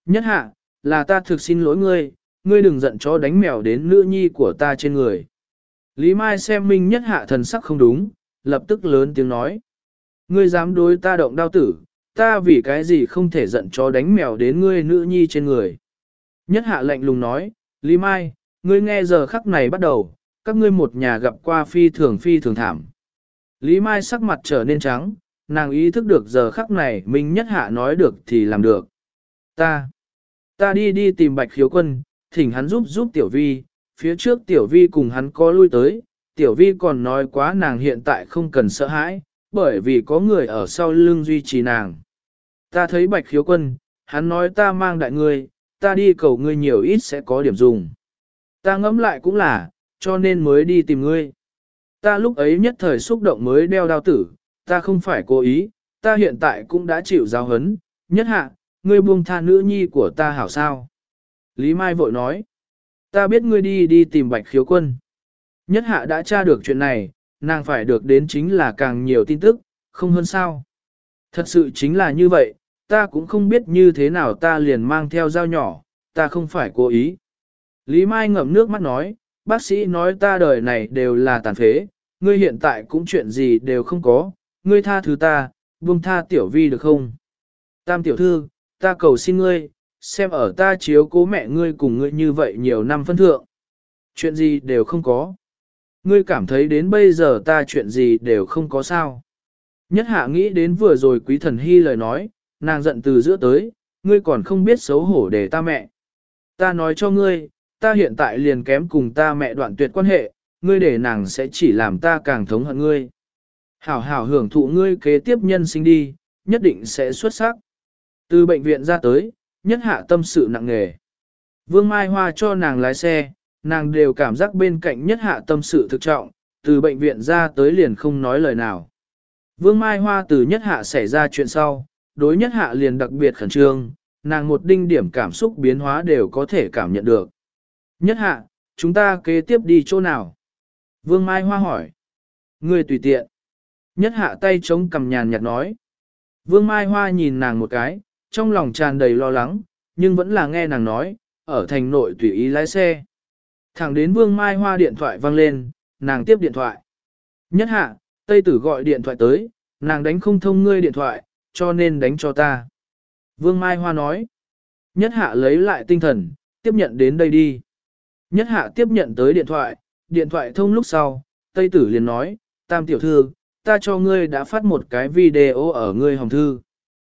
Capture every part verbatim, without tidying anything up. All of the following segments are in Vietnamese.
Nhất hạ, là ta thực xin lỗi ngươi, ngươi đừng giận chó đánh mèo đến nữ nhi của ta trên người. Lý Mai xem Minh Nhất hạ thần sắc không đúng, lập tức lớn tiếng nói. Ngươi dám đối ta động đao tử, ta vì cái gì không thể giận chó đánh mèo đến ngươi nữ nhi trên người. Nhất hạ lạnh lùng nói, Lý Mai, ngươi nghe giờ khắc này bắt đầu, các ngươi một nhà gặp qua phi thường phi thường thảm. Lý Mai sắc mặt trở nên trắng, nàng ý thức được giờ khắc này Minh Nhất hạ nói được thì làm được. Ta, ta đi đi tìm Bạch Khiếu Quân, thỉnh hắn giúp giúp Tiểu Vi, phía trước Tiểu Vi cùng hắn có lui tới, Tiểu Vi còn nói quá nàng hiện tại không cần sợ hãi, bởi vì có người ở sau lưng duy trì nàng. Ta thấy Bạch Khiếu Quân, hắn nói ta mang đại ngươi, ta đi cầu ngươi nhiều ít sẽ có điểm dùng. Ta ngẫm lại cũng là, cho nên mới đi tìm ngươi. Ta lúc ấy nhất thời xúc động mới đeo đao tử, ta không phải cố ý, ta hiện tại cũng đã chịu giáo hấn, Nhất hạ, ngươi buông tha nữ nhi của ta hảo sao. Lý Mai vội nói, ta biết ngươi đi đi tìm Bạch Khiếu Quân. Nhất hạ đã tra được chuyện này, nàng phải được đến chính là càng nhiều tin tức, không hơn sao. Thật sự chính là như vậy, ta cũng không biết như thế nào ta liền mang theo dao nhỏ, ta không phải cố ý. Lý Mai ngậm nước mắt nói, bác sĩ nói ta đời này đều là tàn phế, ngươi hiện tại cũng chuyện gì đều không có, ngươi tha thứ ta, buông tha Tiểu Vi được không? Tam tiểu thư, ta cầu xin ngươi, xem ở ta chiếu cố mẹ ngươi cùng ngươi như vậy nhiều năm phân thượng. Chuyện gì đều không có. Ngươi cảm thấy đến bây giờ ta chuyện gì đều không có sao. Nhất hạ nghĩ đến vừa rồi Quý Thần Hy lời nói, nàng giận từ giữa tới, ngươi còn không biết xấu hổ để ta mẹ. Ta nói cho ngươi, ta hiện tại liền kém cùng ta mẹ đoạn tuyệt quan hệ, ngươi để nàng sẽ chỉ làm ta càng thống hận ngươi. Hảo hảo hưởng thụ ngươi kế tiếp nhân sinh đi, nhất định sẽ xuất sắc. Từ bệnh viện ra tới, Nhất hạ tâm sự nặng nề. Vương Mai Hoa cho nàng lái xe, nàng đều cảm giác bên cạnh Nhất hạ tâm sự thực trọng, từ bệnh viện ra tới liền không nói lời nào. Vương Mai Hoa từ Nhất hạ xảy ra chuyện sau, đối Nhất hạ liền đặc biệt khẩn trương, nàng một đinh điểm cảm xúc biến hóa đều có thể cảm nhận được. Nhất hạ, chúng ta kế tiếp đi chỗ nào? Vương Mai Hoa hỏi. Ngươi tùy tiện. Nhất hạ tay chống cằm nhàn nhạt nói. Vương Mai Hoa nhìn nàng một cái, trong lòng tràn đầy lo lắng, nhưng vẫn là nghe nàng nói, ở thành nội tùy ý lái xe. Thẳng đến Vương Mai Hoa điện thoại vang lên, nàng tiếp điện thoại. Nhất hạ, Tây Tử gọi điện thoại tới, nàng đánh không thông ngươi điện thoại, cho nên đánh cho ta. Vương Mai Hoa nói. Nhất hạ lấy lại tinh thần, tiếp nhận đến đây đi. Nhất hạ tiếp nhận tới điện thoại, điện thoại thông lúc sau, Tây Tử liền nói, Tam tiểu thư, ta cho ngươi đã phát một cái video ở ngươi hồng thư.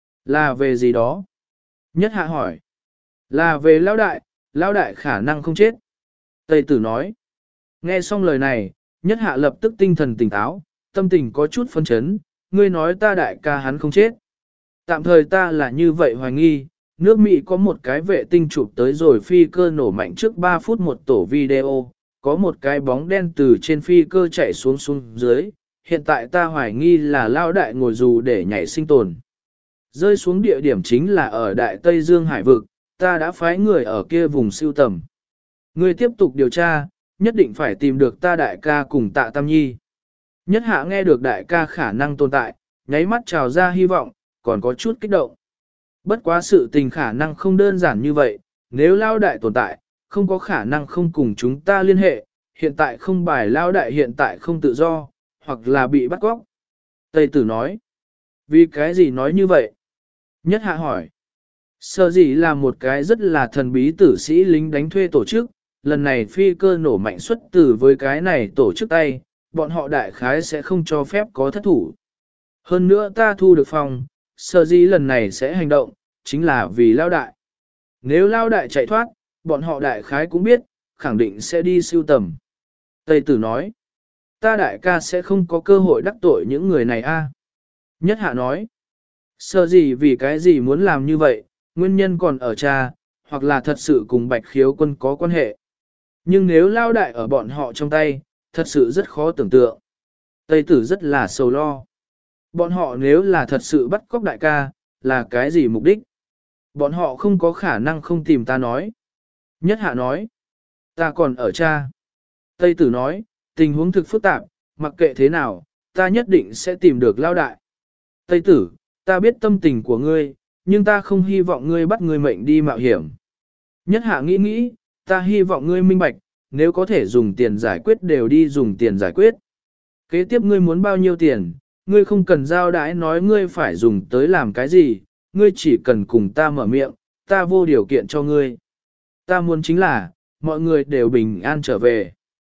Là về gì đó? Nhất hạ hỏi. Là về lão đại, lão đại khả năng không chết. Tây Tử nói. Nghe xong lời này, Nhất hạ lập tức tinh thần tỉnh táo, tâm tình có chút phấn chấn, ngươi nói ta đại ca hắn không chết. Tạm thời ta là như vậy hoài nghi, nước Mỹ có một cái vệ tinh chụp tới rồi phi cơ nổ mạnh trước ba phút một tổ video, có một cái bóng đen từ trên phi cơ chạy xuống xuống dưới, hiện tại ta hoài nghi là lao đại ngồi dù để nhảy sinh tồn. Rơi xuống địa điểm chính là ở Đại Tây Dương Hải Vực, ta đã phái người ở kia vùng siêu tầm. Ngươi tiếp tục điều tra, nhất định phải tìm được ta đại ca cùng Tạ Tam Nhi. Nhất hạ nghe được đại ca khả năng tồn tại, nháy mắt trào ra hy vọng, còn có chút kích động. Bất quá sự tình khả năng không đơn giản như vậy, nếu lao đại tồn tại, không có khả năng không cùng chúng ta liên hệ, hiện tại không bài lao đại hiện tại không tự do, hoặc là bị bắt cóc. Tây Tử nói, vì cái gì nói như vậy? Nhất hạ hỏi, sợ gì là một cái rất là thần bí tử sĩ lính đánh thuê tổ chức, lần này phi cơ nổ mạnh xuất từ với cái này tổ chức tay, bọn họ đại khái sẽ không cho phép có thất thủ. Hơn nữa ta thu được phòng, sợ gì lần này sẽ hành động, chính là vì lao đại. Nếu lao đại chạy thoát, bọn họ đại khái cũng biết, khẳng định sẽ đi siêu tầm. Tây Tử nói, ta đại ca sẽ không có cơ hội đắc tội những người này a. Nhất hạ nói, sợ gì vì cái gì muốn làm như vậy, nguyên nhân còn ở cha, hoặc là thật sự cùng Bạch Khiếu Quân có quan hệ. Nhưng nếu lao đại ở bọn họ trong tay, thật sự rất khó tưởng tượng. Tây Tử rất là sầu lo. Bọn họ nếu là thật sự bắt cóc đại ca, là cái gì mục đích? Bọn họ không có khả năng không tìm ta nói. Nhất hạ nói, ta còn ở cha. Tây Tử nói, tình huống thực phức tạp, mặc kệ thế nào, ta nhất định sẽ tìm được lao đại. Tây Tử, ta biết tâm tình của ngươi, nhưng ta không hy vọng ngươi bắt ngươi mệnh đi mạo hiểm. Nhất hạ nghĩ nghĩ, ta hy vọng ngươi minh bạch, nếu có thể dùng tiền giải quyết đều đi dùng tiền giải quyết. Kế tiếp ngươi muốn bao nhiêu tiền, ngươi không cần giao đãi nói ngươi phải dùng tới làm cái gì, ngươi chỉ cần cùng ta mở miệng, ta vô điều kiện cho ngươi. Ta muốn chính là, mọi người đều bình an trở về.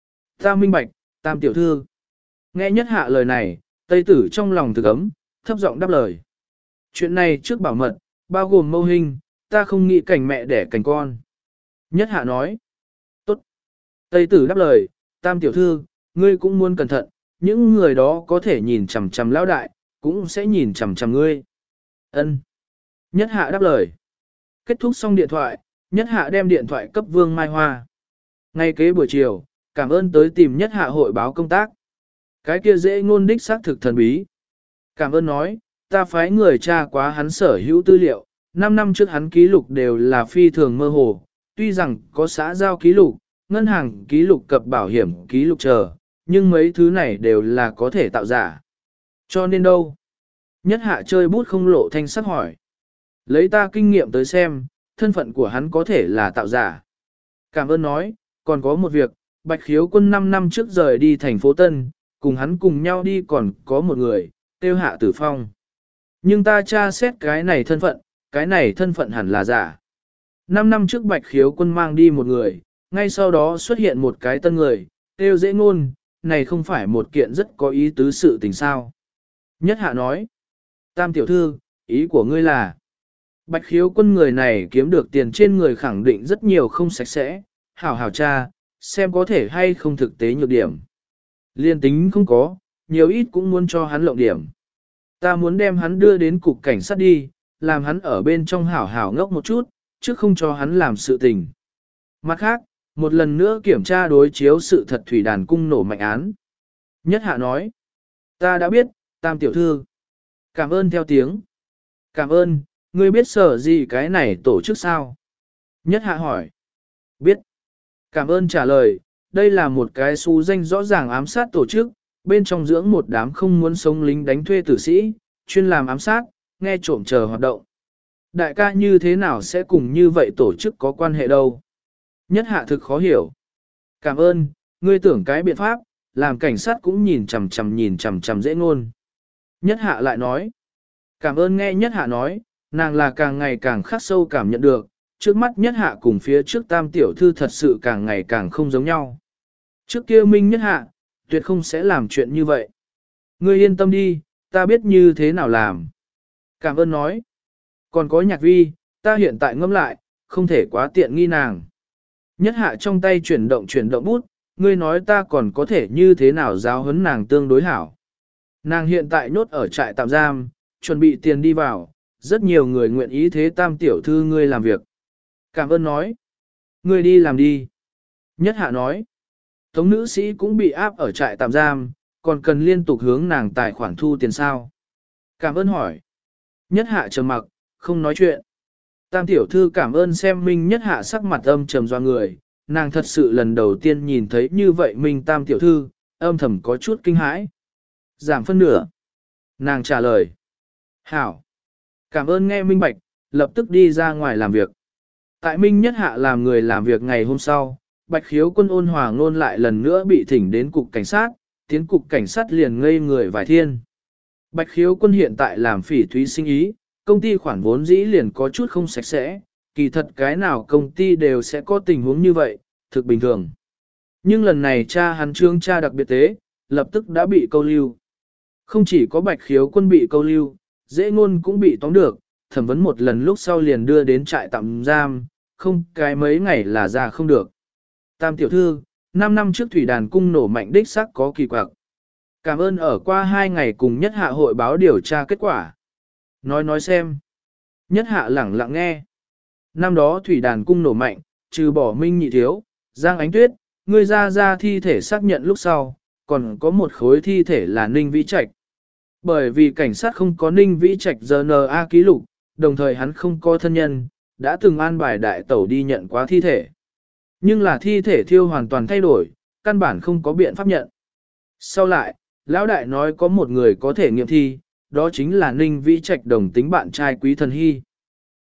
Ta minh bạch, Tam tiểu thư. Nghe nhất hạ lời này, Tây tử trong lòng thực ấm, thấp giọng đáp lời. Chuyện này trước bảo mật, bao gồm mâu hình, ta không nghĩ cảnh mẹ đẻ cảnh con. Nhất hạ nói. Tốt. Tây tử đáp lời, Tam tiểu thư, ngươi cũng muốn cẩn thận, những người đó có thể nhìn chằm chằm lão đại, cũng sẽ nhìn chằm chằm ngươi. Ân. Nhất hạ đáp lời. Kết thúc xong điện thoại, nhất hạ đem điện thoại cấp Vương Mai Hoa. Ngay kế buổi chiều, cảm ơn tới tìm nhất hạ hội báo công tác. Cái kia dễ ngôn đích xác thực thần bí. Cảm ơn nói, ta phái người tra quá hắn sở hữu tư liệu, năm năm trước hắn ký lục đều là phi thường mơ hồ, tuy rằng có xã giao ký lục, ngân hàng ký lục cập bảo hiểm ký lục chờ, nhưng mấy thứ này đều là có thể tạo giả. Cho nên đâu? Nhất hạ chơi bút không lộ thanh sắc hỏi. Lấy ta kinh nghiệm tới xem, thân phận của hắn có thể là tạo giả. Cảm ơn nói, còn có một việc, Bạch Khiếu Quân năm năm trước rời đi thành phố Tân, cùng hắn cùng nhau đi còn có một người, tiêu Hạ Tử Phong. Nhưng ta tra xét cái này thân phận, cái này thân phận hẳn là giả. Năm năm trước Bạch Khiếu Quân mang đi một người, ngay sau đó xuất hiện một cái tân người, tiêu dễ ngôn, này không phải một kiện rất có ý tứ sự tình sao. Nhất hạ nói, Tam tiểu thư, ý của ngươi là, Bạch Khiếu Quân người này kiếm được tiền trên người khẳng định rất nhiều không sạch sẽ, hảo hảo cha, xem có thể hay không thực tế nhược điểm. Liên tính không có, nhiều ít cũng muốn cho hắn lộng điểm. Ta muốn đem hắn đưa đến cục cảnh sát đi, làm hắn ở bên trong hảo hảo ngốc một chút, chứ không cho hắn làm sự tình. Mặt khác, một lần nữa kiểm tra đối chiếu sự thật thủy đàn cung nổ mạnh án. Nhất hạ nói, ta đã biết, Tam tiểu thư. Cảm ơn theo tiếng. Cảm ơn, ngươi biết sở gì cái này tổ chức sao? Nhất hạ hỏi. Biết. Cảm ơn trả lời, đây là một cái xú danh rõ ràng ám sát tổ chức, bên trong dưỡng một đám không muốn sống lính đánh thuê tử sĩ, chuyên làm ám sát, nghe trộm chờ hoạt động. Đại ca như thế nào sẽ cùng như vậy tổ chức có quan hệ đâu? Nhất hạ thực khó hiểu. Cảm ơn, ngươi tưởng cái biện pháp, làm cảnh sát cũng nhìn chằm chằm nhìn chằm chằm dễ ngôn. Nhất hạ lại nói. Cảm ơn nghe nhất hạ nói, nàng là càng ngày càng khắc sâu cảm nhận được, trước mắt nhất hạ cùng phía trước Tam tiểu thư thật sự càng ngày càng không giống nhau. Trước kia minh nhất hạ, tuyệt không sẽ làm chuyện như vậy. Ngươi yên tâm đi, ta biết như thế nào làm. Cảm ơn nói. Còn có nhạc vi, ta hiện tại ngâm lại, không thể quá tiện nghi nàng. Nhất hạ trong tay chuyển động chuyển động bút, ngươi nói ta còn có thể như thế nào giáo huấn nàng tương đối hảo. Nàng hiện tại nhốt ở trại tạm giam, chuẩn bị tiền đi vào, rất nhiều người nguyện ý thế Tam tiểu thư ngươi làm việc. Cảm ơn nói. Ngươi đi làm đi. Nhất hạ nói. Tống nữ sĩ cũng bị áp ở trại tạm giam, còn cần liên tục hướng nàng tài khoản thu tiền sao. Cảm ơn hỏi. Nhất hạ trầm mặc, không nói chuyện. Tam tiểu thư cảm ơn xem Minh nhất hạ sắc mặt âm trầm doa người, nàng thật sự lần đầu tiên nhìn thấy như vậy Minh Tam tiểu thư, âm thầm có chút kinh hãi. Giảm phân nửa. Nàng trả lời. Hảo. Cảm ơn nghe minh bạch, lập tức đi ra ngoài làm việc. Tại Minh nhất hạ làm người làm việc ngày hôm sau, Bạch Khiếu Quân ôn hòa ngôn lại lần nữa bị thỉnh đến cục cảnh sát, tiến cục cảnh sát liền ngây người vài thiên. Bạch Khiếu Quân hiện tại làm phỉ thúy sinh ý, công ty khoản vốn dĩ liền có chút không sạch sẽ, kỳ thật cái nào công ty đều sẽ có tình huống như vậy, thực bình thường. Nhưng lần này cha hắn trương cha đặc biệt tế, lập tức đã bị câu lưu. Không chỉ có Bạch Khiếu Quân bị câu lưu, dễ ngôn cũng bị tóm được, thẩm vấn một lần lúc sau liền đưa đến trại tạm giam, không cái mấy ngày là ra không được. Tam tiểu thư, năm năm trước thủy đàn cung nổ mạnh đích xác có kỳ quặc. Cảm ơn ở qua hai ngày cùng nhất hạ hội báo điều tra kết quả. Nói nói xem. Nhất hạ lẳng lặng nghe. Năm đó thủy đàn cung nổ mạnh, trừ bỏ Minh Nhị Thiếu, Giang Ánh Tuyết, người ra ra thi thể xác nhận lúc sau, còn có một khối thi thể là Ninh Vĩ Trạch. Bởi vì cảnh sát không có Ninh Vĩ Trạch giê en a ký lục, đồng thời hắn không có thân nhân, đã từng an bài đại tẩu đi nhận quá thi thể. Nhưng là thi thể thiêu hoàn toàn thay đổi, căn bản không có biện pháp nhận. Sau lại, lão đại nói có một người có thể nghiệm thi, đó chính là Ninh Vĩ Trạch đồng tính bạn trai Quý Thần Hy.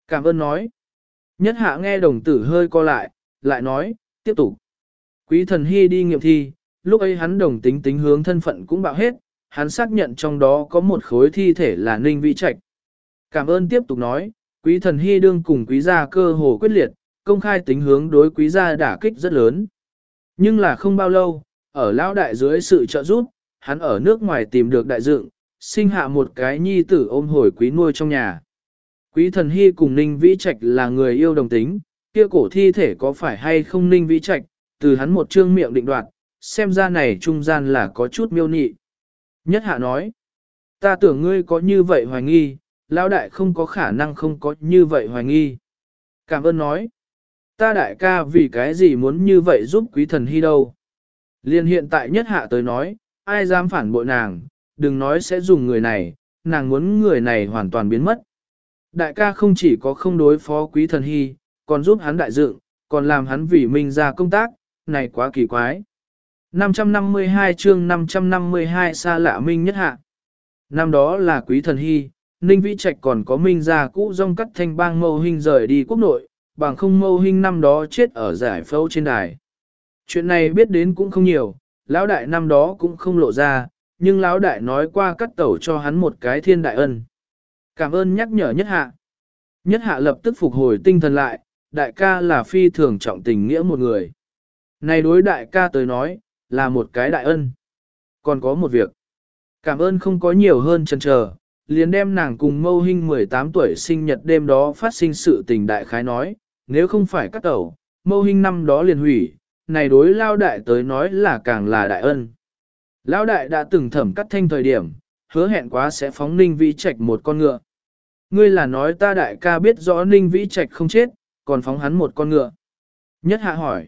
Cảm ơn nói. Nhất hạ nghe đồng tử hơi co lại, lại nói, tiếp tục. Quý thần hy đi nghiệm thi, lúc ấy hắn đồng tính tính hướng thân phận cũng bạo hết, hắn xác nhận trong đó có một khối thi thể là Ninh Vĩ Trạch. Cảm ơn tiếp tục nói, quý thần hy đương cùng quý gia cơ hồ quyết liệt, công khai tính hướng đối quý gia đả kích rất lớn. Nhưng là không bao lâu, ở lão đại dưới sự trợ giúp, hắn ở nước ngoài tìm được đại dựng, sinh hạ một cái nhi tử ôm hồi quý nuôi trong nhà. Quý thần hy cùng Ninh Vĩ Trạch là người yêu đồng tính, kia cổ thi thể có phải hay không Ninh Vĩ Trạch, từ hắn một trương miệng định đoạt, xem ra này trung gian là có chút miêu nị. Nhất hạ nói, ta tưởng ngươi có như vậy hoài nghi, lão đại không có khả năng không có như vậy hoài nghi. Cảm ơn nói, ta đại ca vì cái gì muốn như vậy giúp quý thần hy đâu. Liên hiện tại nhất hạ tới nói, ai dám phản bội nàng, đừng nói sẽ dùng người này, nàng muốn người này hoàn toàn biến mất. Đại ca không chỉ có không đối phó quý thần hy, còn giúp hắn đại dựng, còn làm hắn vì mình ra công tác, này quá kỳ quái. năm trăm năm mươi hai chương năm trăm năm mươi hai xa lạ minh nhất hạ. Năm đó là quý thần hy, Ninh Vĩ Trạch còn có minh gia cũ rong cắt thanh bang mâu hình rời đi quốc nội, bằng không mâu hình năm đó chết ở giải phẫu trên đài. Chuyện này biết đến cũng không nhiều, lão đại năm đó cũng không lộ ra, nhưng lão đại nói qua cắt tẩu cho hắn một cái thiên đại ân. Cảm ơn nhắc nhở nhất hạ. Nhất hạ lập tức phục hồi tinh thần lại, đại ca là phi thường trọng tình nghĩa một người. Này đối đại ca tới nói, là một cái đại ân. Còn có một việc. Cảm ơn không có nhiều hơn chần chờ, liền đem nàng cùng mâu hình mười tám tuổi sinh nhật đêm đó phát sinh sự tình đại khái nói, nếu không phải cắt tẩu, mâu hình năm đó liền hủy, này đối lao đại tới nói là càng là đại ân. Lao đại đã từng thẩm cắt thanh thời điểm, hứa hẹn quá sẽ phóng Ninh Vĩ Trạch một con ngựa. Ngươi là nói ta đại ca biết rõ Ninh Vĩ Trạch không chết, còn phóng hắn một con ngựa. Nhất hạ hỏi.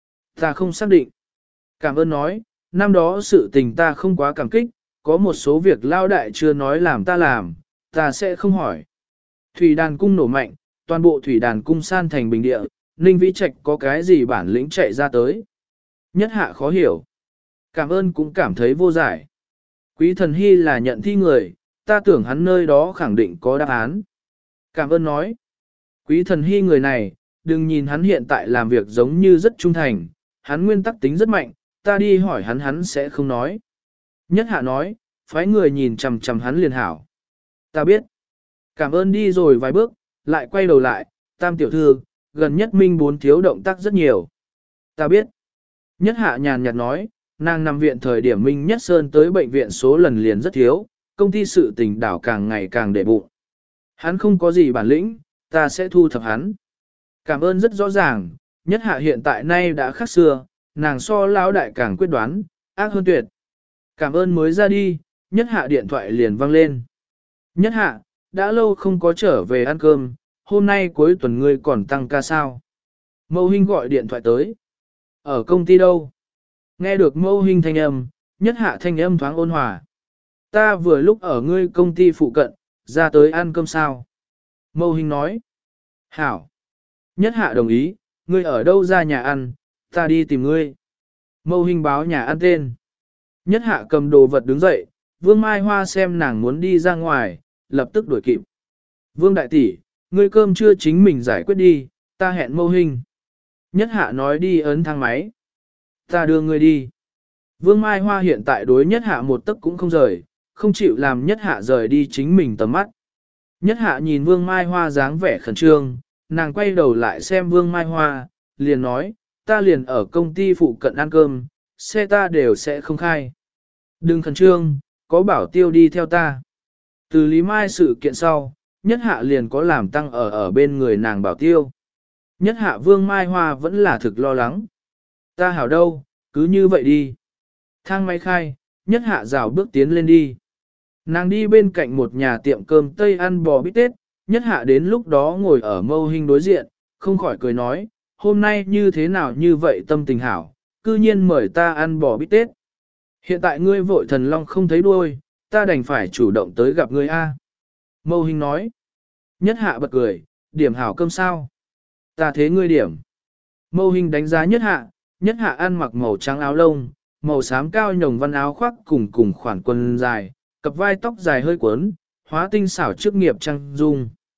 Ta không xác định. Cảm ơn nói, năm đó sự tình ta không quá cảm kích, có một số việc lao đại chưa nói làm ta làm, ta sẽ không hỏi. Thủy đàn cung nổ mạnh, toàn bộ thủy đàn cung san thành bình địa, Ninh Vĩ Trạch có cái gì bản lĩnh chạy ra tới. Nhất hạ khó hiểu. Cảm ơn cũng cảm thấy vô giải. Quý thần hy là nhận thi người, ta tưởng hắn nơi đó khẳng định có đáp án. Cảm ơn nói. Quý thần hy người này, đừng nhìn hắn hiện tại làm việc giống như rất trung thành, hắn nguyên tắc tính rất mạnh, ta đi hỏi hắn hắn sẽ không nói. Nhất hạ nói, phái người nhìn chằm chằm hắn liền hảo. Ta biết. Cảm ơn đi rồi vài bước, lại quay đầu lại, tam tiểu thư, gần nhất minh bốn thiếu động tác rất nhiều. Ta biết. Nhất hạ nhàn nhạt nói, nàng nằm viện thời điểm Minh Nhất Sơn tới bệnh viện số lần liền rất thiếu, công ty sự tình đảo càng ngày càng để bụng. Hắn không có gì bản lĩnh, ta sẽ thu thập hắn. Cảm ơn rất rõ ràng, nhất hạ hiện tại nay đã khác xưa, nàng so lão đại càng quyết đoán, ác hơn tuyệt. Cảm ơn mới ra đi, nhất hạ điện thoại liền vang lên. Nhất hạ, đã lâu không có trở về ăn cơm, hôm nay cuối tuần ngươi còn tăng ca sao? Mâu Hinh gọi điện thoại tới. Ở công ty đâu? Nghe được Mâu Hinh thanh âm, nhất hạ thanh âm thoáng ôn hòa. Ta vừa lúc ở ngươi công ty phụ cận, ra tới ăn cơm sao? Mâu Hinh nói. Hảo. Nhất hạ đồng ý, ngươi ở đâu ra nhà ăn, ta đi tìm ngươi. Mâu Hinh báo nhà ăn tên. Nhất hạ cầm đồ vật đứng dậy, Vương Mai Hoa xem nàng muốn đi ra ngoài, lập tức đuổi kịp. Vương đại tỷ, ngươi cơm chưa chính mình giải quyết đi, ta hẹn Mâu Hinh. Nhất hạ nói đi ấn thang máy. Ta đưa ngươi đi. Vương Mai Hoa hiện tại đối nhất hạ một tấc cũng không rời, không chịu làm nhất hạ rời đi chính mình tầm mắt. Nhất hạ nhìn Vương Mai Hoa dáng vẻ khẩn trương, nàng quay đầu lại xem Vương Mai Hoa, liền nói, ta liền ở công ty phụ cận ăn cơm, xe ta đều sẽ không khai. Đừng khẩn trương, có bảo tiêu đi theo ta. Từ Lý Mai sự kiện sau, nhất hạ liền có làm tăng ở ở bên người nàng bảo tiêu. Nhất hạ Vương Mai Hoa vẫn là thực lo lắng. Ta hảo đâu, cứ như vậy đi. Thang máy khai, nhất hạ rào bước tiến lên đi. Nàng đi bên cạnh một nhà tiệm cơm Tây ăn bò bít tết, nhất hạ đến lúc đó ngồi ở Mâu Hinh đối diện, không khỏi cười nói, hôm nay như thế nào như vậy tâm tình hảo, cư nhiên mời ta ăn bò bít tết. Hiện tại ngươi vội thần long không thấy đuôi, ta đành phải chủ động tới gặp ngươi a. Mâu Hinh nói, nhất hạ bật cười, điểm hảo cơm sao? Ta thế ngươi điểm. Mâu Hinh đánh giá nhất hạ, nhất hạ ăn mặc màu trắng áo lông, màu xám cao nhồng văn áo khoác cùng cùng khoản quần dài, cặp vai tóc dài hơi cuốn, hóa tinh xảo trước nghiệp trang dung.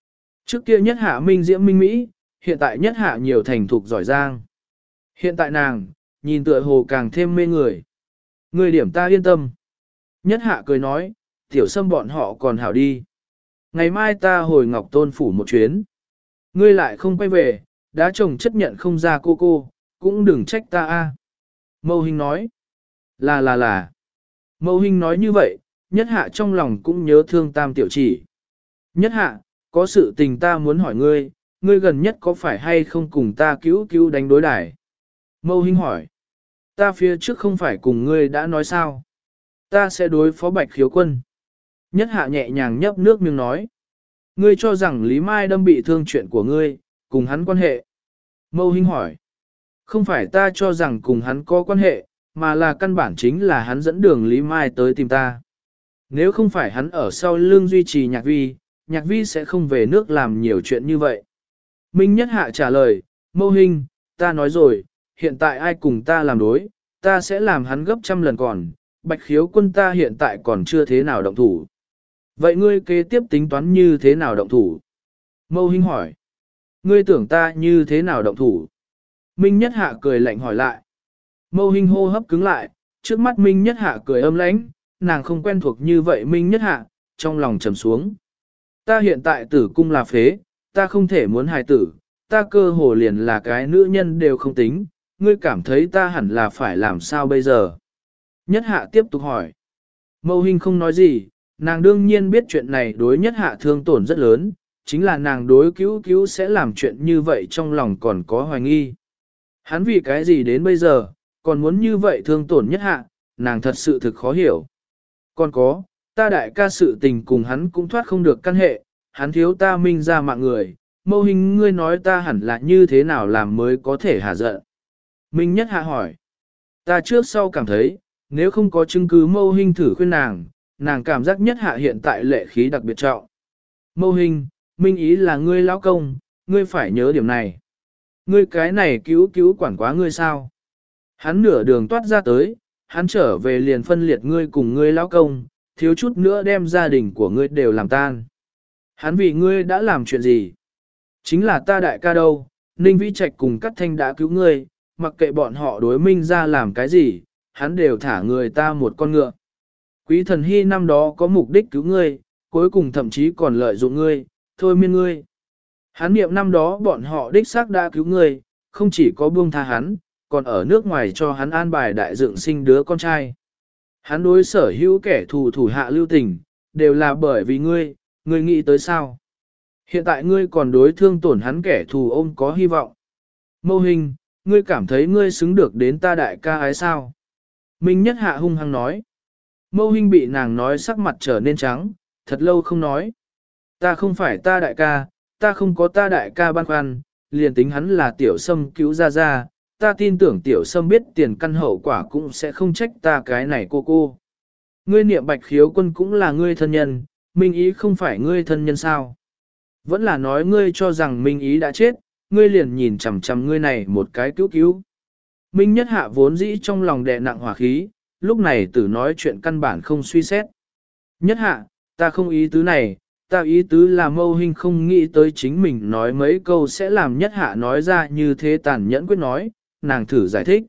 Trước kia nhất hạ minh diễm minh Mỹ, hiện tại nhất hạ nhiều thành thục giỏi giang. Hiện tại nàng, nhìn tựa hồ càng thêm mê người. Người điểm ta yên tâm. Nhất hạ cười nói, tiểu sâm bọn họ còn hảo đi. Ngày mai ta hồi Ngọc Tôn phủ một chuyến. Ngươi lại không quay về, đã chồng chấp nhận không ra cô cô, cũng đừng trách ta a. Mâu Hinh nói, là là là. Mâu Hinh nói như vậy, nhất hạ trong lòng cũng nhớ thương tam tiểu chỉ. Nhất hạ, có sự tình ta muốn hỏi ngươi, ngươi gần nhất có phải hay không cùng ta cứu cứu đánh đối đải? Mâu Hinh hỏi, ta phía trước không phải cùng ngươi đã nói sao? Ta sẽ đối phó Bạch Khiếu Quân. Nhất hạ nhẹ nhàng nhấp nước miếng nói, ngươi cho rằng Lý Mai đâm bị thương chuyện của ngươi, cùng hắn quan hệ. Mâu Hinh hỏi, không phải ta cho rằng cùng hắn có quan hệ, mà là căn bản chính là hắn dẫn đường Lý Mai tới tìm ta. Nếu không phải hắn ở sau lưng duy trì Nhạc Vi, Nhạc Vi sẽ không về nước làm nhiều chuyện như vậy. Minh Nhất Hạ trả lời, Mâu Hinh, ta nói rồi, hiện tại ai cùng ta làm đối, ta sẽ làm hắn gấp trăm lần còn, Bạch Khiếu Quân ta hiện tại còn chưa thế nào động thủ. Vậy ngươi kế tiếp tính toán như thế nào động thủ? Mâu Hinh hỏi, ngươi tưởng ta như thế nào động thủ? Minh Nhất Hạ cười lạnh hỏi lại. Mâu Hinh hô hấp cứng lại, trước mắt Minh Nhất Hạ cười âm lãnh, nàng không quen thuộc như vậy Minh Nhất Hạ, trong lòng trầm xuống. Ta hiện tại tử cung là phế, ta không thể muốn hài tử, ta cơ hồ liền là cái nữ nhân đều không tính, ngươi cảm thấy ta hẳn là phải làm sao bây giờ? Nhất Hạ tiếp tục hỏi. Mâu Hinh không nói gì, nàng đương nhiên biết chuyện này đối Nhất Hạ thương tổn rất lớn, chính là nàng đối cứu cứu sẽ làm chuyện như vậy trong lòng còn có hoài nghi. Hắn vì cái gì đến bây giờ, còn muốn như vậy thương tổn Nhất Hạ, nàng thật sự thực khó hiểu. Còn có, ta đại ca sự tình cùng hắn cũng thoát không được căn hệ, hắn thiếu ta minh ra mạng người, Mâu Hinh ngươi nói ta hẳn là như thế nào làm mới có thể hạ giận. Minh Nhất Hạ hỏi, ta trước sau cảm thấy, nếu không có chứng cứ Mâu Hinh thử khuyên nàng, nàng cảm giác Nhất Hạ hiện tại lệ khí đặc biệt trọng. Mâu Hinh, Minh ý là ngươi lão công, ngươi phải nhớ điểm này. Ngươi cái này cứu cứu quản quá ngươi sao? Hắn nửa đường toát ra tới, hắn trở về liền phân liệt ngươi cùng ngươi lão công, thiếu chút nữa đem gia đình của ngươi đều làm tan. Hắn vì ngươi đã làm chuyện gì? Chính là ta đại ca đâu, Ninh Vĩ Trạch cùng Cát Thanh đã cứu ngươi, mặc kệ bọn họ đối Minh ra làm cái gì, hắn đều thả người ta một con ngựa. Quý thần hy năm đó có mục đích cứu ngươi, cuối cùng thậm chí còn lợi dụng ngươi, thôi miên ngươi. Hắn niệm năm đó bọn họ đích xác đã cứu ngươi, không chỉ có buông tha hắn, còn ở nước ngoài cho hắn an bài đại dựng sinh đứa con trai. Hắn đối sở hữu kẻ thù thủ hạ lưu tình, đều là bởi vì ngươi, ngươi nghĩ tới sao? Hiện tại ngươi còn đối thương tổn hắn kẻ thù ôm có hy vọng. Mâu Hinh, ngươi cảm thấy ngươi xứng được đến ta đại ca ái sao? Minh Nhất Hạ hung hăng nói. Mâu Hinh bị nàng nói sắc mặt trở nên trắng, thật lâu không nói. Ta không phải ta đại ca, ta không có ta đại ca băn khoăn, liền tính hắn là tiểu sâm cứu ra ra, ta tin tưởng tiểu sâm biết tiền căn hậu quả cũng sẽ không trách ta cái này cô cô. Ngươi niệm Bạch Khiếu Quân cũng là ngươi thân nhân, Minh Ý không phải ngươi thân nhân sao? Vẫn là nói ngươi cho rằng Minh Ý đã chết, ngươi liền nhìn chằm chằm ngươi này một cái cứu cứu. Minh Nhất Hạ vốn dĩ trong lòng đè nặng hỏa khí, lúc này tử nói chuyện căn bản không suy xét. Nhất Hạ, ta không ý tứ này, ta ý tứ là Mâu Hinh không nghĩ tới chính mình nói mấy câu sẽ làm Nhất Hạ nói ra như thế tàn nhẫn quyết nói, nàng thử giải thích.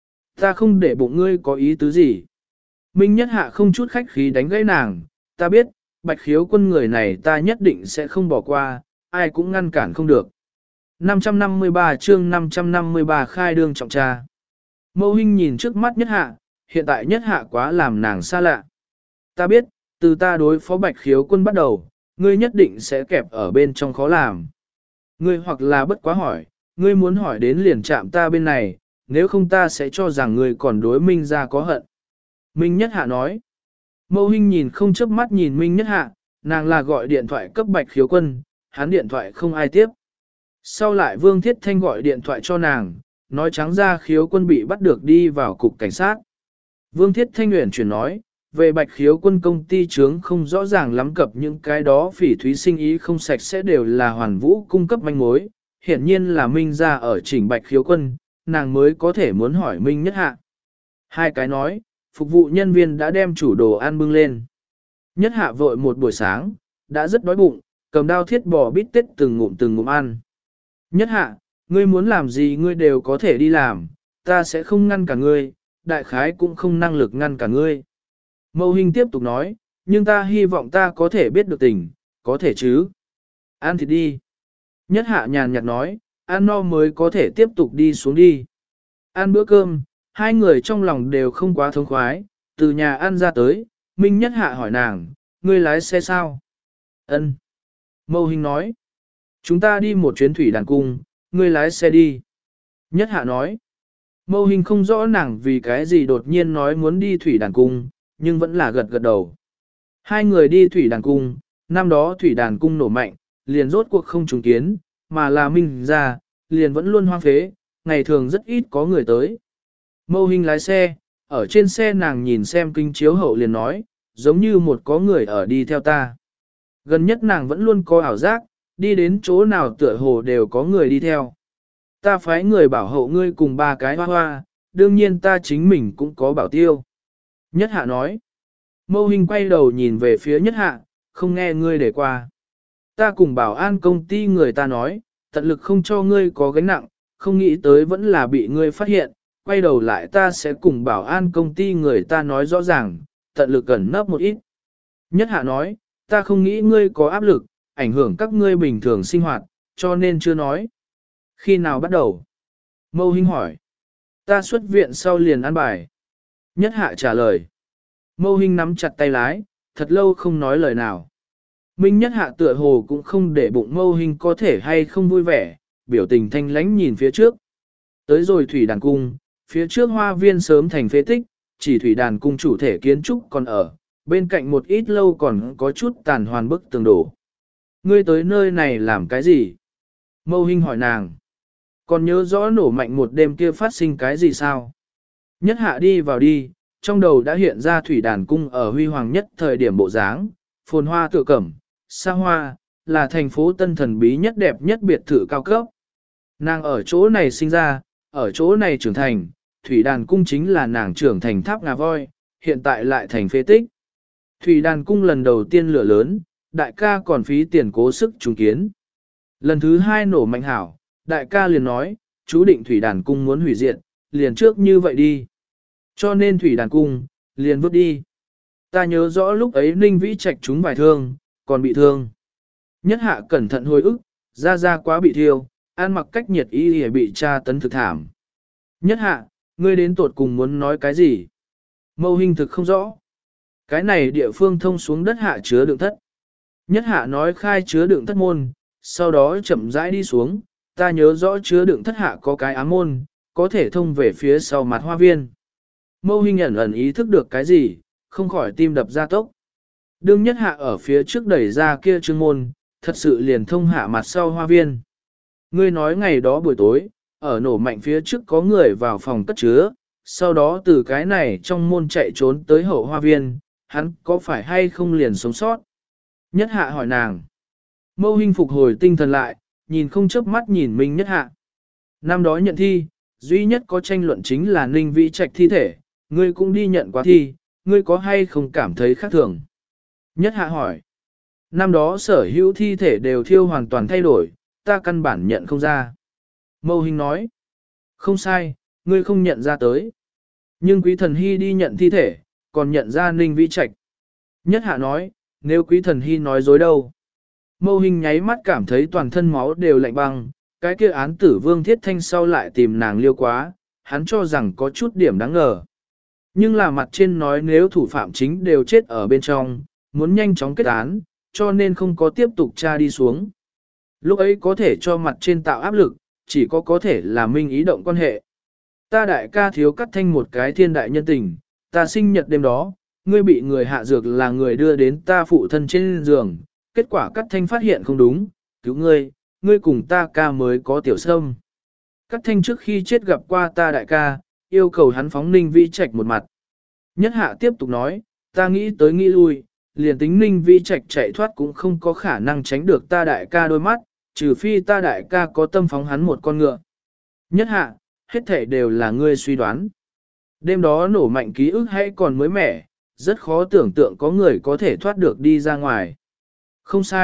Ta không để bụng ngươi có ý tứ gì. Minh Nhất Hạ không chút khách khí đánh gãy nàng, ta biết, Bạch Khiếu Quân người này ta nhất định sẽ không bỏ qua, ai cũng ngăn cản không được. năm trăm năm mươi ba chương năm trăm năm mươi ba khai đương trọng tra. Mâu Hinh nhìn trước mắt Nhất Hạ, hiện tại Nhất Hạ quá làm nàng xa lạ. Ta biết, từ ta đối phó Bạch Khiếu Quân bắt đầu, ngươi nhất định sẽ kẹp ở bên trong khó làm. Ngươi hoặc là bất quá hỏi, ngươi muốn hỏi đến liền chạm ta bên này, nếu không ta sẽ cho rằng ngươi còn đối Minh ra có hận. Minh Nhất Hạ nói. Mâu Hinh nhìn không chớp mắt nhìn Minh Nhất Hạ, nàng là gọi điện thoại cấp Bạch Khiếu Quân, hắn điện thoại không ai tiếp. Sau lại Vương Thiết Thanh gọi điện thoại cho nàng, nói trắng ra Khiếu Quân bị bắt được đi vào cục cảnh sát. Vương Thiết Thanh uyển chuyển nói, về Bạch Khiếu Quân công ty chướng không rõ ràng lắm cập những cái đó phỉ thúy sinh ý không sạch sẽ đều là Hoàn Vũ cung cấp manh mối, hiển nhiên là Minh ra ở chỉnh Bạch Khiếu Quân, nàng mới có thể muốn hỏi Minh Nhất Hạ. Hai cái nói, phục vụ nhân viên đã đem chủ đồ ăn bưng lên. Nhất Hạ vội một buổi sáng, đã rất đói bụng, cầm đao thiết bò bít tết từng ngụm từng ngụm ăn. Nhất hạ, ngươi muốn làm gì ngươi đều có thể đi làm, ta sẽ không ngăn cả ngươi, đại khái cũng không năng lực ngăn cả ngươi. Mâu Hinh tiếp tục nói, nhưng ta hy vọng ta có thể biết được tình, có thể chứ. Ăn thịt đi. Nhất hạ nhàn nhạt nói, ăn no mới có thể tiếp tục đi xuống đi. Ăn bữa cơm, hai người trong lòng đều không quá thống khoái, từ nhà ăn ra tới, Minh Nhất hạ hỏi nàng, ngươi lái xe sao? Ân. Mâu Hinh nói, chúng ta đi một chuyến thủy đàn cung, ngươi lái xe đi. Nhất hạ nói, Mâu Hinh không rõ nàng vì cái gì đột nhiên nói muốn đi thủy đàn cung, nhưng vẫn là gật gật đầu. Hai người đi thủy đàn cung, năm đó thủy đàn cung nổ mạnh, liền rốt cuộc không trùng kiến, mà là Minh ra, liền vẫn luôn hoang phế, ngày thường rất ít có người tới. Mâu Hinh lái xe, ở trên xe nàng nhìn xem kinh chiếu hậu liền nói, giống như một có người ở đi theo ta. Gần nhất nàng vẫn luôn có ảo giác, đi đến chỗ nào tựa hồ đều có người đi theo. Ta phái người bảo hộ ngươi cùng ba cái hoa hoa, đương nhiên ta chính mình cũng có bảo tiêu. Nhất hạ nói. Mâu Hinh quay đầu nhìn về phía nhất hạ, không nghe ngươi để qua. Ta cùng bảo an công ty người ta nói, tận lực không cho ngươi có gánh nặng, không nghĩ tới vẫn là bị ngươi phát hiện, quay đầu lại ta sẽ cùng bảo an công ty người ta nói rõ ràng, tận lực cẩn nấp một ít. Nhất hạ nói, ta không nghĩ ngươi có áp lực, ảnh hưởng các ngươi bình thường sinh hoạt, cho nên chưa nói. Khi nào bắt đầu? Mâu Hinh hỏi. Ta xuất viện sau liền ăn bài. Nhất hạ trả lời. Mâu Hinh nắm chặt tay lái, thật lâu không nói lời nào. Minh Nhất hạ tựa hồ cũng không để bụng Mâu Hinh có thể hay không vui vẻ, biểu tình thanh lãnh nhìn phía trước. Tới rồi thủy đàn cung, phía trước hoa viên sớm thành phế tích, chỉ thủy đàn cung chủ thể kiến trúc còn ở, bên cạnh một ít lâu còn có chút tàn hoàn bức tường đổ. Ngươi tới nơi này làm cái gì? Mâu Hinh hỏi nàng. Còn nhớ rõ nổ mạnh một đêm kia phát sinh cái gì sao? Nhất hạ đi vào đi, trong đầu đã hiện ra thủy đàn cung ở huy hoàng nhất thời điểm bộ dáng, phồn hoa tựa cẩm, xa hoa, là thành phố tân thần bí nhất đẹp nhất biệt thự cao cấp. Nàng ở chỗ này sinh ra, ở chỗ này trưởng thành, thủy đàn cung chính là nàng trưởng thành tháp ngà voi, hiện tại lại thành phế tích. Thủy đàn cung lần đầu tiên lửa lớn, đại ca còn phí tiền cố sức trùng kiến. Lần thứ hai nổ mạnh hảo, đại ca liền nói, chú định thủy đàn cung muốn hủy diệt, liền trước như vậy đi. Cho nên thủy đàn cung, liền vứt đi. Ta nhớ rõ lúc ấy Ninh Vĩ Trạch chúng vài thương, còn bị thương. Nhất hạ cẩn thận hồi ức, ra ra quá bị thiêu, ăn mặc cách nhiệt y để bị tra tấn thực thảm. Nhất hạ, ngươi đến tột cùng muốn nói cái gì? Mâu Hinh thực không rõ. Cái này địa phương thông xuống đất hạ chứa đựng thất. Nhất hạ nói khai chứa đựng thất môn, sau đó chậm rãi đi xuống, ta nhớ rõ chứa đựng thất hạ có cái ám môn, có thể thông về phía sau mặt hoa viên. Mâu Hinh ẩn ẩn ý thức được cái gì, không khỏi tim đập ra tốc. Đương nhất hạ ở phía trước đẩy ra kia trương môn, thật sự liền thông hạ mặt sau hoa viên. Ngươi nói ngày đó buổi tối, ở nổ mạnh phía trước có người vào phòng cất chứa, sau đó từ cái này trong môn chạy trốn tới hậu hoa viên, hắn có phải hay không liền sống sót? Nhất hạ hỏi nàng. Mâu Hinh phục hồi tinh thần lại, nhìn không chớp mắt nhìn Minh Nhất hạ. Năm đó nhận thi, duy nhất có tranh luận chính là Ninh Vĩ Trạch thi thể, ngươi cũng đi nhận quá thi, ngươi có hay không cảm thấy khác thường? Nhất hạ hỏi. Năm đó sở hữu thi thể đều thiêu hoàn toàn thay đổi, ta căn bản nhận không ra. Mâu Hinh nói. Không sai, ngươi không nhận ra tới. Nhưng Quý Thần Hy đi nhận thi thể, còn nhận ra Ninh Vĩ Trạch. Nhất hạ nói, nếu Quý Thần Hy nói dối đâu? Mâu Hinh nháy mắt cảm thấy toàn thân máu đều lạnh băng, cái kia án tử Vương Thiết Thanh sau lại tìm nàng liêu quá, hắn cho rằng có chút điểm đáng ngờ. Nhưng là mặt trên nói nếu thủ phạm chính đều chết ở bên trong, muốn nhanh chóng kết án, cho nên không có tiếp tục tra đi xuống. Lúc ấy có thể cho mặt trên tạo áp lực, chỉ có có thể là minh ý động quan hệ. Ta đại ca thiếu cắt thanh một cái thiên đại nhân tình, ta sinh nhật đêm đó, ngươi bị người hạ dược là người đưa đến ta phụ thân trên giường, kết quả cắt thanh phát hiện không đúng, cứu ngươi, ngươi cùng ta ca mới có tiểu sâm. Cắt thanh trước khi chết gặp qua ta đại ca, yêu cầu hắn phóng Ninh Vĩ Trạch một mặt. Nhất hạ tiếp tục nói, ta nghĩ tới nghĩ lui, liền tính Ninh Vĩ Trạch chạy thoát cũng không có khả năng tránh được ta đại ca đôi mắt, trừ phi ta đại ca có tâm phóng hắn một con ngựa. Nhất hạ, hết thể đều là ngươi suy đoán. Đêm đó nổ mạnh ký ức hay còn mới mẻ, rất khó tưởng tượng có người có thể thoát được đi ra ngoài. Không sai,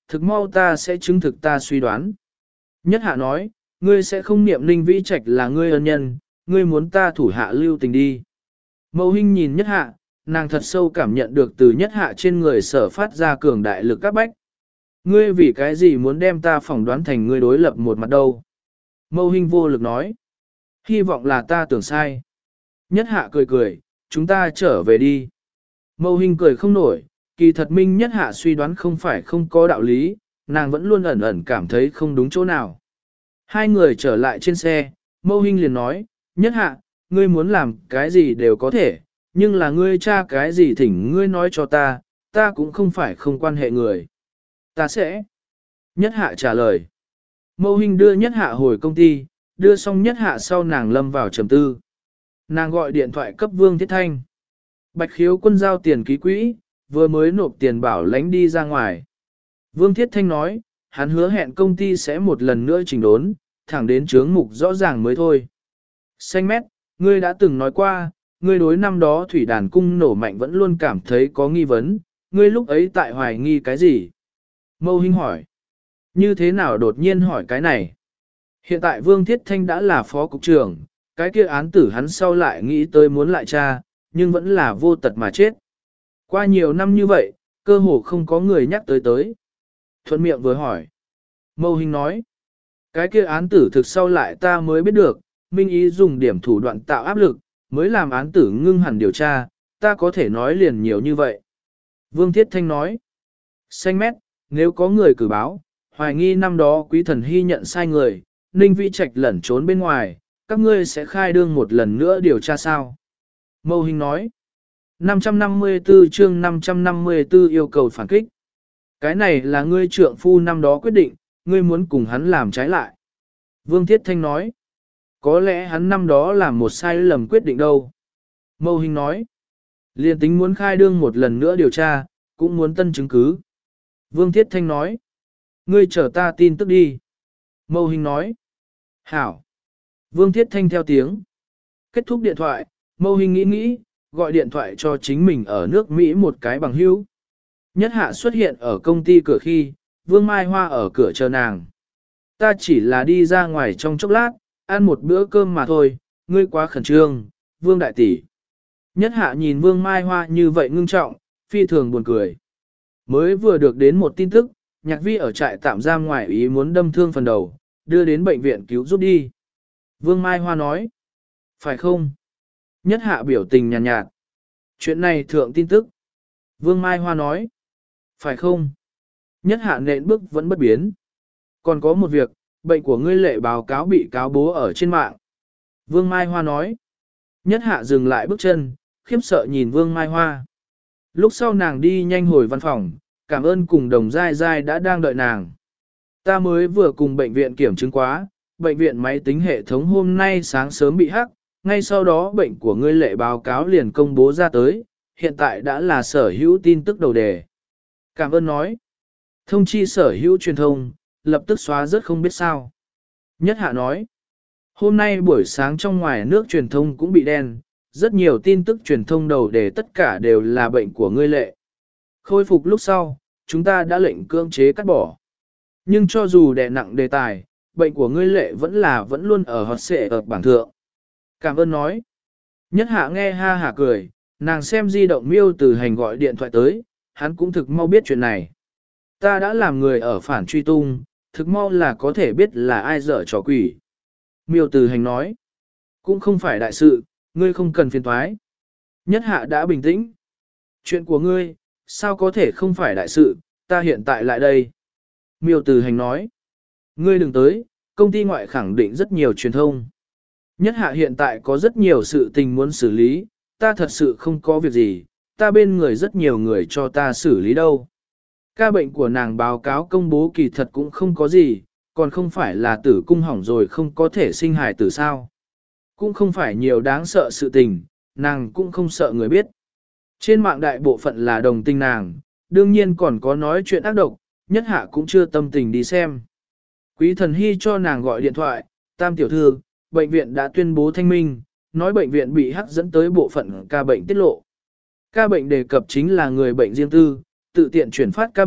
thực mau ta sẽ chứng thực ta suy đoán. Nhất hạ nói, ngươi sẽ không niệm Ninh Vĩ Trạch là ngươi ân nhân, ngươi muốn ta thủ hạ lưu tình đi. Mâu Hinh nhìn nhất hạ, nàng thật sâu cảm nhận được từ nhất hạ trên người sở phát ra cường đại lực các bách. Ngươi vì cái gì muốn đem ta phỏng đoán thành ngươi đối lập một mặt đâu? Mâu Hinh vô lực nói. Hy vọng là ta tưởng sai. Nhất hạ cười cười, chúng ta trở về đi. Mâu Hinh cười không nổi, kỳ thật minh nhất hạ suy đoán không phải không có đạo lý, nàng vẫn luôn ẩn ẩn cảm thấy không đúng chỗ nào. Hai người trở lại trên xe, Mâu Hinh liền nói, nhất hạ, ngươi muốn làm cái gì đều có thể, nhưng là ngươi tra cái gì thỉnh ngươi nói cho ta, ta cũng không phải không quan hệ người. Ta sẽ. Nhất hạ trả lời. Mâu Hinh đưa nhất hạ hồi công ty, đưa xong nhất hạ sau nàng lâm vào trầm tư. Nàng gọi điện thoại cấp Vương Thiết Thanh. Bạch Khiếu Quân giao tiền ký quỹ, vừa mới nộp tiền bảo lãnh đi ra ngoài. Vương Thiết Thanh nói, hắn hứa hẹn công ty sẽ một lần nữa chỉnh đốn, thẳng đến chướng mục rõ ràng mới thôi. Xanh mét, ngươi đã từng nói qua, ngươi đối năm đó thủy đàn cung nổ mạnh vẫn luôn cảm thấy có nghi vấn, ngươi lúc ấy tại hoài nghi cái gì? Mâu Hinh hỏi. Như thế nào đột nhiên hỏi cái này? Hiện tại Vương Thiết Thanh đã là phó cục trưởng, cái kia án tử hắn sau lại nghĩ tới muốn lại tra, nhưng vẫn là vô tật mà chết. Qua nhiều năm như vậy, cơ hồ không có người nhắc tới tới. Thuận miệng vừa hỏi. Mâu Hinh nói. Cái kia án tử thực sau lại ta mới biết được, Minh Ý dùng điểm thủ đoạn tạo áp lực, mới làm án tử ngưng hẳn điều tra, ta có thể nói liền nhiều như vậy. Vương Thiết Thanh nói. Xanh mét, nếu có người cử báo, hoài nghi năm đó quý thần hy nhận sai người, Ninh Vĩ Trạch lẩn trốn bên ngoài, các ngươi sẽ khai đương một lần nữa điều tra sao? Mâu Hinh nói. năm trăm năm mươi tư chương năm trăm năm mươi tư yêu cầu phản kích. Cái này là ngươi trượng phu năm đó quyết định, ngươi muốn cùng hắn làm trái lại. Vương Thiết Thanh nói. Có lẽ hắn năm đó làm một sai lầm quyết định đâu. Mâu Hinh nói. Liên tính muốn khai đương một lần nữa điều tra, cũng muốn tân chứng cứ. Vương Thiết Thanh nói. Ngươi chờ ta tin tức đi. Mâu Hinh nói. Hảo. Vương Thiết Thanh theo tiếng. Kết thúc điện thoại, Mâu Hinh nghĩ nghĩ, gọi điện thoại cho chính mình ở nước Mỹ một cái bằng hữu. Nhất hạ xuất hiện ở công ty cửa khi, Vương Mai Hoa ở cửa chờ nàng. Ta chỉ là đi ra ngoài trong chốc lát, ăn một bữa cơm mà thôi, ngươi quá khẩn trương, Vương Đại Tỷ. Nhất hạ nhìn Vương Mai Hoa như vậy ngưng trọng, phi thường buồn cười. Mới vừa được đến một tin tức, Nhạc Vi ở trại tạm giam ngoài ý muốn đâm thương phần đầu, đưa đến bệnh viện cứu giúp đi. Vương Mai Hoa nói, phải không? Nhất hạ biểu tình nhàn nhạt, nhạt. Chuyện này thượng tin tức. Vương Mai Hoa nói, phải không? Nhất hạ nện bước vẫn bất biến. Còn có một việc, bệnh của ngươi lệ báo cáo bị cáo bố ở trên mạng. Vương Mai Hoa nói, nhất hạ dừng lại bước chân, khiếp sợ nhìn Vương Mai Hoa. Lúc sau nàng đi nhanh hồi văn phòng, cảm ơn cùng đồng dai dai đã đang đợi nàng. Ta mới vừa cùng bệnh viện kiểm chứng quá, bệnh viện máy tính hệ thống hôm nay sáng sớm bị hack, ngay sau đó bệnh của ngươi lệ báo cáo liền công bố ra tới, hiện tại đã là sở hữu tin tức đầu đề. Cảm ơn nói. Thông chi sở hữu truyền thông, lập tức xóa rất không biết sao. Nhất hạ nói. Hôm nay buổi sáng trong ngoài nước truyền thông cũng bị đen, rất nhiều tin tức truyền thông đầu đề tất cả đều là bệnh của ngươi lệ. Khôi phục lúc sau, chúng ta đã lệnh cưỡng chế cắt bỏ. Nhưng cho dù đè nặng đề tài, bệnh của ngươi lệ vẫn là vẫn luôn ở hot xệ ở bảng thượng. Cảm ơn nói. Nhất hạ nghe ha hả cười, nàng xem di động miêu từ hành gọi điện thoại tới, hắn cũng thực mau biết chuyện này. Ta đã làm người ở phản truy tung, thực mau là có thể biết là ai dở trò quỷ. Miêu từ hành nói. Cũng không phải đại sự, ngươi không cần phiền toái. Nhất hạ đã bình tĩnh. Chuyện của ngươi, sao có thể không phải đại sự, ta hiện tại lại đây. Miêu từ hành nói. Ngươi đừng tới, công ty ngoại khẳng định rất nhiều truyền thông. Nhất hạ hiện tại có rất nhiều sự tình muốn xử lý, ta thật sự không có việc gì, ta bên người rất nhiều người cho ta xử lý đâu. Ca bệnh của nàng báo cáo công bố kỳ thật cũng không có gì, còn không phải là tử cung hỏng rồi không có thể sinh hài tử sao. Cũng không phải nhiều đáng sợ sự tình, nàng cũng không sợ người biết. Trên mạng đại bộ phận là đồng tình nàng, đương nhiên còn có nói chuyện ác độc, nhất hạ cũng chưa tâm tình đi xem. Quý thần hy cho nàng gọi điện thoại, tam tiểu thư, bệnh viện đã tuyên bố thanh minh, nói bệnh viện bị hắc dẫn tới bộ phận ca bệnh tiết lộ. Ca bệnh đề cập chính là người bệnh riêng tư, tự tiện chuyển phát ca bệnh,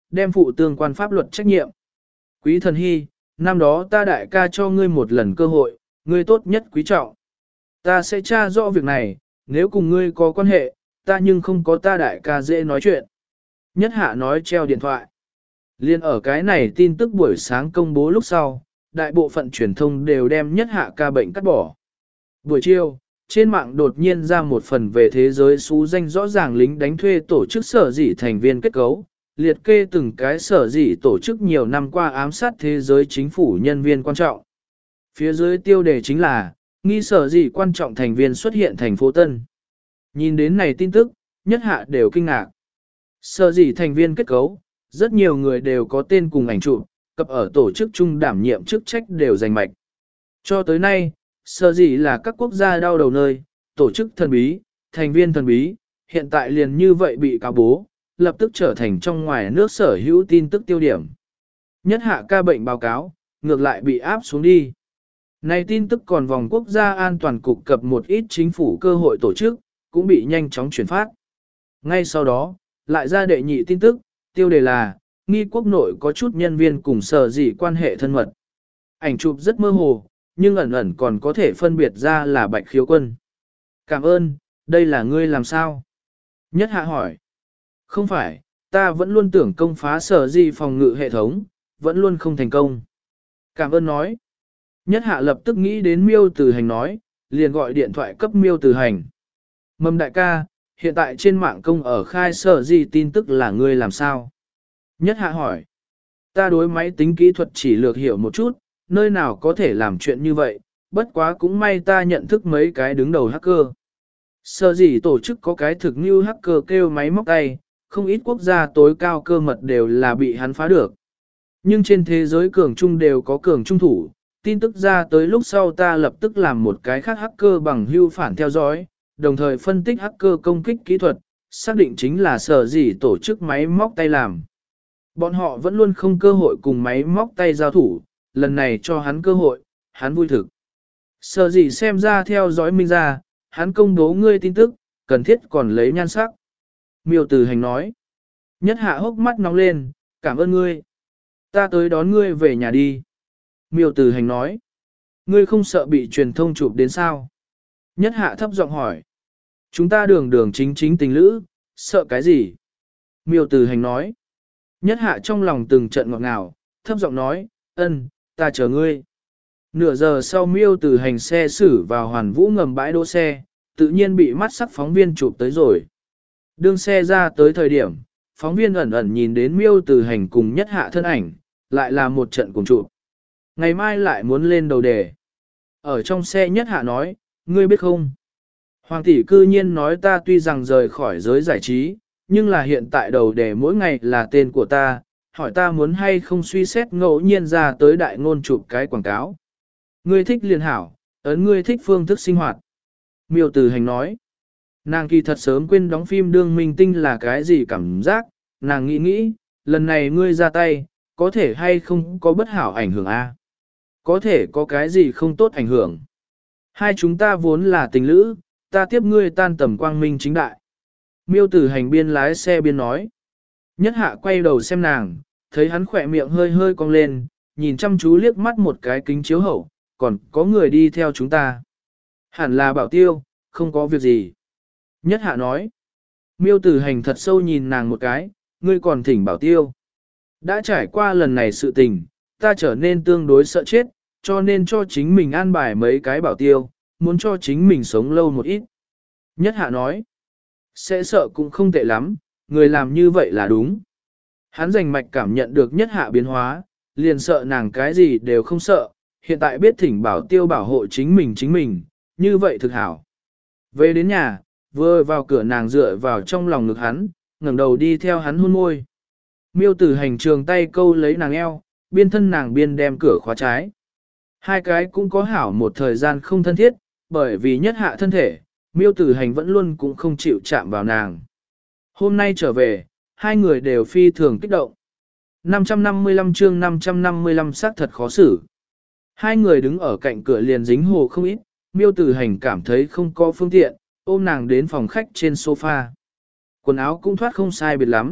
đem phụ tương quan pháp luật trách nhiệm. Quý thần hy, năm đó ta đại ca cho ngươi một lần cơ hội, ngươi tốt nhất quý trọng. Ta sẽ tra rõ việc này, nếu cùng ngươi có quan hệ, ta nhưng không có ta đại ca dễ nói chuyện. Nhất hạ nói treo điện thoại. Liên ở cái này tin tức buổi sáng công bố lúc sau, đại bộ phận truyền thông đều đem nhất hạ ca bệnh cắt bỏ. Buổi chiều, trên mạng đột nhiên ra một phần về thế giới xú danh rõ ràng lính đánh thuê tổ chức sở dị thành viên kết cấu, liệt kê từng cái sở dị tổ chức nhiều năm qua ám sát thế giới chính phủ nhân viên quan trọng. Phía dưới tiêu đề chính là, nghi sở dị quan trọng thành viên xuất hiện thành phố Tân. Nhìn đến này tin tức, nhất hạ đều kinh ngạc. Sở dị thành viên kết cấu, rất nhiều người đều có tên cùng ảnh chụp, cập ở tổ chức chung đảm nhiệm chức trách đều giành mạch. Cho tới nay, sở dị là các quốc gia đau đầu nơi, tổ chức thần bí, thành viên thần bí, hiện tại liền như vậy bị cáo bố, lập tức trở thành trong ngoài nước sở hữu tin tức tiêu điểm. Nhất hạ ca bệnh báo cáo, ngược lại bị áp xuống đi. Này tin tức còn vòng quốc gia an toàn cục cập một ít chính phủ cơ hội tổ chức, cũng bị nhanh chóng chuyển phát. Ngay sau đó, lại ra đệ nhị tin tức, tiêu đề là, nghi quốc nội có chút nhân viên cùng sở dị quan hệ thân mật. Ảnh chụp rất mơ hồ, nhưng ẩn ẩn còn có thể phân biệt ra là Bạch Khiếu Quân. Cảm ơn, đây là ngươi làm sao? Nhất hạ hỏi. Không phải, ta vẫn luôn tưởng công phá sở dị phòng ngự hệ thống, vẫn luôn không thành công. Cảm ơn nói. Nhất hạ lập tức nghĩ đến Miêu Tử Hành nói, liền gọi điện thoại cấp Miêu Tử Hành. Mầm đại ca, hiện tại trên mạng công ở khai sở dị tin tức là ngươi làm sao? Nhất hạ hỏi. Ta đối máy tính kỹ thuật chỉ lược hiểu một chút, nơi nào có thể làm chuyện như vậy, bất quá cũng may ta nhận thức mấy cái đứng đầu hacker. Sở dị tổ chức có cái thực như hacker kêu máy móc tay, không ít quốc gia tối cao cơ mật đều là bị hắn phá được. Nhưng trên thế giới cường trung đều có cường trung thủ, tin tức ra tới lúc sau ta lập tức làm một cái khác hacker bằng hưu phản theo dõi, đồng thời phân tích hacker công kích kỹ thuật, xác định chính là sở dị tổ chức máy móc tay làm. Bọn họ vẫn luôn không cơ hội cùng máy móc tay giao thủ, lần này cho hắn cơ hội, hắn vui thực. Sở dị xem ra theo dõi minh ra, hắn công bố ngươi tin tức, cần thiết còn lấy nhan sắc. Miêu Tử Hành nói. Nhất hạ hốc mắt nóng lên, cảm ơn ngươi. Ta tới đón ngươi về nhà đi. Miêu Tử Hành nói. Ngươi không sợ bị truyền thông chụp đến sao? Nhất hạ thấp giọng hỏi. Chúng ta đường đường chính chính tình lữ, sợ cái gì? Miêu Tử Hành nói. Nhất hạ trong lòng từng trận ngọt ngào, thấp giọng nói, ân, ta chờ ngươi. Nửa giờ sau Miêu Tử Hành xe xử vào Hoàn Vũ ngầm bãi đỗ xe, tự nhiên bị mắt sắc phóng viên chụp tới rồi. Đương xe ra tới thời điểm, phóng viên ẩn ẩn nhìn đến Miêu Tử Hành cùng nhất hạ thân ảnh, lại là một trận cùng chụp. Ngày mai lại muốn lên đầu đề. Ở trong xe nhất hạ nói, ngươi biết không? Hoàng tỷ cư nhiên nói ta tuy rằng rời khỏi giới giải trí, nhưng là hiện tại đầu đề mỗi ngày là tên của ta, hỏi ta muốn hay không suy xét ngẫu nhiên ra tới đại ngôn chụp cái quảng cáo. Ngươi thích liền hảo, ấn ngươi thích phương thức sinh hoạt. Miêu Tử Hành nói, nàng kỳ thật sớm quên đóng phim đương minh tinh là cái gì cảm giác, nàng nghĩ nghĩ, lần này ngươi ra tay, có thể hay không có bất hảo ảnh hưởng a? Có thể có cái gì không tốt ảnh hưởng. Hai chúng ta vốn là tình lữ, ta tiếp ngươi tan tầm quang minh chính đại. Miêu Tử Hành biên lái xe biên nói. Nhất hạ quay đầu xem nàng, thấy hắn khỏe miệng hơi hơi cong lên, nhìn chăm chú liếc mắt một cái kính chiếu hậu, còn có người đi theo chúng ta. Hẳn là Bảo Tiêu, không có việc gì. Nhất hạ nói. Miêu Tử Hành thật sâu nhìn nàng một cái, ngươi còn thỉnh Bảo Tiêu. Đã trải qua lần này sự tình, ta trở nên tương đối sợ chết, cho nên cho chính mình an bài mấy cái Bảo Tiêu, muốn cho chính mình sống lâu một ít. Nhất hạ nói. Sẽ sợ cũng không tệ lắm, người làm như vậy là đúng. Hắn rành mạch cảm nhận được nhất hạ biến hóa, liền sợ nàng cái gì đều không sợ, hiện tại biết thỉnh Bảo Tiêu bảo hộ chính mình chính mình, như vậy thực hảo. Về đến nhà, vừa vào cửa nàng dựa vào trong lòng ngực hắn, ngẩng đầu đi theo hắn hôn môi. Miêu Tử Hành trường tay câu lấy nàng eo, biên thân nàng biên đem cửa khóa trái. Hai cái cũng có hảo một thời gian không thân thiết, bởi vì nhất hạ thân thể, Miêu Tử Hành vẫn luôn cũng không chịu chạm vào nàng. Hôm nay trở về, hai người đều phi thường kích động. năm trăm năm mươi lăm chương năm trăm năm mươi lăm xác thật khó xử. Hai người đứng ở cạnh cửa liền dính hồ không ít, Miêu Tử Hành cảm thấy không có phương tiện, ôm nàng đến phòng khách trên sofa. Quần áo cũng thoát không sai biệt lắm,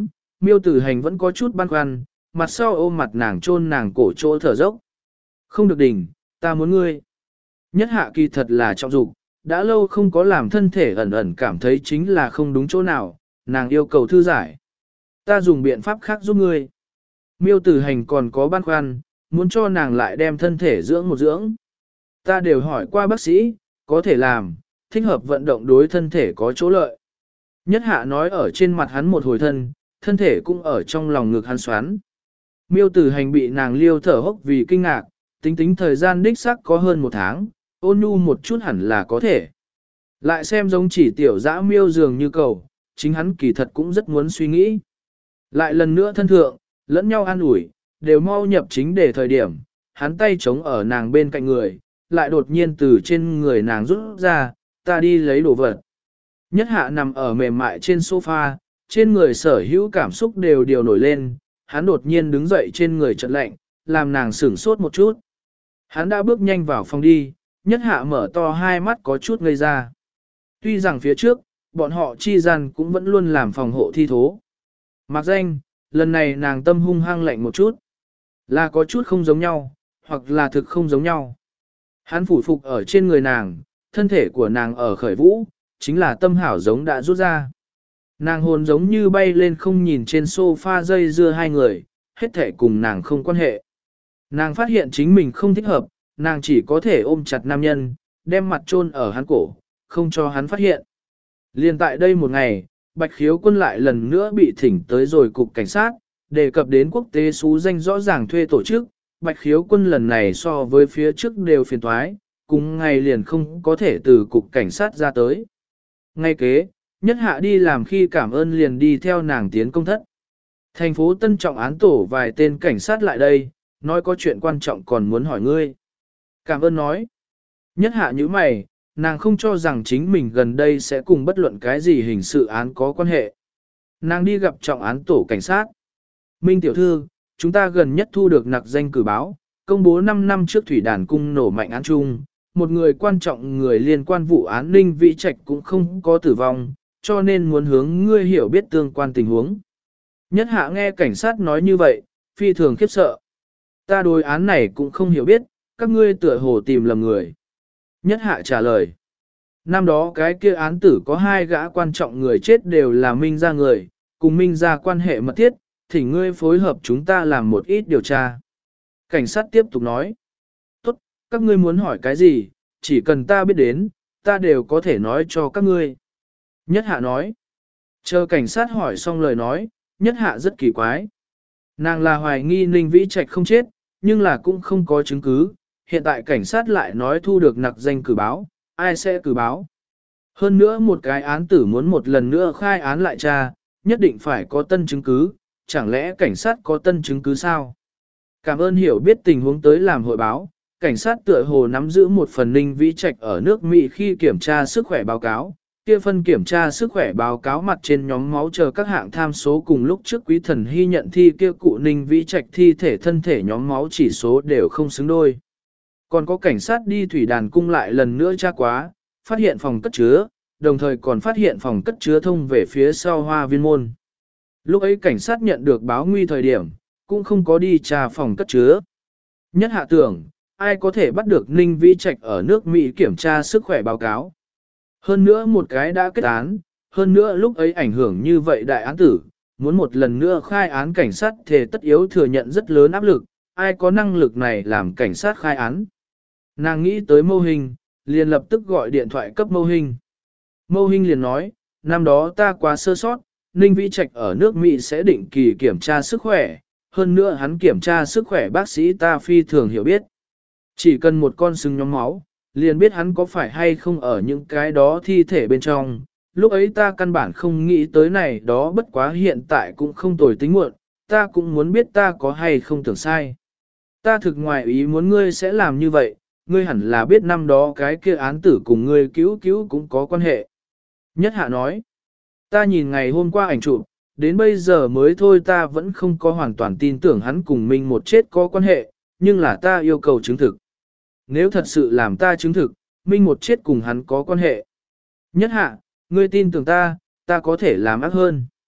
Miêu tử hành vẫn có chút băn khoăn, mặt sau ôm mặt nàng chôn nàng cổ chỗ thở dốc. Không được đỉnh, ta muốn ngươi. Nhất hạ kỳ thật là trọng dục, đã lâu không có làm thân thể ẩn ẩn cảm thấy chính là không đúng chỗ nào, nàng yêu cầu thư giải. Ta dùng biện pháp khác giúp ngươi. Miêu tử hành còn có băn khoăn, muốn cho nàng lại đem thân thể dưỡng một dưỡng. Ta đều hỏi qua bác sĩ, có thể làm, thích hợp vận động đối thân thể có chỗ lợi. Nhất hạ nói ở trên mặt hắn một hồi thân, thân thể cũng ở trong lòng ngực hắn xoắn. Miêu tử hành bị nàng liêu thở hốc vì kinh ngạc, tính tính thời gian đích xác có hơn một tháng, ôn nhu một chút hẳn là có thể. Lại xem giống chỉ tiểu dã miêu dường như cầu, chính hắn kỳ thật cũng rất muốn suy nghĩ. Lại lần nữa thân thượng, lẫn nhau an ủi, đều mau nhập chính để thời điểm, hắn tay chống ở nàng bên cạnh người, lại đột nhiên từ trên người nàng rút ra, ta đi lấy đồ vật. Nhất hạ nằm ở mềm mại trên sofa, trên người sở hữu cảm xúc đều điều nổi lên, hắn đột nhiên đứng dậy trên người chợt lạnh, làm nàng sửng sốt một chút. Hắn đã bước nhanh vào phòng đi, nhất hạ mở to hai mắt có chút ngây ra. Tuy rằng phía trước, bọn họ chi gian cũng vẫn luôn làm phòng hộ thi thố. Mặc danh, lần này nàng tâm hung hăng lạnh một chút. Là có chút không giống nhau, hoặc là thực không giống nhau. Hắn phủ phục ở trên người nàng, thân thể của nàng ở khởi vũ, chính là tâm hảo giống đã rút ra. Nàng hồn giống như bay lên không nhìn trên sofa dây dưa hai người, hết thể cùng nàng không quan hệ. Nàng phát hiện chính mình không thích hợp, nàng chỉ có thể ôm chặt nam nhân, đem mặt chôn ở hắn cổ, không cho hắn phát hiện. Liên tại đây một ngày, Bạch Khiếu Quân lại lần nữa bị thỉnh tới rồi cục cảnh sát, đề cập đến quốc tế xú danh rõ ràng thuê tổ chức. Bạch Khiếu Quân lần này so với phía trước đều phiền toái, cùng ngày liền không có thể từ cục cảnh sát ra tới. Ngay kế, nhất hạ đi làm khi cảm ơn liền đi theo nàng tiến công thất. Thành phố Tân Trọng án tổ vài tên cảnh sát lại đây, nói có chuyện quan trọng còn muốn hỏi ngươi. Cảm ơn nói. Nhất hạ như mày, nàng không cho rằng chính mình gần đây sẽ cùng bất luận cái gì hình sự án có quan hệ. Nàng đi gặp trọng án tổ cảnh sát. Minh tiểu thư, chúng ta gần nhất thu được nặc danh cử báo, công bố năm năm trước thủy đàn cung nổ mạnh án chung, một người quan trọng người liên quan vụ án Ninh Vĩ Trạch cũng không có tử vong, cho nên muốn hướng ngươi hiểu biết tương quan tình huống. Nhất hạ nghe cảnh sát nói như vậy, phi thường khiếp sợ. Ta đối án này cũng không hiểu biết, các ngươi tựa hồ tìm lầm người. Nhất hạ trả lời. Năm đó cái kia án tử có hai gã quan trọng người chết đều là Minh gia người, cùng Minh gia quan hệ mật thiết, thỉnh ngươi phối hợp chúng ta làm một ít điều tra. Cảnh sát tiếp tục nói. Tốt, các ngươi muốn hỏi cái gì, chỉ cần ta biết đến, ta đều có thể nói cho các ngươi. Nhất hạ nói. Chờ cảnh sát hỏi xong lời nói, nhất hạ rất kỳ quái. Nàng là hoài nghi Ninh Vĩ Trạch không chết, nhưng là cũng không có chứng cứ. Hiện tại cảnh sát lại nói thu được nặc danh cử báo, ai sẽ cử báo. Hơn nữa một cái án tử muốn một lần nữa khai án lại tra, nhất định phải có tân chứng cứ, chẳng lẽ cảnh sát có tân chứng cứ sao? Cảm ơn hiểu biết tình huống tới làm hội báo, cảnh sát tựa hồ nắm giữ một phần Ninh Vĩ Trạch ở nước Mỹ khi kiểm tra sức khỏe báo cáo. Kia phân kiểm tra sức khỏe báo cáo mặt trên nhóm máu chờ các hạng tham số cùng lúc trước quý thần hy nhận thi kia cụ Ninh Vĩ Trạch thi thể thân thể nhóm máu chỉ số đều không xứng đôi. Còn có cảnh sát đi thủy đàn cung lại lần nữa tra quá, phát hiện phòng cất chứa, đồng thời còn phát hiện phòng cất chứa thông về phía sau hoa viên môn. Lúc ấy cảnh sát nhận được báo nguy thời điểm, cũng không có đi tra phòng cất chứa. Nhất hạ tưởng, ai có thể bắt được Ninh Vĩ Trạch ở nước Mỹ kiểm tra sức khỏe báo cáo. Hơn nữa một cái đã kết án, hơn nữa lúc ấy ảnh hưởng như vậy đại án tử, muốn một lần nữa khai án cảnh sát thì tất yếu thừa nhận rất lớn áp lực, ai có năng lực này làm cảnh sát khai án. Nàng nghĩ tới Mâu Hình, liền lập tức gọi điện thoại cấp Mâu Hình. Mâu Hình liền nói, năm đó ta quá sơ sót, Ninh Vĩ Trạch ở nước Mỹ sẽ định kỳ kiểm tra sức khỏe, hơn nữa hắn kiểm tra sức khỏe bác sĩ ta phi thường hiểu biết. Chỉ cần một con sừng nhóm máu, liền biết hắn có phải hay không ở những cái đó thi thể bên trong. Lúc ấy ta căn bản không nghĩ tới này đó bất quá hiện tại cũng không tồi tính muộn, ta cũng muốn biết ta có hay không tưởng sai. Ta thực ngoài ý muốn ngươi sẽ làm như vậy, ngươi hẳn là biết năm đó cái kia án tử cùng ngươi cứu cứu cũng có quan hệ. Nhất hạ nói, ta nhìn ngày hôm qua ảnh chụp, đến bây giờ mới thôi ta vẫn không có hoàn toàn tin tưởng hắn cùng mình một chết có quan hệ, nhưng là ta yêu cầu chứng thực. Nếu thật sự làm ta chứng thực, Minh một chết cùng hắn có quan hệ. Nhất hạ, ngươi tin tưởng ta, ta có thể làm ác hơn.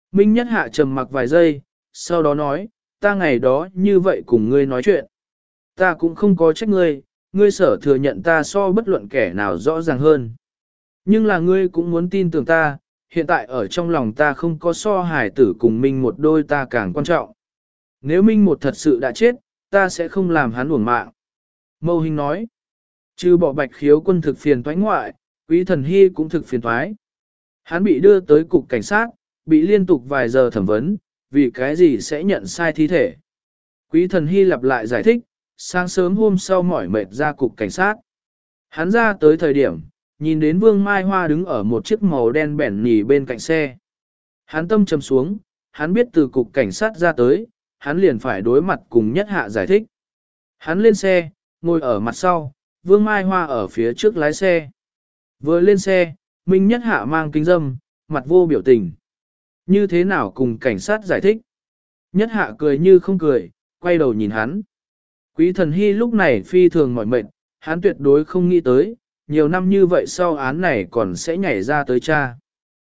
Minh Nhất Hạ trầm mặc vài giây, sau đó nói, ta ngày đó như vậy cùng ngươi nói chuyện. Ta cũng không có trách ngươi, ngươi sở thừa nhận ta so bất luận kẻ nào rõ ràng hơn. Nhưng là ngươi cũng muốn tin tưởng ta, hiện tại ở trong lòng ta không có so hải tử cùng Minh một đôi ta càng quan trọng. Nếu Minh một thật sự đã chết, ta sẽ không làm hắn uổng mạng. Mâu Hinh nói, trừ bỏ Bạch Khiếu quân thực phiền toái ngoại, Quý Thần Hy cũng thực phiền toái. Hắn bị đưa tới cục cảnh sát, bị liên tục vài giờ thẩm vấn, vì cái gì sẽ nhận sai thi thể. Quý Thần Hy lặp lại giải thích, sáng sớm hôm sau mỏi mệt ra cục cảnh sát. Hắn ra tới thời điểm, nhìn đến Vương Mai Hoa đứng ở một chiếc màu đen bẻn nỉ bên cạnh xe. Hắn tâm trầm xuống, hắn biết từ cục cảnh sát ra tới, hắn liền phải đối mặt cùng Nhất Hạ giải thích. Hắn lên xe, ngồi ở mặt sau, Vương Mai Hoa ở phía trước lái xe. Vừa lên xe, Minh Nhất Hạ mang kính dâm, mặt vô biểu tình. Như thế nào cùng cảnh sát giải thích? Nhất Hạ cười như không cười, quay đầu nhìn hắn. Quý Thần Hy lúc này phi thường mỏi mệt, hắn tuyệt đối không nghĩ tới, nhiều năm như vậy sau án này còn sẽ nhảy ra tới cha.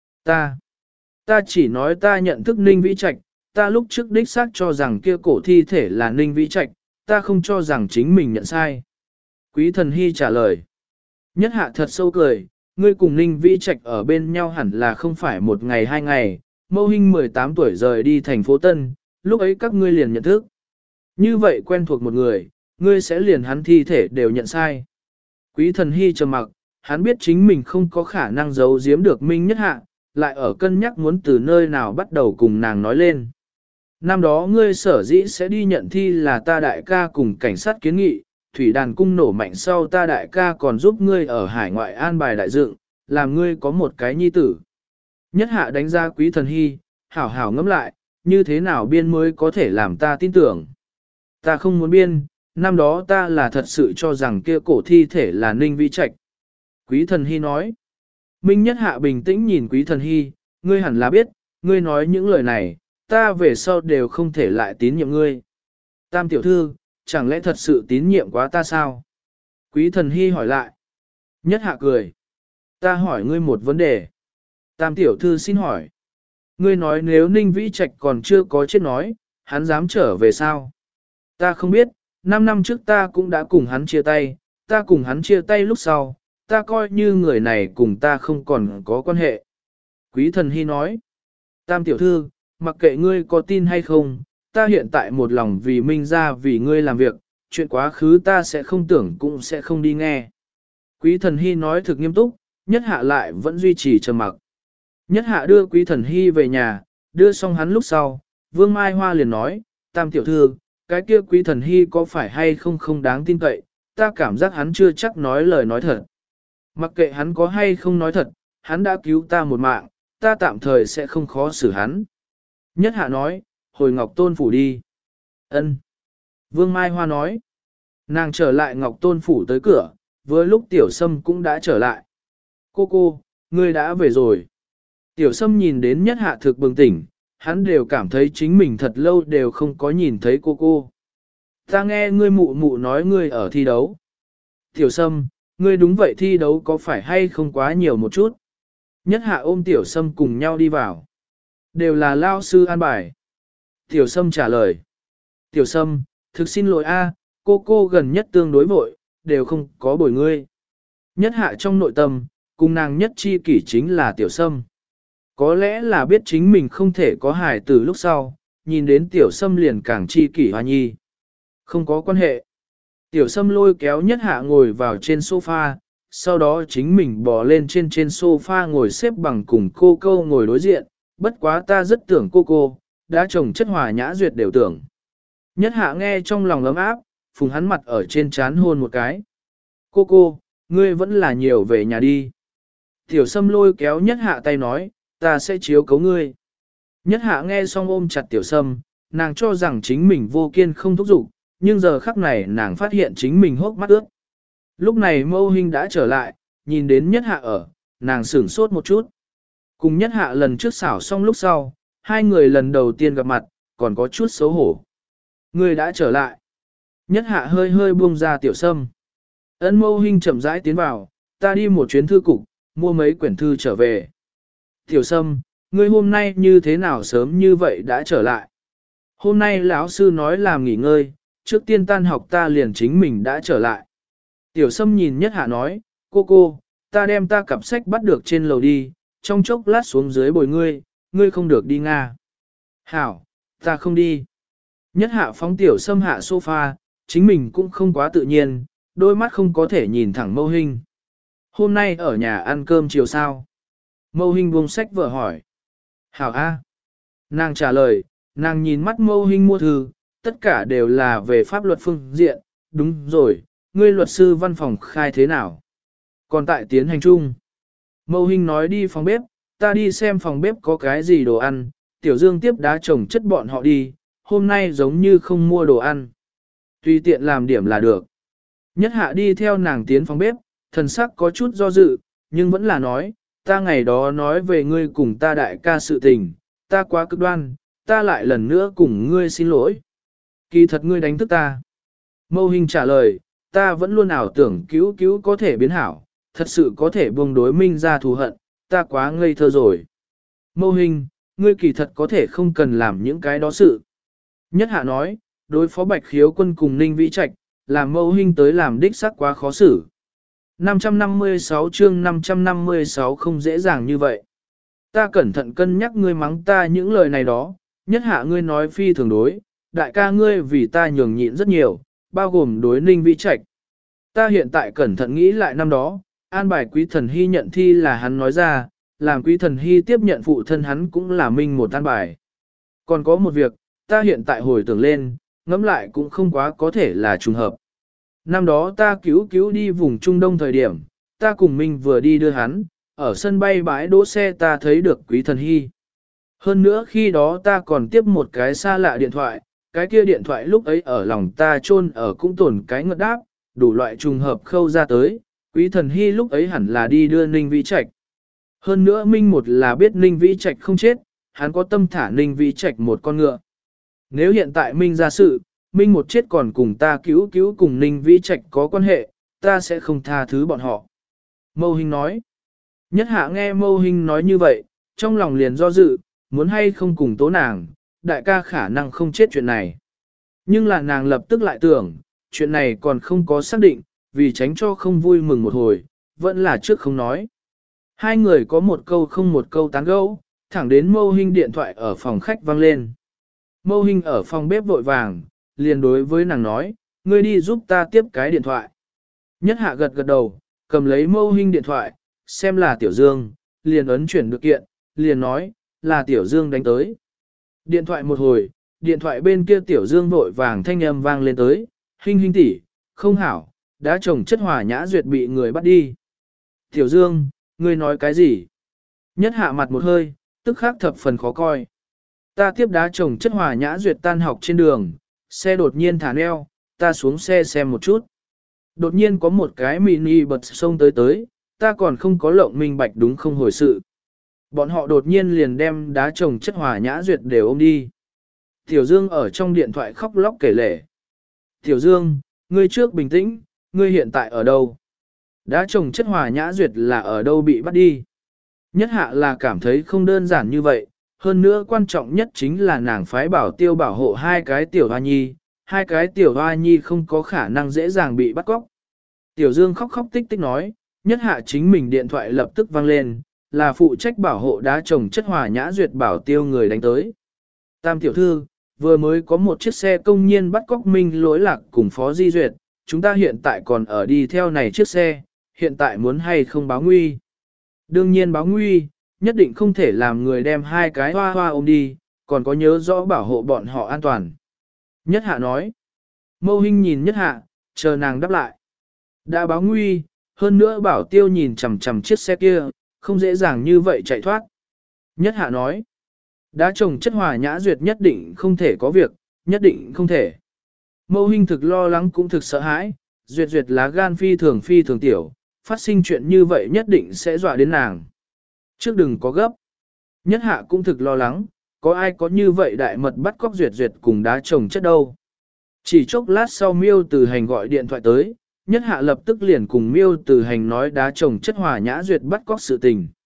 Ta, ta chỉ nói ta nhận thức Ninh Vĩ Trạch, ta lúc trước đích xác cho rằng kia cổ thi thể là Ninh Vĩ Trạch, ta không cho rằng chính mình nhận sai. Quý Thần Hy trả lời. Nhất Hạ thật sâu cười, ngươi cùng Ninh Vĩ Trạch ở bên nhau hẳn là không phải một ngày hai ngày, Mâu Hinh mười tám tuổi rời đi thành phố Tân, lúc ấy các ngươi liền nhận thức. Như vậy quen thuộc một người, ngươi sẽ liền hắn thi thể đều nhận sai. Quý Thần Hy trầm mặc, hắn biết chính mình không có khả năng giấu giếm được Minh Nhất Hạ, lại ở cân nhắc muốn từ nơi nào bắt đầu cùng nàng nói lên. Năm đó ngươi sở dĩ sẽ đi nhận thi là ta đại ca cùng cảnh sát kiến nghị, thủy đàn cung nổ mạnh sau ta đại ca còn giúp ngươi ở hải ngoại an bài đại dựng, làm ngươi có một cái nhi tử. Nhất Hạ đánh giá Quý Thần Hy, hảo hảo ngẫm lại, như thế nào biên mới có thể làm ta tin tưởng. Ta không muốn biên, năm đó ta là thật sự cho rằng kia cổ thi thể là Ninh Vĩ Trạch. Quý Thần Hy nói. Minh Nhất Hạ bình tĩnh nhìn Quý Thần Hy, ngươi hẳn là biết, ngươi nói những lời này, ta về sau đều không thể lại tín nhiệm ngươi. Tam tiểu thư, chẳng lẽ thật sự tín nhiệm quá ta sao? Quý Thần Hy hỏi lại. Nhất Hạ cười. Ta hỏi ngươi một vấn đề. Tam tiểu thư xin hỏi. Ngươi nói nếu Ninh Vĩ Trạch còn chưa có chết nói, hắn dám trở về sao? Ta không biết, năm năm trước ta cũng đã cùng hắn chia tay, ta cùng hắn chia tay lúc sau, ta coi như người này cùng ta không còn có quan hệ. Quý Thần Hy nói. Tam tiểu thư, mặc kệ ngươi có tin hay không, ta hiện tại một lòng vì Minh ra vì ngươi làm việc, chuyện quá khứ ta sẽ không tưởng cũng sẽ không đi nghe. Quý Thần Hy nói thực nghiêm túc, Nhất Hạ lại vẫn duy trì trầm mặc. Nhất Hạ đưa Quý Thần Hy về nhà, đưa xong hắn lúc sau, Vương Mai Hoa liền nói, Tam tiểu thư, cái kia Quý Thần Hy có phải hay không không đáng tin cậy, ta cảm giác hắn chưa chắc nói lời nói thật. Mặc kệ hắn có hay không nói thật, hắn đã cứu ta một mạng, ta tạm thời sẽ không khó xử hắn. Nhất Hạ nói, hồi Ngọc Tôn Phủ đi. Ân. Vương Mai Hoa nói, nàng trở lại Ngọc Tôn Phủ tới cửa, với lúc Tiểu Sâm cũng đã trở lại. Cô cô, ngươi đã về rồi. Tiểu Sâm nhìn đến Nhất Hạ thực bừng tỉnh, hắn đều cảm thấy chính mình thật lâu đều không có nhìn thấy cô cô. Ta nghe ngươi mụ mụ nói ngươi ở thi đấu. Tiểu Sâm, ngươi đúng vậy thi đấu có phải hay không quá nhiều một chút? Nhất Hạ ôm Tiểu Sâm cùng nhau đi vào. Đều là lao sư an bài. Tiểu Sâm trả lời. Tiểu Sâm, thực xin lỗi a, cô cô gần nhất tương đối vội, đều không có bồi ngươi. Nhất Hạ trong nội tâm, cùng nàng nhất chi kỷ chính là Tiểu Sâm. Có lẽ là biết chính mình không thể có hài từ lúc sau, nhìn đến Tiểu Sâm liền càng chi kỷ hoa nhi. Không có quan hệ. Tiểu Sâm lôi kéo Nhất Hạ ngồi vào trên sofa, sau đó chính mình bò lên trên trên sofa ngồi xếp bằng cùng cô câu ngồi đối diện, bất quá ta rất tưởng cô cô, đã chồng chất hòa nhã duyệt đều tưởng. Nhất Hạ nghe trong lòng ấm áp, phùng hắn mặt ở trên trán hôn một cái. Cô cô, ngươi vẫn là nhiều về nhà đi. Tiểu Sâm lôi kéo Nhất Hạ tay nói, ta sẽ chiếu cấu ngươi. Nhất Hạ nghe xong ôm chặt Tiểu Sâm, nàng cho rằng chính mình vô kiên không thúc giục, nhưng giờ khắc này nàng phát hiện chính mình hốc mắt ướt. Lúc này Mâu Hinh đã trở lại, nhìn đến Nhất Hạ ở, nàng sửng sốt một chút. Cùng Nhất Hạ lần trước xảo xong lúc sau, hai người lần đầu tiên gặp mặt, còn có chút xấu hổ. Người đã trở lại. Nhất Hạ hơi hơi buông ra Tiểu Sâm. Ân Mâu Hinh chậm rãi tiến vào, ta đi một chuyến thư cục, mua mấy quyển thư trở về. Tiểu Sâm, ngươi hôm nay như thế nào sớm như vậy đã trở lại? Hôm nay lão sư nói làm nghỉ ngơi, trước tiên tan học ta liền chính mình đã trở lại. Tiểu Sâm nhìn Nhất Hạ nói, cô cô, ta đem ta cặp sách bắt được trên lầu đi, trong chốc lát xuống dưới bồi ngươi, ngươi không được đi Nga. Hảo, ta không đi. Nhất Hạ phóng Tiểu Sâm hạ sofa, chính mình cũng không quá tự nhiên, đôi mắt không có thể nhìn thẳng Mâu Hinh. Hôm nay ở nhà ăn cơm chiều sao? Mâu Hinh buông sách vợ hỏi. Hảo A. Nàng trả lời, nàng nhìn mắt Mâu Hinh mua thư, tất cả đều là về pháp luật phương diện, đúng rồi, ngươi luật sư văn phòng khai thế nào? Còn tại tiến hành chung. Mâu Hinh nói đi phòng bếp, ta đi xem phòng bếp có cái gì đồ ăn, Tiểu Dương tiếp đá chồng chất bọn họ đi, hôm nay giống như không mua đồ ăn. Tùy tiện làm điểm là được. Nhất Hạ đi theo nàng tiến phòng bếp, thần sắc có chút do dự, nhưng vẫn là nói, ta ngày đó nói về ngươi cùng ta đại ca sự tình, ta quá cực đoan, ta lại lần nữa cùng ngươi xin lỗi. Kỳ thật ngươi đánh thức ta. Mâu Hinh trả lời, ta vẫn luôn ảo tưởng cứu cứu có thể biến hảo, thật sự có thể buông đối Minh ra thù hận, ta quá ngây thơ rồi. Mâu Hinh, ngươi kỳ thật có thể không cần làm những cái đó sự. Nhất Hạ nói, đối phó Bạch Khiếu Quân cùng Ninh Vĩ Trạch, làm Mâu Hinh tới làm đích xác quá khó xử. năm trăm năm mươi sáu chương năm trăm năm mươi sáu không dễ dàng như vậy. Ta cẩn thận cân nhắc ngươi mắng ta những lời này đó, Nhất Hạ ngươi nói phi thường đối, đại ca ngươi vì ta nhường nhịn rất nhiều, bao gồm đối Ninh Vĩ Trạch. Ta hiện tại cẩn thận nghĩ lại năm đó, an bài Quý Thần Hy nhận thi là hắn nói ra, làm Quý Thần Hy tiếp nhận phụ thân hắn cũng là minh một an bài. Còn có một việc, ta hiện tại hồi tưởng lên, ngẫm lại cũng không quá có thể là trùng hợp. Năm đó ta cứu cứu đi vùng Trung Đông thời điểm, ta cùng Minh vừa đi đưa hắn, ở sân bay bãi đỗ xe ta thấy được Quý Thần Hy. Hơn nữa khi đó ta còn tiếp một cái xa lạ điện thoại, cái kia điện thoại lúc ấy ở lòng ta chôn ở cũng tổn cái ngợt đáp, đủ loại trùng hợp khâu ra tới, Quý Thần Hy lúc ấy hẳn là đi đưa Ninh Vĩ Trạch. Hơn nữa Minh một là biết Ninh Vĩ Trạch không chết, hắn có tâm thả Ninh Vĩ Trạch một con ngựa. Nếu hiện tại Minh ra sự, Minh một chết còn cùng ta cứu cứu cùng Ninh Vĩ Trạch có quan hệ, ta sẽ không tha thứ bọn họ. Mâu Hinh nói. Nhất Hạ nghe Mâu Hinh nói như vậy, trong lòng liền do dự, muốn hay không cùng tố nàng, đại ca khả năng không chết chuyện này. Nhưng là nàng lập tức lại tưởng, chuyện này còn không có xác định, vì tránh cho không vui mừng một hồi, vẫn là trước không nói. Hai người có một câu không một câu tán gẫu, thẳng đến Mâu Hinh điện thoại ở phòng khách vang lên. Mâu Hinh ở phòng bếp vội vàng, liền đối với nàng nói, ngươi đi giúp ta tiếp cái điện thoại. Nhất Hạ gật gật đầu, cầm lấy Mâu Hinh điện thoại, xem là Tiểu Dương, liền ấn chuyển được kiện, liền nói, là Tiểu Dương đánh tới. Điện thoại một hồi, điện thoại bên kia Tiểu Dương vội vàng thanh âm vang lên tới, Hinh Hinh tỷ, không hảo, đã chồng chất hỏa nhã duyệt bị người bắt đi. Tiểu Dương, ngươi nói cái gì? Nhất Hạ mặt một hơi, tức khắc thập phần khó coi. Ta tiếp đá chồng chất hỏa nhã duyệt tan học trên đường, xe đột nhiên thả neo, ta xuống xe xem một chút. Đột nhiên có một cái mini bật sông tới tới, ta còn không có lộng minh bạch đúng không hồi sự. Bọn họ đột nhiên liền đem đá chồng chất hỏa nhã duyệt đều ôm đi. Tiểu Dương ở trong điện thoại khóc lóc kể lể. Tiểu Dương, ngươi trước bình tĩnh, ngươi hiện tại ở đâu? Đá chồng chất hỏa nhã duyệt là ở đâu bị bắt đi? Nhất Hạ là cảm thấy không đơn giản như vậy, hơn nữa quan trọng nhất chính là nàng phái bảo tiêu bảo hộ hai cái tiểu hoa nhi, hai cái tiểu hoa nhi không có khả năng dễ dàng bị bắt cóc. Tiểu Dương khóc khóc tích tích nói, Nhất Hạ chính mình điện thoại lập tức vang lên, là phụ trách bảo hộ đá chồng chất hỏa nhã duyệt bảo tiêu người đánh tới. Tam tiểu thư, vừa mới có một chiếc xe công nhiên bắt cóc Minh Lỗi Lạc cùng Phó Di Duyệt, chúng ta hiện tại còn ở đi theo này chiếc xe, hiện tại muốn hay không báo nguy. Đương nhiên báo nguy, nhất định không thể làm người đem hai cái hoa hoa ôm đi, còn có nhớ rõ bảo hộ bọn họ an toàn. Nhất Hạ nói. Mâu Hinh nhìn Nhất Hạ, chờ nàng đáp lại. Đã báo nguy, hơn nữa bảo tiêu nhìn chằm chằm chiếc xe kia, không dễ dàng như vậy chạy thoát. Nhất Hạ nói. Đã chồng chất hỏa nhã duyệt nhất định không thể có việc, nhất định không thể. Mâu Hinh thực lo lắng cũng thực sợ hãi, duyệt duyệt lá gan phi thường phi thường tiểu, phát sinh chuyện như vậy nhất định sẽ dọa đến nàng. Trước đừng có gấp. Nhất Hạ cũng thực lo lắng, có ai có như vậy đại mật bắt cóc duyệt duyệt cùng đá chồng chất đâu. Chỉ chốc lát sau Miêu Từ Hành gọi điện thoại tới, Nhất Hạ lập tức liền cùng Miêu Từ Hành nói đá chồng chất hỏa nhã duyệt bắt cóc sự tình.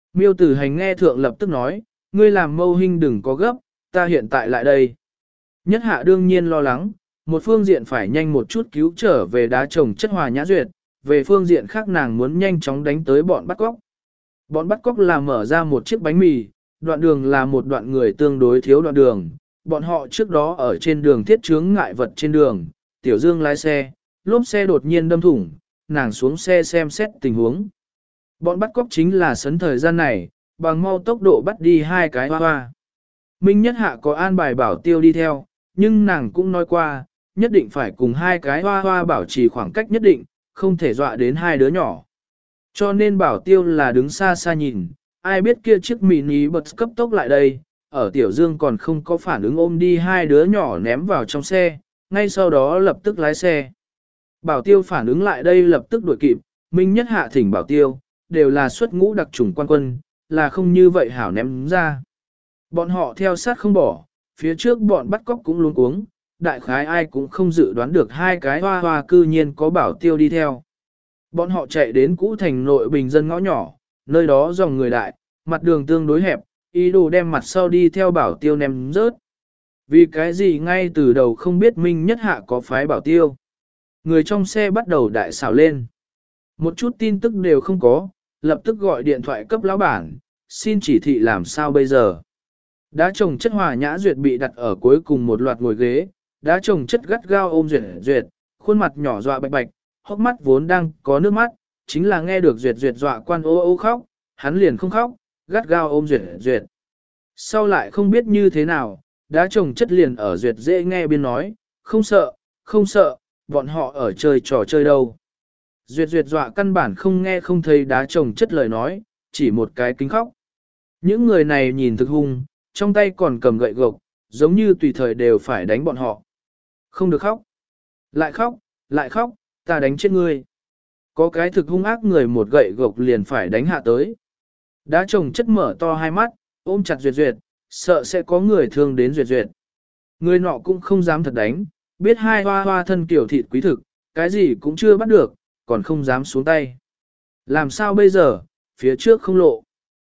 Miêu tử hành nghe thượng lập tức nói, ngươi làm mâu hình đừng có gấp, ta hiện tại lại đây. Nhất hạ đương nhiên lo lắng, một phương diện phải nhanh một chút cứu trở về đá trồng chất Hòa Nhã Duyệt, về phương diện khác nàng muốn nhanh chóng đánh tới bọn bắt cóc. Bọn bắt cóc là mở ra một chiếc bánh mì, đoạn đường là một đoạn người tương đối thiếu đoạn đường, bọn họ trước đó ở trên đường thiết chướng ngại vật trên đường, Tiểu Dương lái xe, lốp xe đột nhiên đâm thủng, nàng xuống xe xem xét tình huống. Bọn bắt cóc chính là sấn thời gian này, bằng mau tốc độ bắt đi hai cái hoa hoa. Minh Nhất Hạ có an bài bảo tiêu đi theo, nhưng nàng cũng nói qua, nhất định phải cùng hai cái hoa hoa bảo trì khoảng cách nhất định, không thể dọa đến hai đứa nhỏ. Cho nên bảo tiêu là đứng xa xa nhìn, ai biết kia chiếc mini bật cấp tốc lại đây, ở Tiểu Dương còn không có phản ứng ôm đi hai đứa nhỏ ném vào trong xe, ngay sau đó lập tức lái xe. Bảo tiêu phản ứng lại đây lập tức đuổi kịp, Minh Nhất Hạ thỉnh bảo tiêu, đều là xuất ngũ đặc chủng quan quân, là không như vậy hảo ném ra. Bọn họ theo sát không bỏ, phía trước bọn bắt cóc cũng luống cuống, đại khái ai cũng không dự đoán được hai cái hoa hoa cư nhiên có bảo tiêu đi theo. Bọn họ chạy đến cũ thành nội bình dân ngõ nhỏ, nơi đó dòng người đại, mặt đường tương đối hẹp, ý đồ đem mặt sau đi theo bảo tiêu ném rớt. Vì cái gì ngay từ đầu không biết Minh Nhất Hạ có phái bảo tiêu. Người trong xe bắt đầu đại xảo lên. Một chút tin tức đều không có, lập tức gọi điện thoại cấp lão bản, xin chỉ thị làm sao bây giờ. Đá trồng chất Hòa Nhã Duyệt bị đặt ở cuối cùng một loạt ngồi ghế, đá trồng chất gắt gao ôm Duyệt Duyệt, khuôn mặt nhỏ dọa bạch bạch, hốc mắt vốn đang có nước mắt, chính là nghe được Duyệt Duyệt dọa quan ô ô khóc, hắn liền không khóc, gắt gao ôm Duyệt Duyệt. Sau lại không biết như thế nào, đá trồng chất liền ở Duyệt dễ nghe biên nói, không sợ, không sợ, bọn họ ở chơi trò chơi đâu. Duyệt Duyệt dọa căn bản không nghe không thấy đá trồng chất lời nói, chỉ một cái kính khóc. Những người này nhìn thực hung, trong tay còn cầm gậy gộc, giống như tùy thời đều phải đánh bọn họ. Không được khóc. Lại khóc, lại khóc, ta đánh chết ngươi. Có cái thực hung ác người một gậy gộc liền phải đánh hạ tới. Đá trồng chất mở to hai mắt, ôm chặt Duyệt Duyệt, sợ sẽ có người thương đến Duyệt Duyệt. Người nọ cũng không dám thật đánh, biết hai hoa hoa thân kiểu thịt quý thực, cái gì cũng chưa bắt được, còn không dám xuống tay. Làm sao bây giờ, phía trước không lộ.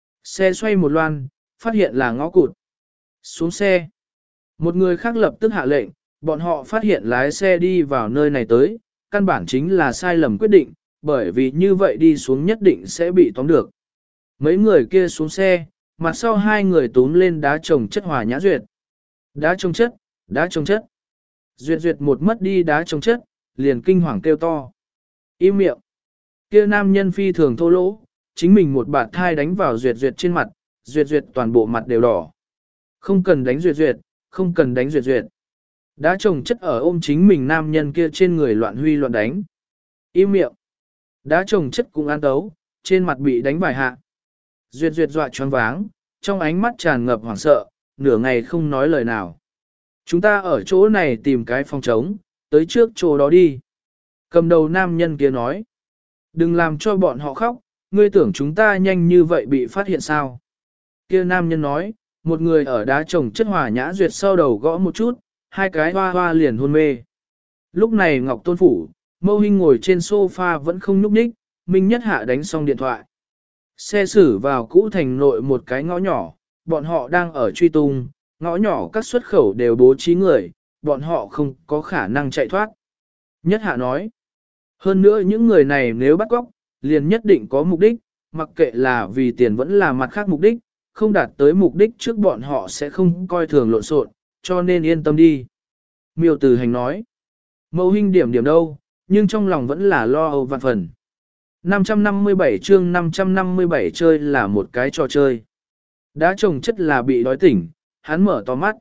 Xe xoay một loan, phát hiện là ngõ cụt. Xuống xe. Một người khác lập tức hạ lệnh, bọn họ phát hiện lái xe đi vào nơi này tới, căn bản chính là sai lầm quyết định, bởi vì như vậy đi xuống nhất định sẽ bị tóm được. Mấy người kia xuống xe, mặt sau hai người túm lên đá trồng chất Hòa Nhã Duyệt. Đá trồng chất, đá trồng chất. Duyệt Duyệt một mất đi đá trồng chất, liền kinh hoàng kêu to. Im miệng. Kia nam nhân phi thường thô lỗ, chính mình một bạt thai đánh vào Duyệt Duyệt trên mặt, Duyệt Duyệt toàn bộ mặt đều đỏ. Không cần đánh Duyệt Duyệt, không cần đánh Duyệt Duyệt. Đá trồng chất ở ôm chính mình nam nhân kia trên người loạn huy loạn đánh. Im miệng. Đá trồng chất cũng an tấu, trên mặt bị đánh vài hạ. Duyệt Duyệt dọa choáng váng, trong ánh mắt tràn ngập hoảng sợ, nửa ngày không nói lời nào. Chúng ta ở chỗ này tìm cái phòng trống, tới trước chỗ đó đi. Cầm đầu nam nhân kia nói. Đừng làm cho bọn họ khóc, ngươi tưởng chúng ta nhanh như vậy bị phát hiện sao. Kia nam nhân nói, một người ở đá trồng chất Hòa Nhã Duyệt sau đầu gõ một chút, hai cái hoa hoa liền hôn mê. Lúc này Ngọc Tôn Phủ, Mâu Hinh ngồi trên sofa vẫn không nhúc nhích, Minh Nhất Hạ đánh xong điện thoại. Xe xử vào cũ thành nội một cái ngõ nhỏ, bọn họ đang ở truy tung, ngõ nhỏ các xuất khẩu đều bố trí người, bọn họ không có khả năng chạy thoát. Nhất Hạ nói, hơn nữa những người này nếu bắt cóc, liền nhất định có mục đích, mặc kệ là vì tiền vẫn là mặt khác mục đích, không đạt tới mục đích trước bọn họ sẽ không coi thường lộn xộn, cho nên yên tâm đi. Miêu Tử Hành nói, Mâu Hinh điểm điểm đâu, nhưng trong lòng vẫn là lo âu vạn phần. năm trăm năm mươi bảy chương năm trăm năm mươi bảy chơi là một cái trò chơi. Đá trồng chất là bị đói tỉnh, hắn mở to mắt.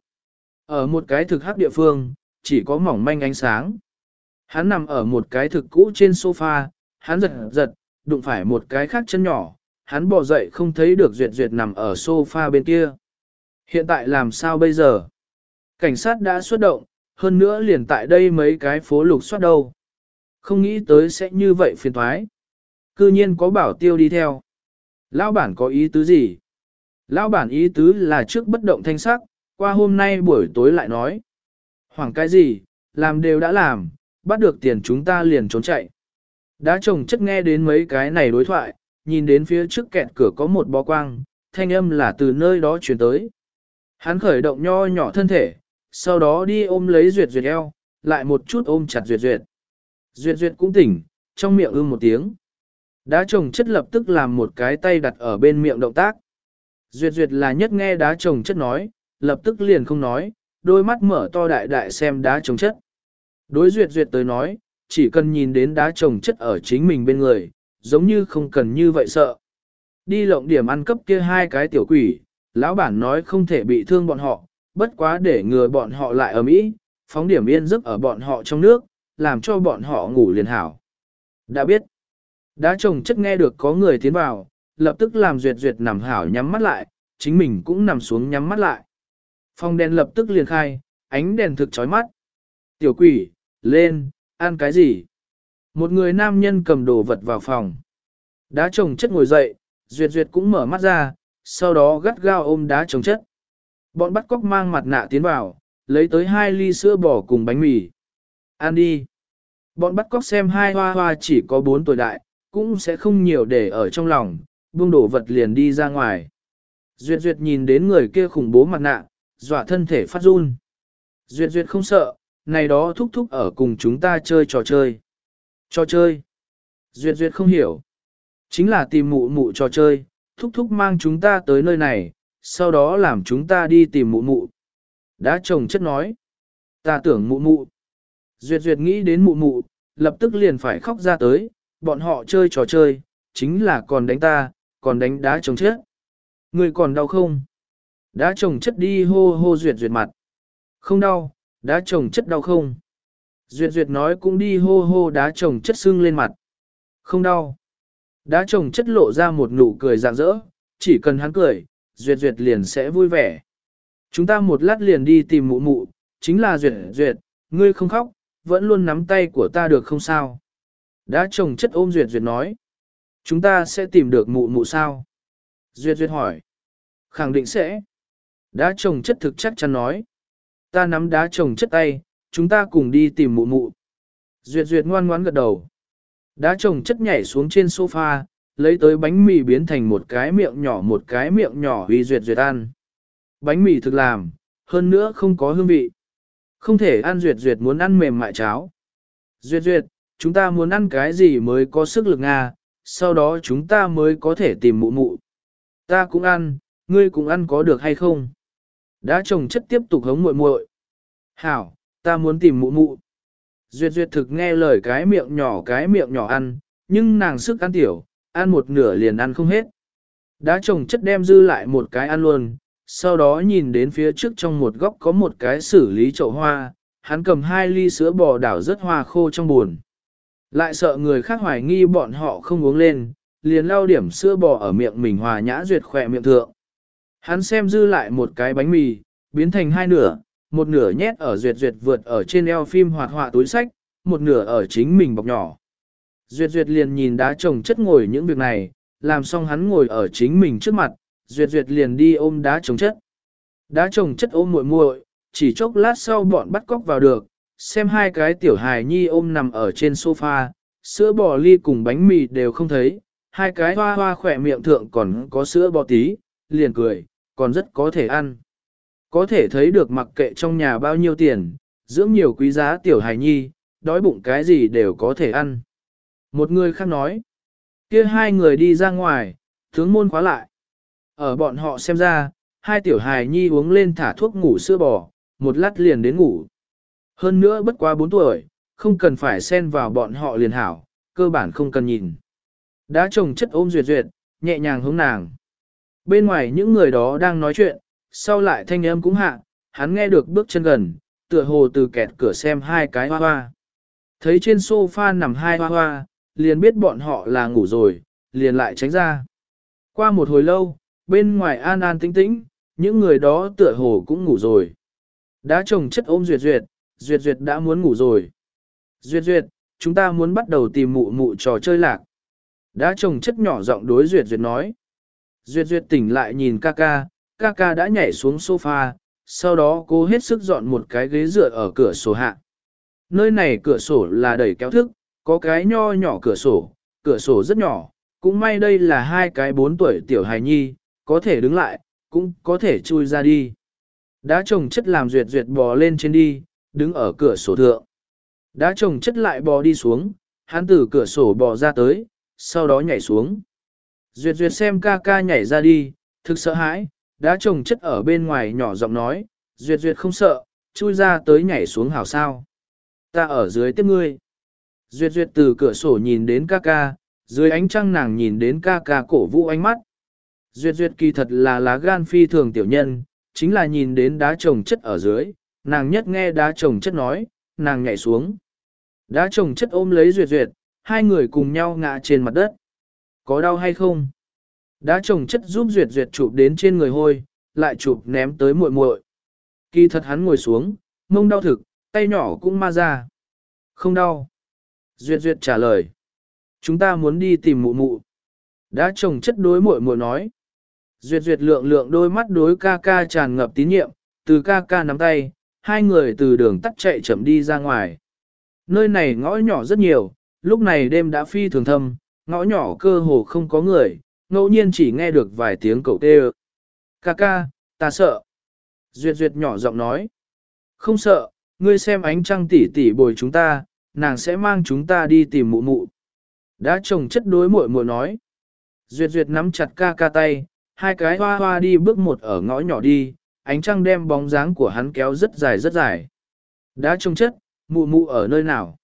Ở một cái thực hắc địa phương, chỉ có mỏng manh ánh sáng. Hắn nằm ở một cái thực cũ trên sofa, hắn giật giật, đụng phải một cái khác chân nhỏ, hắn bò dậy không thấy được Duyệt Duyệt nằm ở sofa bên kia. Hiện tại làm sao bây giờ? Cảnh sát đã xuất động, hơn nữa liền tại đây mấy cái phố lục soát đâu. Không nghĩ tới sẽ như vậy phiền toái. Cư nhiên có bảo tiêu đi theo. Lão bản có ý tứ gì? Lão bản ý tứ là trước bất động thanh sắc, qua hôm nay buổi tối lại nói. Hoảng cái gì, làm đều đã làm, bắt được tiền chúng ta liền trốn chạy. Đá trồng chất nghe đến mấy cái này đối thoại, nhìn đến phía trước kẹt cửa có một bó quang, thanh âm là từ nơi đó truyền tới. Hắn khởi động nho nhỏ thân thể, sau đó đi ôm lấy Duyệt Duyệt eo, lại một chút ôm chặt Duyệt Duyệt. Duyệt Duyệt cũng tỉnh, trong miệng ưm một tiếng. Đá trồng chất lập tức làm một cái tay đặt ở bên miệng động tác. Duyệt Duyệt là nhất nghe đá trồng chất nói, lập tức liền không nói, đôi mắt mở to đại đại xem đá trồng chất. Đối Duyệt Duyệt tới nói, chỉ cần nhìn đến đá trồng chất ở chính mình bên người, giống như không cần như vậy sợ. Đi lộng điểm ăn cấp kia hai cái tiểu quỷ, lão bản nói không thể bị thương bọn họ, bất quá để ngừa bọn họ lại ở mỹ, phóng điểm yên giấc ở bọn họ trong nước, làm cho bọn họ ngủ liền hảo. Đã biết, đá trồng chất nghe được có người tiến vào, lập tức làm Duyệt Duyệt nằm hảo nhắm mắt lại, chính mình cũng nằm xuống nhắm mắt lại. Phòng đèn lập tức liền khai, ánh đèn thực chói mắt. Tiểu quỷ, lên, ăn cái gì? Một người nam nhân cầm đồ vật vào phòng. Đá trồng chất ngồi dậy, Duyệt Duyệt cũng mở mắt ra, sau đó gắt gao ôm đá trồng chất. Bọn bắt cóc mang mặt nạ tiến vào, lấy tới hai ly sữa bò cùng bánh mì. Ăn đi. Bọn bắt cóc xem hai hoa hoa chỉ có bốn tuổi đại, cũng sẽ không nhiều để ở trong lòng, buông đổ vật liền đi ra ngoài. Duyệt Duyệt nhìn đến người kia khủng bố mặt nạ, dọa thân thể phát run. Duyệt Duyệt không sợ, này đó thúc thúc ở cùng chúng ta chơi trò chơi. Trò chơi. Duyệt Duyệt không hiểu. Chính là tìm mụ mụ trò chơi, thúc thúc mang chúng ta tới nơi này, sau đó làm chúng ta đi tìm mụ mụ. Đã chồng chất nói. Ta tưởng mụ mụ. Duyệt Duyệt nghĩ đến mụ mụ, lập tức liền phải khóc ra tới, bọn họ chơi trò chơi, chính là còn đánh ta, còn đánh đá chồng chất. Người còn đau không? Đá chồng chất đi hô hô Duyệt Duyệt mặt. Không đau, đá chồng chất đau không? Duyệt Duyệt nói cũng đi hô hô đá chồng chất sưng lên mặt. Không đau. Đá chồng chất lộ ra một nụ cười rạng rỡ, chỉ cần hắn cười, Duyệt Duyệt liền sẽ vui vẻ. Chúng ta một lát liền đi tìm mụ mụ, chính là Duyệt Duyệt, ngươi không khóc, vẫn luôn nắm tay của ta được không sao? Đá chồng chất ôm Duyệt Duyệt nói. Chúng ta sẽ tìm được mụ mụ sao? Duyệt Duyệt hỏi. Khẳng định sẽ. Đá chồng chất thực chắc chắn nói. Ta nắm đá chồng chất tay, chúng ta cùng đi tìm mụ mụ. Duyệt Duyệt ngoan ngoãn gật đầu. Đá chồng chất nhảy xuống trên sofa, lấy tới bánh mì biến thành một cái miệng nhỏ một cái miệng nhỏ vì Duyệt Duyệt ăn. Bánh mì thực làm, hơn nữa không có hương vị. Không thể ăn Duyệt Duyệt muốn ăn mềm mại cháo. Duyệt Duyệt, chúng ta muốn ăn cái gì mới có sức lực à, sau đó chúng ta mới có thể tìm mụ mụ. Ta cũng ăn, ngươi cũng ăn có được hay không? Đá chồng chất tiếp tục hống muội muội. Hảo, ta muốn tìm mụ mụ. Duyệt Duyệt thực nghe lời cái miệng nhỏ cái miệng nhỏ ăn, nhưng nàng sức ăn tiểu, ăn một nửa liền ăn không hết. Đá chồng chất đem dư lại một cái ăn luôn, sau đó nhìn đến phía trước trong một góc có một cái xử lý chậu hoa, hắn cầm hai ly sữa bò đảo rớt hoa khô trong buồn. Lại sợ người khác hoài nghi bọn họ không uống lên, liền lau điểm sữa bò ở miệng mình hòa nhã Duyệt khỏe miệng thượng. Hắn xem dư lại một cái bánh mì, biến thành hai nửa, một nửa nhét ở Duyệt Duyệt vượt ở trên eo phim hoạt họa túi sách, một nửa ở chính mình bọc nhỏ. Duyệt Duyệt liền nhìn đá chồng chất ngồi những việc này, làm xong hắn ngồi ở chính mình trước mặt, Duyệt Duyệt liền đi ôm đá chồng chất. Đá chồng chất ôm muội muội, chỉ chốc lát sau bọn bắt cóc vào được, xem hai cái tiểu hài nhi ôm nằm ở trên sofa, sữa bò ly cùng bánh mì đều không thấy, hai cái hoa hoa khỏe miệng thượng còn có sữa bò tí, liền cười, còn rất có thể ăn. Có thể thấy được mặc kệ trong nhà bao nhiêu tiền, dưỡng nhiều quý giá tiểu hài nhi, đói bụng cái gì đều có thể ăn. Một người khác nói, kia hai người đi ra ngoài, tướng môn khóa lại. Ở bọn họ xem ra, hai tiểu hài nhi uống lên thả thuốc ngủ sữa bò, một lát liền đến ngủ. Hơn nữa bất quá bốn tuổi, không cần phải xen vào bọn họ liền hảo, cơ bản không cần nhìn. Đá chồng chất ôm Duyệt Duyệt, nhẹ nhàng hướng nàng. Bên ngoài những người đó đang nói chuyện, sau lại thanh âm cũng hạ, hắn nghe được bước chân gần, tựa hồ từ kẹt cửa xem hai cái hoa hoa. Thấy trên sofa nằm hai hoa hoa, liền biết bọn họ là ngủ rồi, liền lại tránh ra. Qua một hồi lâu, bên ngoài an an tĩnh tĩnh, những người đó tựa hồ cũng ngủ rồi. Đá chồng chất ôm Duyệt Duyệt, Duyệt Duyệt đã muốn ngủ rồi. Duyệt Duyệt, chúng ta muốn bắt đầu tìm mụ mụ trò chơi lạc. Đá chồng chất nhỏ giọng đối Duyệt Duyệt nói. Duyệt Duyệt tỉnh lại nhìn ca ca, ca ca đã nhảy xuống sofa, sau đó cô hết sức dọn một cái ghế dựa ở cửa sổ hạ. Nơi này cửa sổ là đẩy kéo thức, có cái nho nhỏ cửa sổ, cửa sổ rất nhỏ, cũng may đây là hai cái bốn tuổi tiểu hài nhi, có thể đứng lại, cũng có thể chui ra đi. Đá trồng chất làm duyệt duyệt bò lên trên đi, đứng ở cửa sổ thượng. Đá trồng chất lại bò đi xuống, hắn từ cửa sổ bò ra tới, sau đó nhảy xuống. Duyệt duyệt xem ca ca nhảy ra đi, thực sợ hãi, đá trồng chất ở bên ngoài nhỏ giọng nói, duyệt duyệt không sợ, chui ra tới nhảy xuống hảo sao. Ta ở dưới tiếp ngươi. Duyệt duyệt từ cửa sổ nhìn đến ca ca, dưới ánh trăng nàng nhìn đến ca ca cổ vũ ánh mắt. Duyệt duyệt kỳ thật là lá gan phi thường tiểu nhân, chính là nhìn đến đá trồng chất ở dưới, nàng nhất nghe đá trồng chất nói, nàng nhảy xuống. Đá trồng chất ôm lấy duyệt duyệt, hai người cùng nhau ngã trên mặt đất. Có đau hay không? Đá trồng chất giúp duyệt duyệt chụp đến trên người hôi, lại chụp ném tới muội muội. Kỳ thật hắn ngồi xuống, mông đau thực, tay nhỏ cũng ma ra. Không đau. Duyệt duyệt trả lời. Chúng ta muốn đi tìm mụ mụ. Đá trồng chất đối muội muội nói. Duyệt duyệt lượng lượng đôi mắt đối ca ca tràn ngập tín nhiệm, từ ca ca nắm tay, hai người từ đường tắt chạy chậm đi ra ngoài. Nơi này ngõ nhỏ rất nhiều, lúc này đêm đã phi thường thâm, ngõ nhỏ cơ hồ không có người, ngẫu nhiên chỉ nghe được vài tiếng cẩu kêu. Ca ca, ta sợ. Duyệt duyệt nhỏ giọng nói. Không sợ, ngươi xem ánh trăng tỉ tỉ bồi chúng ta, nàng sẽ mang chúng ta đi tìm mụ mụ. Đã chồng chất đối muội muội nói. Duyệt duyệt nắm chặt ca ca tay, hai cái hoa hoa đi bước một ở ngõ nhỏ đi, ánh trăng đem bóng dáng của hắn kéo rất dài rất dài. Đã chồng chất, mụ mụ ở nơi nào?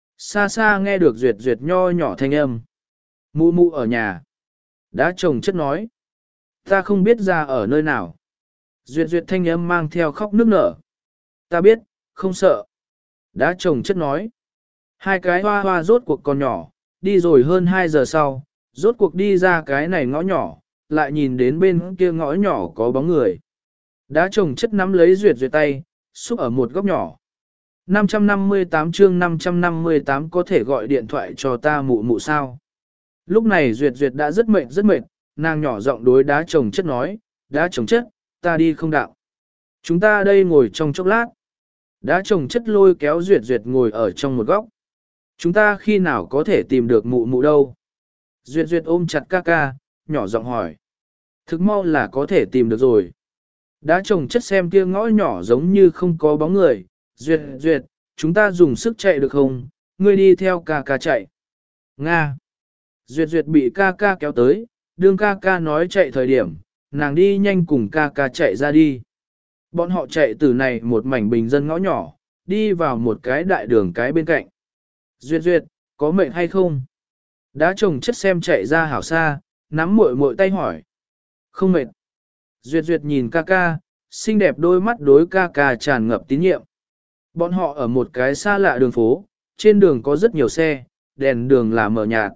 Xa xa nghe được duyệt duyệt nho nhỏ thanh âm. Mụ mụ ở nhà. Đã chồng chất nói. Ta không biết ra ở nơi nào. Duyệt duyệt thanh âm mang theo khóc nức nở. Ta biết, không sợ. Đã chồng chất nói. Hai cái hoa hoa rốt cuộc còn nhỏ, đi rồi hơn hai giờ sau, rốt cuộc đi ra cái này ngõ nhỏ, lại nhìn đến bên kia ngõ nhỏ có bóng người. Đã chồng chất nắm lấy duyệt duyệt tay, xúc ở một góc nhỏ. năm trăm năm mươi tám chương năm trăm năm mươi tám có thể gọi điện thoại cho ta mụ mụ sao. Lúc này duyệt duyệt đã rất mệt rất mệt, nàng nhỏ giọng đối đá chồng chất nói, đá chồng chất, ta đi không đạo. Chúng ta đây ngồi trong chốc lát. Đá chồng chất lôi kéo duyệt duyệt ngồi ở trong một góc. Chúng ta khi nào có thể tìm được mụ mụ đâu? Duyệt duyệt ôm chặt ca ca, nhỏ giọng hỏi. Thực mau là có thể tìm được rồi. Đá chồng chất xem kia ngõ nhỏ giống như không có bóng người. Duyệt duyệt, chúng ta dùng sức chạy được không? Ngươi đi theo ca ca chạy. Nga. Duyệt duyệt bị ca ca kéo tới, đương ca ca nói chạy thời điểm, nàng đi nhanh cùng ca ca chạy ra đi. Bọn họ chạy từ này một mảnh bình dân ngõ nhỏ, đi vào một cái đại đường cái bên cạnh. Duyệt duyệt, có mệt hay không? Đá chồng chất xem chạy ra hảo xa, nắm muội muội tay hỏi. Không mệt. Duyệt duyệt nhìn ca ca, xinh đẹp đôi mắt đối ca ca tràn ngập tín nhiệm. Bọn họ ở một cái xa lạ đường phố, trên đường có rất nhiều xe, đèn đường là mờ nhạt.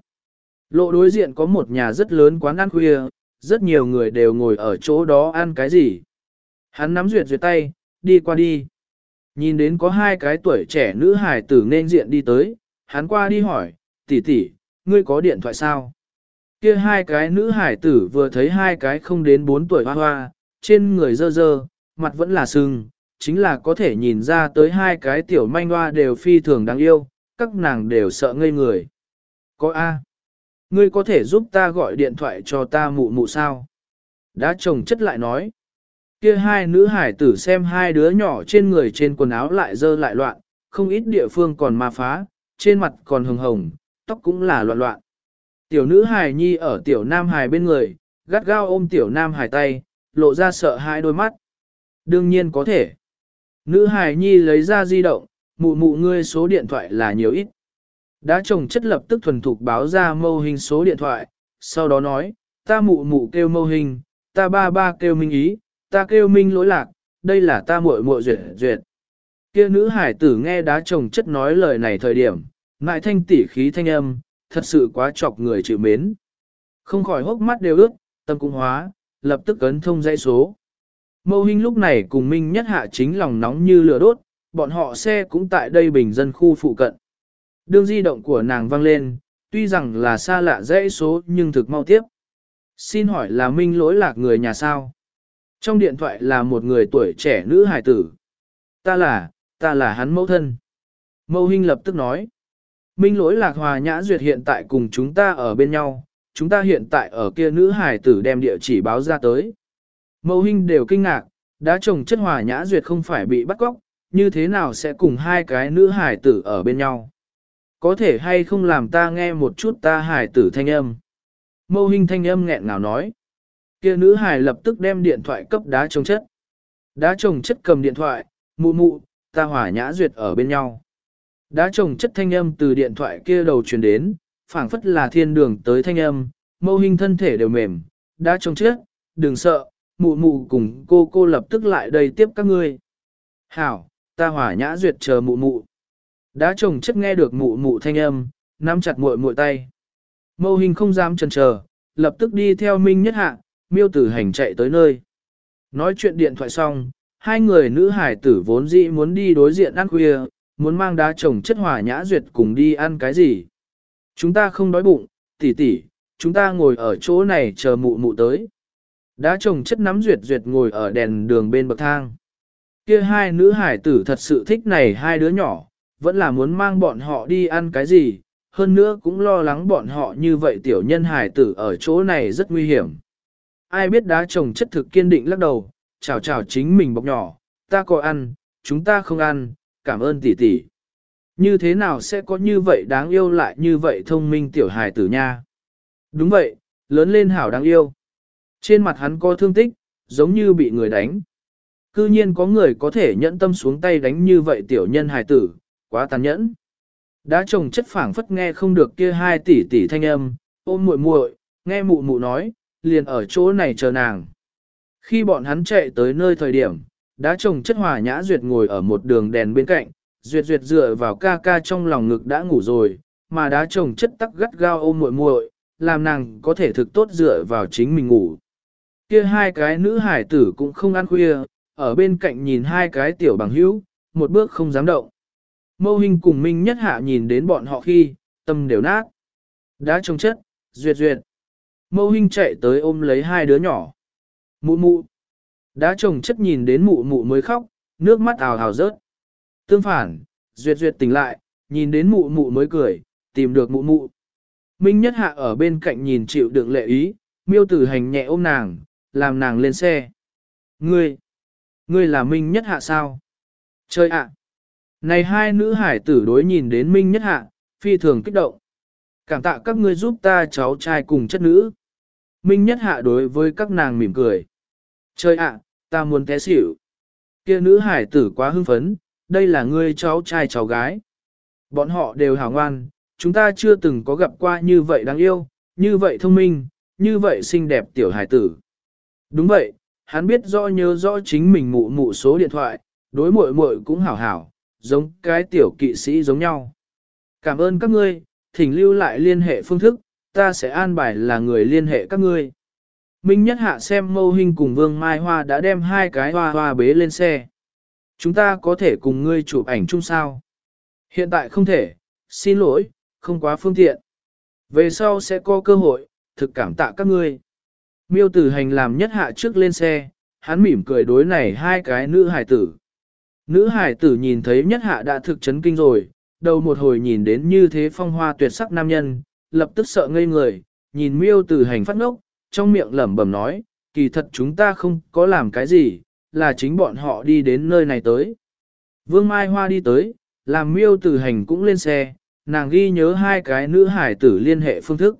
Lộ đối diện có một nhà rất lớn quán ăn khuya, rất nhiều người đều ngồi ở chỗ đó ăn cái gì. Hắn nắm duyệt duyệt tay, đi qua đi. Nhìn đến có hai cái tuổi trẻ nữ hài tử nên diện đi tới, hắn qua đi hỏi, tỷ tỷ, ngươi có điện thoại sao? Kia hai cái nữ hải tử vừa thấy hai cái không đến bốn tuổi hoa hoa, trên người dơ dơ, mặt vẫn là sưng, chính là có thể nhìn ra tới hai cái tiểu manh hoa đều phi thường đáng yêu, các nàng đều sợ ngây người. Có A. Ngươi có thể giúp ta gọi điện thoại cho ta mụ mụ sao? Đã chồng chất lại nói. Kia hai nữ hải tử xem hai đứa nhỏ trên người trên quần áo lại dơ lại loạn, không ít địa phương còn ma phá, trên mặt còn hồng hồng, tóc cũng là loạn loạn. Tiểu nữ hài nhi ở tiểu nam hài bên người, gắt gao ôm tiểu nam hài tay, lộ ra sợ hãi đôi mắt. Đương nhiên có thể. Nữ hài nhi lấy ra di động, mụ mụ ngươi số điện thoại là nhiều ít. Đã chồng chất lập tức thuần thục báo ra mâu hình số điện thoại, sau đó nói, ta mụ mụ kêu mâu hình, ta ba ba kêu minh ý, ta kêu minh lỗi lạc, đây là ta muội muội duyệt duyệt. Kia nữ hải tử nghe đá chồng chất nói lời này thời điểm, ngại thanh tỉ khí thanh âm, thật sự quá chọc người chịu mến. Không khỏi hốc mắt đều ướt, tâm cũng hóa, lập tức ấn thông dãy số. Mâu Hinh lúc này cùng Minh Nhất Hạ chính lòng nóng như lửa đốt, bọn họ xe cũng tại đây bình dân khu phụ cận. Đường di động của nàng vang lên, tuy rằng là xa lạ dãy số nhưng thực mau tiếp. Xin hỏi là Minh lỗi lạc người nhà sao? Trong điện thoại là một người tuổi trẻ nữ hài tử. Ta là, ta là hắn mẫu thân. Mâu Hinh lập tức nói. Minh lỗi lạc hòa nhã duyệt hiện tại cùng chúng ta ở bên nhau, chúng ta hiện tại ở kia nữ hải tử đem địa chỉ báo ra tới. Mâu Hinh đều kinh ngạc, đã chồng chất Hòa Nhã Duyệt không phải bị bắt cóc, như thế nào sẽ cùng hai cái nữ hải tử ở bên nhau. Có thể hay không làm ta nghe một chút ta hải tử thanh âm. Mâu Hinh thanh âm nghẹn ngào nói. Kia nữ hải lập tức đem điện thoại cấp đá chồng chất. Đá chồng chất cầm điện thoại, mụ mụ, ta Hòa Nhã Duyệt ở bên nhau. Đá chồng chất thanh âm từ điện thoại kia đầu truyền đến, phảng phất là thiên đường tới thanh âm, Mâu Hinh thân thể đều mềm, đá chồng chất, đừng sợ, mụ mụ cùng cô cô lập tức lại đây tiếp các ngươi. Hảo, ta Hòa Nhã Duyệt chờ mụ mụ. Đá chồng chất nghe được mụ mụ thanh âm, nắm chặt muội muội tay. Mâu Hinh không dám chần chờ, lập tức đi theo Minh Nhất Hạ, Miêu Tử Hành chạy tới nơi. Nói chuyện điện thoại xong, hai người nữ hải tử vốn dĩ muốn đi đối diện ăn khuya, muốn mang đá chồng chất Hòa Nhã Duyệt cùng đi ăn cái gì. Chúng ta không đói bụng, tỷ tỷ, chúng ta ngồi ở chỗ này chờ mụ mụ tới. Đá chồng chất nắm Duyệt Duyệt ngồi ở đèn đường bên bậc thang. Kia hai nữ hải tử thật sự thích này hai đứa nhỏ, vẫn là muốn mang bọn họ đi ăn cái gì, hơn nữa cũng lo lắng bọn họ như vậy tiểu nhân hải tử ở chỗ này rất nguy hiểm. Ai biết đá chồng chất thực kiên định lắc đầu, chào chào chính mình bọc nhỏ, ta có ăn, chúng ta không ăn, cảm ơn tỷ tỷ. Như thế nào sẽ có như vậy đáng yêu lại như vậy thông minh tiểu hài tử nha? Đúng vậy, lớn lên hảo đáng yêu. Trên mặt hắn có thương tích, giống như bị người đánh. Cư nhiên có người có thể nhẫn tâm xuống tay đánh như vậy tiểu nhân hài tử, quá tàn nhẫn. Đá chồng chất phảng phất nghe không được kia hai tỷ tỷ thanh âm, ôm muội muội, nghe mụ mụ nói, liền ở chỗ này chờ nàng. Khi bọn hắn chạy tới nơi thời điểm, đá chồng chất Hòa Nhã Duyệt ngồi ở một đường đèn bên cạnh, Duyệt Duyệt dựa vào ca ca trong lòng ngực đã ngủ rồi, mà đá chồng chất tắc gắt gao ôm muội muội, làm nàng có thể thực tốt dựa vào chính mình ngủ. Kia hai cái nữ hải tử cũng không ăn khuya, ở bên cạnh nhìn hai cái tiểu bằng hữu, một bước không dám động. Mâu Hinh cùng Minh Nhất Hạ nhìn đến bọn họ khi, tâm đều nát. Đá chồng chất, Duyệt Duyệt. Mâu Hinh chạy tới ôm lấy hai đứa nhỏ. Mụ mụ. Đá chồng chất nhìn đến mụ mụ mới khóc, nước mắt ào ào rớt. Tương phản, Duyệt Duyệt tỉnh lại, nhìn đến mụ mụ mới cười, tìm được mụ mụ. Minh Nhất Hạ ở bên cạnh nhìn chịu đựng lệ ý, Miêu Tử Hành nhẹ ôm nàng, làm nàng lên xe. Ngươi, ngươi là Minh Nhất Hạ sao? Chơi ạ! Này hai nữ hải tử đối nhìn đến Minh Nhất Hạ, phi thường kích động. Cảm tạ các ngươi giúp ta cháu trai cùng chất nữ. Minh Nhất Hạ đối với các nàng mỉm cười. Chơi ạ, ta muốn té xỉu. Kia nữ hải tử quá hưng phấn, đây là ngươi cháu trai cháu gái. Bọn họ đều hảo ngoan, chúng ta chưa từng có gặp qua như vậy đáng yêu, như vậy thông minh, như vậy xinh đẹp tiểu hải tử. Đúng vậy, hắn biết rõ nhớ rõ chính mình mụ mụ số điện thoại, đối muội muội cũng hảo hảo, giống cái tiểu kỵ sĩ giống nhau. Cảm ơn các ngươi, thỉnh lưu lại liên hệ phương thức, ta sẽ an bài là người liên hệ các ngươi. Minh Nhất Hạ xem Mâu Hinh cùng Vương Mai Hoa đã đem hai cái hoa hoa bế lên xe. Chúng ta có thể cùng ngươi chụp ảnh chung sao? Hiện tại không thể, xin lỗi, không quá phương tiện. Về sau sẽ có cơ hội, thực cảm tạ các ngươi. Miêu Tử Hành làm Nhất Hạ trước lên xe, hắn mỉm cười đối này hai cái nữ hải tử. Nữ hải tử nhìn thấy Nhất Hạ đã thực chấn kinh rồi, đầu một hồi nhìn đến như thế phong hoa tuyệt sắc nam nhân, lập tức sợ ngây người, nhìn Miêu Tử Hành phát ngốc, trong miệng lẩm bẩm nói, kỳ thật chúng ta không có làm cái gì, là chính bọn họ đi đến nơi này tới. Vương Mai Hoa đi tới, làm Miêu Tử Hành cũng lên xe, nàng ghi nhớ hai cái nữ hải tử liên hệ phương thức.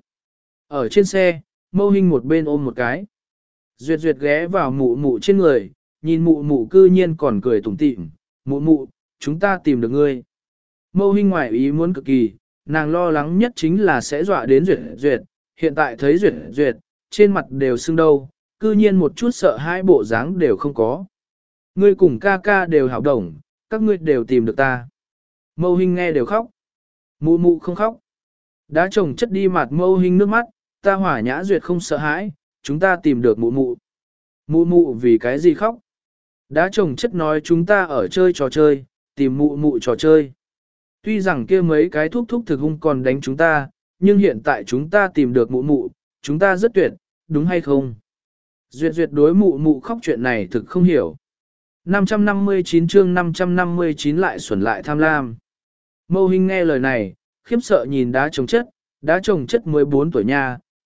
Ở trên xe, Mâu Hinh một bên ôm một cái. Duyệt Duyệt ghé vào mụ mụ trên người, nhìn mụ mụ cư nhiên còn cười tủm tỉm, mụ mụ, chúng ta tìm được ngươi. Mâu Hinh ngoại ý muốn cực kỳ, nàng lo lắng nhất chính là sẽ dọa đến Duyệt Duyệt, hiện tại thấy Duyệt Duyệt, trên mặt đều sưng đâu, cư nhiên một chút sợ hai bộ dáng đều không có. Ngươi cùng ca ca đều hảo đồng, các ngươi đều tìm được ta. Mâu Hinh nghe đều khóc. Mụ mụ không khóc. Đã chồng chất đi mặt Mâu Hinh nước mắt, ta Hỏa Nhã Duyệt không sợ hãi, chúng ta tìm được mụ mụ. Mụ mụ vì cái gì khóc? Đã chồng chất nói chúng ta ở chơi trò chơi, tìm mụ mụ trò chơi. Tuy rằng kia mấy cái thuốc thúc thực hung còn đánh chúng ta, nhưng hiện tại chúng ta tìm được mụ mụ, chúng ta rất tuyệt, đúng hay không? Duyệt Duyệt đối mụ mụ khóc chuyện này thực không hiểu. năm trăm năm mươi chín chương năm trăm năm mươi chín lại xuẩn lại tham lam. Mâu Hinh nghe lời này, khiếp sợ nhìn đá chồng chất, đá chồng chất mười bốn tuổi nha,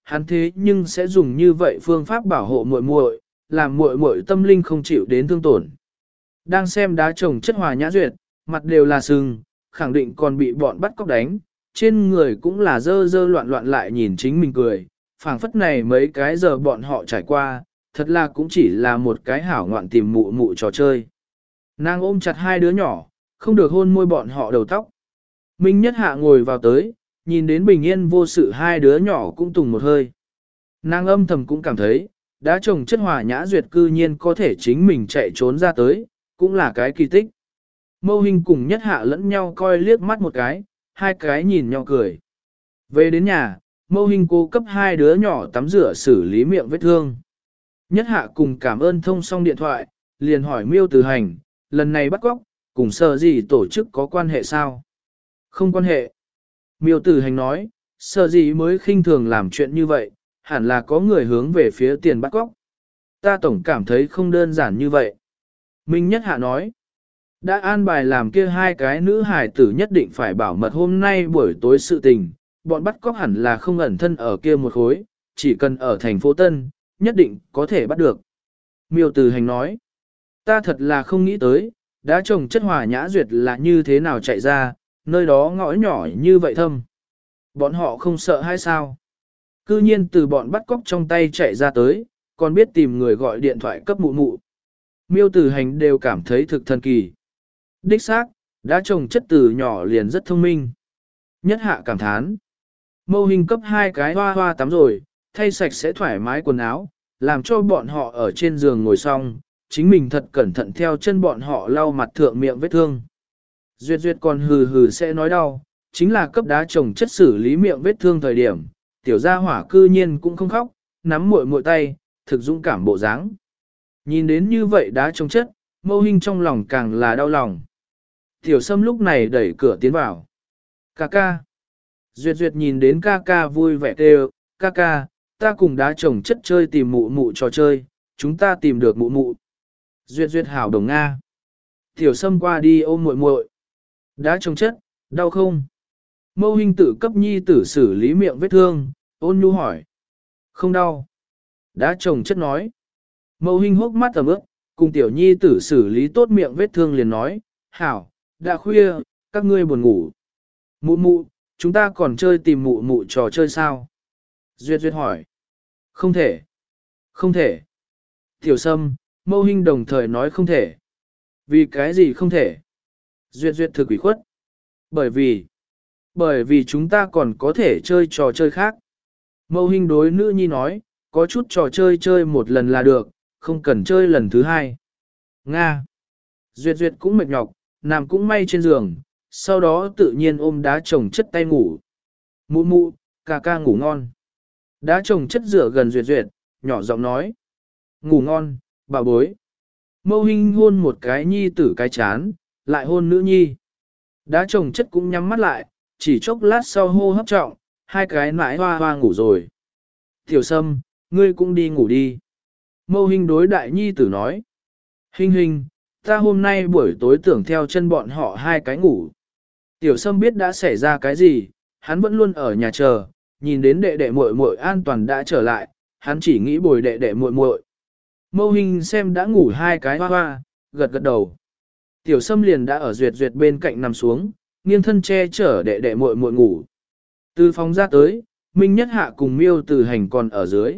hắn thế nhưng sẽ dùng như vậy phương pháp bảo hộ muội muội, làm muội muội tâm linh không chịu đến thương tổn. Đang xem đá chồng chất Hòa Nhã Duyệt, mặt đều là sưng, khẳng định còn bị bọn bắt cóc đánh, trên người cũng là dơ dơ loạn loạn lại nhìn chính mình cười, phảng phất này mấy cái giờ bọn họ trải qua, thật là cũng chỉ là một cái hảo ngoạn tìm mụ mụ trò chơi. Nàng ôm chặt hai đứa nhỏ, không được hôn môi bọn họ đầu tóc. Minh Nhất Hạ ngồi vào tới, nhìn đến bình yên vô sự hai đứa nhỏ cũng tùng một hơi. Nàng âm thầm cũng cảm thấy, đã chồng chất Hòa Nhã Duyệt cư nhiên có thể chính mình chạy trốn ra tới, cũng là cái kỳ tích. Mâu Hình cùng Nhất Hạ lẫn nhau coi liếc mắt một cái, hai cái nhìn nhau cười. Về đến nhà, Mâu Hình cô cấp hai đứa nhỏ tắm rửa xử lý miệng vết thương. Nhất Hạ cùng cảm ơn thông xong điện thoại, liền hỏi Miêu Tử Hành, lần này bắt cóc, cùng Sở Dĩ tổ chức có quan hệ sao? Không quan hệ. Miêu Tử Hành nói, Sở Dĩ mới khinh thường làm chuyện như vậy, hẳn là có người hướng về phía tiền bắt cóc. Ta tổng cảm thấy không đơn giản như vậy. Minh Nhất Hạ nói, đã an bài làm kia hai cái nữ hải tử nhất định phải bảo mật hôm nay buổi tối sự tình, bọn bắt cóc hẳn là không ẩn thân ở kia một khối, chỉ cần ở thành phố Tân, nhất định có thể bắt được. Miêu Tử Hành nói, ta thật là không nghĩ tới, đã chồng chất Hòa Nhã Duyệt là như thế nào chạy ra, nơi đó ngõ nhỏ như vậy thâm. Bọn họ không sợ hay sao? Cư nhiên từ bọn bắt cóc trong tay chạy ra tới, còn biết tìm người gọi điện thoại cấp mụ mụ. Miêu Tử Hành đều cảm thấy thực thần kỳ. Đích xác, đã chồng chất từ nhỏ liền rất thông minh. Nhất Hạ cảm thán. Mâu Hình cấp hai cái hoa hoa tắm rồi, thay sạch sẽ thoải mái quần áo, làm cho bọn họ ở trên giường ngồi xong, chính mình thật cẩn thận theo chân bọn họ lau mặt thượng miệng vết thương. Duyệt Duyệt còn hừ hừ sẽ nói đau, chính là cấp đá chồng chất xử lý miệng vết thương thời điểm, tiểu gia hỏa cư nhiên cũng không khóc, nắm muội muội tay, thực dũng cảm bộ dáng. Nhìn đến như vậy đá chồng chất, Mâu Hình trong lòng càng là đau lòng. Tiểu Sâm lúc này đẩy cửa tiến vào. Ca ca. Duyệt Duyệt nhìn đến ca ca vui vẻ kêu, ca ca, ta cùng đá chồng chất chơi tìm mụ mụ trò chơi, chúng ta tìm được mụ mụ. Duyệt Duyệt hảo đồng Nga. Tiểu Sâm qua đi ôm muội muội. Đá chồng chất, đau không? Mâu Hình tự cấp nhi tử xử lý miệng vết thương, ôn nhu hỏi. Không đau. Đá chồng chất nói. Mâu Hình hốc mắt ẩm ướt, cùng tiểu nhi tử xử lý tốt miệng vết thương liền nói, hảo, đã khuya, các ngươi buồn ngủ. Mụ mụ, chúng ta còn chơi tìm mụ mụ trò chơi sao? Duyệt Duyệt hỏi. Không thể. Không thể. Tiểu Sâm, Mâu Hình đồng thời nói không thể. Vì cái gì không thể? Duyệt Duyệt thực ủy khuất. Bởi vì, bởi vì chúng ta còn có thể chơi trò chơi khác. Mâu Hình đối nữ nhi nói, có chút trò chơi chơi một lần là được, không cần chơi lần thứ hai. Nga. Duyệt Duyệt cũng mệt nhọc, nằm cũng may trên giường, sau đó tự nhiên ôm đá chồng chất tay ngủ. Mụ mụ, ca ca ngủ ngon. Đá chồng chất rửa gần Duyệt Duyệt, nhỏ giọng nói. Ngủ ngon, bà bối. Mâu Hình hôn một cái nhi tử cái chán, lại hôn nữ nhi. Đá chồng chất cũng nhắm mắt lại, chỉ chốc lát sau hô hấp trọng, hai cái nãi hoa hoa ngủ rồi. Tiểu Sâm, ngươi cũng đi ngủ đi. Mâu Hình đối đại nhi tử nói. Hình hình, ta hôm nay buổi tối tưởng theo chân bọn họ hai cái ngủ. Tiểu Sâm biết đã xảy ra cái gì, hắn vẫn luôn ở nhà chờ, nhìn đến đệ đệ muội muội an toàn đã trở lại, hắn chỉ nghĩ bồi đệ đệ muội muội. Mâu Hình xem đã ngủ hai cái hoa hoa, gật gật đầu. Tiểu Sâm liền đã ở Duyệt Duyệt bên cạnh nằm xuống, nghiêng thân che chở đệ đệ muội muội ngủ. Từ phòng ra tới, Minh Nhất Hạ cùng Miêu Tử Hành còn ở dưới.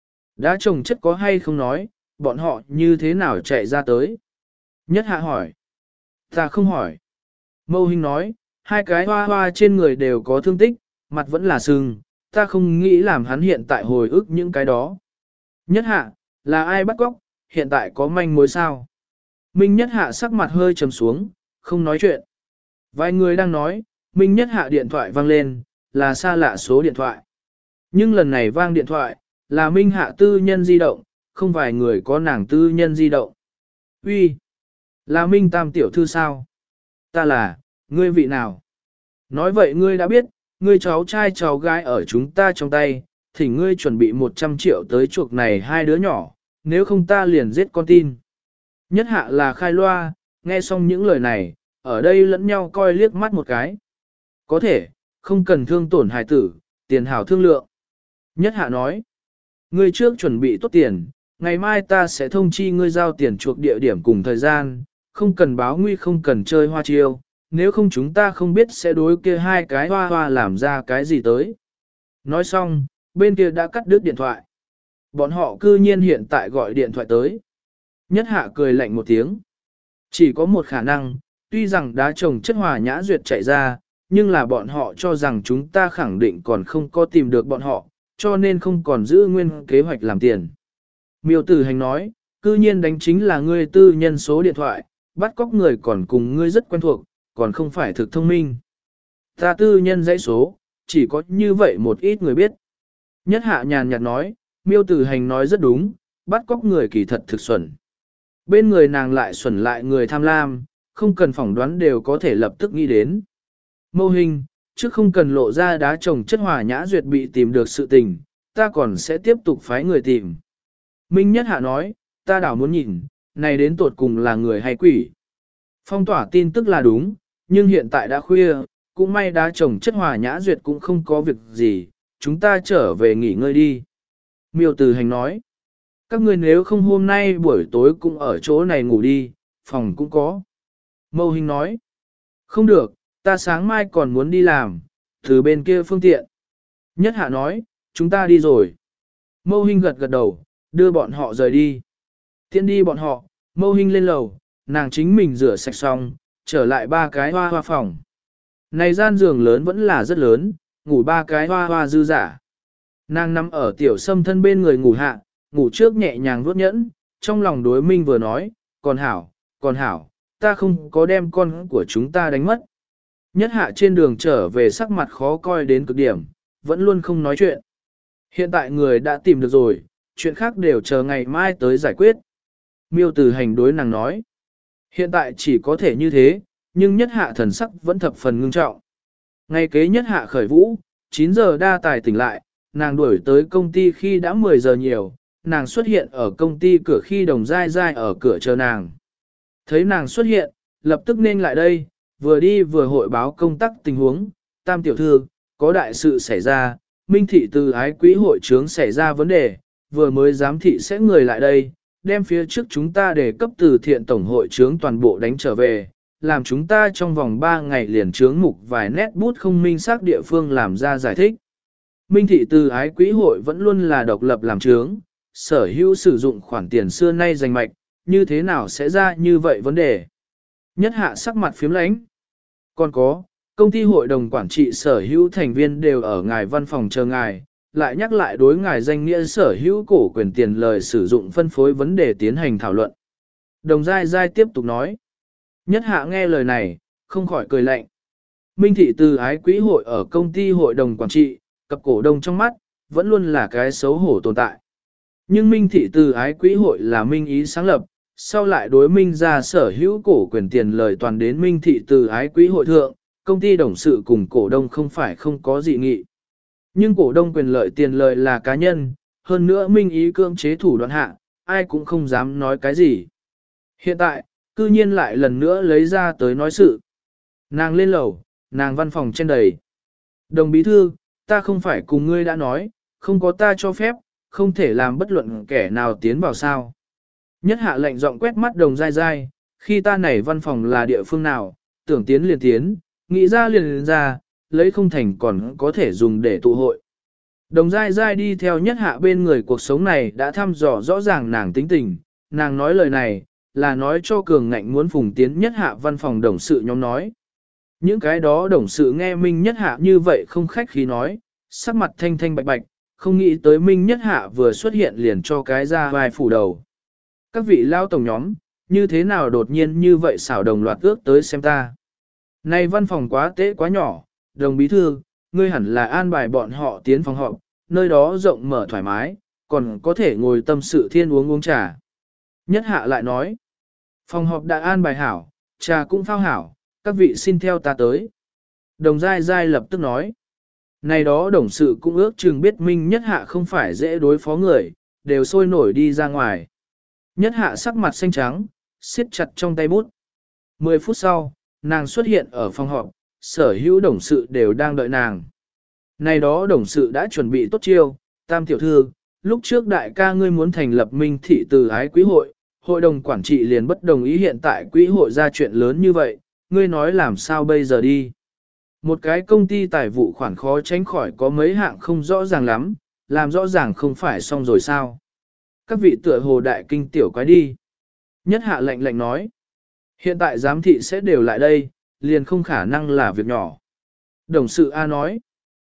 Đã chồng chất có hay không nói, bọn họ như thế nào chạy ra tới? Nhất Hạ hỏi. Ta không hỏi. Mâu Hình nói, hai cái hoa hoa trên người đều có thương tích, mặt vẫn là sưng, ta không nghĩ làm hắn hiện tại hồi ức những cái đó. Nhất Hạ, là ai bắt cóc, hiện tại có manh mối sao? Minh Nhất Hạ sắc mặt hơi trầm xuống, không nói chuyện. Vài người đang nói, Minh Nhất Hạ điện thoại vang lên, là xa lạ số điện thoại. Nhưng lần này vang điện thoại, là Minh Hạ tư nhân di động, không vài người có nàng tư nhân di động. Uy, là Minh Tam tiểu thư sao? Ta là, ngươi vị nào? Nói vậy ngươi đã biết, ngươi cháu trai cháu gái ở chúng ta trong tay, thì ngươi chuẩn bị một trăm triệu tới chuộc này hai đứa nhỏ, nếu không ta liền giết con tin. Nhất Hạ là khai loa, nghe xong những lời này, ở đây lẫn nhau coi liếc mắt một cái. Có thể, không cần thương tổn hài tử, tiền hảo thương lượng. Nhất hạ nói, ngươi trước chuẩn bị tốt tiền, ngày mai ta sẽ thông chi ngươi giao tiền chuộc địa điểm cùng thời gian, không cần báo nguy không cần chơi hoa chiêu, nếu không chúng ta không biết sẽ đối kia hai cái hoa hoa làm ra cái gì tới. Nói xong, bên kia đã cắt đứt điện thoại. Bọn họ cư nhiên hiện tại gọi điện thoại tới. Nhất hạ cười lạnh một tiếng. Chỉ có một khả năng, tuy rằng đá trồng chất hòa nhã duyệt chạy ra, nhưng là bọn họ cho rằng chúng ta khẳng định còn không có tìm được bọn họ, cho nên không còn giữ nguyên kế hoạch làm tiền. Miêu Tử Hành nói, cư nhiên đánh chính là ngươi tư nhân số điện thoại, bắt cóc người còn cùng ngươi rất quen thuộc, còn không phải thực thông minh. Ta tư nhân dãy số, chỉ có như vậy một ít người biết. Nhất hạ nhàn nhạt nói, Miêu Tử Hành nói rất đúng, bắt cóc người kỳ thật thực xuẩn. Bên người nàng lại xuẩn lại người tham lam, không cần phỏng đoán đều có thể lập tức nghĩ đến. Mâu hình, chứ không cần lộ ra đá trồng chất hòa nhã duyệt bị tìm được sự tình, ta còn sẽ tiếp tục phái người tìm. Minh Nhất Hạ nói, ta đảo muốn nhìn, này đến tột cùng là người hay quỷ. Phong tỏa tin tức là đúng, nhưng hiện tại đã khuya, cũng may đá trồng chất hòa nhã duyệt cũng không có việc gì, chúng ta trở về nghỉ ngơi đi. Miêu Từ Hành nói, các ngươi nếu không hôm nay buổi tối cũng ở chỗ này ngủ đi, phòng cũng có. Mâu Hình nói, không được, ta sáng mai còn muốn đi làm, từ bên kia phương tiện. Nhất Hạ nói, chúng ta đi rồi. Mâu Hình gật gật đầu, đưa bọn họ rời đi. Tiện đi bọn họ, Mâu Hình lên lầu, nàng chính mình rửa sạch xong, trở lại ba cái hoa hoa phòng. Này gian giường lớn vẫn là rất lớn, ngủ ba cái hoa hoa dư giả. Nàng nằm ở tiểu sâm thân bên người ngủ hạ, ngủ trước nhẹ nhàng vuốt nhẫn, trong lòng đối Minh vừa nói, còn hảo, còn hảo, ta không có đem con của chúng ta đánh mất. Nhất Hạ trên đường trở về sắc mặt khó coi đến cực điểm, vẫn luôn không nói chuyện. Hiện tại người đã tìm được rồi, chuyện khác đều chờ ngày mai tới giải quyết. Miêu Tử Hành đối nàng nói, hiện tại chỉ có thể như thế, nhưng Nhất Hạ thần sắc vẫn thập phần ngưng trọng. Ngày kế Nhất Hạ khởi vũ, chín giờ đa tài tỉnh lại, nàng đuổi tới công ty khi đã mười giờ nhiều, nàng xuất hiện ở công ty cửa khi Đồng Giai Giai ở cửa chờ nàng. Thấy nàng xuất hiện, lập tức nên lại đây, vừa đi vừa hội báo công tác tình huống, Tam tiểu thư, có đại sự xảy ra, Minh thị từ ái quỹ hội trướng xảy ra vấn đề, vừa mới giám thị sẽ người lại đây, đem phía trước chúng ta để cấp từ thiện tổng hội trướng toàn bộ đánh trở về, làm chúng ta trong vòng ba ngày liền trướng mục vài nét bút không minh xác địa phương làm ra giải thích. Minh thị từ ái quỹ hội vẫn luôn là độc lập làm trướng, sở hữu sử dụng khoản tiền xưa nay dành mạch, như thế nào sẽ ra như vậy vấn đề. Nhất Hạ sắc mặt phiếm lãnh. Còn có, công ty hội đồng quản trị sở hữu thành viên đều ở ngài văn phòng chờ ngài, lại nhắc lại đối ngài danh nghĩa sở hữu cổ quyền tiền lời sử dụng phân phối vấn đề tiến hành thảo luận. Đồng Giai Giai tiếp tục nói. Nhất Hạ nghe lời này, không khỏi cười lạnh. Minh thị từ ái quỹ hội ở công ty hội đồng quản trị, cặp cổ đông trong mắt, vẫn luôn là cái xấu hổ tồn tại. Nhưng Minh thị từ ái quỹ hội là Minh ý sáng lập, sau lại đối Minh ra sở hữu cổ quyền tiền lời toàn đến Minh thị từ ái quỹ hội thượng, công ty đồng sự cùng cổ đông không phải không có dị nghị. Nhưng cổ đông quyền lợi tiền lời là cá nhân, hơn nữa Minh ý cưỡng chế thủ đoạn hạ, ai cũng không dám nói cái gì. Hiện tại, cư nhiên lại lần nữa lấy ra tới nói sự. Nàng lên lầu, nàng văn phòng trên đầy. Đồng bí thư, ta không phải cùng ngươi đã nói, không có ta cho phép, không thể làm bất luận kẻ nào tiến vào sao. Nhất Hạ lệnh giọng quét mắt Đồng Giai Giai, khi ta nảy văn phòng là địa phương nào, tưởng tiến liền tiến, nghĩ ra liền liền ra, lấy không thành còn có thể dùng để tụ hội. Đồng Giai Giai đi theo Nhất Hạ bên người cuộc sống này đã thăm dò rõ ràng nàng tính tình, nàng nói lời này, là nói cho cường ngạnh muốn phùng tiến Nhất Hạ văn phòng đồng sự nhóm nói. Những cái đó đồng sự nghe Minh Nhất Hạ như vậy không khách khí nói, sắc mặt thanh thanh bạch bạch, không nghĩ tới Minh Nhất Hạ vừa xuất hiện liền cho cái ra vai phủ đầu. Các vị lao tổng nhóm, như thế nào đột nhiên như vậy xảo đồng loạt ước tới xem ta. Này văn phòng quá tế quá nhỏ, đồng bí thư, ngươi hẳn là an bài bọn họ tiến phòng họp, nơi đó rộng mở thoải mái, còn có thể ngồi tâm sự thiên uống uống trà. Nhất Hạ lại nói, phòng họp đã an bài hảo, trà cũng phao hảo, các vị xin theo ta tới. Đồng Giai Giai lập tức nói, này đó đồng sự cũng ước chừng biết Minh Nhất Hạ không phải dễ đối phó người, đều sôi nổi đi ra ngoài. Nhất Hạ sắc mặt xanh trắng, siết chặt trong tay bút. Mười phút sau, nàng xuất hiện ở phòng họp, sở hữu đồng sự đều đang đợi nàng. Này đó đồng sự đã chuẩn bị tốt chiêu, Tam tiểu thư, lúc trước đại ca ngươi muốn thành lập minh thị từ ái quý hội, hội đồng quản trị liền bất đồng ý hiện tại quỹ hội ra chuyện lớn như vậy, ngươi nói làm sao bây giờ đi. Một cái công ty tài vụ khoản khó tránh khỏi có mấy hạng không rõ ràng lắm, làm rõ ràng không phải xong rồi sao. Các vị tựa hồ đại kinh tiểu quái đi. Nhất hạ lệnh lệnh nói. Hiện tại giám thị sẽ đều lại đây, liền không khả năng là việc nhỏ. Đồng sự A nói.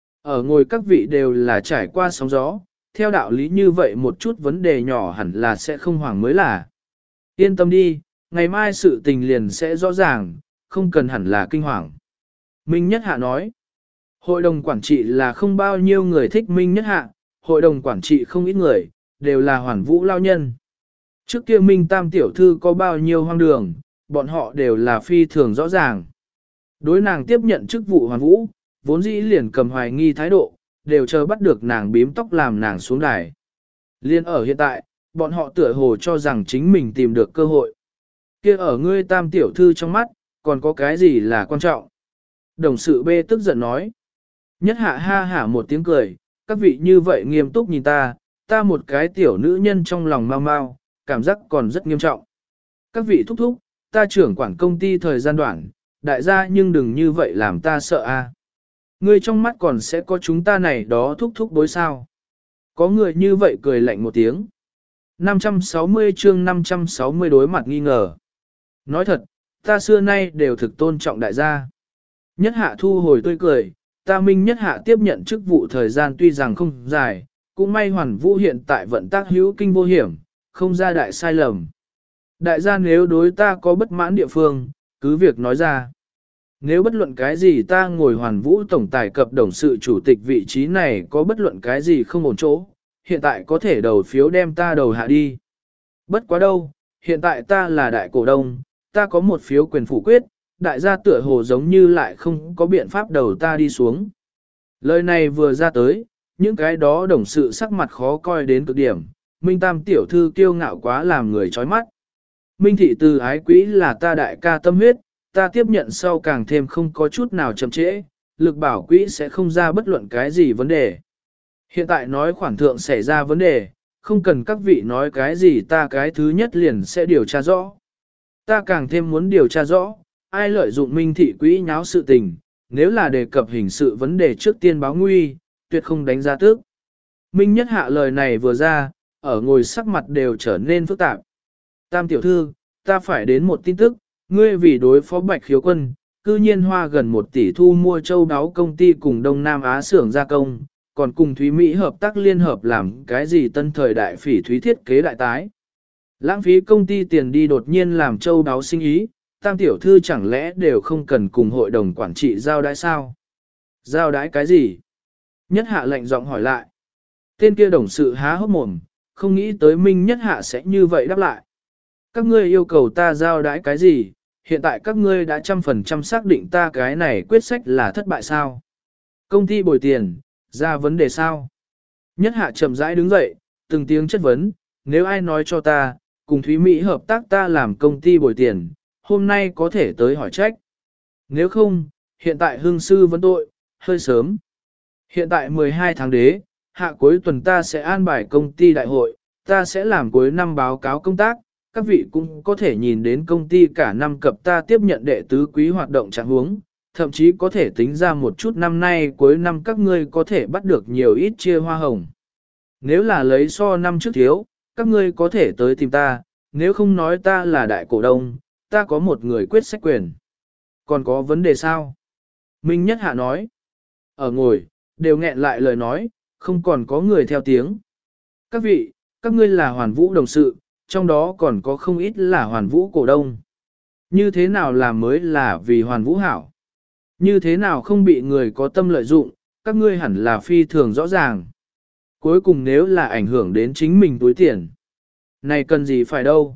Ở ngồi các vị đều là trải qua sóng gió, theo đạo lý như vậy một chút vấn đề nhỏ hẳn là sẽ không hoảng mới là. Yên tâm đi, ngày mai sự tình liền sẽ rõ ràng, không cần hẳn là kinh hoàng. Minh Nhất Hạ nói. Hội đồng quản trị là không bao nhiêu người thích Minh Nhất Hạ, hội đồng quản trị không ít người, đều là hoàn vũ lao nhân. Trước kia Minh Tam tiểu thư có bao nhiêu hoang đường, bọn họ đều là phi thường rõ ràng. Đối nàng tiếp nhận chức vụ hoàn vũ, vốn dĩ liền cầm hoài nghi thái độ, đều chờ bắt được nàng bím tóc làm nàng xuống đài. Liên ở hiện tại, bọn họ tựa hồ cho rằng chính mình tìm được cơ hội. Kia ở ngươi Tam tiểu thư trong mắt, còn có cái gì là quan trọng? Đồng sự B tức giận nói. Nhất hạ ha hả một tiếng cười, các vị như vậy nghiêm túc nhìn ta, ta một cái tiểu nữ nhân trong lòng mau mau, cảm giác còn rất nghiêm trọng. Các vị thúc thúc, ta trưởng quản công ty thời gian đoạn, đại gia nhưng đừng như vậy làm ta sợ a. Ngươi trong mắt còn sẽ có chúng ta này đó thúc thúc bối sao. Có người như vậy cười lạnh một tiếng. năm trăm sáu mươi chương năm trăm sáu mươi đối mặt nghi ngờ. Nói thật, ta xưa nay đều thực tôn trọng đại gia. Nhất hạ thu hồi tươi cười, ta Minh Nhất Hạ tiếp nhận chức vụ thời gian tuy rằng không dài, cũng may hoàn vũ hiện tại vận tác hữu kinh vô hiểm, không ra đại sai lầm. Đại gia nếu đối ta có bất mãn địa phương, cứ việc nói ra. Nếu bất luận cái gì ta ngồi hoàn vũ tổng tài cập đồng sự chủ tịch vị trí này có bất luận cái gì không ổn chỗ, hiện tại có thể đầu phiếu đem ta đầu hạ đi. Bất quá đâu, hiện tại ta là đại cổ đông, ta có một phiếu quyền phủ quyết, đại gia tựa hồ giống như lại không có biện pháp đầu ta đi xuống. Lời này vừa ra tới, những cái đó đồng sự sắc mặt khó coi đến cực điểm, Minh Tam tiểu thư kiêu ngạo quá làm người chói mắt. Minh thị từ ái quý là ta đại ca tâm huyết, ta tiếp nhận sau càng thêm không có chút nào chậm trễ, lực bảo quỹ sẽ không ra bất luận cái gì vấn đề. Hiện tại nói khoản thượng xảy ra vấn đề, không cần các vị nói cái gì ta cái thứ nhất liền sẽ điều tra rõ. Ta càng thêm muốn điều tra rõ, ai lợi dụng minh thị quỹ nháo sự tình, nếu là đề cập hình sự vấn đề trước tiên báo nguy, tuyệt không đánh giá tước. Minh Nhất Hạ lời này vừa ra, ở ngồi sắc mặt đều trở nên phức tạp. Tam tiểu thư, ta phải đến một tin tức, ngươi vì đối phó Bạch Khiếu Quân, cư nhiên hoa gần một tỷ thu mua châu đáo công ty cùng Đông Nam Á xưởng gia công, còn cùng Thúy Mỹ hợp tác liên hợp làm cái gì tân thời đại phỉ thúy thiết kế đại tái. Lãng phí công ty tiền đi đột nhiên làm châu đáo sinh ý, Tam tiểu thư chẳng lẽ đều không cần cùng hội đồng quản trị giao đái sao? Giao đái cái gì? Nhất Hạ lệnh giọng hỏi lại. Tên kia đồng sự há hốc mồm, không nghĩ tới Minh Nhất Hạ sẽ như vậy đáp lại. Các ngươi yêu cầu ta giao đái cái gì? Hiện tại các ngươi đã trăm phần trăm xác định ta cái này quyết sách là thất bại sao? Công ty bồi tiền, ra vấn đề sao? Nhất Hạ chậm rãi đứng dậy, từng tiếng chất vấn, nếu ai nói cho ta, cùng Thúy Mỹ hợp tác ta làm công ty bồi tiền, hôm nay có thể tới hỏi trách. Nếu không, hiện tại hương sư vấn tội, hơi sớm. Hiện tại mười hai tháng đế, hạ cuối tuần ta sẽ an bài công ty đại hội, ta sẽ làm cuối năm báo cáo công tác, các vị cũng có thể nhìn đến công ty cả năm cập ta tiếp nhận đệ tứ quý hoạt động trạng huống, thậm chí có thể tính ra một chút năm nay cuối năm các ngươi có thể bắt được nhiều ít chia hoa hồng. Nếu là lấy so năm trước thiếu, các ngươi có thể tới tìm ta, nếu không nói ta là đại cổ đông, ta có một người quyết sách quyền. Còn có vấn đề sao? Minh Nhất Hạ nói. Ở ngồi, đều nghẹn lại lời nói, không còn có người theo tiếng. Các vị, các ngươi là hoàn vũ đồng sự, trong đó còn có không ít là hoàn vũ cổ đông. Như thế nào làm mới là vì hoàn vũ hảo? Như thế nào không bị người có tâm lợi dụng, các ngươi hẳn là phi thường rõ ràng. Cuối cùng nếu là ảnh hưởng đến chính mình túi tiền. Này cần gì phải đâu?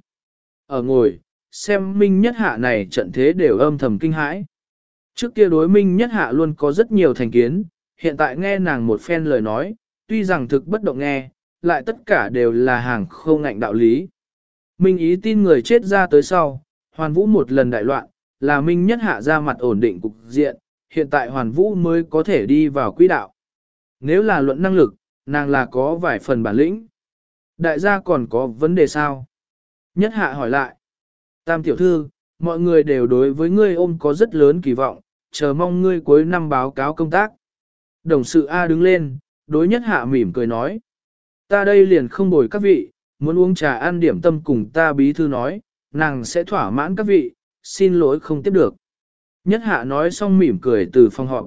Ở ngồi, xem Minh Nhất Hạ này trận thế đều âm thầm kinh hãi. Trước kia đối Minh Nhất Hạ luôn có rất nhiều thành kiến, hiện tại nghe nàng một phen lời nói, tuy rằng thực bất động nghe, lại tất cả đều là hàng không ngạnh đạo lý. Minh ý tin người chết ra tới sau, Hoàn Vũ một lần đại loạn, là Minh Nhất Hạ ra mặt ổn định cục diện, hiện tại Hoàn Vũ mới có thể đi vào quỹ đạo. Nếu là luận năng lực, nàng là có vài phần bản lĩnh. Đại gia còn có vấn đề sao? Nhất hạ hỏi lại. Tam tiểu thư, mọi người đều đối với ngươi ôm có rất lớn kỳ vọng, chờ mong ngươi cuối năm báo cáo công tác. Đồng sự A đứng lên, đối nhất hạ mỉm cười nói. Ta đây liền không bồi các vị, muốn uống trà ăn điểm tâm cùng ta bí thư nói, nàng sẽ thỏa mãn các vị, xin lỗi không tiếp được. Nhất hạ nói xong mỉm cười từ phòng họp.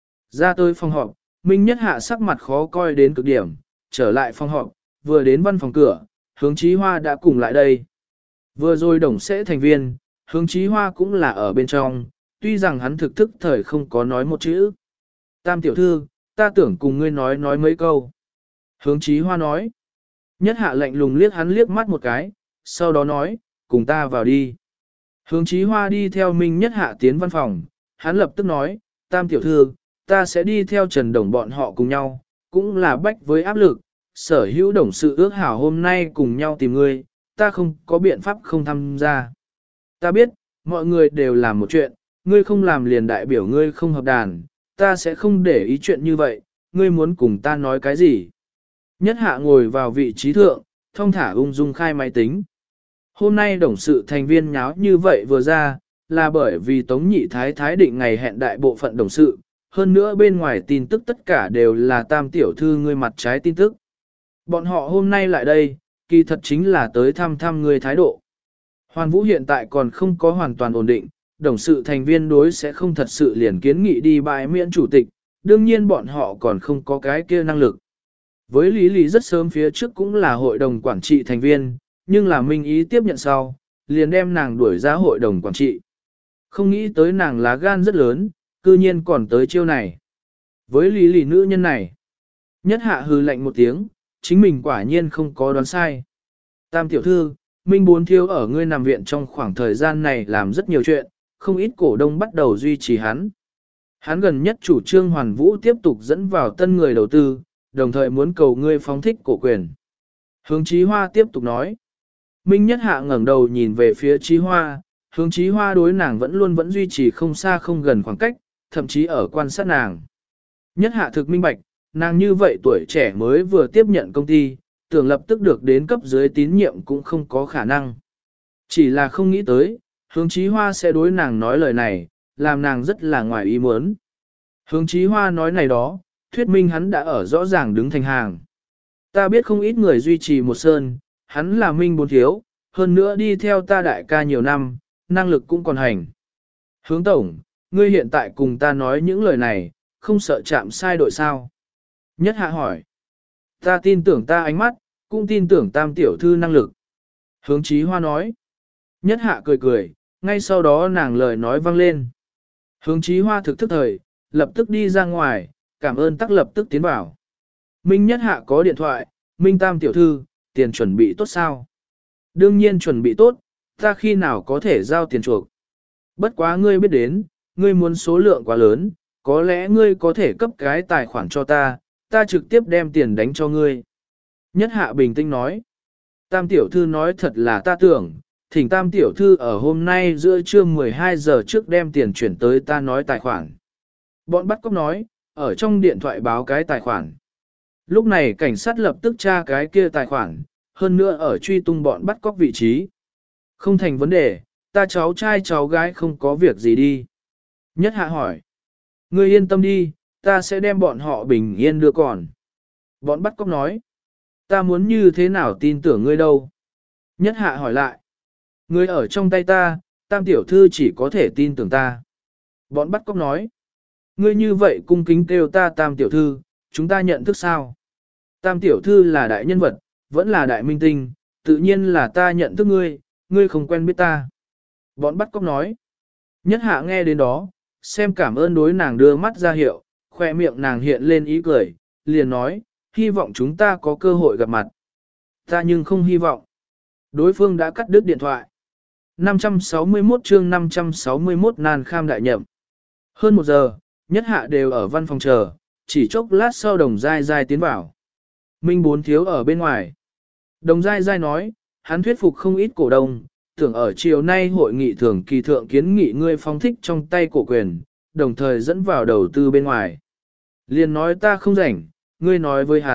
Ra tới phòng họp, Minh Nhất hạ sắc mặt khó coi đến cực điểm, trở lại phòng họp, vừa đến văn phòng cửa, Hướng Chí Hoa đã cùng lại đây. Vừa rồi đồng sẽ thành viên, Hướng Chí Hoa cũng là ở bên trong, tuy rằng hắn thực thức thời không có nói một chữ. Tam tiểu thư, ta tưởng cùng ngươi nói nói mấy câu. Hướng Chí Hoa nói. Nhất hạ lạnh lùng liếc hắn liếc mắt một cái, sau đó nói, cùng ta vào đi. Hướng Chí Hoa đi theo Minh Nhất hạ tiến văn phòng, hắn lập tức nói, Tam tiểu thư, ta sẽ đi theo Trần Đồng bọn họ cùng nhau, cũng là bách với áp lực, sở hữu đồng sự ước hảo hôm nay cùng nhau tìm ngươi, ta không có biện pháp không tham gia. Ta biết, mọi người đều làm một chuyện, ngươi không làm liền đại biểu ngươi không hợp đàn, ta sẽ không để ý chuyện như vậy, ngươi muốn cùng ta nói cái gì. Nhất hạ ngồi vào vị trí thượng, thong thả ung dung khai máy tính. Hôm nay đồng sự thành viên nháo như vậy vừa ra, là bởi vì Tống Nhị Thái Thái định ngày hẹn đại bộ phận đồng sự, hơn nữa bên ngoài tin tức tất cả đều là Tam tiểu thư ngươi mặt trái tin tức. Bọn họ hôm nay lại đây, kỳ thật chính là tới thăm thăm ngươi thái độ. Hoàn Vũ hiện tại còn không có hoàn toàn ổn định, đồng sự thành viên đối sẽ không thật sự liền kiến nghị đi bãi miễn chủ tịch, đương nhiên bọn họ còn không có cái kia năng lực. Với Lý Lý rất sớm phía trước cũng là hội đồng quản trị thành viên, nhưng là Minh Ý tiếp nhận sau, liền đem nàng đuổi ra hội đồng quản trị. Không nghĩ tới nàng lá gan rất lớn, cư nhiên còn tới chiêu này. Với Lý Lý nữ nhân này, Nhất hạ hừ lạnh một tiếng, chính mình quả nhiên không có đoán sai. Tam tiểu thư, Minh Bốn thiếu ở ngươi nằm viện trong khoảng thời gian này làm rất nhiều chuyện, không ít cổ đông bắt đầu duy trì hắn. Hắn gần nhất chủ trương Hoàn Vũ tiếp tục dẫn vào tân người đầu tư, đồng thời muốn cầu ngươi phóng thích cổ quyền. Hướng Chí Hoa tiếp tục nói. Minh Nhất hạ ngẩng đầu nhìn về phía Chí Hoa, Hướng Chí Hoa đối nàng vẫn luôn vẫn duy trì không xa không gần khoảng cách, thậm chí ở quan sát nàng. Nhất hạ thực minh bạch, nàng như vậy tuổi trẻ mới vừa tiếp nhận công ty, tưởng lập tức được đến cấp dưới tín nhiệm cũng không có khả năng. Chỉ là không nghĩ tới, Hướng Chí Hoa sẽ đối nàng nói lời này, làm nàng rất là ngoài ý muốn. Hướng Chí Hoa nói này đó, thuyết minh hắn đã ở rõ ràng đứng thành hàng. Ta biết không ít người duy trì một sơn, hắn là Minh Bốn thiếu, hơn nữa đi theo ta đại ca nhiều năm, năng lực cũng còn hành. Hướng tổng, ngươi hiện tại cùng ta nói những lời này, không sợ chạm sai đội sao? Nhất hạ hỏi. Ta tin tưởng ta ánh mắt, cũng tin tưởng Tam tiểu thư năng lực. Hướng Chí Hoa nói. Nhất hạ cười cười, ngay sau đó nàng lời nói vang lên. Hướng Chí Hoa thực thức thời, lập tức đi ra ngoài, cảm ơn tắc lập tức tiến vào. Minh Nhất hạ có điện thoại, Minh Tam tiểu thư, tiền chuẩn bị tốt sao? Đương nhiên chuẩn bị tốt, ta khi nào có thể giao tiền chuộc. Bất quá ngươi biết đến, ngươi muốn số lượng quá lớn, có lẽ ngươi có thể cấp cái tài khoản cho ta, ta trực tiếp đem tiền đánh cho ngươi. Nhất hạ bình tĩnh nói. Tam tiểu thư nói thật là ta tưởng, thỉnh Tam tiểu thư ở hôm nay giữa trưa mười hai giờ trước đem tiền chuyển tới ta nói tài khoản. Bọn bắt cóc nói, ở trong điện thoại báo cái tài khoản. Lúc này cảnh sát lập tức tra cái kia tài khoản, hơn nữa ở truy tung bọn bắt cóc vị trí. Không thành vấn đề, ta cháu trai cháu gái không có việc gì đi. Nhất hạ hỏi. Ngươi yên tâm đi, ta sẽ đem bọn họ bình yên đưa còn. Bọn bắt cóc nói. Ta muốn như thế nào tin tưởng ngươi đâu? Nhất hạ hỏi lại. Ngươi ở trong tay ta, Tam tiểu thư chỉ có thể tin tưởng ta. Bọn bắt cóc nói. Ngươi như vậy cung kính kêu ta Tam tiểu thư, chúng ta nhận thức sao? Tam tiểu thư là đại nhân vật, vẫn là đại minh tinh, tự nhiên là ta nhận thức ngươi, ngươi không quen biết ta. Bọn bắt cóc nói. Nhất hạ nghe đến đó, xem cảm ơn đối nàng đưa mắt ra hiệu, khoe miệng nàng hiện lên ý cười, liền nói, hy vọng chúng ta có cơ hội gặp mặt. Ta nhưng không hy vọng. Đối phương đã cắt đứt điện thoại. năm trăm sáu mươi mốt chương năm trăm sáu mươi mốt nan kham đại nhậm. Hơn một giờ, Nhất hạ đều ở văn phòng chờ, chỉ chốc lát sau đồng dai dai tiến vào. Minh Bốn thiếu ở bên ngoài. Đồng dai dai nói, hắn thuyết phục không ít cổ đông, tưởng ở chiều nay hội nghị thường kỳ thượng kiến nghị ngươi phong thích trong tay cổ quyền, đồng thời dẫn vào đầu tư bên ngoài. Liền nói ta không rảnh, ngươi nói với hắn,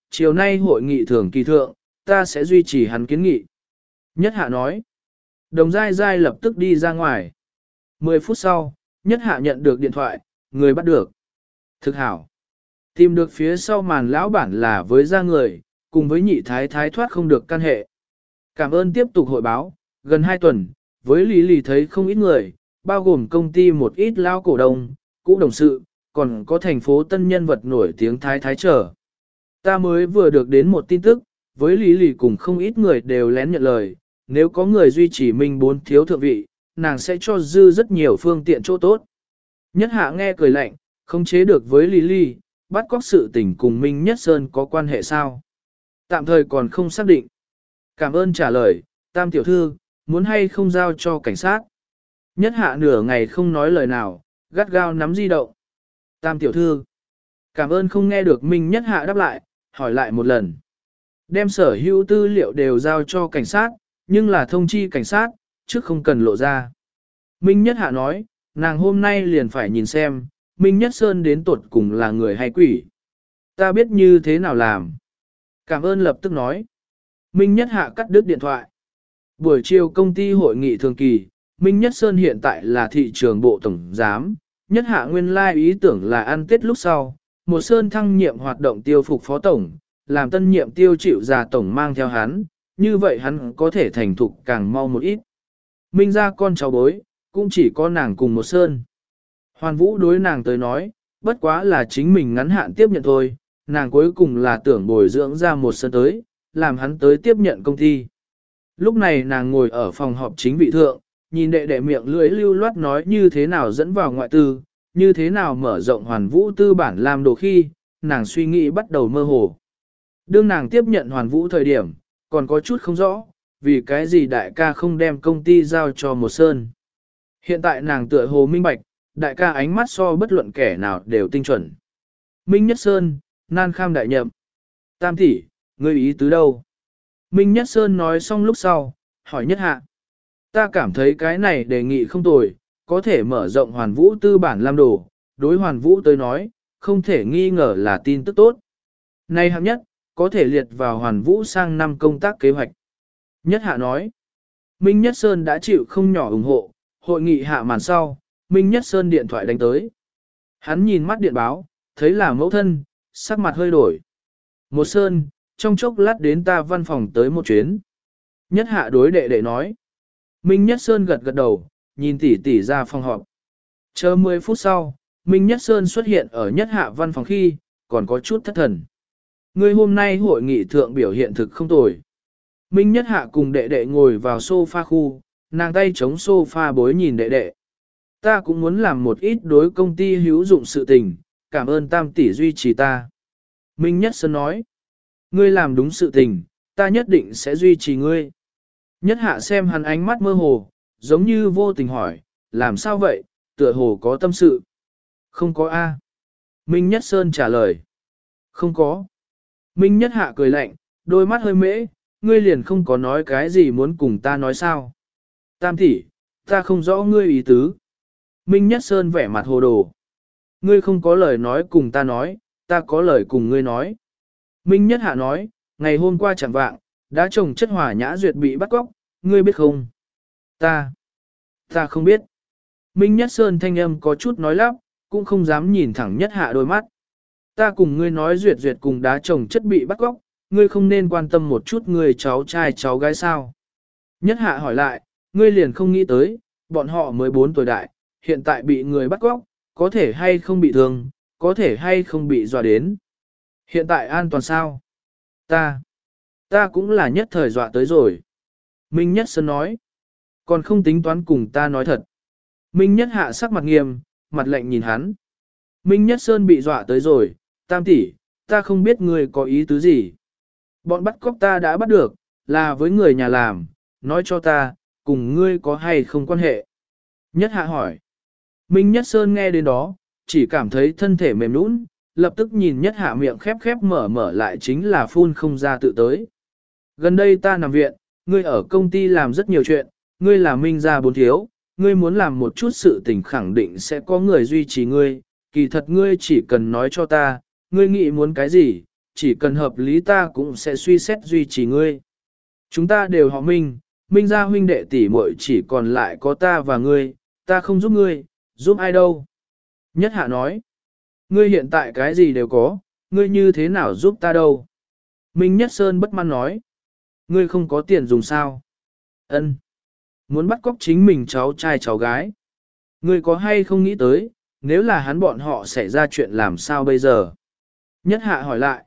chiều nay hội nghị thường kỳ thượng, ta sẽ duy trì hắn kiến nghị. Nhất hạ nói. Đồng dai dai lập tức đi ra ngoài. Mười phút sau, nhất hạ nhận được điện thoại, người bắt được. Thực hảo. Tìm được phía sau màn lão bản là với ra người, cùng với nhị thái thái thoát không được căn hệ. Cảm ơn tiếp tục hội báo, gần hai tuần, với Lý Lì thấy không ít người, bao gồm công ty một ít lao cổ đông, cũ đồng sự, còn có thành phố tân nhân vật nổi tiếng thái thái trở. Ta mới vừa được đến một tin tức, với Lý Lì cùng không ít người đều lén nhận lời, nếu có người duy trì Minh bốn thiếu thượng vị, nàng sẽ cho dư rất nhiều phương tiện chỗ tốt. Nhất hạ nghe cười lạnh, không chế được với Lý Lì, bắt cóc sự tình cùng Minh Nhất Sơn có quan hệ sao? Tạm thời còn không xác định. Cảm ơn trả lời, Tam tiểu thư, muốn hay không giao cho cảnh sát. Nhất hạ nửa ngày không nói lời nào, gắt gao nắm di động. Tam tiểu thư, cảm ơn không nghe được Minh Nhất hạ đáp lại, hỏi lại một lần. Đem sở hữu tư liệu đều giao cho cảnh sát, nhưng là thông chi cảnh sát, trước không cần lộ ra. Minh Nhất hạ nói, nàng hôm nay liền phải nhìn xem, Minh Nhất Sơn đến tuột cùng là người hay quỷ. Ta biết như thế nào làm. Cảm ơn lập tức nói. Minh Nhất hạ cắt đứt điện thoại. Buổi chiều công ty hội nghị thường kỳ, Minh Nhất Sơn hiện tại là thị trường bộ tổng giám. Nhất hạ nguyên lai ý tưởng là ăn Tết lúc sau, một Sơn thăng nhiệm hoạt động tiêu phục phó tổng, làm tân nhiệm tiêu chịu già tổng mang theo hắn, như vậy hắn có thể thành thục càng mau một ít. Minh ra con cháu bối, cũng chỉ có nàng cùng một Sơn. Hoàn Vũ đối nàng tới nói, bất quá là chính mình ngắn hạn tiếp nhận thôi, nàng cuối cùng là tưởng bồi dưỡng ra một Sơn tới, làm hắn tới tiếp nhận công ty. Lúc này nàng ngồi ở phòng họp chính vị thượng, nhìn đệ đệ miệng lưỡi lưu loát nói như thế nào dẫn vào ngoại tư, như thế nào mở rộng Hoàn Vũ tư bản làm đồ khi, nàng suy nghĩ bắt đầu mơ hồ. Đương nàng tiếp nhận Hoàn Vũ thời điểm, còn có chút không rõ, vì cái gì đại ca không đem công ty giao cho một Sơn. Hiện tại nàng tựa hồ minh bạch, đại ca ánh mắt so bất luận kẻ nào đều tinh chuẩn. Minh Nhất Sơn, nan kham đại nhậm. Tam tỷ, ngươi ý tứ đâu? Minh Nhất Sơn nói xong lúc sau, hỏi Nhất hạ. Ta cảm thấy cái này đề nghị không tồi, có thể mở rộng Hoàn Vũ tư bản làm đồ, đối Hoàn Vũ tới nói, không thể nghi ngờ là tin tức tốt. Này hạng nhất, có thể liệt vào Hoàn Vũ sang năm công tác kế hoạch. Nhất hạ nói, Minh Nhất Sơn đã chịu không nhỏ ủng hộ, hội nghị hạ màn sau, Minh Nhất Sơn điện thoại đánh tới. Hắn nhìn mắt điện báo, thấy là mẫu thân, sắc mặt hơi đổi. Một Sơn, trong chốc lát đến ta văn phòng tới một chuyến. Nhất hạ đối đệ đệ nói. Minh Nhất Sơn gật gật đầu, nhìn tỷ tỷ ra phòng họp. Chờ mười phút sau, Minh Nhất Sơn xuất hiện ở nhất hạ văn phòng khi, còn có chút thất thần. Người hôm nay hội nghị thượng biểu hiện thực không tồi. Minh Nhất hạ cùng đệ đệ ngồi vào sofa khu, nàng tay chống sofa bối nhìn đệ đệ. Ta cũng muốn làm một ít đối công ty hữu dụng sự tình, cảm ơn Tam tỷ duy trì ta. Minh Nhất Sơn nói, ngươi làm đúng sự tình, ta nhất định sẽ duy trì ngươi. Nhất hạ xem hắn ánh mắt mơ hồ, giống như vô tình hỏi, làm sao vậy, tựa hồ có tâm sự. Không có A. Minh Nhất Sơn trả lời. Không có. Minh Nhất hạ cười lạnh, đôi mắt hơi mễ, ngươi liền không có nói cái gì muốn cùng ta nói sao. Tam tỷ, ta không rõ ngươi ý tứ. Minh Nhất Sơn vẻ mặt hồ đồ. Ngươi không có lời nói cùng ta nói, ta có lời cùng ngươi nói. Minh Nhất hạ nói, ngày hôm qua chẳng vạng, đã chồng chất hỏa nhã duyệt bị bắt cóc, ngươi biết không? Ta, ta không biết. Minh Nhất Sơn thanh âm có chút nói lắp, cũng không dám nhìn thẳng Nhất hạ đôi mắt. Ta cùng ngươi nói duyệt duyệt cùng đá chồng chất bị bắt cóc, ngươi không nên quan tâm một chút người cháu trai cháu gái sao? Nhất hạ hỏi lại, ngươi liền không nghĩ tới, bọn họ mới bốn tuổi đại, hiện tại bị người bắt cóc, có thể hay không bị thương, có thể hay không bị dọa đến. Hiện tại an toàn sao? Ta, ta cũng là nhất thời dọa tới rồi. Minh Nhất Sơn nói, còn không tính toán cùng ta nói thật. Minh Nhất hạ sắc mặt nghiêm, mặt lạnh nhìn hắn. Minh Nhất Sơn bị dọa tới rồi, Tam tỷ, ta không biết ngươi có ý tứ gì. Bọn bắt cóc ta đã bắt được, là với người nhà làm, nói cho ta, cùng ngươi có hay không quan hệ. Nhất hạ hỏi. Minh Nhất Sơn nghe đến đó, chỉ cảm thấy thân thể mềm nũng, lập tức nhìn Nhất hạ miệng khép khép mở mở lại chính là phun không ra tự tới. Gần đây ta nằm viện, ngươi ở công ty làm rất nhiều chuyện, ngươi là Minh gia bốn thiếu, ngươi muốn làm một chút sự tình khẳng định sẽ có người duy trì ngươi, kỳ thật ngươi chỉ cần nói cho ta, ngươi nghĩ muốn cái gì, chỉ cần hợp lý ta cũng sẽ suy xét duy trì ngươi. Chúng ta đều họ Minh, Minh gia huynh đệ tỷ muội chỉ còn lại có ta và ngươi, ta không giúp ngươi, giúp ai đâu. Nhất hạ nói, ngươi hiện tại cái gì đều có, ngươi như thế nào giúp ta đâu. Minh Nhất Sơn bất mãn nói, ngươi không có tiền dùng sao. Ân, muốn bắt cóc chính mình cháu trai cháu gái. Ngươi có hay không nghĩ tới, nếu là hắn bọn họ xảy ra chuyện làm sao bây giờ? Nhất hạ hỏi lại,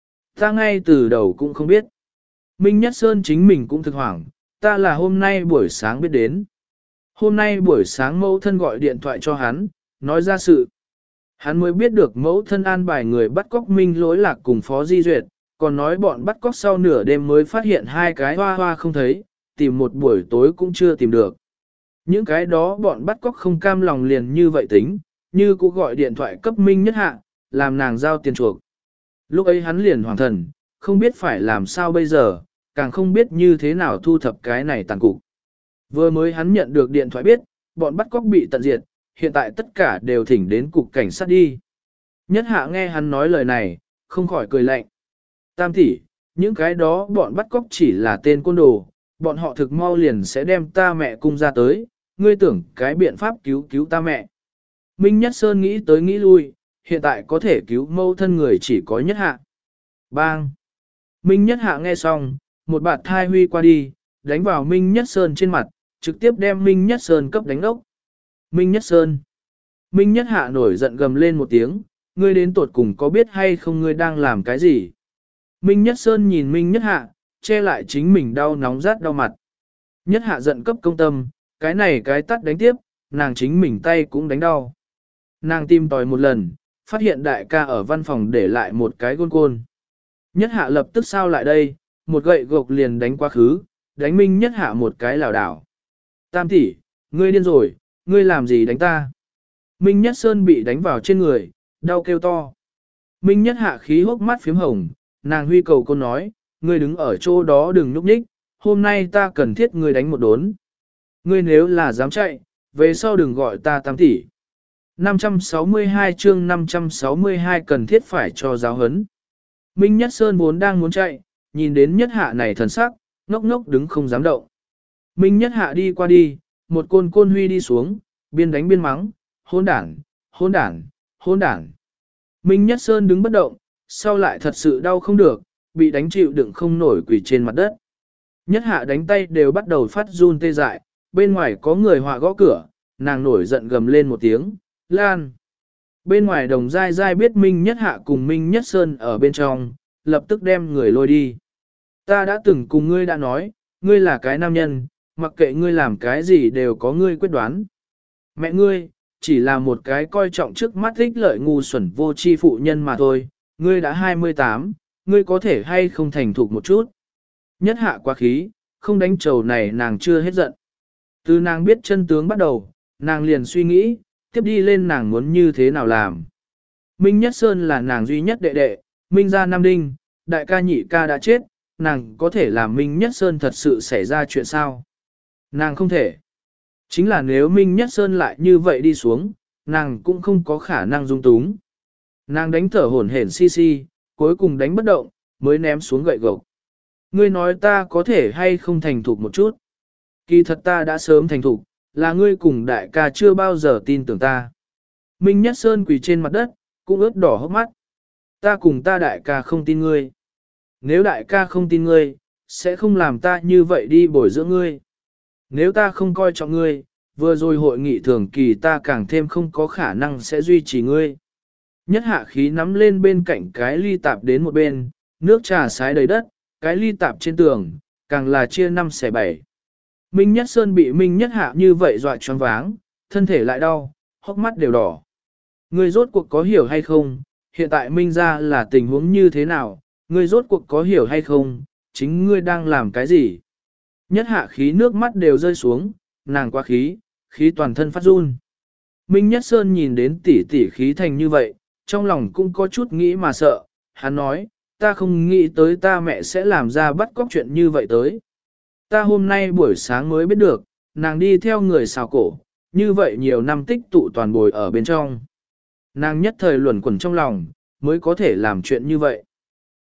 ta ngay từ đầu cũng không biết. Minh Nhất Sơn chính mình cũng thực hoảng, ta là hôm nay buổi sáng biết đến. Hôm nay buổi sáng mẫu thân gọi điện thoại cho hắn, nói ra sự. Hắn mới biết được mẫu thân an bài người bắt cóc Minh Lỗi Lạc cùng Phó Di Duyệt, còn nói bọn bắt cóc sau nửa đêm mới phát hiện hai cái hoa hoa không thấy, tìm một buổi tối cũng chưa tìm được. Những cái đó bọn bắt cóc không cam lòng liền như vậy tính, như cũng gọi điện thoại cấp Minh Nhất Hạ, làm nàng giao tiền chuộc. Lúc ấy hắn liền hoàng thần, không biết phải làm sao bây giờ, càng không biết như thế nào thu thập cái này tàn cục. Vừa mới hắn nhận được điện thoại biết, bọn bắt cóc bị tận diệt, hiện tại tất cả đều thỉnh đến cục cảnh sát đi. Nhất Hạ nghe hắn nói lời này, không khỏi cười lạnh. Tam tỷ, những cái đó bọn bắt cóc chỉ là tên côn đồ, bọn họ thực mau liền sẽ đem ta mẹ cung ra tới, ngươi tưởng cái biện pháp cứu cứu ta mẹ. Minh Nhất Sơn nghĩ tới nghĩ lui, hiện tại có thể cứu mâu thân người chỉ có Nhất Hạ. Bang! Minh Nhất Hạ nghe xong, một bạt thai huy qua đi, đánh vào Minh Nhất Sơn trên mặt, trực tiếp đem Minh Nhất Sơn cấp đánh ốc. Minh Nhất Sơn! Minh Nhất Hạ nổi giận gầm lên một tiếng, ngươi đến tột cùng có biết hay không ngươi đang làm cái gì? Minh Nhất Sơn nhìn Minh Nhất Hạ, che lại chính mình đau nóng rát đau mặt. Nhất Hạ giận cấp công tâm, cái này cái tắt đánh tiếp, nàng chính mình tay cũng đánh đau. Nàng tìm tòi một lần, phát hiện đại ca ở văn phòng để lại một cái gôn côn. Nhất Hạ lập tức sao lại đây, một gậy gộc liền đánh quá khứ, đánh Minh Nhất Hạ một cái lảo đảo. Tam tỷ, ngươi điên rồi, ngươi làm gì đánh ta? Minh Nhất Sơn bị đánh vào trên người, đau kêu to. Minh Nhất Hạ khí hốc mắt phím hồng, nàng huy cầu cô nói, ngươi đứng ở chỗ đó đừng nhúc nhích, hôm nay ta cần thiết ngươi đánh một đốn. Ngươi nếu là dám chạy, về sau đừng gọi ta tam tỷ. năm trăm sáu mươi hai chương năm trăm sáu mươi hai cần thiết phải cho giáo huấn. Minh Nhất Sơn vốn đang muốn chạy, nhìn đến Nhất Hạ này thần sắc, ngốc ngốc đứng không dám động. Minh Nhất Hạ đi qua đi, một côn côn huy đi xuống, biên đánh biên mắng, hôn đảng, hôn đảng, hôn đảng. Minh Nhất Sơn đứng bất động, sau lại thật sự đau không được, bị đánh chịu đựng không nổi quỳ trên mặt đất. Nhất Hạ đánh tay đều bắt đầu phát run tê dại, bên ngoài có người họa gõ cửa, nàng nổi giận gầm lên một tiếng, Lan. Bên ngoài đồng dai dai biết Minh Nhất Hạ cùng Minh Nhất Sơn ở bên trong, lập tức đem người lôi đi. Ta đã từng cùng ngươi đã nói, ngươi là cái nam nhân, mặc kệ ngươi làm cái gì đều có ngươi quyết đoán. Mẹ ngươi, chỉ là một cái coi trọng trước mắt ích lợi ngu xuẩn vô tri phụ nhân mà thôi, ngươi đã hai mươi tám, ngươi có thể hay không thành thục một chút. Nhất Hạ quá khí, không đánh trầu này nàng chưa hết giận. Từ nàng biết chân tướng bắt đầu, nàng liền suy nghĩ, tiếp đi lên nàng muốn như thế nào làm. Minh Nhất Sơn là nàng duy nhất đệ đệ, Minh gia Nam Đinh, đại ca nhị ca đã chết, nàng có thể làm Minh Nhất Sơn thật sự xảy ra chuyện sao? Nàng không thể. Chính là nếu Minh Nhất Sơn lại như vậy đi xuống, nàng cũng không có khả năng dung túng. Nàng đánh thở hổn hển si si, cuối cùng đánh bất động, mới ném xuống gậy gộc. Ngươi nói ta có thể hay không thành thục một chút? Kỳ thật ta đã sớm thành thục, là ngươi cùng đại ca chưa bao giờ tin tưởng ta. Minh Nhất Sơn quỳ trên mặt đất, cũng ướt đỏ hốc mắt. Ta cùng ta đại ca không tin ngươi. Nếu đại ca không tin ngươi, sẽ không làm ta như vậy đi bồi dưỡng ngươi. Nếu ta không coi trọng ngươi, vừa rồi hội nghị thường kỳ ta càng thêm không có khả năng sẽ duy trì ngươi. Nhất Hạ khí nắm lên bên cạnh cái ly tạp đến một bên, nước trà sái đầy đất, cái ly tạp trên tường, càng là chia năm xẻ bảy. Minh Nhất Sơn bị Minh Nhất Hạ như vậy dọa choáng váng, thân thể lại đau, hốc mắt đều đỏ. Ngươi rốt cuộc có hiểu hay không, hiện tại Minh ra là tình huống như thế nào, ngươi rốt cuộc có hiểu hay không, chính ngươi đang làm cái gì. Nhất Hạ khí nước mắt đều rơi xuống, nàng quá khí, khí toàn thân phát run. Minh Nhất Sơn nhìn đến tỷ tỷ khí thành như vậy, trong lòng cũng có chút nghĩ mà sợ, hắn nói, ta không nghĩ tới ta mẹ sẽ làm ra bắt cóc chuyện như vậy tới. Ta hôm nay buổi sáng mới biết được, nàng đi theo người xào cổ, như vậy nhiều năm tích tụ toàn bồi ở bên trong. Nàng nhất thời luẩn quẩn trong lòng, mới có thể làm chuyện như vậy.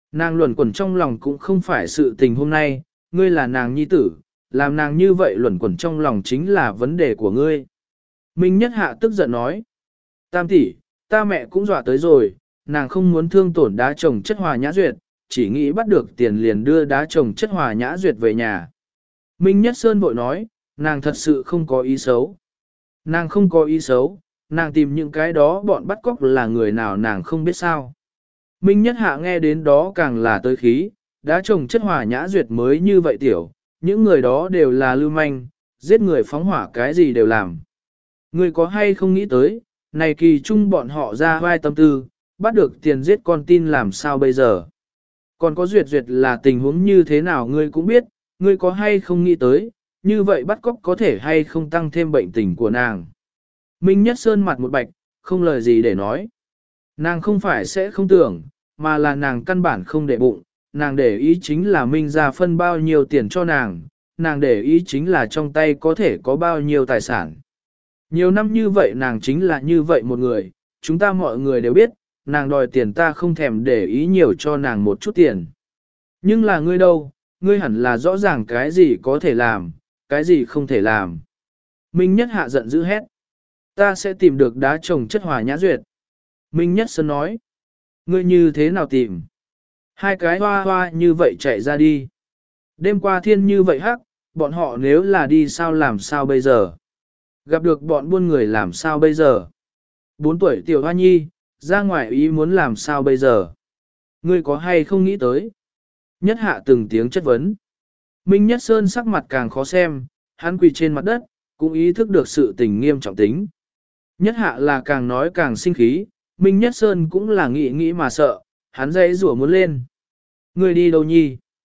Nàng luẩn quẩn trong lòng cũng không phải sự tình hôm nay, ngươi là nàng nhi tử, làm nàng như vậy luẩn quẩn trong lòng chính là vấn đề của ngươi. Minh Nhất Hạ tức giận nói, tam tỷ, ta mẹ cũng dọa tới rồi, nàng không muốn thương tổn đá chồng chất hòa nhã duyệt, chỉ nghĩ bắt được tiền liền đưa đá chồng chất hòa nhã duyệt về nhà. Minh Nhất Sơn vội nói, nàng thật sự không có ý xấu. Nàng không có ý xấu, nàng tìm những cái đó bọn bắt cóc là người nào nàng không biết sao. Minh Nhất Hạ nghe đến đó càng là tới khí, đá chồng chất hòa nhã duyệt mới như vậy tiểu, những người đó đều là lưu manh, giết người phóng hỏa cái gì đều làm. Người có hay không nghĩ tới, này kỳ chung bọn họ ra vai tâm tư, bắt được tiền giết con tin làm sao bây giờ. Còn có duyệt duyệt là tình huống như thế nào ngươi cũng biết, ngươi có hay không nghĩ tới, như vậy bắt cóc có thể hay không tăng thêm bệnh tình của nàng. Minh Nhất Sơn mặt một bạch, không lời gì để nói. Nàng không phải sẽ không tưởng, mà là nàng căn bản không để bụng, nàng để ý chính là Minh ra phân bao nhiêu tiền cho nàng, nàng để ý chính là trong tay có thể có bao nhiêu tài sản. Nhiều năm như vậy nàng chính là như vậy một người, chúng ta mọi người đều biết, nàng đòi tiền ta không thèm để ý nhiều cho nàng một chút tiền. Nhưng là ngươi đâu, ngươi hẳn là rõ ràng cái gì có thể làm, cái gì không thể làm. Minh Nhất Hạ giận dữ hét. Ta sẽ tìm được đá chồng chất hòa nhã duyệt. Minh Nhất Sơn nói. Ngươi như thế nào tìm? Hai cái hoa hoa như vậy chạy ra đi. Đêm qua thiên như vậy hắc, bọn họ nếu là đi sao làm sao bây giờ? Gặp được bọn buôn người làm sao bây giờ? Bốn tuổi tiểu hoa nhi, ra ngoài ý muốn làm sao bây giờ? Ngươi có hay không nghĩ tới? Nhất Hạ từng tiếng chất vấn. Minh Nhất Sơn sắc mặt càng khó xem, hắn quỳ trên mặt đất, cũng ý thức được sự tình nghiêm trọng tính. Nhất Hạ là càng nói càng sinh khí, Minh Nhất Sơn cũng là nghĩ nghĩ mà sợ, hắn dãy rủa muốn lên. Ngươi đi đâu nhi?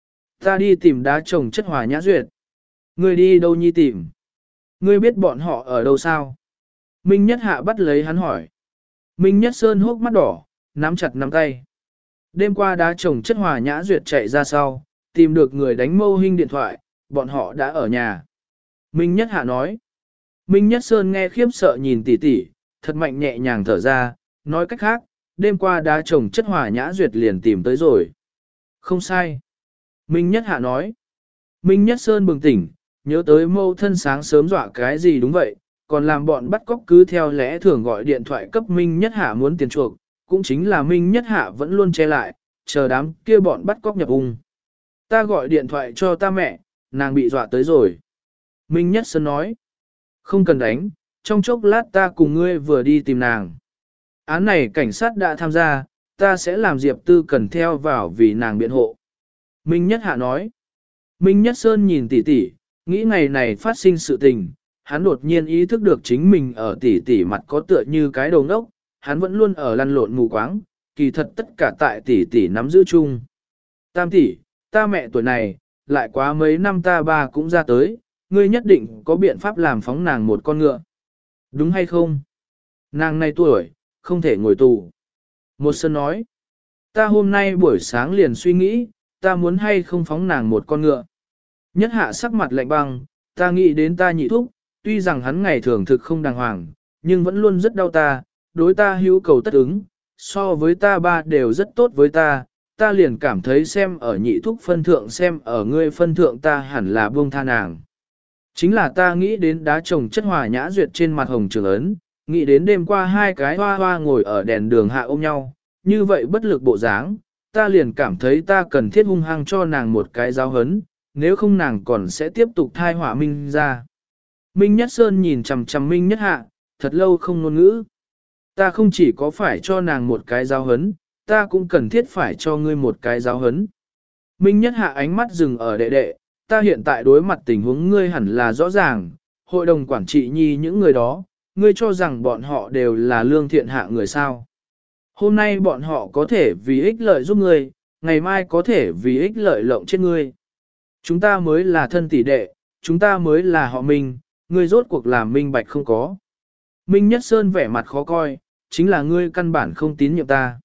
Ta đi tìm đá chồng chất hòa nhã duyệt. Ngươi đi đâu nhi tìm? Ngươi biết bọn họ ở đâu sao? Minh Nhất Hạ bắt lấy hắn hỏi. Minh Nhất Sơn hốc mắt đỏ, nắm chặt nắm tay. Đêm qua đá chồng chất hòa nhã duyệt chạy ra sau, tìm được người đánh mâu hình điện thoại, bọn họ đã ở nhà. Minh Nhất Hạ nói. Minh Nhất Sơn nghe khiếp sợ nhìn tỉ tỉ, thật mạnh nhẹ nhàng thở ra, nói cách khác, đêm qua đá chồng chất hòa nhã duyệt liền tìm tới rồi. Không sai. Minh Nhất Hạ nói. Minh Nhất Sơn bừng tỉnh, nhớ tới mâu thân sáng sớm dọa cái gì đúng vậy, còn làm bọn bắt cóc cứ theo lẽ thường gọi điện thoại cấp Minh Nhất Hạ muốn tiền chuộc, cũng chính là Minh Nhất Hạ vẫn luôn che lại, chờ đám kia bọn bắt cóc nhập ung. Ta gọi điện thoại cho ta mẹ, nàng bị dọa tới rồi. Minh Nhất Sơn nói. Không cần đánh, trong chốc lát ta cùng ngươi vừa đi tìm nàng. Án này cảnh sát đã tham gia, ta sẽ làm Diệp Tư cần theo vào vì nàng biện hộ. Minh Nhất Hạ nói. Minh Nhất Sơn nhìn tỷ tỷ, nghĩ ngày này phát sinh sự tình, hắn đột nhiên ý thức được chính mình ở tỷ tỷ mặt có tựa như cái đầu ngốc, hắn vẫn luôn ở lăn lộn mù quáng, kỳ thật tất cả tại tỷ tỷ nắm giữ chung. Tam tỷ, ta mẹ tuổi này, lại quá mấy năm ta ba cũng ra tới, ngươi nhất định có biện pháp làm phóng nàng một con ngựa. Đúng hay không? Nàng này tuổi, không thể ngồi tù. Một Sơn nói, ta hôm nay buổi sáng liền suy nghĩ, ta muốn hay không phóng nàng một con ngựa. Nhất Hạ sắc mặt lạnh băng, ta nghĩ đến ta nhị thúc, tuy rằng hắn ngày thường thực không đàng hoàng, nhưng vẫn luôn rất đau ta, đối ta hữu cầu tất ứng, so với ta ba đều rất tốt với ta, ta liền cảm thấy xem ở nhị thúc phân thượng xem ở ngươi phân thượng ta hẳn là buông tha nàng. Chính là ta nghĩ đến đá chồng chất hòa nhã duyệt trên mặt hồng trường ấn, nghĩ đến đêm qua hai cái hoa hoa ngồi ở đèn đường hạ ôm nhau, như vậy bất lực bộ dáng, ta liền cảm thấy ta cần thiết hung hăng cho nàng một cái giáo hấn, nếu không nàng còn sẽ tiếp tục thai họa Minh ra. Minh Nhất Sơn nhìn chằm chằm Minh Nhất Hạ, thật lâu không ngôn ngữ. Ta không chỉ có phải cho nàng một cái giáo hấn, ta cũng cần thiết phải cho ngươi một cái giáo hấn. Minh Nhất Hạ ánh mắt dừng ở đệ đệ, ta hiện tại đối mặt tình huống ngươi hẳn là rõ ràng, hội đồng quản trị nhi những người đó, ngươi cho rằng bọn họ đều là lương thiện hạ người sao. Hôm nay bọn họ có thể vì ích lợi giúp ngươi, ngày mai có thể vì ích lợi lộng chết ngươi. Chúng ta mới là thân tỷ đệ, chúng ta mới là họ Minh, ngươi rốt cuộc làm minh bạch không có. Minh Nhất Sơn vẻ mặt khó coi, chính là ngươi căn bản không tín nhiệm ta.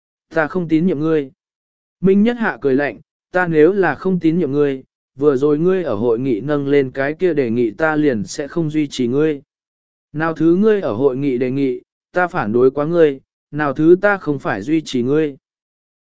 Ta không tín nhiệm ngươi. Minh Nhất Hạ cười lạnh, ta nếu là không tín nhiệm ngươi, vừa rồi ngươi ở hội nghị nâng lên cái kia đề nghị ta liền sẽ không duy trì ngươi. Nào thứ ngươi ở hội nghị đề nghị, ta phản đối quá ngươi, nào thứ ta không phải duy trì ngươi.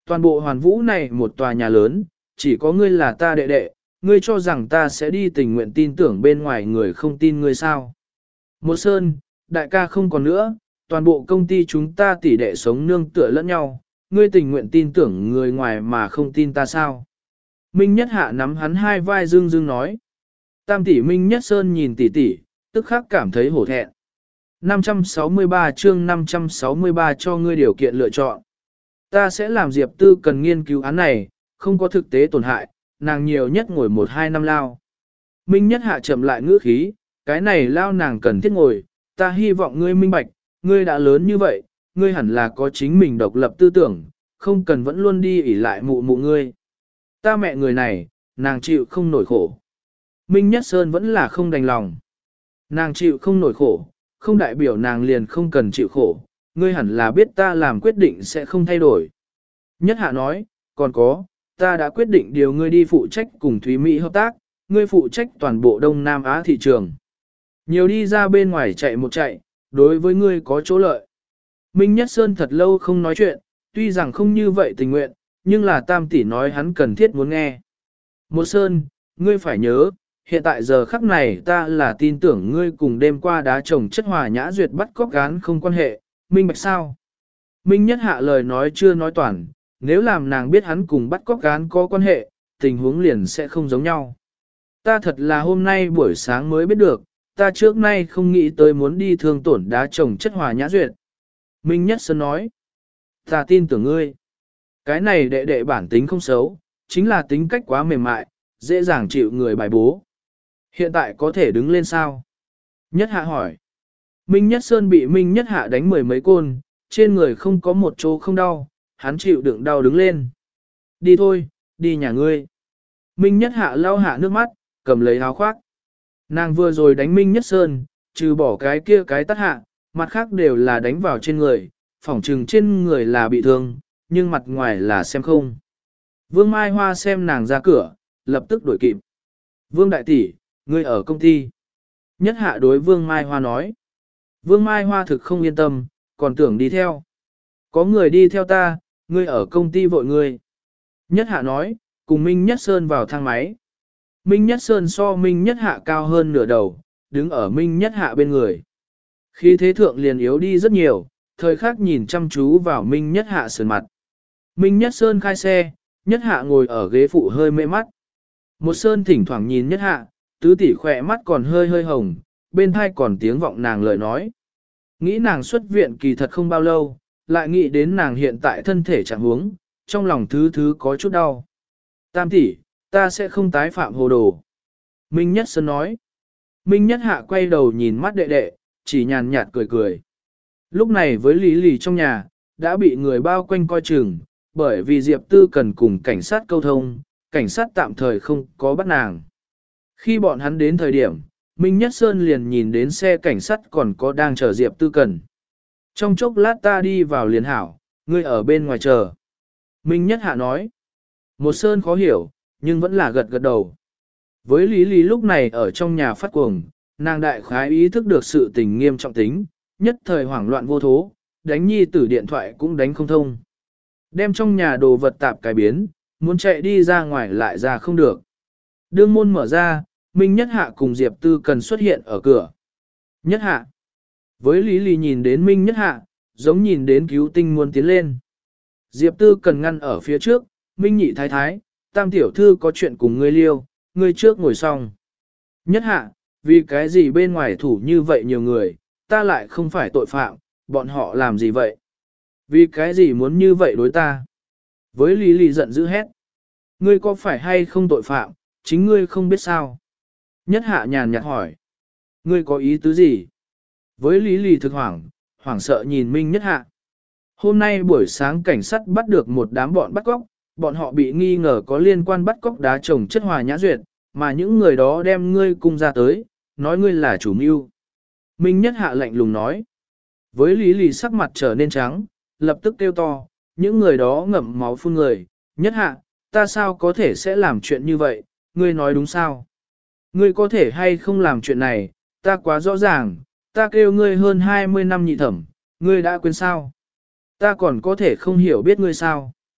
Toàn bộ hoàn vũ này một tòa nhà lớn, chỉ có ngươi là ta đệ đệ, ngươi cho rằng ta sẽ đi tình nguyện tin tưởng bên ngoài người không tin ngươi sao. Một sơn, đại ca không còn nữa, toàn bộ công ty chúng ta tỷ đệ sống nương tựa lẫn nhau, ngươi tình nguyện tin tưởng người ngoài mà không tin ta sao. Minh Nhất Hạ nắm hắn hai vai dương dương nói. Tam tỷ Minh Nhất Sơn nhìn tỷ tỷ, tức khắc cảm thấy hổ thẹn. năm trăm sáu mươi ba chương năm trăm sáu mươi ba cho ngươi điều kiện lựa chọn. Ta sẽ làm Diệp Tư cần nghiên cứu án này, không có thực tế tổn hại, nàng nhiều nhất ngồi một hai năm lao. Minh Nhất Hạ chậm lại ngữ khí, cái này lao nàng cần thiết ngồi, ta hy vọng ngươi minh bạch, ngươi đã lớn như vậy, ngươi hẳn là có chính mình độc lập tư tưởng, không cần vẫn luôn đi ỉ lại mụ mụ ngươi. Ta mẹ người này, nàng chịu không nổi khổ. Minh Nhất Sơn vẫn là không đành lòng. Nàng chịu không nổi khổ, không đại biểu nàng liền không cần chịu khổ, ngươi hẳn là biết ta làm quyết định sẽ không thay đổi. Nhất Hạ nói, còn có, ta đã quyết định điều ngươi đi phụ trách cùng Thúy Mỹ hợp tác, ngươi phụ trách toàn bộ Đông Nam Á thị trường. Nhiều đi ra bên ngoài chạy một chạy, đối với ngươi có chỗ lợi. Minh Nhất Sơn thật lâu không nói chuyện, tuy rằng không như vậy tình nguyện, nhưng là Tam tỷ nói hắn cần thiết muốn nghe. Một Sơn, ngươi phải nhớ, hiện tại giờ khắc này ta là tin tưởng ngươi cùng đêm qua đá chồng chất hòa nhã duyệt bắt cóc gán không quan hệ, minh bạch sao? Minh Nhất Hạ lời nói chưa nói toàn, nếu làm nàng biết hắn cùng bắt cóc gán có quan hệ, tình huống liền sẽ không giống nhau. Ta thật là hôm nay buổi sáng mới biết được, ta trước nay không nghĩ tới muốn đi thương tổn đá chồng chất hòa nhã duyệt. Minh Nhất Sơn nói, ta tin tưởng ngươi. Cái này đệ đệ bản tính không xấu, chính là tính cách quá mềm mại, dễ dàng chịu người bài bố. Hiện tại có thể đứng lên sao? Nhất Hạ hỏi. Minh Nhất Sơn bị Minh Nhất Hạ đánh mười mấy côn, trên người không có một chỗ không đau, hắn chịu đựng đau đứng lên. Đi thôi, đi nhà ngươi. Minh Nhất Hạ lau hạ nước mắt, cầm lấy áo khoác. Nàng vừa rồi đánh Minh Nhất Sơn, trừ bỏ cái kia cái tắt hạ, mặt khác đều là đánh vào trên người, phỏng trừng trên người là bị thương, nhưng mặt ngoài là xem không. Vương Mai Hoa xem nàng ra cửa, lập tức đuổi kịp. Vương Đại Tỷ, ngươi ở công ty. Nhất Hạ đối Vương Mai Hoa nói. Vương Mai Hoa thực không yên tâm, còn tưởng đi theo. Có người đi theo ta, ngươi ở công ty vội ngươi. Nhất Hạ nói, cùng Minh Nhất Sơn vào thang máy. Minh Nhất Sơn so Minh Nhất Hạ cao hơn nửa đầu, đứng ở Minh Nhất Hạ bên người. Khi thế thượng liền yếu đi rất nhiều, thời khắc nhìn chăm chú vào Minh Nhất Hạ sườn mặt. Minh Nhất Sơn khai xe, Nhất Hạ ngồi ở ghế phụ hơi mê mắt. Một Sơn thỉnh thoảng nhìn Nhất Hạ, tứ tỷ khỏe mắt còn hơi hơi hồng, bên thai còn tiếng vọng nàng lời nói. Nghĩ nàng xuất viện kỳ thật không bao lâu, lại nghĩ đến nàng hiện tại thân thể trạng huống, trong lòng thứ thứ có chút đau. Tam tỷ, ta sẽ không tái phạm hồ đồ. Minh Nhất Sơn nói. Minh Nhất Hạ quay đầu nhìn mắt đệ đệ, chỉ nhàn nhạt cười cười. Lúc này với Lý Lì trong nhà, đã bị người bao quanh coi chừng, bởi vì Diệp Tư cần cùng cảnh sát câu thông, cảnh sát tạm thời không có bắt nàng. Khi bọn hắn đến thời điểm, Minh Nhất Sơn liền nhìn đến xe cảnh sát còn có đang chờ Diệp Tư cần. Trong chốc lát ta đi vào liền hảo, ngươi ở bên ngoài chờ. Minh Nhất Hạ nói. Một Sơn khó hiểu, nhưng vẫn là gật gật đầu. Với Lý Lý lúc này ở trong nhà phát cuồng, nàng đại khái ý thức được sự tình nghiêm trọng tính, nhất thời hoảng loạn vô thố, đánh nhi tử điện thoại cũng đánh không thông. Đem trong nhà đồ vật tạp cái biến, muốn chạy đi ra ngoài lại ra không được. Đương môn mở ra, Minh Nhất Hạ cùng Diệp Tư cần xuất hiện ở cửa. Nhất Hạ. Với Lý Lý nhìn đến Minh Nhất Hạ, giống nhìn đến cứu tinh muốn tiến lên. Diệp Tư cần ngăn ở phía trước, Minh nhị thái thái, tam tiểu thư có chuyện cùng ngươi liêu, ngươi trước ngồi xong. Nhất Hạ, vì cái gì bên ngoài thủ như vậy nhiều người, ta lại không phải tội phạm, bọn họ làm gì vậy? Vì cái gì muốn như vậy đối ta? Với Lý Lý giận dữ hét. Ngươi có phải hay không tội phạm, chính ngươi không biết sao? Nhất Hạ nhàn nhạt hỏi. Ngươi có ý tứ gì? Với Lý Lý thực hoảng, hoảng sợ nhìn Minh Nhất Hạ. Hôm nay buổi sáng cảnh sát bắt được một đám bọn bắt cóc, bọn họ bị nghi ngờ có liên quan bắt cóc đá chồng chất hòa nhã duyệt, mà những người đó đem ngươi cung ra tới, nói ngươi là chủ mưu. Minh Nhất Hạ lạnh lùng nói. Với Lý Lý sắc mặt trở nên trắng, lập tức kêu to, những người đó ngậm máu phun người. Nhất Hạ, ta sao có thể sẽ làm chuyện như vậy, ngươi nói đúng sao? Ngươi có thể hay không làm chuyện này, ta quá rõ ràng, ta kêu ngươi hơn hai mươi năm nhị thẩm, ngươi đã quên sao? Ta còn có thể không hiểu biết ngươi sao?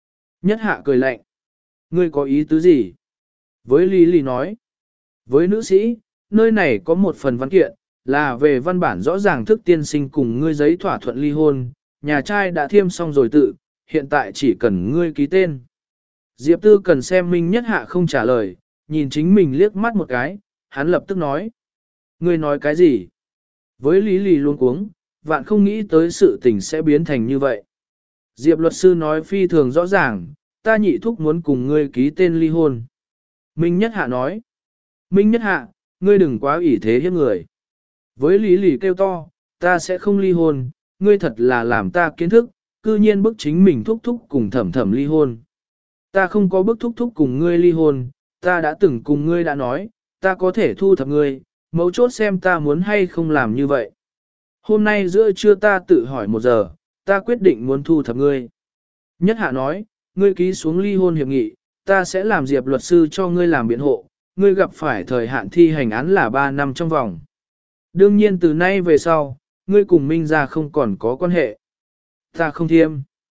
Nhất hạ cười lạnh. Ngươi có ý tứ gì? Với Lý Lý nói. Với nữ sĩ, nơi này có một phần văn kiện, là về văn bản rõ ràng thức tiên sinh cùng ngươi giấy thỏa thuận ly hôn, nhà trai đã thiêm xong rồi tự, hiện tại chỉ cần ngươi ký tên. Diệp Tư cần xem Minh Nhất Hạ không trả lời, nhìn chính mình liếc mắt một cái, hắn lập tức nói. Ngươi nói cái gì? Với Lý Lì luôn cuống, vạn không nghĩ tới sự tình sẽ biến thành như vậy. Diệp luật sư nói phi thường rõ ràng, ta nhị thúc muốn cùng ngươi ký tên ly hôn. Minh Nhất Hạ nói. Minh Nhất Hạ, ngươi đừng quá ủy thế hiếp người. Với Lý Lì kêu to, ta sẽ không ly hôn, ngươi thật là làm ta kiến thức, cư nhiên bức chính mình thúc thúc cùng thẩm thẩm ly hôn. Ta không có bức thúc thúc cùng ngươi ly hôn, ta đã từng cùng ngươi đã nói, ta có thể thu thập ngươi, mấu chốt xem ta muốn hay không làm như vậy. Hôm nay giữa trưa ta tự hỏi một giờ, ta quyết định muốn thu thập ngươi. Nhất Hạ nói, ngươi ký xuống ly hôn hiệp nghị, ta sẽ làm Diệp luật sư cho ngươi làm biện hộ, ngươi gặp phải thời hạn thi hành án là ba năm trong vòng. Đương nhiên từ nay về sau, ngươi cùng Minh gia không còn có quan hệ. Ta không thiêm.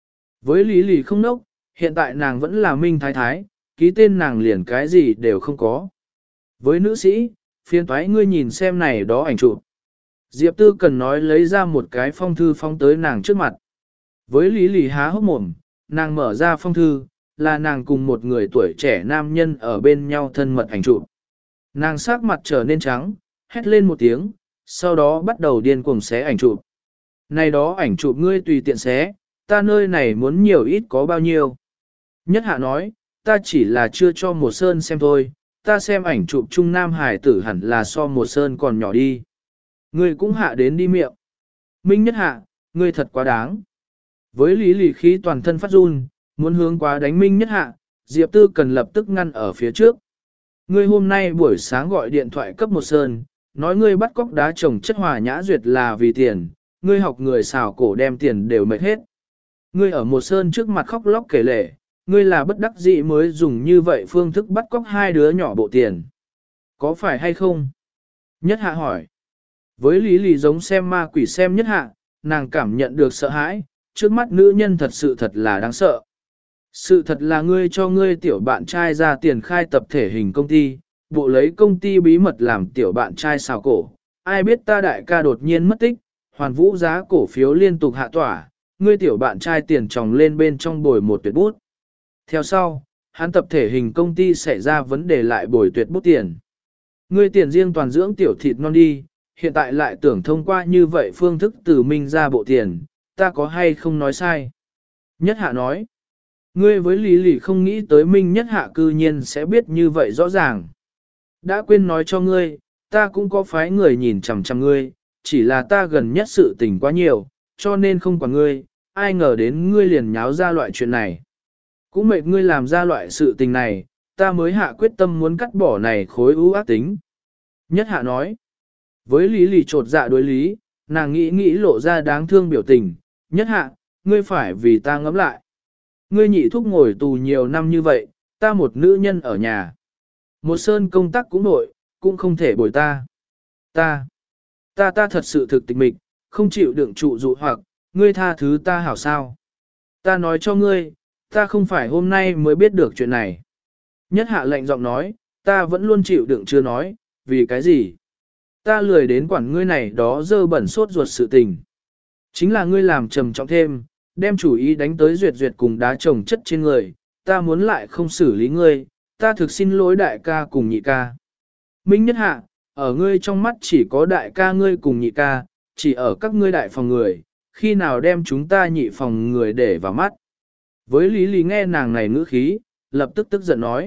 Với Lý Lì không nốc, hiện tại nàng vẫn là Minh Thái Thái, ký tên nàng liền cái gì đều không có. Với nữ sĩ, phiên toái ngươi nhìn xem này đó ảnh chụp. Diệp Tư cần nói lấy ra một cái phong thư phong tới nàng trước mặt. Với Lý Lì há hốc mồm, nàng mở ra phong thư, là nàng cùng một người tuổi trẻ nam nhân ở bên nhau thân mật ảnh chụp. Nàng sắc mặt trở nên trắng, hét lên một tiếng, sau đó bắt đầu điên cuồng xé ảnh chụp. Này đó ảnh chụp ngươi tùy tiện xé, ta nơi này muốn nhiều ít có bao nhiêu. Nhất Hạ nói, ta chỉ là chưa cho một sơn xem thôi, ta xem ảnh chụp Trung Nam Hải tử hẳn là so một sơn còn nhỏ đi. Ngươi cũng hạ đến đi miệng. Minh Nhất Hạ, ngươi thật quá đáng. Với Lý Lì khí toàn thân phát run, muốn hướng quá đánh Minh Nhất Hạ, Diệp Tư cần lập tức ngăn ở phía trước. Ngươi hôm nay buổi sáng gọi điện thoại cấp một sơn, nói ngươi bắt cóc đá trồng chất hòa nhã duyệt là vì tiền, ngươi học người xào cổ đem tiền đều mệt hết. Ngươi ở một sơn trước mặt khóc lóc kể lể, ngươi là bất đắc dĩ mới dùng như vậy phương thức bắt cóc hai đứa nhỏ bộ tiền. Có phải hay không? Nhất Hạ hỏi. Với Lý Lì giống xem ma quỷ xem Nhất Hạ, nàng cảm nhận được sợ hãi, trước mắt nữ nhân thật sự thật là đáng sợ. Sự thật là ngươi cho ngươi tiểu bạn trai ra tiền khai tập thể hình công ty, bộ lấy công ty bí mật làm tiểu bạn trai xào cổ. Ai biết ta đại ca đột nhiên mất tích, hoàn vũ giá cổ phiếu liên tục hạ tỏa, ngươi tiểu bạn trai tiền tròng lên bên trong bồi một tuyệt bút. Theo sau, hắn tập thể hình công ty xảy ra vấn đề lại bồi tuyệt bút tiền. Ngươi tiền riêng toàn dưỡng tiểu thịt non đi, hiện tại lại tưởng thông qua như vậy phương thức từ Minh ra bộ tiền, ta có hay không nói sai? Nhất Hạ nói, ngươi với Lý Lì không nghĩ tới Minh Nhất Hạ cư nhiên sẽ biết như vậy rõ ràng. Đã quên nói cho ngươi, ta cũng có phái người nhìn chằm chằm ngươi, chỉ là ta gần nhất sự tình quá nhiều, cho nên không quản ngươi, ai ngờ đến ngươi liền nháo ra loại chuyện này. Cũng mệt ngươi làm ra loại sự tình này, ta mới hạ quyết tâm muốn cắt bỏ này khối ưu ác tính. Nhất Hạ nói, với Lý Lì trột dạ đối lý, nàng nghĩ nghĩ lộ ra đáng thương biểu tình, Nhất Hạ, ngươi phải vì ta ngẫm lại. Ngươi nhị thúc ngồi tù nhiều năm như vậy, ta một nữ nhân ở nhà. Một sơn công tác cũng nội, cũng không thể bồi ta. Ta, ta ta thật sự thực tịch mịch, không chịu đựng trụ dụ hoặc, ngươi tha thứ ta hảo sao. Ta nói cho ngươi, ta không phải hôm nay mới biết được chuyện này. Nhất Hạ lạnh giọng nói, ta vẫn luôn chịu đựng chưa nói, vì cái gì? Ta lười đến quản ngươi này đó dơ bẩn sốt ruột sự tình. Chính là ngươi làm trầm trọng thêm, đem chủ ý đánh tới duyệt duyệt cùng đá trồng chất trên người, ta muốn lại không xử lý ngươi, ta thực xin lỗi đại ca cùng nhị ca. Minh Nhất Hạ, ở ngươi trong mắt chỉ có đại ca ngươi cùng nhị ca, chỉ ở các ngươi đại phòng người, khi nào đem chúng ta nhị phòng người để vào mắt. Với Lý Lý nghe nàng này ngữ khí, lập tức tức giận nói.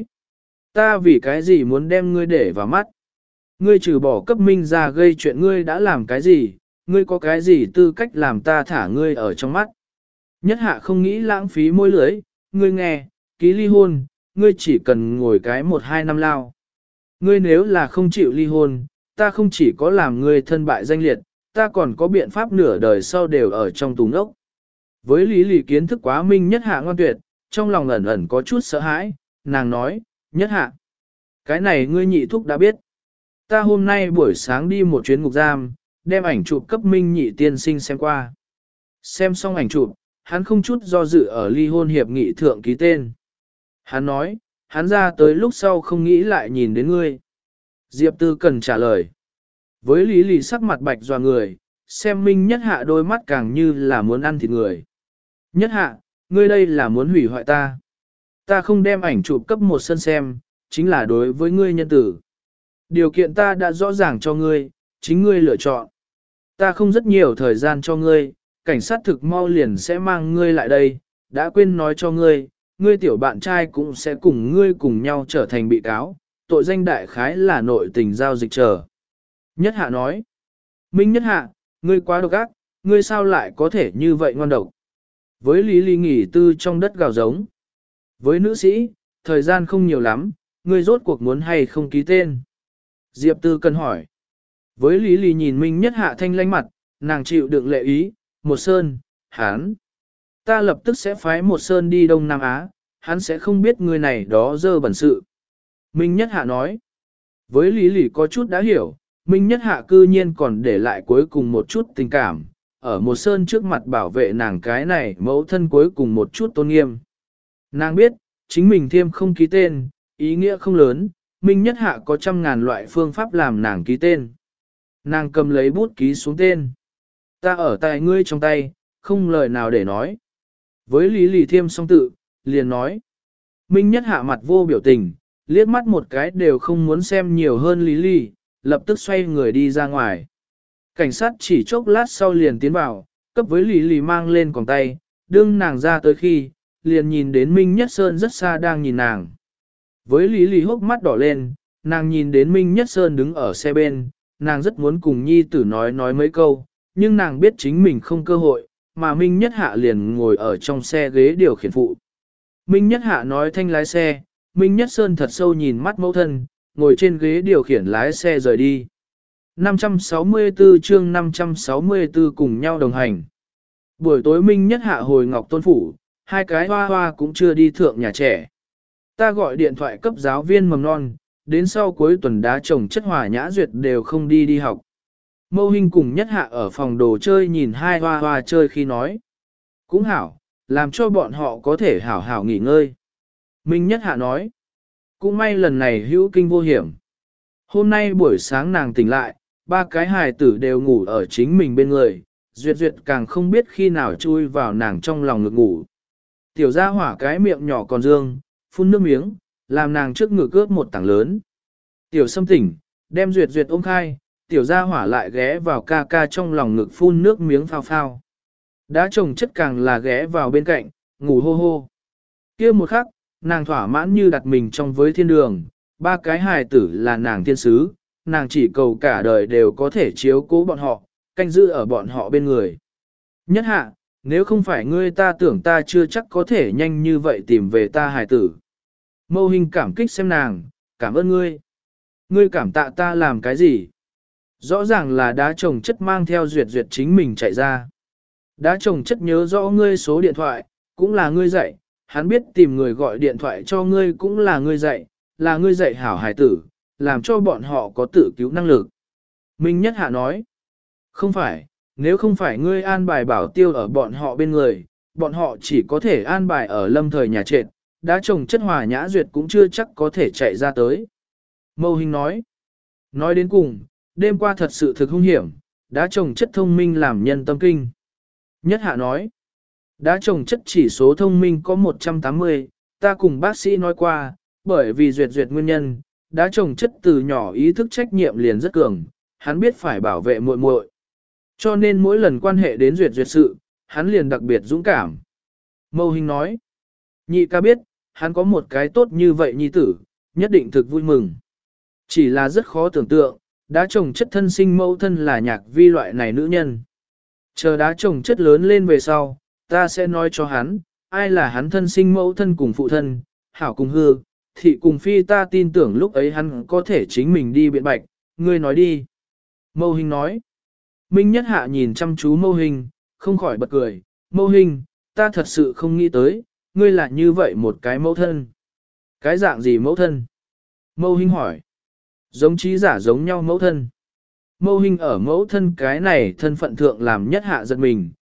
Ta vì cái gì muốn đem ngươi để vào mắt? Ngươi trừ bỏ cấp Minh ra gây chuyện ngươi đã làm cái gì, ngươi có cái gì tư cách làm ta thả ngươi ở trong mắt? Nhất Hạ không nghĩ lãng phí môi lưới, ngươi nghe, ký ly hôn, ngươi chỉ cần ngồi cái một hai năm lao. Ngươi nếu là không chịu ly hôn, ta không chỉ có làm ngươi thân bại danh liệt, ta còn có biện pháp nửa đời sau đều ở trong tù ngốc. Với Lý Lì kiến thức quá Minh Nhất Hạ ngoan tuyệt, trong lòng ẩn ẩn có chút sợ hãi, nàng nói, Nhất Hạ, cái này ngươi nhị thúc đã biết. Ta hôm nay buổi sáng đi một chuyến ngục giam, đem ảnh chụp cấp Minh nhị tiên sinh xem qua. Xem xong ảnh chụp, hắn không chút do dự ở ly hôn hiệp nghị thượng ký tên. Hắn nói, hắn ra tới lúc sau không nghĩ lại nhìn đến ngươi. Diệp Tư Cần trả lời. Với Lý Lì sắc mặt bạch dò người, xem Minh Nhất Hạ đôi mắt càng như là muốn ăn thịt người. Nhất Hạ, ngươi đây là muốn hủy hoại ta. Ta không đem ảnh chụp cấp một sân xem, chính là đối với ngươi nhân tử. Điều kiện ta đã rõ ràng cho ngươi, chính ngươi lựa chọn. Ta không rất nhiều thời gian cho ngươi, cảnh sát thực mau liền sẽ mang ngươi lại đây, đã quên nói cho ngươi, ngươi tiểu bạn trai cũng sẽ cùng ngươi cùng nhau trở thành bị cáo, tội danh đại khái là nội tình giao dịch trở. Nhất Hạ nói, Minh Nhất Hạ, ngươi quá độc ác, ngươi sao lại có thể như vậy ngoan độc. Với Lý Ly nghỉ tư trong đất gào giống. Với nữ sĩ, thời gian không nhiều lắm, ngươi rốt cuộc muốn hay không ký tên. Diệp Tư Cần hỏi. Với Lý Ly nhìn Minh Nhất Hạ thanh lanh mặt, nàng chịu đựng lệ ý, một sơn, hán. Ta lập tức sẽ phái một sơn đi Đông Nam Á, hắn sẽ không biết người này đó dơ bẩn sự. Minh Nhất Hạ nói. Với Lý Lý có chút đã hiểu, Minh Nhất Hạ cư nhiên còn để lại cuối cùng một chút tình cảm, ở một sơn trước mặt bảo vệ nàng cái này mẫu thân cuối cùng một chút tôn nghiêm. Nàng biết, chính mình thiêm không ký tên, ý nghĩa không lớn, Minh Nhất Hạ có trăm ngàn loại phương pháp làm nàng ký tên. Nàng cầm lấy bút ký xuống tên. Ta ở tại ngươi trong tay, không lời nào để nói. Với Lý Lì thiêm xong tự, liền nói. Minh Nhất Hạ mặt vô biểu tình, liếc mắt một cái đều không muốn xem nhiều hơn Lý Lì, lập tức xoay người đi ra ngoài. Cảnh sát chỉ chốc lát sau liền tiến vào, cấp với Lý Lì mang lên còng tay, đương nàng ra tới khi, liền nhìn đến Minh Nhất Sơn rất xa đang nhìn nàng. Với Lý Lì hốc mắt đỏ lên, nàng nhìn đến Minh Nhất Sơn đứng ở xe bên, nàng rất muốn cùng nhi tử nói nói mấy câu, nhưng nàng biết chính mình không cơ hội, mà Minh Nhất Hạ liền ngồi ở trong xe ghế điều khiển phụ. Minh Nhất Hạ nói thanh lái xe, Minh Nhất Sơn thật sâu nhìn mắt mẫu thân, ngồi trên ghế điều khiển lái xe rời đi. năm trăm sáu mươi tư chương năm trăm sáu mươi tư cùng nhau đồng hành. Buổi tối Minh Nhất Hạ hồi Ngọc Tôn Phủ, hai cái hoa hoa cũng chưa đi thượng nhà trẻ. Ta gọi điện thoại cấp giáo viên mầm non, đến sau cuối tuần đá chồng chất Hòa Nhã Duyệt đều không đi đi học. Mâu Hinh cùng Nhất Hạ ở phòng đồ chơi nhìn hai hoa hoa chơi khi nói. Cũng hảo, làm cho bọn họ có thể hảo hảo nghỉ ngơi. Minh Nhất Hạ nói. Cũng may lần này hữu kinh vô hiểm. Hôm nay buổi sáng nàng tỉnh lại, ba cái hài tử đều ngủ ở chính mình bên người, Duyệt Duyệt càng không biết khi nào chui vào nàng trong lòng ngực ngủ. Tiểu gia hỏa cái miệng nhỏ còn dương, phun nước miếng, làm nàng trước ngực cướp một tảng lớn. Tiểu Sâm tỉnh, đem Duyệt Duyệt ôm khai, tiểu gia hỏa lại ghé vào ca ca trong lòng ngực phun nước miếng phao phao. Đá chồng chất càng là ghé vào bên cạnh, ngủ hô hô. Kia một khắc, nàng thỏa mãn như đặt mình trong với thiên đường, ba cái hài tử là nàng thiên sứ, nàng chỉ cầu cả đời đều có thể chiếu cố bọn họ, canh giữ ở bọn họ bên người. Nhất Hạ, nếu không phải ngươi ta tưởng ta chưa chắc có thể nhanh như vậy tìm về ta hài tử. Mâu Hinh cảm kích xem nàng, cảm ơn ngươi. Ngươi cảm tạ ta làm cái gì? Rõ ràng là đá chồng chất mang theo Duyệt Duyệt chính mình chạy ra. Đá chồng chất nhớ rõ ngươi số điện thoại, cũng là ngươi dạy, hắn biết tìm người gọi điện thoại cho ngươi cũng là ngươi dạy, là ngươi dạy hảo hài tử, làm cho bọn họ có tự cứu năng lực. Minh Nhất Hạ nói, không phải, nếu không phải ngươi an bài bảo tiêu ở bọn họ bên người, bọn họ chỉ có thể an bài ở lâm thời nhà trệt, đá chồng chất Hòa Nhã Duyệt cũng chưa chắc có thể chạy ra tới. Mâu Hinh nói, nói đến cùng, đêm qua thật sự thực hung hiểm, đá chồng chất thông minh làm nhân tâm kinh. Nhất Hạ nói, đá chồng chất chỉ số thông minh có một trăm tám mươi, ta cùng bác sĩ nói qua, bởi vì Duyệt Duyệt nguyên nhân, đá chồng chất từ nhỏ ý thức trách nhiệm liền rất cường, hắn biết phải bảo vệ muội muội. Cho nên mỗi lần quan hệ đến Duyệt Duyệt sự, hắn liền đặc biệt dũng cảm. Mâu Hinh nói, nhị ca biết, hắn có một cái tốt như vậy nhi tử, nhất định thực vui mừng. Chỉ là rất khó tưởng tượng, đá chồng chất thân sinh mẫu thân là Nhạc Vi loại này nữ nhân. Chờ đá chồng chất lớn lên về sau, ta sẽ nói cho hắn, ai là hắn thân sinh mẫu thân cùng phụ thân, hảo cùng hư, thị cùng phi ta tin tưởng lúc ấy hắn có thể chính mình đi biện bạch, ngươi nói đi. Mâu Hinh nói, Minh Nhất Hạ nhìn chăm chú Mâu Hinh, không khỏi bật cười, Mâu Hinh, ta thật sự không nghĩ tới, ngươi là như vậy một cái mẫu thân. Cái dạng gì mẫu thân? Mâu Hinh hỏi, giống trí giả giống nhau mẫu thân. Mâu Hinh ở mẫu thân cái này thân phận thượng làm Nhất Hạ giật mình,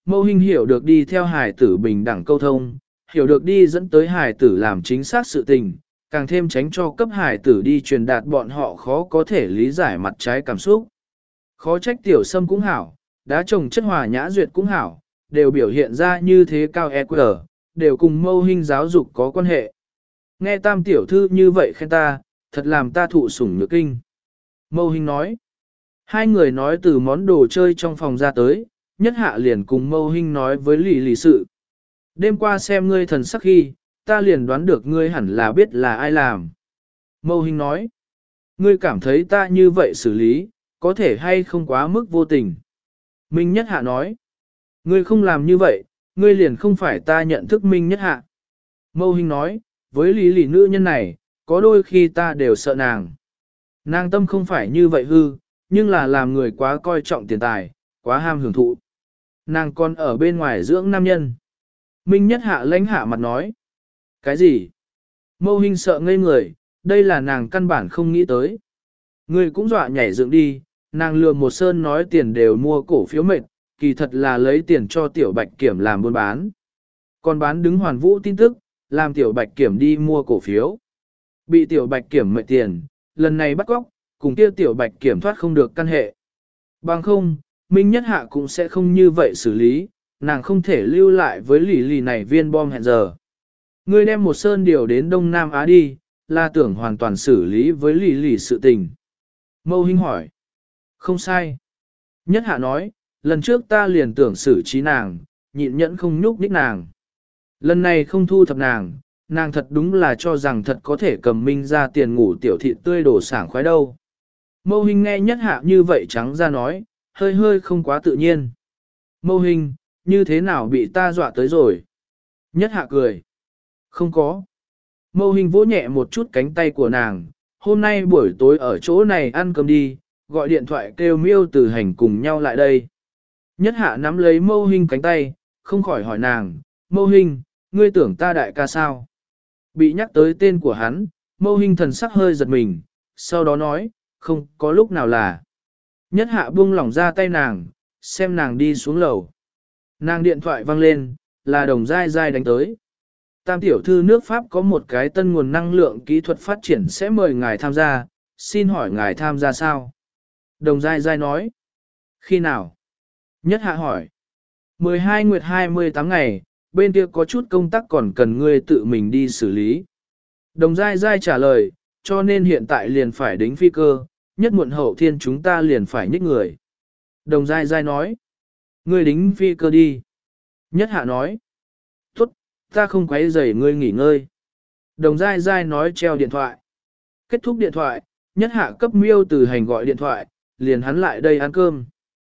Mâu Hinh hiểu được đi theo hài tử bình đẳng câu thông, hiểu được đi dẫn tới hài tử làm chính xác sự tình, càng thêm tránh cho cấp hài tử đi truyền đạt bọn họ khó có thể lý giải mặt trái cảm xúc. Khó trách tiểu sâm cũng hảo, đá trồng chất hòa nhã duyệt cũng hảo, đều biểu hiện ra như thế cao e quy rờ, đều cùng Mâu Hinh giáo dục có quan hệ. Nghe tam tiểu thư như vậy khen ta, thật làm ta thụ sủng nhược kinh. Mâu Hinh nói, hai người nói từ món đồ chơi trong phòng ra tới, nhất hạ liền cùng Mâu Hinh nói với lì lì sự. Đêm qua xem ngươi thần sắc khi, ta liền đoán được ngươi hẳn là biết là ai làm. Mâu Hinh nói, ngươi cảm thấy ta như vậy xử lý, có thể hay không quá mức vô tình. Minh Nhất Hạ nói, ngươi không làm như vậy, ngươi liền không phải ta nhận thức Minh Nhất Hạ. Mâu Hinh nói, với lý lì nữ nhân này, có đôi khi ta đều sợ nàng. Nàng tâm không phải như vậy hư, nhưng là làm người quá coi trọng tiền tài, quá ham hưởng thụ. Nàng còn ở bên ngoài dưỡng nam nhân. Minh Nhất Hạ lãnh hạ mặt nói. Cái gì? Mâu Hinh sợ ngây người, đây là nàng căn bản không nghĩ tới. Người cũng dọa nhảy dựng đi, nàng lừa một sơn nói tiền đều mua cổ phiếu mệt, kỳ thật là lấy tiền cho tiểu bạch kiểm làm buôn bán. Còn bán đứng hoàn vũ tin tức, làm tiểu bạch kiểm đi mua cổ phiếu. Bị tiểu bạch kiểm mệt tiền, lần này bắt cóc, cùng kia tiểu bạch kiểm thoát không được căn hệ. Bằng không, Minh Nhất Hạ cũng sẽ không như vậy xử lý, nàng không thể lưu lại với lì lì này viên bom hẹn giờ. Ngươi đem một sơn điều đến Đông Nam Á đi, là tưởng hoàn toàn xử lý với lì lì sự tình. Mâu Hinh hỏi. Không sai. Nhất Hạ nói, lần trước ta liền tưởng xử trí nàng, nhịn nhẫn không nhúc nhích nàng. Lần này không thu thập nàng, nàng thật đúng là cho rằng thật có thể cầm Minh ra tiền ngủ tiểu thị tươi đổ sảng khoái đâu. Mâu Hinh nghe Nhất Hạ như vậy trắng ra nói, hơi hơi không quá tự nhiên. Mâu Hinh, như thế nào bị ta dọa tới rồi? Nhất Hạ cười. Không có. Mâu Hinh vỗ nhẹ một chút cánh tay của nàng, hôm nay buổi tối ở chỗ này ăn cơm đi, gọi điện thoại kêu Miêu Tử Hành cùng nhau lại đây. Nhất Hạ nắm lấy Mâu Hinh cánh tay, không khỏi hỏi nàng, Mâu Hinh, ngươi tưởng ta đại ca sao? Bị nhắc tới tên của hắn, Mâu Hinh thần sắc hơi giật mình, sau đó nói, không có lúc nào là. Nhất Hạ buông lỏng ra tay nàng, xem nàng đi xuống lầu. Nàng điện thoại vang lên, là Đồng Giai Giai đánh tới. Tam tiểu thư nước Pháp có một cái tân nguồn năng lượng kỹ thuật phát triển sẽ mời ngài tham gia, xin hỏi ngài tham gia sao? Đồng Giai Giai nói. Khi nào? Nhất Hạ hỏi. mười hai nguyệt hai mươi tám ngày, bên kia có chút công tác còn cần ngươi tự mình đi xử lý. Đồng Giai Giai trả lời, cho nên hiện tại liền phải đính phi cơ, nhất muộn hậu thiên chúng ta liền phải nhích người. Đồng Giai Giai nói. Ngươi đính phi cơ đi. Nhất Hạ nói. Tốt, ta không quấy rầy ngươi nghỉ ngơi. Đồng Giai Giai nói treo điện thoại. Kết thúc điện thoại, Nhất Hạ cấp Miêu Tử Hành gọi điện thoại, liền hắn lại đây ăn cơm.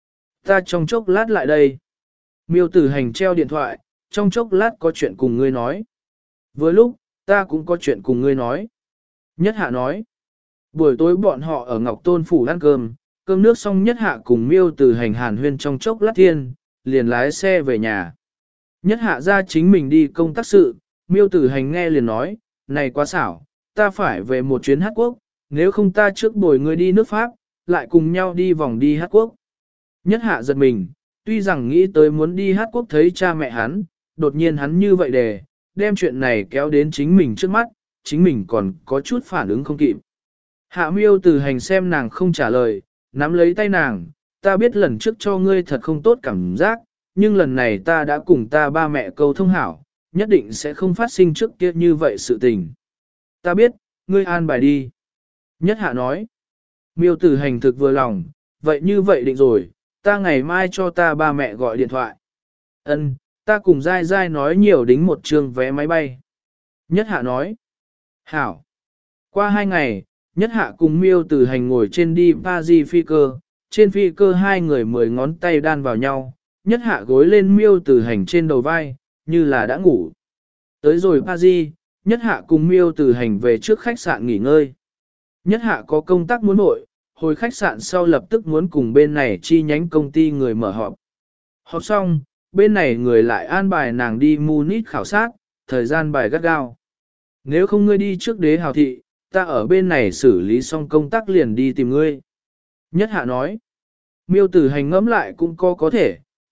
Ta trong chốc lát lại đây. Miêu Tử Hành treo điện thoại, trong chốc lát có chuyện cùng ngươi nói. Với lúc, ta cũng có chuyện cùng ngươi nói. Nhất Hạ nói. Buổi tối bọn họ ở Ngọc Tôn Phủ ăn cơm, cơm nước xong Nhất Hạ cùng Miêu Tử Hành hàn huyên trong chốc lát thiên, liền lái xe về nhà. Nhất Hạ ra chính mình đi công tác sự, Miêu Tử Hành nghe liền nói, này quá xảo, ta phải về một chuyến Hát Quốc, nếu không ta trước bồi ngươi đi nước Pháp, lại cùng nhau đi vòng đi Hát Quốc. Nhất Hạ giật mình, tuy rằng nghĩ tới muốn đi Hát Quốc thấy cha mẹ hắn, đột nhiên hắn như vậy để, đem chuyện này kéo đến chính mình trước mắt, chính mình còn có chút phản ứng không kịp. Hạ Miêu Tử Hành xem nàng không trả lời, nắm lấy tay nàng, ta biết lần trước cho ngươi thật không tốt cảm giác, nhưng lần này ta đã cùng ta ba mẹ câu thông hảo, nhất định sẽ không phát sinh trước kia như vậy sự tình. Ta biết, ngươi an bài đi. Nhất Hạ nói, Miêu Tử Hành thực vừa lòng, vậy như vậy định rồi, ta ngày mai cho ta ba mẹ gọi điện thoại. Ân, ta cùng Giai Giai nói nhiều đính một trường vé máy bay. Nhất Hạ nói, hảo. Qua hai ngày, Nhất Hạ cùng Miêu Tử Hành ngồi trên đi Paris phi cơ, trên phi cơ hai người mười ngón tay đan vào nhau, Nhất Hạ gối lên Miêu Tử Hành trên đầu vai, như là đã ngủ. Tới rồi Paris, Nhất Hạ cùng Miêu Tử Hành về trước khách sạn nghỉ ngơi. Nhất Hạ có công tác muốn nội, hồi khách sạn sau lập tức muốn cùng bên này chi nhánh công ty người mở họp. Họp xong, bên này người lại an bài nàng đi Munich khảo sát, thời gian bài gắt gao. Nếu không ngươi đi trước đế hào thị, ta ở bên này xử lý xong công tác liền đi tìm ngươi. Nhất Hạ nói, Miêu Tử Hành ngẫm lại cũng có có thể,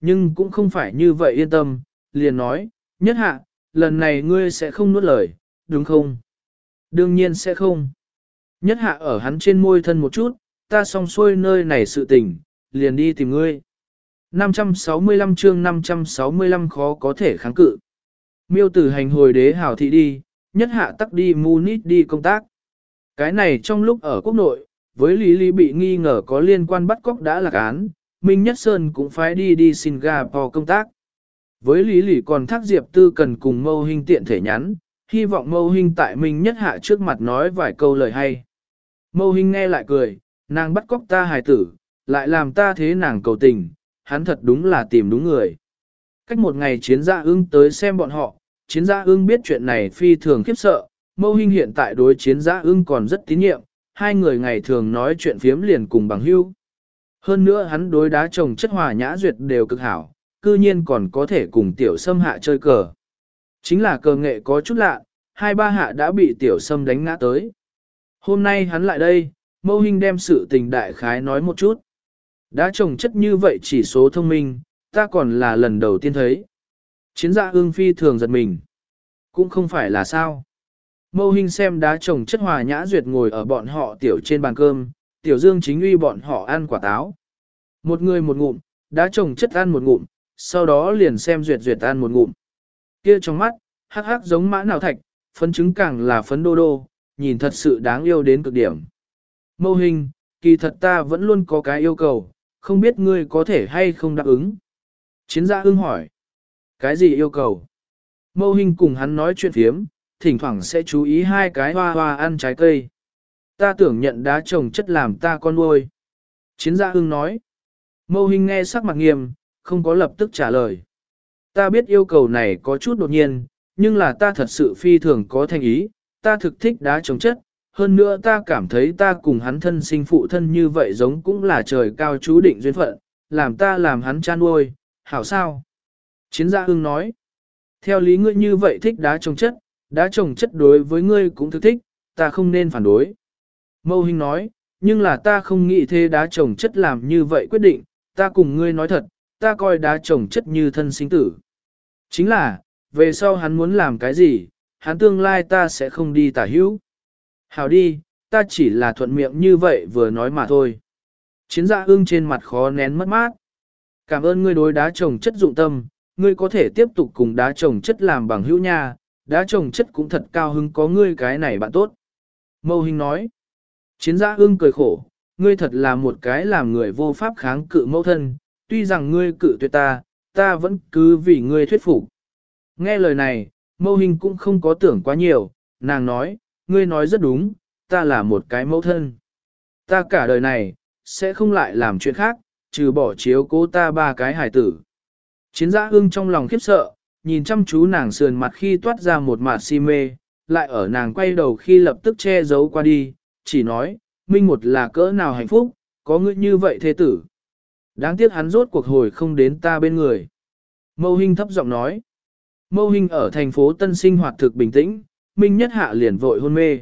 nhưng cũng không phải như vậy yên tâm, liền nói, nhất hạ, lần này ngươi sẽ không nuốt lời, đúng không? Đương nhiên sẽ không. Nhất hạ ở hắn trên môi thân một chút, ta xong xuôi nơi này sự tình, liền đi tìm ngươi. năm trăm sáu mươi lăm chương năm trăm sáu mươi lăm khó có thể kháng cự. Miêu tử hành hồi đế hảo thị đi, nhất hạ tắc đi Munich đi công tác. Cái này trong lúc ở quốc nội, với Lý Lý bị nghi ngờ có liên quan bắt cóc đã lạc án, Minh Nhất Sơn cũng phải đi đi Singapore công tác. Với Lý Lý còn thác Diệp Tư cần cùng Mâu Hinh tiện thể nhắn, hy vọng Mâu Hinh tại Minh Nhất Hạ trước mặt nói vài câu lời hay. Mâu Hinh nghe lại cười, nàng bắt cóc ta hài tử, lại làm ta thế nàng cầu tình, hắn thật đúng là tìm đúng người. Cách một ngày chiến gia ưng tới xem bọn họ, chiến gia ưng biết chuyện này phi thường khiếp sợ, Mâu Hinh hiện tại đối chiến gia ưng còn rất tín nhiệm, hai người ngày thường nói chuyện phiếm liền cùng bằng hữu. Hơn nữa hắn đối đá chồng chất hòa nhã duyệt đều cực hảo, cư nhiên còn có thể cùng tiểu sâm hạ chơi cờ. Chính là cờ nghệ có chút lạ, hai ba hạ đã bị tiểu sâm đánh ngã tới. Hôm nay hắn lại đây, Mâu Hinh đem sự tình đại khái nói một chút. Đá chồng chất như vậy chỉ số thông minh, ta còn là lần đầu tiên thấy. Chiến gia ương phi thường giật mình. Cũng không phải là sao. Mâu Hinh xem đá chồng chất hòa nhã duyệt ngồi ở bọn họ tiểu trên bàn cơm, tiểu dương chính uy bọn họ ăn quả táo. Một người một ngụm, đá chồng chất ăn một ngụm, sau đó liền xem duyệt duyệt ăn một ngụm. Kia trong mắt, hắc hắc giống mã nào thạch, phấn trứng càng là phấn đô đô, nhìn thật sự đáng yêu đến cực điểm. Mâu Hinh, kỳ thật ta vẫn luôn có cái yêu cầu, không biết ngươi có thể hay không đáp ứng. Chiến gia ưng hỏi. Cái gì yêu cầu? Mâu Hinh cùng hắn nói chuyện phiếm, thỉnh thoảng sẽ chú ý hai cái hoa hoa ăn trái cây. Ta tưởng nhận đá trồng chất làm ta con nuôi. Chiến gia ưng nói. Mâu Hinh nghe sắc mặt nghiêm, không có lập tức trả lời. Ta biết yêu cầu này có chút đột nhiên, nhưng là ta thật sự phi thường có thành ý, ta thực thích đá trồng chất, hơn nữa ta cảm thấy ta cùng hắn thân sinh phụ thân như vậy giống cũng là trời cao chú định duyên phận, làm ta làm hắn cha nuôi, hảo sao? Chiến gia ưng nói. Theo lý ngươi như vậy thích đá trồng chất, đá trồng chất đối với ngươi cũng thực thích, ta không nên phản đối. Mâu Hinh nói, nhưng là ta không nghĩ thế đá trồng chất làm như vậy quyết định, ta cùng ngươi nói thật, ta coi đá trồng chất như thân sinh tử. Chính là, về sau hắn muốn làm cái gì, hắn tương lai ta sẽ không đi tả hữu. Hảo đi, ta chỉ là thuận miệng như vậy vừa nói mà thôi. Chiến gia ưng trên mặt khó nén mất mát. Cảm ơn ngươi đối đá trồng chất dụng tâm, ngươi có thể tiếp tục cùng đá trồng chất làm bằng hữu nha, đá trồng chất cũng thật cao hứng có ngươi cái này bạn tốt. Mâu Hinh nói. Chiến gia ưng cười khổ, ngươi thật là một cái làm người vô pháp kháng cự mẫu thân, tuy rằng ngươi cự tuyệt ta, ta vẫn cứ vì ngươi thuyết phục. Nghe lời này, Mâu Hinh cũng không có tưởng quá nhiều, nàng nói, ngươi nói rất đúng, ta là một cái mẫu thân. Ta cả đời này, sẽ không lại làm chuyện khác, trừ bỏ chiếu cố ta ba cái hải tử. Chiến gia ưng trong lòng khiếp sợ, nhìn chăm chú nàng sườn mặt khi toát ra một mạt si mê, lại ở nàng quay đầu khi lập tức che giấu qua đi, chỉ nói, Minh một là cỡ nào hạnh phúc, có ngươi như vậy thế tử. Đáng tiếc hắn rốt cuộc hồi không đến ta bên người. Mâu Hinh thấp giọng nói. Mâu Hinh ở thành phố Tân sinh hoạt thực bình tĩnh, Minh Nhất Hạ liền vội hôn mê.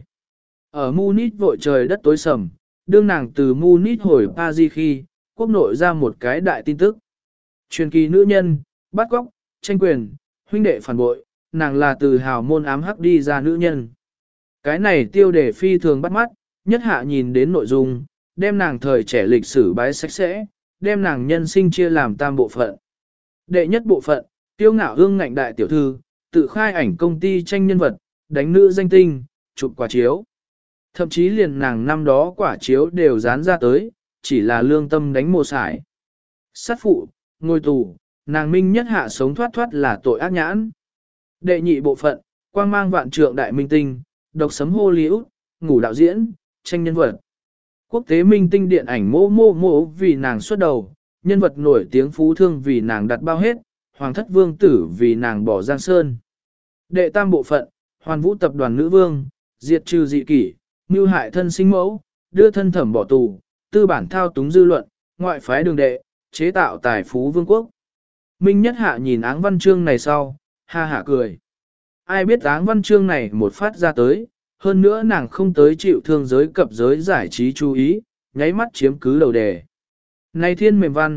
Ở Munich vội trời đất tối sầm, đương nàng từ Munich hồi Paris khi, quốc nội ra một cái đại tin tức. Truyền kỳ nữ nhân, bắt cóc, tranh quyền, huynh đệ phản bội, nàng là từ hào môn ám hắc đi ra nữ nhân. Cái này tiêu đề phi thường bắt mắt, Nhất Hạ nhìn đến nội dung, đem nàng thời trẻ lịch sử bái sạch sẽ, đem nàng nhân sinh chia làm tam bộ phận. Đệ nhất bộ phận, tiêu ngạo hương ngạnh đại tiểu thư, tự khai ảnh công ty tranh nhân vật, đánh nữ danh tinh, chụp quả chiếu. Thậm chí liền nàng năm đó quả chiếu đều dán ra tới, chỉ là lương tâm đánh mồ sải. Sát phụ, ngôi tù, nàng Minh Nhất Hạ sống thoát thoát là tội ác nhãn. Đệ nhị bộ phận, quang mang vạn trượng đại minh tinh, độc sấm Hollywood, ngủ đạo diễn, tranh nhân vật. Quốc tế minh tinh điện ảnh mô mô mô vì nàng xuất đầu, nhân vật nổi tiếng phú thương vì nàng đặt bao hết, hoàng thất vương tử vì nàng bỏ giang sơn. Đệ tam bộ phận, hoàn vũ tập đoàn nữ vương, diệt trừ dị kỷ, mưu hại thân sinh mẫu, đưa thân thẩm bỏ tù, tư bản thao túng dư luận, ngoại phái đường đệ, chế tạo tài phú vương quốc. Minh Nhất Hạ nhìn áng văn chương này sau, ha hả cười. Ai biết áng văn chương này một phát ra tới, hơn nữa nàng không tới chịu thương giới cập giới giải trí chú ý, nháy mắt chiếm cứ đầu đề. Này thiên mềm văn,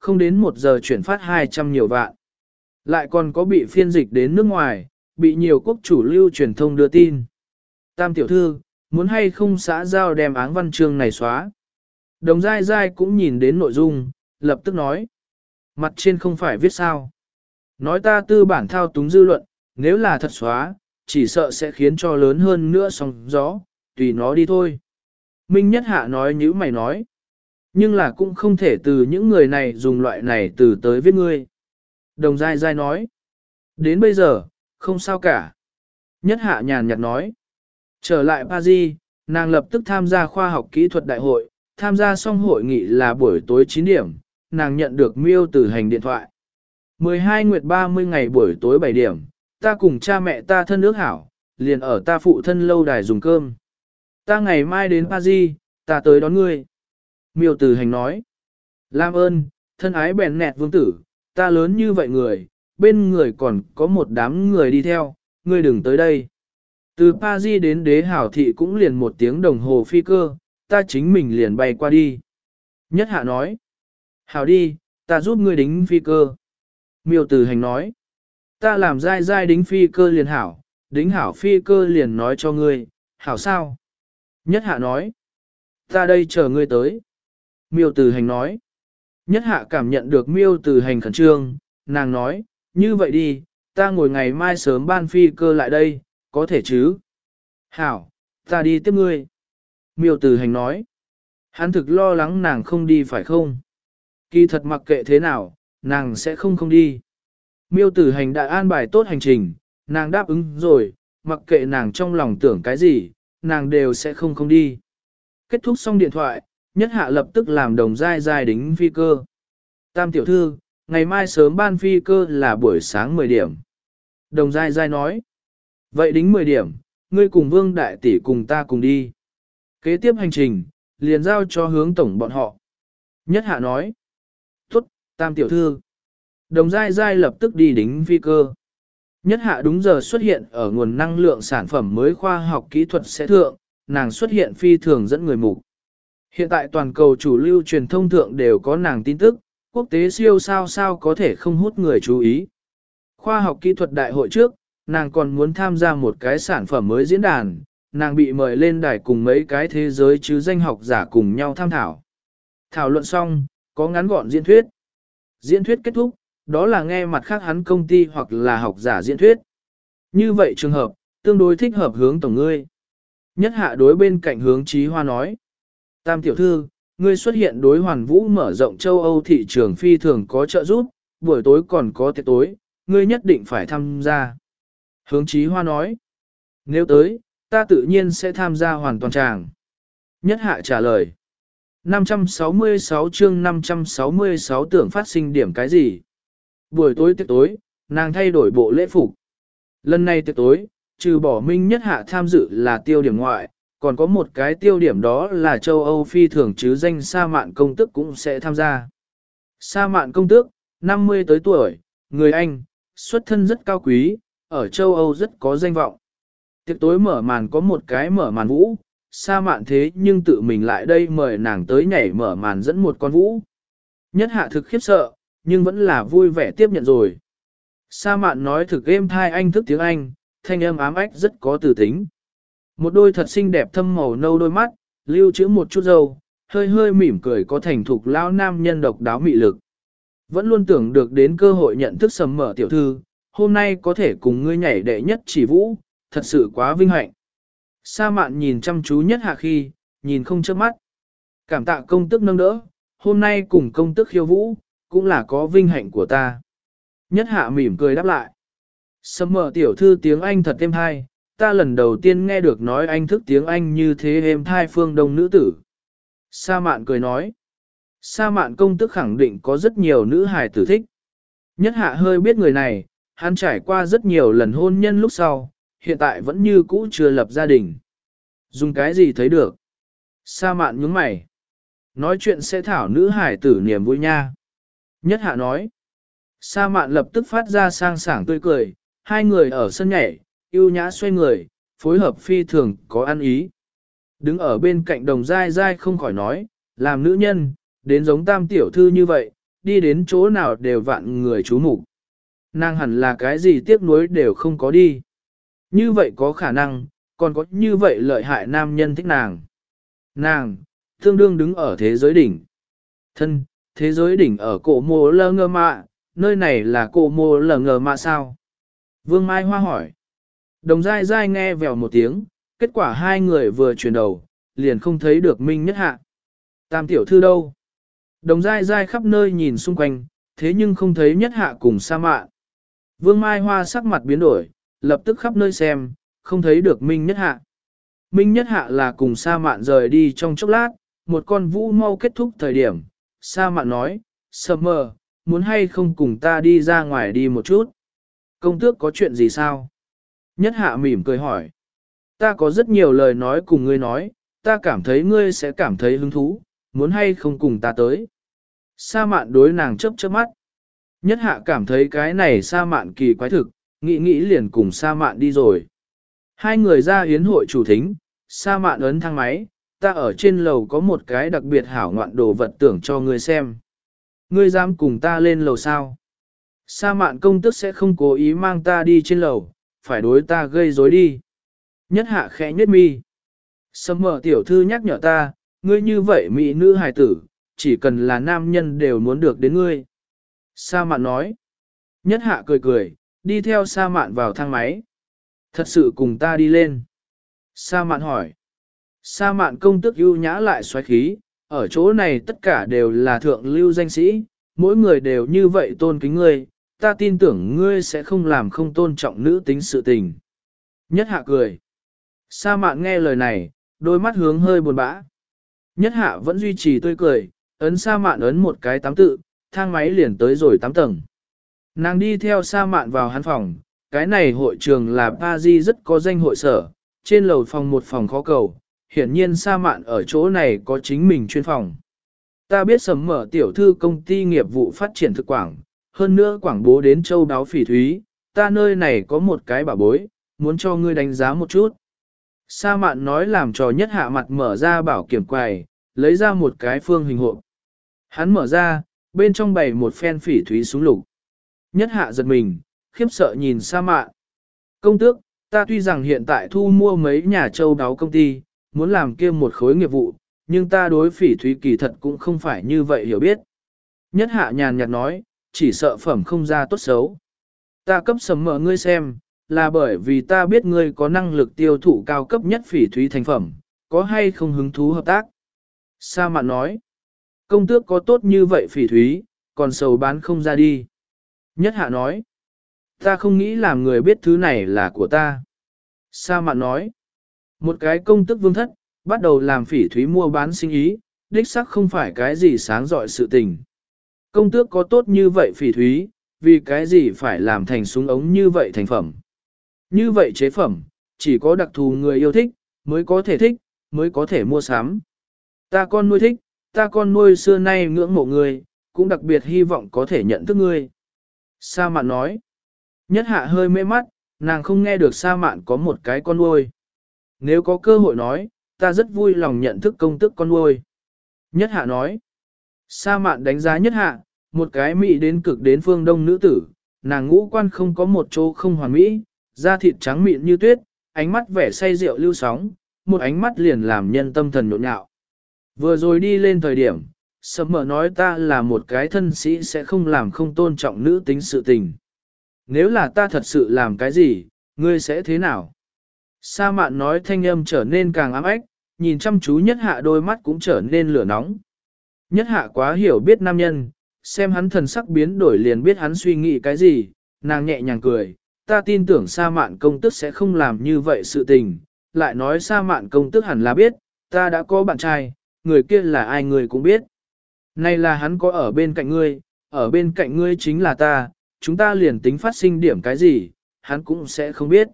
không đến một giờ chuyển phát hai trăm nhiều vạn. Lại còn có bị phiên dịch đến nước ngoài, bị nhiều quốc chủ lưu truyền thông đưa tin. Tam tiểu thư, muốn hay không xã giao đem áng văn chương này xóa. Đồng dai dai cũng nhìn đến nội dung, lập tức nói. Mặt trên không phải viết sao. Nói ta tư bản thao túng dư luận, nếu là thật xóa, chỉ sợ sẽ khiến cho lớn hơn nữa sóng gió, tùy nó đi thôi. Minh Nhất Hạ nói như mày nói. Nhưng là cũng không thể từ những người này dùng loại này từ tới viết ngươi. Đồng dai dai nói. Đến bây giờ, không sao cả. Nhất Hạ nhàn nhạt nói. Trở lại Paris, nàng lập tức tham gia khoa học kỹ thuật đại hội, tham gia xong hội nghị là buổi tối chín điểm, nàng nhận được Miêu Tử Hành điện thoại. mười hai nguyệt ba mươi ngày buổi tối bảy điểm, ta cùng cha mẹ ta thân ước hảo, liền ở ta phụ thân lâu đài dùng cơm. Ta ngày mai đến Paris, ta tới đón ngươi. Miêu Tử Hành nói. Lam ơn, thân ái bèn nẹt vương tử, ta lớn như vậy người, bên người còn có một đám người đi theo, ngươi đừng tới đây. Từ Paris đến đế hảo thị cũng liền một tiếng đồng hồ phi cơ, ta chính mình liền bay qua đi. Nhất Hạ nói. Hảo đi, ta giúp ngươi đính phi cơ. Miêu Tử Hành nói. Ta làm dai dai đính phi cơ liền hảo, đính hảo phi cơ liền nói cho ngươi, hảo sao? Nhất Hạ nói. Ta đây chờ ngươi tới. Miêu Tử Hành nói. Nhất Hạ cảm nhận được Miêu Tử Hành khẩn trương, nàng nói, như vậy đi, ta ngồi ngày mai sớm ban phi cơ lại đây, có thể chứ? Hảo, ta đi tiếp ngươi. Miêu Tử Hành nói. Hắn thực lo lắng nàng không đi phải không? Kỳ thật mặc kệ thế nào, nàng sẽ không không đi. Miêu Tử Hành đã an bài tốt hành trình, nàng đáp ứng rồi, mặc kệ nàng trong lòng tưởng cái gì, nàng đều sẽ không không đi. Kết thúc xong điện thoại, Nhất Hạ lập tức làm đồng dai dai đính phi cơ. Tam tiểu thư, ngày mai sớm ban phi cơ là buổi sáng mười điểm. Đồng dai dai nói. Vậy đính mười điểm, ngươi cùng Vương Đại Tỷ cùng ta cùng đi. Kế tiếp hành trình, liền giao cho hướng tổng bọn họ. Nhất Hạ nói. Tốt, Tam tiểu thư. Đồng dai dai lập tức đi đính phi cơ. Nhất Hạ đúng giờ xuất hiện ở nguồn năng lượng sản phẩm mới khoa học kỹ thuật sẽ thượng, nàng xuất hiện phi thường dẫn người mục. Hiện tại toàn cầu chủ lưu truyền thông thượng đều có nàng tin tức, quốc tế siêu sao sao có thể không hút người chú ý. Khoa học kỹ thuật đại hội trước, nàng còn muốn tham gia một cái sản phẩm mới diễn đàn, nàng bị mời lên đài cùng mấy cái thế giới chứ danh học giả cùng nhau tham thảo. Thảo luận xong, có ngắn gọn diễn thuyết. Diễn thuyết kết thúc, đó là nghe mặt khác hắn công ty hoặc là học giả diễn thuyết. Như vậy trường hợp, tương đối thích hợp hướng tổng ngươi. Nhất Hạ đối bên cạnh hướng Chí Hoa nói. Tam tiểu thư, ngươi xuất hiện đối Hoàn Vũ mở rộng châu Âu thị trường phi thường có trợ giúp, buổi tối còn có tiệc tối, ngươi nhất định phải tham gia. Hướng Chí Hoa nói. Nếu tới, ta tự nhiên sẽ tham gia hoàn toàn tràng. Nhất Hạ trả lời. năm trăm sáu mươi sáu chương năm trăm sáu mươi sáu tưởng phát sinh điểm cái gì? Buổi tối tiệc tối, nàng thay đổi bộ lễ phục. Lần này tiệc tối, trừ bỏ Minh Nhất Hạ tham dự là tiêu điểm ngoại, còn có một cái tiêu điểm đó là châu Âu phi thường chứ danh Sa Mạn công tước cũng sẽ tham gia. Sa Mạn công tước, năm mươi tới tuổi, người Anh, xuất thân rất cao quý, ở châu Âu rất có danh vọng. Tiệc tối mở màn có một cái mở màn vũ, Sa Mạn thế nhưng tự mình lại đây mời nàng tới nhảy mở màn dẫn một con vũ. Nhất Hạ thực khiếp sợ, nhưng vẫn là vui vẻ tiếp nhận rồi. Sa Mạn nói thực êm thai Anh thức tiếng Anh, thanh âm ám ách rất có từ tính. Một đôi thật xinh đẹp thâm màu nâu đôi mắt, lưu trữ một chút râu, hơi hơi mỉm cười có thành thục lão nam nhân độc đáo mị lực. Vẫn luôn tưởng được đến cơ hội nhận thức Sầm Mở tiểu thư, hôm nay có thể cùng ngươi nhảy đệ nhất chỉ vũ, thật sự quá vinh hạnh. Sa Mạn nhìn chăm chú Nhất Hạ khi, nhìn không chớp mắt. Cảm tạ công tước nâng đỡ, hôm nay cùng công tước khiêu vũ, cũng là có vinh hạnh của ta. Nhất Hạ mỉm cười đáp lại. Sầm Mở tiểu thư tiếng Anh thật êm hay, ta lần đầu tiên nghe được nói anh thức tiếng Anh như thế êm thai phương đông nữ tử. Sa Mạn cười nói. Sa Mạn công tước khẳng định có rất nhiều nữ hài tử thích. Nhất Hạ hơi biết người này, hắn trải qua rất nhiều lần hôn nhân lúc sau, hiện tại vẫn như cũ chưa lập gia đình. Dùng cái gì thấy được? Sa Mạn nhướng mày. Nói chuyện sẽ thảo nữ hài tử niềm vui nha. Nhất Hạ nói. Sa Mạn lập tức phát ra sang sảng tươi cười, hai người ở sân nhảy, yêu nhã xoay người, phối hợp phi thường có ăn ý. Đứng ở bên cạnh đồng dai dai không khỏi nói, làm nữ nhân, đến giống Tam tiểu thư như vậy, đi đến chỗ nào đều vạn người chú mục. Nàng hẳn là cái gì tiếc nuối đều không có đi. Như vậy có khả năng, còn có như vậy lợi hại nam nhân thích nàng. Nàng, tương đương đứng ở thế giới đỉnh. Thân, thế giới đỉnh ở cổ mô lơ ngơ mạ, nơi này là cổ mô lơ ngơ mạ sao? Vương Mai Hoa hỏi. Đồng dai dai nghe vèo một tiếng, kết quả hai người vừa chuyển đầu, liền không thấy được Minh Nhất Hạ. Tam tiểu thư đâu? Đồng dai dai khắp nơi nhìn xung quanh, thế nhưng không thấy Nhất Hạ cùng Sa Mạn. Vương Mai Hoa sắc mặt biến đổi, lập tức khắp nơi xem, không thấy được Minh Nhất Hạ. Minh Nhất Hạ là cùng Sa Mạn rời đi trong chốc lát, một con vũ mau kết thúc thời điểm. Sa Mạn nói, Summer, muốn hay không cùng ta đi ra ngoài đi một chút? Công tước có chuyện gì sao? Nhất Hạ mỉm cười hỏi. Ta có rất nhiều lời nói cùng ngươi nói, ta cảm thấy ngươi sẽ cảm thấy hứng thú, muốn hay không cùng ta tới? Sa Mạn đối nàng chớp chớp mắt. Nhất Hạ cảm thấy cái này Sa Mạn kỳ quái thực, nghĩ nghĩ liền cùng Sa Mạn đi rồi. Hai người ra yến hội chủ thính, Sa Mạn ấn thang máy, ta ở trên lầu có một cái đặc biệt hảo ngoạn đồ vật tưởng cho ngươi xem. Ngươi dám cùng ta lên lầu sao? Sa Mạn công tức sẽ không cố ý mang ta đi trên lầu, phải đối ta gây rối đi. Nhất Hạ khẽ nhếch mi. Sâm mở tiểu thư nhắc nhở ta, ngươi như vậy mỹ nữ hài tử, chỉ cần là nam nhân đều muốn được đến ngươi. Sa Mạn nói. Nhất Hạ cười cười, đi theo Sa Mạn vào thang máy. Thật sự cùng ta đi lên. Sa Mạn hỏi. Sa Mạn công tức ưu nhã lại xoáy khí, ở chỗ này tất cả đều là thượng lưu danh sĩ, mỗi người đều như vậy tôn kính ngươi, ta tin tưởng ngươi sẽ không làm không tôn trọng nữ tính sự tình. Nhất Hạ cười. Sa Mạn nghe lời này, đôi mắt hướng hơi buồn bã. Nhất Hạ vẫn duy trì tươi cười, ấn Sa Mạn ấn một cái tám tự, thang máy liền tới rồi tám tầng. Nàng đi theo Sa Mạn vào hắn phòng, cái này hội trường là Paris rất có danh hội sở, trên lầu phòng một phòng khó cầu, hiển nhiên Sa Mạn ở chỗ này có chính mình chuyên phòng. Ta biết Sầm mở tiểu thư công ty nghiệp vụ phát triển thực quảng, hơn nữa quảng bố đến châu đáo phỉ thúy, ta nơi này có một cái bảo bối, muốn cho ngươi đánh giá một chút. Sa Mạn nói làm cho Nhất Hạ mặt mở ra bảo kiểm quầy, lấy ra một cái phương hình hộp. Hắn mở ra, bên trong bày một phen phỉ thúy súng lục. Nhất Hạ giật mình, khiếp sợ nhìn Sa Mạn. Công tước, ta tuy rằng hiện tại thu mua mấy nhà châu đáo công ty, muốn làm kia một khối nghiệp vụ, nhưng ta đối phỉ thúy kỳ thật cũng không phải như vậy hiểu biết. Nhất Hạ nhàn nhạt nói, chỉ sợ phẩm không ra tốt xấu. Ta cấp sầm mở ngươi xem, là bởi vì ta biết ngươi có năng lực tiêu thụ cao cấp nhất phỉ thúy thành phẩm, có hay không hứng thú hợp tác. Sa Mạn nói, công tước có tốt như vậy phỉ thúy, còn sầu bán không ra đi. Nhất Hạ nói, ta không nghĩ làm người biết thứ này là của ta. Sa Mạn nói, một cái công tước vương thất, bắt đầu làm phỉ thúy mua bán sinh ý, đích sắc không phải cái gì sáng dọi sự tình. Công tước có tốt như vậy phỉ thúy, vì cái gì phải làm thành súng ống như vậy thành phẩm. Như vậy chế phẩm, chỉ có đặc thù người yêu thích, mới có thể thích, mới có thể mua sắm. Ta con nuôi thích, ta con nuôi xưa nay ngưỡng mộ người, cũng đặc biệt hy vọng có thể nhận thức ngươi. Sa Mạn nói. Nhất Hạ hơi mê mắt, nàng không nghe được Sa Mạn có một cái con nuôi. Nếu có cơ hội nói, ta rất vui lòng nhận thức công tước con nuôi. Nhất Hạ nói. Sa Mạn đánh giá Nhất Hạ, một cái mỹ đến cực đến phương đông nữ tử, nàng ngũ quan không có một chỗ không hoàn mỹ, da thịt trắng mịn như tuyết, ánh mắt vẻ say rượu lưu sóng, một ánh mắt liền làm nhân tâm thần nhộn nhạo. Vừa rồi đi lên thời điểm, Sầm mở nói ta là một cái thân sĩ sẽ không làm không tôn trọng nữ tính sự tình. Nếu là ta thật sự làm cái gì, ngươi sẽ thế nào? Sa Mạn nói thanh âm trở nên càng ám ách, nhìn chăm chú Nhất Hạ đôi mắt cũng trở nên lửa nóng. Nhất Hạ quá hiểu biết nam nhân, xem hắn thần sắc biến đổi liền biết hắn suy nghĩ cái gì, nàng nhẹ nhàng cười, ta tin tưởng Sa Mạn công tức sẽ không làm như vậy sự tình, lại nói Sa Mạn công tức hẳn là biết, ta đã có bạn trai, người kia là ai người cũng biết. Này là hắn có ở bên cạnh ngươi, ở bên cạnh ngươi chính là ta, chúng ta liền tính phát sinh điểm cái gì, hắn cũng sẽ không biết.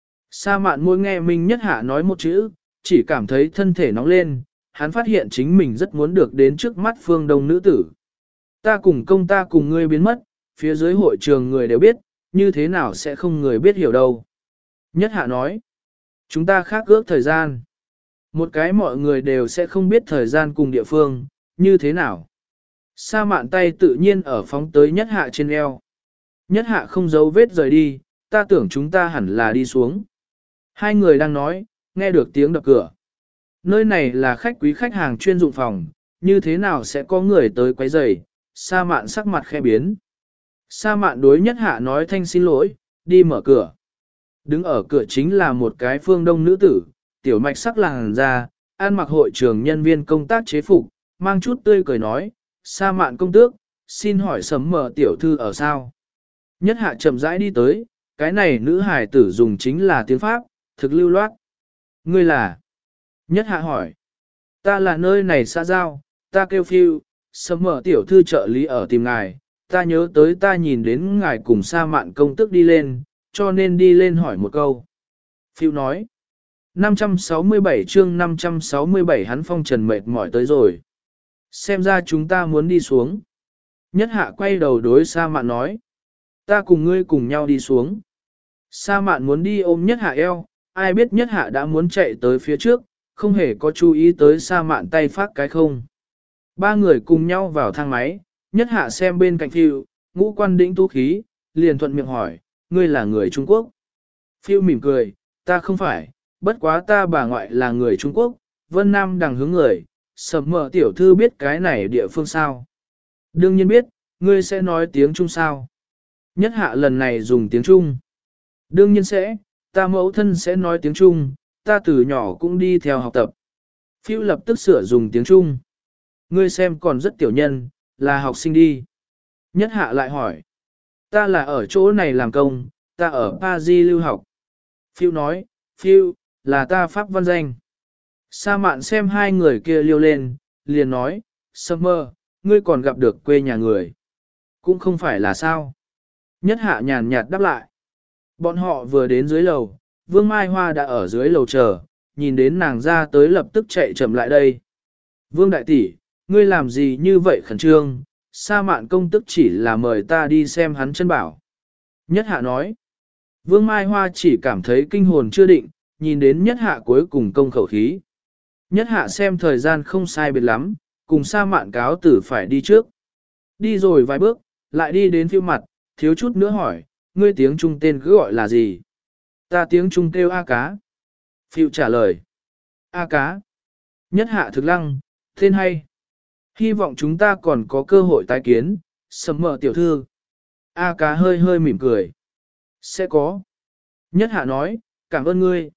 Sa Mạn môi nghe Minh Nhất Hạ nói một chữ, chỉ cảm thấy thân thể nóng lên, hắn phát hiện chính mình rất muốn được đến trước mắt phương đông nữ tử. Ta cùng công ta cùng ngươi biến mất, phía dưới hội trường người đều biết, như thế nào sẽ không người biết hiểu đâu. Nhất Hạ nói, chúng ta khác ước thời gian. Một cái mọi người đều sẽ không biết thời gian cùng địa phương, như thế nào. Sa mạn tay tự nhiên ở phóng tới nhất hạ trên eo. Nhất hạ không giấu vết rời đi, ta tưởng chúng ta hẳn là đi xuống. Hai người đang nói, nghe được tiếng đập cửa. Nơi này là khách quý khách hàng chuyên dụng phòng, như thế nào sẽ có người tới quấy rầy? Sa mạn sắc mặt khe biến. Sa mạn đối nhất hạ nói thanh xin lỗi, đi mở cửa. Đứng ở cửa chính là một cái phương đông nữ tử, tiểu mạch sắc làn da, ăn mặc hội trường nhân viên công tác chế phục, mang chút tươi cười nói, Sa mạn công tước, xin hỏi sấm mở tiểu thư ở sao? Nhất hạ chậm rãi đi tới, cái này nữ hài tử dùng chính là tiếng Pháp, thực lưu loát. Ngươi là? Nhất hạ hỏi. Ta là nơi này xã giao, ta kêu phiêu, sấm mở tiểu thư trợ lý ở tìm ngài, ta nhớ tới ta nhìn đến ngài cùng Sa mạn công tước đi lên, cho nên đi lên hỏi một câu. Phiêu nói. năm trăm sáu mươi bảy chương năm trăm sáu mươi bảy hắn phong trần mệt mỏi tới rồi. Xem ra chúng ta muốn đi xuống. Nhất hạ quay đầu đối Sa mạn nói. Ta cùng ngươi cùng nhau đi xuống. Sa mạn muốn đi ôm nhất hạ eo, ai biết nhất hạ đã muốn chạy tới phía trước, không hề có chú ý tới Sa mạn tay phát cái không. Ba người cùng nhau vào thang máy, nhất hạ xem bên cạnh phiêu, ngũ quan đĩnh tú khí, liền thuận miệng hỏi, ngươi là người Trung Quốc. Phiêu mỉm cười, ta không phải, bất quá ta bà ngoại là người Trung Quốc, Vân Nam đằng hướng người, sầm mờ tiểu thư biết cái này địa phương sao. Đương nhiên biết, ngươi sẽ nói tiếng Trung sao. Nhất hạ lần này dùng tiếng Trung. Đương nhiên sẽ, ta mẫu thân sẽ nói tiếng Trung, ta từ nhỏ cũng đi theo học tập. Phiêu lập tức sửa dùng tiếng Trung. Ngươi xem còn rất tiểu nhân, là học sinh đi. Nhất hạ lại hỏi. Ta là ở chỗ này làm công, ta ở Paris lưu học. Phiêu nói, Phiêu, là ta Pháp văn danh. Sa mạn xem hai người kia liêu lên, liền nói, Summer, ngươi còn gặp được quê nhà người. Cũng không phải là sao. Nhất hạ nhàn nhạt đáp lại. Bọn họ vừa đến dưới lầu, Vương Mai Hoa đã ở dưới lầu chờ, nhìn đến nàng ra tới lập tức chạy chậm lại đây. Vương đại tỷ, ngươi làm gì như vậy khẩn trương, Sa mạn công tức chỉ là mời ta đi xem hắn chân bảo. Nhất hạ nói. Vương Mai Hoa chỉ cảm thấy kinh hồn chưa định, nhìn đến nhất hạ cuối cùng công khẩu khí. Nhất hạ xem thời gian không sai biệt lắm, cùng Sa mạn cáo tử phải đi trước. Đi rồi vài bước, lại đi đến phiêu mặt, thiếu chút nữa hỏi, ngươi tiếng Trung tên cứ gọi là gì? Ta tiếng Trung kêu A cá. Phiêu trả lời. A cá. Nhất hạ thực lăng, tên hay. Hy vọng chúng ta còn có cơ hội tái kiến, sầm mờ tiểu thư. A cá hơi hơi mỉm cười. Sẽ có. Nhất hạ nói, cảm ơn ngươi.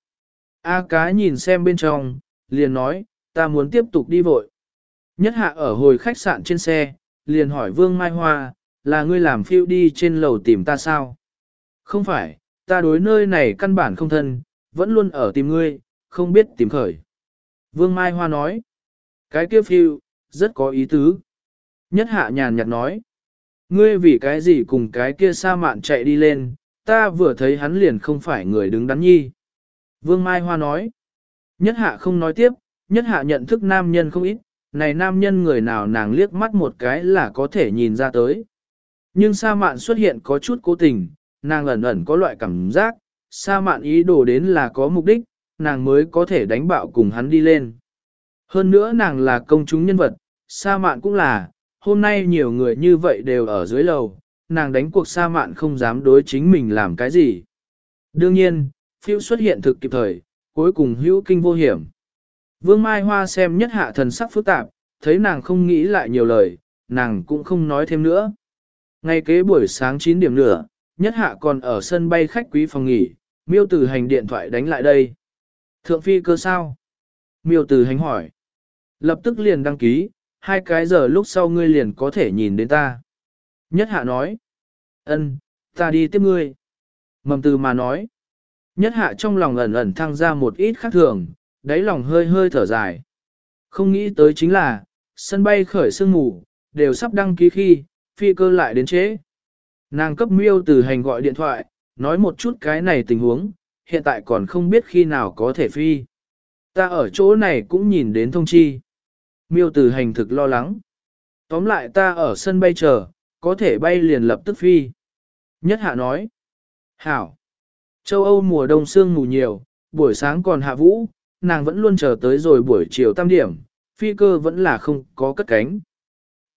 A cá nhìn xem bên trong, liền nói, ta muốn tiếp tục đi vội. Nhất hạ ở hồi khách sạn trên xe, liền hỏi Vương Mai Hoa, là ngươi làm phiêu đi trên lầu tìm ta sao? Không phải, ta đối nơi này căn bản không thân, vẫn luôn ở tìm ngươi, không biết tìm khởi. Vương Mai Hoa nói, cái kia phiêu, rất có ý tứ. Nhất hạ nhàn nhạt nói, ngươi vì cái gì cùng cái kia sa mạn chạy đi lên, ta vừa thấy hắn liền không phải người đứng đắn nhi. Vương Mai Hoa nói, nhất hạ không nói tiếp, nhất hạ nhận thức nam nhân không ít, này nam nhân người nào nàng liếc mắt một cái là có thể nhìn ra tới. Nhưng sa mạn xuất hiện có chút cố tình, nàng ẩn ẩn có loại cảm giác, sa mạn ý đồ đến là có mục đích, nàng mới có thể đánh bạo cùng hắn đi lên. Hơn nữa nàng là công chúng nhân vật, sa mạn cũng là, hôm nay nhiều người như vậy đều ở dưới lầu, nàng đánh cuộc sa mạn không dám đối chính mình làm cái gì. Đương nhiên, phiêu xuất hiện thực kịp thời, cuối cùng hữu kinh vô hiểm. Vương Mai Hoa xem nhất hạ thần sắc phức tạp, thấy nàng không nghĩ lại nhiều lời, nàng cũng không nói thêm nữa. Ngay kế buổi sáng chín điểm nữa, nhất hạ còn ở sân bay khách quý phòng nghỉ, miêu tử hành điện thoại đánh lại đây. Thượng phi cơ sao? Miêu tử hành hỏi. Lập tức liền đăng ký, hai cái giờ lúc sau ngươi liền có thể nhìn đến ta. Nhất hạ nói. Ân, ta đi tiếp ngươi. Mầm từ mà nói. Nhất hạ trong lòng ẩn ẩn thăng ra một ít khác thường, đáy lòng hơi hơi thở dài. Không nghĩ tới chính là, sân bay khởi sương mù, đều sắp đăng ký khi, phi cơ lại đến trễ. Nàng cấp miêu từ hành gọi điện thoại, nói một chút cái này tình huống, hiện tại còn không biết khi nào có thể phi. Ta ở chỗ này cũng nhìn đến thông chi. Miêu từ hành thực lo lắng. Tóm lại ta ở sân bay chờ, có thể bay liền lập tức phi. Nhất hạ nói. Hảo. Châu Âu mùa đông sương mù nhiều, buổi sáng còn hạ vũ, nàng vẫn luôn chờ tới rồi buổi chiều tam điểm, phi cơ vẫn là không có cất cánh.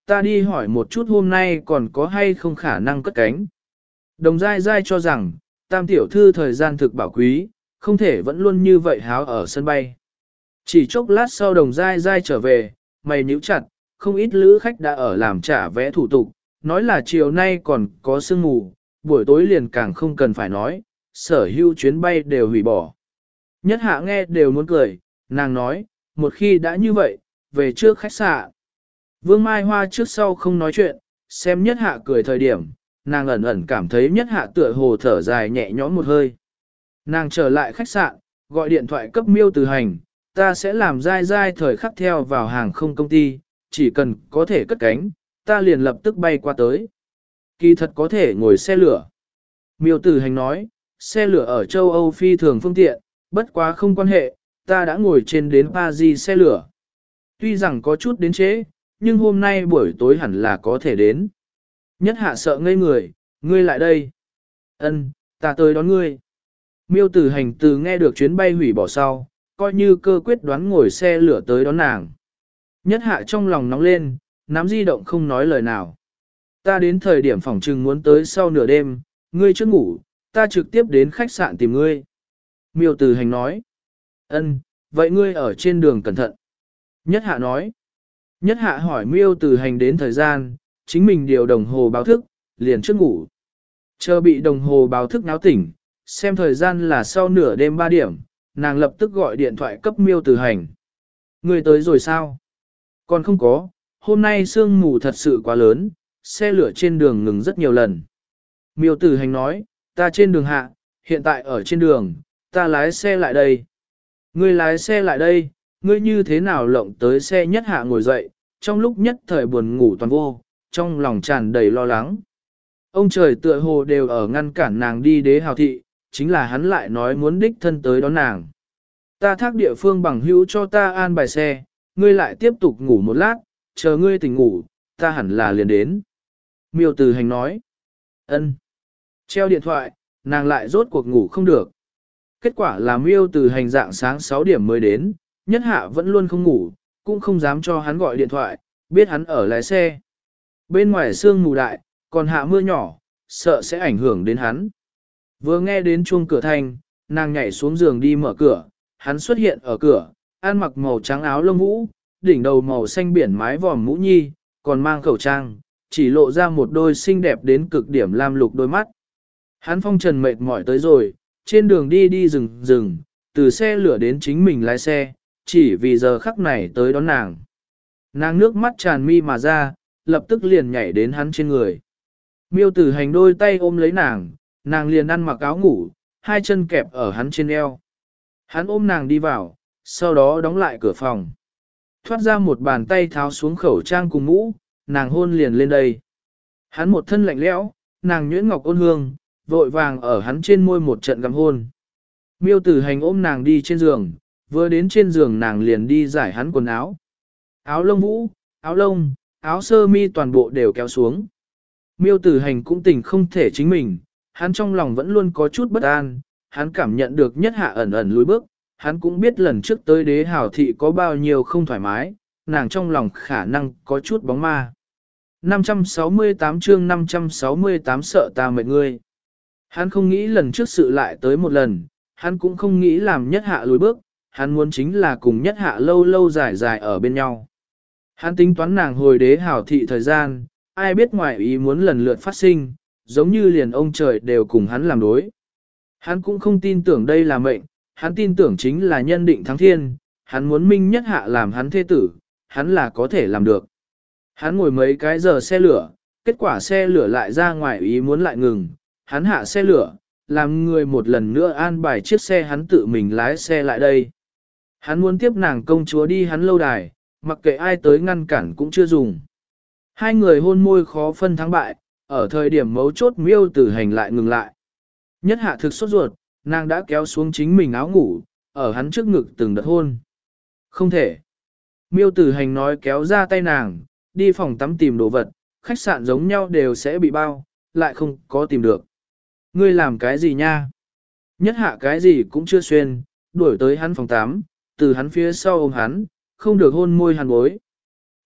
ta đi hỏi một chút hôm nay còn có hay không khả năng cất cánh. Đồng dai dai cho rằng, tam tiểu thư thời gian thực bảo quý, không thể vẫn luôn như vậy háo ở sân bay. Chỉ chốc lát sau đồng dai dai trở về, mày nhíu chặt, không ít lữ khách đã ở làm trả vé thủ tục, nói là chiều nay còn có sương mù, buổi tối liền càng không cần phải nói, sở hữu chuyến bay đều hủy bỏ. Nhất hạ nghe đều muốn cười, nàng nói, một khi đã như vậy, về trước khách sạn. Vương Mai Hoa trước sau không nói chuyện, xem nhất hạ cười thời điểm, nàng ẩn ẩn cảm thấy nhất hạ tựa hồ thở dài nhẹ nhõm một hơi. Nàng trở lại khách sạn, gọi điện thoại cấp miêu từ hành, ta sẽ làm dai dai thời khắc theo vào hàng không công ty, chỉ cần có thể cất cánh, ta liền lập tức bay qua tới. Kỳ thật có thể ngồi xe lửa. Miêu từ hành nói, xe lửa ở châu Âu phi thường phương tiện, bất quá không quan hệ, ta đã ngồi trên đến Paris xe lửa. Tuy rằng có chút đến trễ, nhưng hôm nay buổi tối hẳn là có thể đến. Nhất hạ sợ ngây người, ngươi lại đây. Ân, ta tới đón ngươi. Miêu tử hành từ nghe được chuyến bay hủy bỏ sau, coi như cơ quyết đoán ngồi xe lửa tới đón nàng. Nhất hạ trong lòng nóng lên, nắm di động không nói lời nào. Ta đến thời điểm phòng trừng muốn tới sau nửa đêm, ngươi chưa ngủ, ta trực tiếp đến khách sạn tìm ngươi. Miêu tử hành nói. Ân, vậy ngươi ở trên đường cẩn thận. Nhất hạ nói. Nhất hạ hỏi miêu tử hành đến thời gian, chính mình điều đồng hồ báo thức, liền trước ngủ. Chờ bị đồng hồ báo thức náo tỉnh, xem thời gian là sau nửa đêm ba điểm, nàng lập tức gọi điện thoại cấp miêu tử hành. Người tới rồi sao? Còn không có, hôm nay sương mù thật sự quá lớn, xe lửa trên đường ngừng rất nhiều lần. Miêu tử hành nói, ta trên đường hạ, hiện tại ở trên đường, ta lái xe lại đây. Ngươi lái xe lại đây, ngươi như thế nào lộng tới xe nhất hạ ngồi dậy, trong lúc nhất thời buồn ngủ toàn vô, trong lòng tràn đầy lo lắng. Ông trời tựa hồ đều ở ngăn cản nàng đi đế hào thị, chính là hắn lại nói muốn đích thân tới đón nàng. Ta thác địa phương bằng hữu cho ta an bài xe, ngươi lại tiếp tục ngủ một lát, chờ ngươi tỉnh ngủ, ta hẳn là liền đến. Miêu Từ Hành nói. Ân. Treo điện thoại, nàng lại rốt cuộc ngủ không được. Kết quả là Miêu Từ Hành dạng sáng sáu điểm mới đến, nhất hạ vẫn luôn không ngủ, cũng không dám cho hắn gọi điện thoại, biết hắn ở lái xe. Bên ngoài sương mù đại, còn hạ mưa nhỏ, sợ sẽ ảnh hưởng đến hắn. Vừa nghe đến chuông cửa thanh, nàng nhảy xuống giường đi mở cửa, hắn xuất hiện ở cửa, ăn mặc màu trắng áo lông vũ, đỉnh đầu màu xanh biển mái vòm mũ nhi, còn mang khẩu trang, chỉ lộ ra một đôi xinh đẹp đến cực điểm lam lục đôi mắt. Hắn phong trần mệt mỏi tới rồi, trên đường đi đi rừng rừng, từ xe lửa đến chính mình lái xe, chỉ vì giờ khắc này tới đón nàng. Nàng nước mắt tràn mi mà ra, lập tức liền nhảy đến hắn trên người. Miêu Tử Hành đôi tay ôm lấy nàng, nàng liền ăn mặc áo ngủ, hai chân kẹp ở hắn trên eo. Hắn ôm nàng đi vào, sau đó đóng lại cửa phòng. Thoát ra một bàn tay tháo xuống khẩu trang cùng mũ, nàng hôn liền lên đây. Hắn một thân lạnh lẽo, nàng nhuyễn ngọc ôn hương, vội vàng ở hắn trên môi một trận gặm hôn. Miêu Tử Hành ôm nàng đi trên giường, vừa đến trên giường nàng liền đi giải hắn quần áo. Áo lông vũ, áo lông, áo sơ mi toàn bộ đều kéo xuống. Miêu Tử Hành cũng tỉnh không thể chính mình, hắn trong lòng vẫn luôn có chút bất an, hắn cảm nhận được nhất hạ ẩn ẩn lùi bước, hắn cũng biết lần trước tới đế hào thị có bao nhiêu không thoải mái, nàng trong lòng khả năng có chút bóng ma. năm trăm sáu mươi tám chương năm trăm sáu mươi tám sợ ta mệt ngươi. Hắn không nghĩ lần trước sự lại tới một lần, hắn cũng không nghĩ làm nhất hạ lùi bước, hắn muốn chính là cùng nhất hạ lâu lâu dài dài ở bên nhau. Hắn tính toán nàng hồi đế hào thị thời gian, ai biết ngoài ý muốn lần lượt phát sinh, giống như liền ông trời đều cùng hắn làm đối. Hắn cũng không tin tưởng đây là mệnh, hắn tin tưởng chính là nhân định thắng thiên, hắn muốn minh nhất hạ làm hắn thế tử, hắn là có thể làm được. Hắn ngồi mấy cái giờ xe lửa, kết quả xe lửa lại ra ngoài ý muốn lại ngừng, hắn hạ xe lửa, làm người một lần nữa an bài chiếc xe hắn tự mình lái xe lại đây. Hắn muốn tiếp nàng công chúa đi hắn lâu đài, mặc kệ ai tới ngăn cản cũng chưa dùng. Hai người hôn môi khó phân thắng bại, ở thời điểm mấu chốt Miêu Tử Hành lại ngừng lại. Nhất hạ thực sốt ruột, nàng đã kéo xuống chính mình áo ngủ, ở hắn trước ngực từng đợt hôn. Không thể. Miêu Tử Hành nói kéo ra tay nàng, đi phòng tắm tìm đồ vật, khách sạn giống nhau đều sẽ bị bao, lại không có tìm được. Ngươi làm cái gì nha? Nhất hạ cái gì cũng chưa xuyên, đuổi tới hắn phòng tắm, từ hắn phía sau ôm hắn, không được hôn môi hắn bối.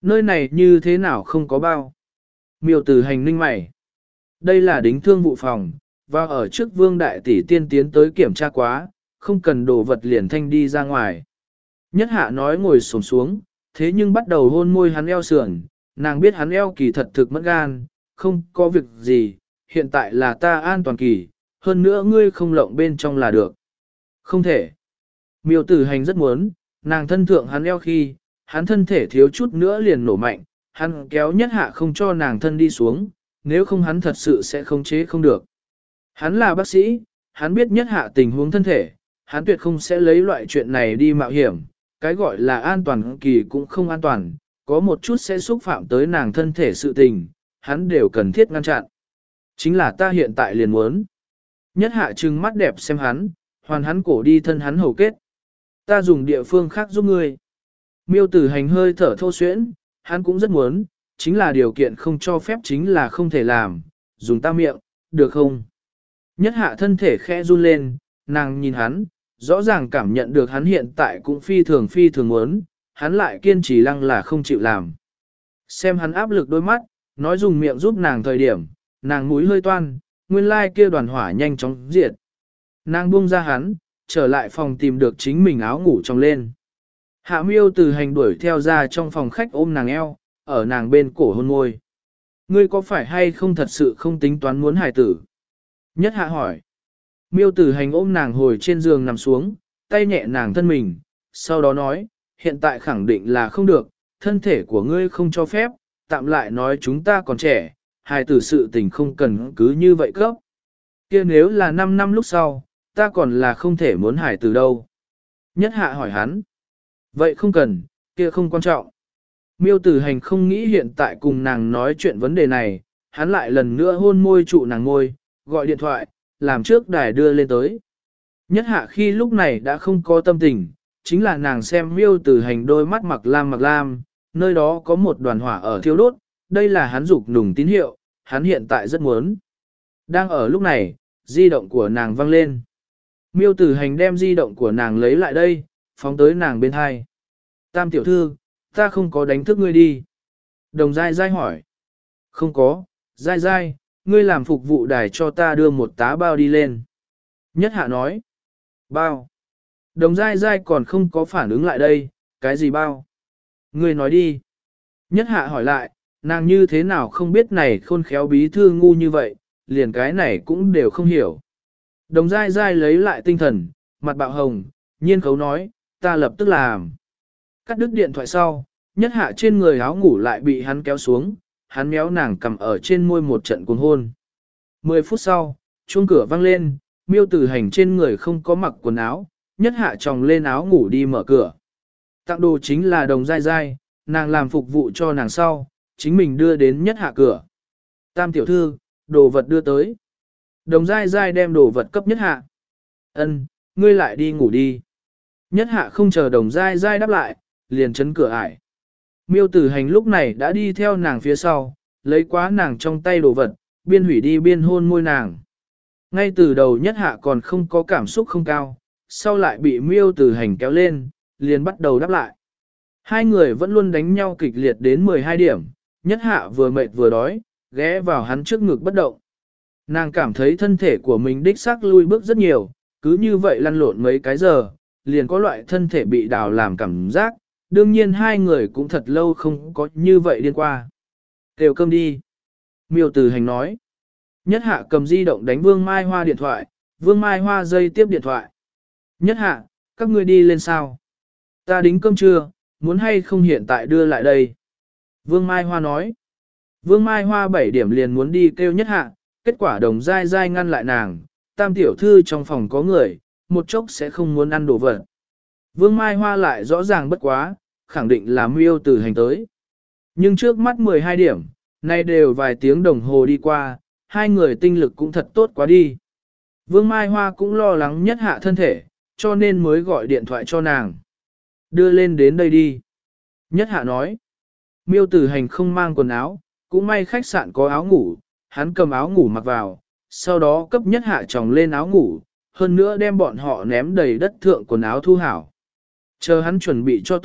nơi này như thế nào không có bao. Miêu Tử Hành ninh mày. Đây là đính thương vụ phòng, và ở trước Vương Đại Tỷ tiên tiến tới kiểm tra quá, không cần đồ vật liền thanh đi ra ngoài. Nhất Hạ nói ngồi xổm xuống, thế nhưng bắt đầu hôn môi hắn eo sườn, nàng biết hắn eo kỳ thật thực mất gan, không có việc gì, hiện tại là ta an toàn kỳ, hơn nữa ngươi không lộng bên trong là được. Không thể. Miêu Tử Hành rất muốn, nàng thân thượng hắn eo khi, hắn thân thể thiếu chút nữa liền nổ mạnh, hắn kéo Nhất Hạ không cho nàng thân đi xuống, nếu không hắn thật sự sẽ không chế không được. Hắn là bác sĩ, hắn biết Nhất Hạ tình huống thân thể, hắn tuyệt không sẽ lấy loại chuyện này đi mạo hiểm, cái gọi là an toàn kỳ cũng không an toàn, có một chút sẽ xúc phạm tới nàng thân thể sự tình, hắn đều cần thiết ngăn chặn. Chính là ta hiện tại liền muốn. Nhất Hạ trừng mắt đẹp xem hắn, hoàn hắn cổ đi thân hắn hầu kết. Ta dùng địa phương khác giúp ngươi. Miêu Tử Hành hơi thở thô xuyễn, hắn cũng rất muốn, chính là điều kiện không cho phép chính là không thể làm, dùng ta miệng, được không? Nhất Hạ thân thể khẽ run lên, nàng nhìn hắn, rõ ràng cảm nhận được hắn hiện tại cũng phi thường phi thường muốn, hắn lại kiên trì lăng là không chịu làm. Xem hắn áp lực đôi mắt, nói dùng miệng giúp nàng thời điểm, nàng mũi hơi toan, nguyên lai kia đoàn hỏa nhanh chóng diệt. Nàng buông ra hắn, trở lại phòng tìm được chính mình áo ngủ trong lên. Hạ Miêu Từ Hành đuổi theo ra trong phòng khách ôm nàng eo, ở nàng bên cổ hôn môi. Ngươi có phải hay không thật sự không tính toán muốn hài tử? Nhất Hạ hỏi. Miêu Tử Hành ôm nàng hồi trên giường nằm xuống, tay nhẹ nàng thân mình, sau đó nói, hiện tại khẳng định là không được, thân thể của ngươi không cho phép, tạm lại nói chúng ta còn trẻ, hài tử sự tình không cần cứ như vậy cấp. Kia nếu là năm năm lúc sau, ta còn là không thể muốn hài tử đâu. Nhất Hạ hỏi hắn. Vậy không cần, kia không quan trọng. Miêu Tử Hành không nghĩ hiện tại cùng nàng nói chuyện vấn đề này, hắn lại lần nữa hôn môi trụ nàng môi, gọi điện thoại, làm trước đài đưa lên tới. Nhất Hạ khi lúc này đã không có tâm tình, chính là nàng xem Miêu Tử Hành đôi mắt mặc lam mặc lam, nơi đó có một đoàn hỏa ở thiêu đốt, đây là hắn dục nùng tín hiệu, hắn hiện tại rất muốn. Đang ở lúc này, di động của nàng vang lên. Miêu Tử Hành đem di động của nàng lấy lại đây, phóng tới nàng bên hai. Tam tiểu thư, ta không có đánh thức ngươi đi. Đồng Giai Giai hỏi. Không có, Giai Giai, ngươi làm phục vụ đài cho ta đưa một tá bao đi lên. Nhất Hạ nói. Bao. Đồng Giai Giai còn không có phản ứng lại đây, cái gì bao? Ngươi nói đi. Nhất Hạ hỏi lại, nàng như thế nào không biết này khôn khéo bí thư ngu như vậy, liền cái này cũng đều không hiểu. Đồng Giai Giai lấy lại tinh thần, mặt bạo hồng, nhiên khấu nói, ta lập tức làm. Cắt đứt điện thoại sau, Nhất Hạ trên người áo ngủ lại bị hắn kéo xuống, hắn méo nàng cầm ở trên môi một trận cuồng hôn. Mười phút sau, chuông cửa vang lên, Miêu Tử Hành trên người không có mặc quần áo, Nhất Hạ tròng lên áo ngủ đi mở cửa. Tặng đồ chính là Đồng Giai Giai, nàng làm phục vụ cho nàng sau, chính mình đưa đến Nhất Hạ cửa. Tam tiểu thư, đồ vật đưa tới. Đồng Giai Giai đem đồ vật cấp Nhất Hạ. Ân, ngươi lại đi ngủ đi. Nhất Hạ không chờ Đồng Giai Giai đáp lại, liền chấn cửa ải. Miêu Tử Hành lúc này đã đi theo nàng phía sau, lấy quá nàng trong tay đồ vật, biên hủy đi biên hôn môi nàng. Ngay từ đầu Nhất Hạ còn không có cảm xúc không cao, sau lại bị Miêu Tử Hành kéo lên, liền bắt đầu đáp lại. Hai người vẫn luôn đánh nhau kịch liệt đến mười hai điểm, Nhất Hạ vừa mệt vừa đói, ghé vào hắn trước ngực bất động. Nàng cảm thấy thân thể của mình đích xác lui bước rất nhiều, cứ như vậy lăn lộn mấy cái giờ, liền có loại thân thể bị đào làm cảm giác, đương nhiên hai người cũng thật lâu không có như vậy điên qua. Kêu cơm đi. Miêu Tử Hành nói. Nhất Hạ cầm di động đánh Vương Mai Hoa điện thoại, Vương Mai Hoa dây tiếp điện thoại. Nhất Hạ, các ngươi đi lên sao? Ta đính cơm trưa, muốn hay không hiện tại đưa lại đây? Vương Mai Hoa nói. Vương Mai Hoa bảy điểm liền muốn đi kêu Nhất Hạ, kết quả Đồng Giai Giai ngăn lại nàng, Tam tiểu thư trong phòng có người, một chốc sẽ không muốn ăn đồ vật. Vương Mai Hoa lại rõ ràng bất quá, khẳng định là Miêu Tử Hành tới. Nhưng trước mắt mười hai điểm, nay đều vài tiếng đồng hồ đi qua, hai người tinh lực cũng thật tốt quá đi. Vương Mai Hoa cũng lo lắng Nhất Hạ thân thể, cho nên mới gọi điện thoại cho nàng. Đưa lên đến đây đi. Nhất Hạ nói. Miêu Tử Hành không mang quần áo, cũng may khách sạn có áo ngủ, hắn cầm áo ngủ mặc vào, sau đó cấp Nhất Hạ tròng lên áo ngủ, hơn nữa đem bọn họ ném đầy đất thượng quần áo thu hảo. Chờ hắn chuẩn bị cho tốt,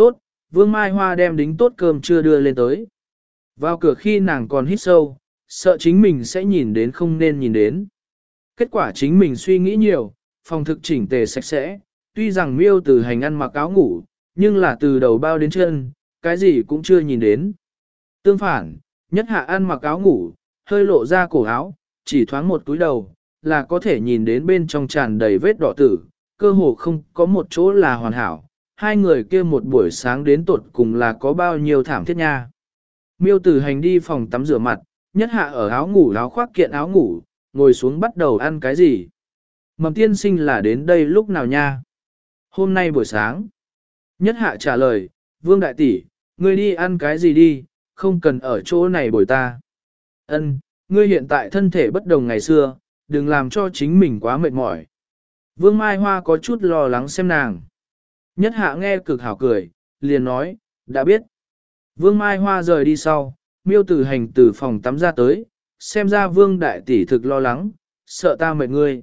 Vương Mai Hoa đem đính tốt cơm chưa đưa lên tới. Vào cửa khi nàng còn hít sâu, sợ chính mình sẽ nhìn đến không nên nhìn đến. Kết quả chính mình suy nghĩ nhiều, phòng thực chỉnh tề sạch sẽ, tuy rằng miêu từ hành ăn mặc áo ngủ, nhưng là từ đầu bao đến chân, cái gì cũng chưa nhìn đến. Tương phản, nhất hạ ăn mặc áo ngủ, hơi lộ ra cổ áo, chỉ thoáng một túi đầu, là có thể nhìn đến bên trong tràn đầy vết đỏ tử, cơ hồ không có một chỗ là hoàn hảo. Hai người kia một buổi sáng đến tột cùng là có bao nhiêu thảm thiết nha. Miêu tử hành đi phòng tắm rửa mặt, nhất hạ ở áo ngủ áo khoác kiện áo ngủ, ngồi xuống bắt đầu ăn cái gì. Mầm tiên sinh là đến đây lúc nào nha? Hôm nay buổi sáng. Nhất hạ trả lời, Vương đại tỷ, ngươi đi ăn cái gì đi, không cần ở chỗ này bồi ta. Ân, ngươi hiện tại thân thể bất đồng ngày xưa, đừng làm cho chính mình quá mệt mỏi. Vương Mai Hoa có chút lo lắng xem nàng. Nhất hạ nghe cực hảo cười, liền nói, đã biết. Vương Mai Hoa rời đi sau, miêu tử hành từ phòng tắm ra tới, xem ra Vương đại tỷ thực lo lắng, sợ ta mệt ngươi.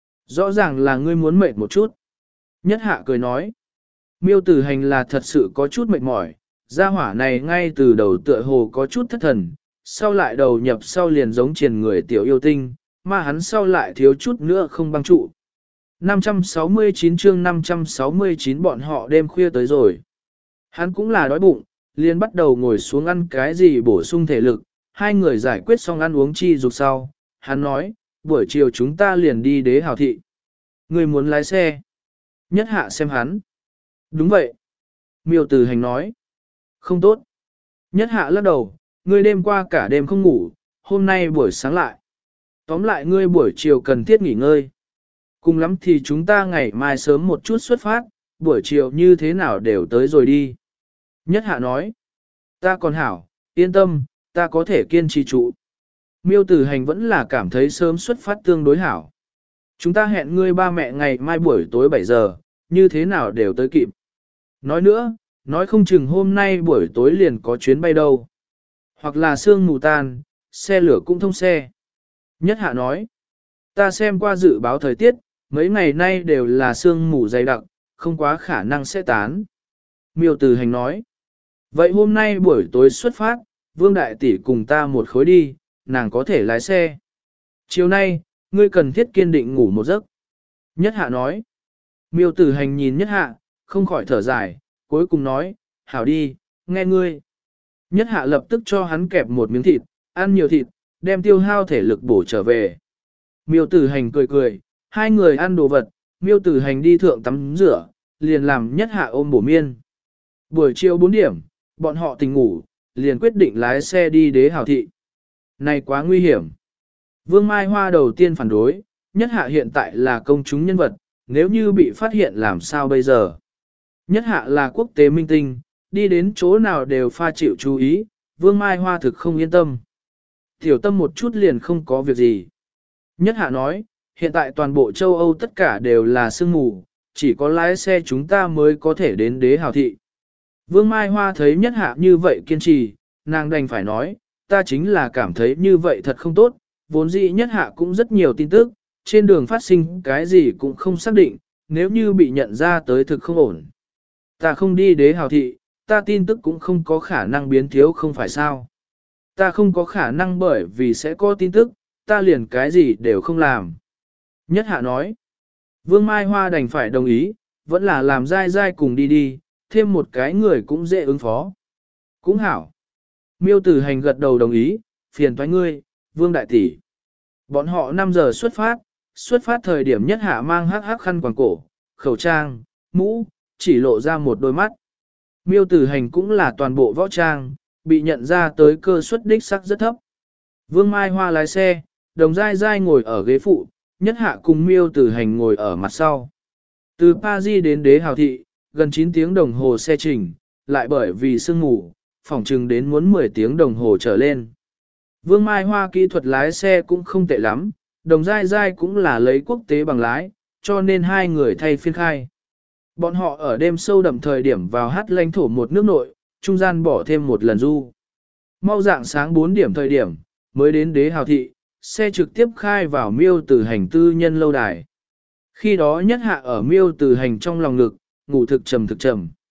Rõ ràng là ngươi muốn mệt một chút. Nhất hạ cười nói, miêu tử hành là thật sự có chút mệt mỏi, gia hỏa này ngay từ đầu tựa hồ có chút thất thần, sau lại đầu nhập sau liền giống triền người tiểu yêu tinh, mà hắn sau lại thiếu chút nữa không băng trụ. năm trăm sáu mươi chín chương năm trăm sáu mươi chín bọn họ đêm khuya tới rồi. Hắn cũng là đói bụng, liền bắt đầu ngồi xuống ăn cái gì bổ sung thể lực, hai người giải quyết xong ăn uống chi dục sau. Hắn nói, buổi chiều chúng ta liền đi đế hào thị. Người muốn lái xe. Nhất hạ xem hắn. Đúng vậy. Miêu Tử Hành nói. Không tốt. Nhất hạ lắc đầu, ngươi đêm qua cả đêm không ngủ, hôm nay buổi sáng lại. Tóm lại ngươi buổi chiều cần thiết nghỉ ngơi. Cùng lắm thì chúng ta ngày mai sớm một chút xuất phát, buổi chiều như thế nào đều tới rồi đi. Nhất hạ nói. Ta còn hảo, yên tâm, ta có thể kiên trì trụ. Miêu Tử Hành vẫn là cảm thấy sớm xuất phát tương đối hảo. Chúng ta hẹn ngươi ba mẹ ngày mai buổi tối bảy giờ, như thế nào đều tới kịp. Nói nữa, nói không chừng hôm nay buổi tối liền có chuyến bay đâu. Hoặc là sương mù tan, xe lửa cũng thông xe. Nhất hạ nói, ta xem qua dự báo thời tiết, mấy ngày nay đều là sương mù dày đặc, không quá khả năng sẽ tán. Miêu Tử Hành nói, vậy hôm nay buổi tối xuất phát, Vương Đại Tỷ cùng ta một khối đi, nàng có thể lái xe. Chiều nay, ngươi cần thiết kiên định ngủ một giấc. Nhất hạ nói, Miêu Tử Hành nhìn nhất hạ, không khỏi thở dài, cuối cùng nói, hảo đi, nghe ngươi. Nhất hạ lập tức cho hắn kẹp một miếng thịt, ăn nhiều thịt, đem tiêu hao thể lực bổ trở về. Miêu Tử Hành cười cười, hai người ăn đồ vật, Miêu Tử Hành đi thượng tắm rửa, liền làm nhất hạ ôm bổ miên. Buổi chiều bốn điểm, bọn họ tỉnh ngủ, liền quyết định lái xe đi đế hào thị. Này quá nguy hiểm. Vương Mai Hoa đầu tiên phản đối, nhất hạ hiện tại là công chúng nhân vật, nếu như bị phát hiện làm sao bây giờ. Nhất hạ là quốc tế minh tinh, đi đến chỗ nào đều pha chịu chú ý, Vương Mai Hoa thực không yên tâm. Tiểu tâm một chút liền không có việc gì. Nhất hạ nói, hiện tại toàn bộ châu Âu tất cả đều là sương mù, chỉ có lái xe chúng ta mới có thể đến đế hào thị. Vương Mai Hoa thấy nhất hạ như vậy kiên trì, nàng đành phải nói, ta chính là cảm thấy như vậy thật không tốt, vốn dĩ nhất hạ cũng rất nhiều tin tức, trên đường phát sinh cái gì cũng không xác định, nếu như bị nhận ra tới thực không ổn. Ta không đi đế hào thị, ta tin tức cũng không có khả năng biến thiếu không phải sao. Ta không có khả năng bởi vì sẽ có tin tức, ta liền cái gì đều không làm. Nhất hạ nói, Vương Mai Hoa đành phải đồng ý, vẫn là làm dai dai cùng đi đi, thêm một cái người cũng dễ ứng phó. Cũng hảo. Miêu Tử Hành gật đầu đồng ý, phiền toái ngươi, Vương Đại Tỷ. Bọn họ năm giờ xuất phát, xuất phát thời điểm nhất hạ mang hắc hắc khăn quàng cổ, khẩu trang, mũ, chỉ lộ ra một đôi mắt. Miêu Tử Hành cũng là toàn bộ võ trang, bị nhận ra tới cơ suất đích sắc rất thấp. Vương Mai Hoa lái xe, đồng dai dai ngồi ở ghế phụ, nhất hạ cùng Miêu Tử Hành ngồi ở mặt sau. Từ Paris đến đế hào thị, gần chín tiếng đồng hồ xe trình, lại bởi vì sương mù, phỏng chừng đến muốn mười tiếng đồng hồ trở lên. Vương Mai Hoa kỹ thuật lái xe cũng không tệ lắm, đồng dai dai cũng là lấy quốc tế bằng lái, cho nên hai người thay phiên khai. Bọn họ ở đêm sâu đậm thời điểm vào hát lãnh thổ một nước nội, trung gian bỏ thêm một lần du. Mau dạng sáng bốn điểm thời điểm, mới đến đế hào thị, xe trực tiếp khai vào Miêu Tử Hành tư nhân lâu đài. Khi đó nhất hạ ở Miêu Tử Hành trong lòng ngực, ngủ thực trầm thực trầm.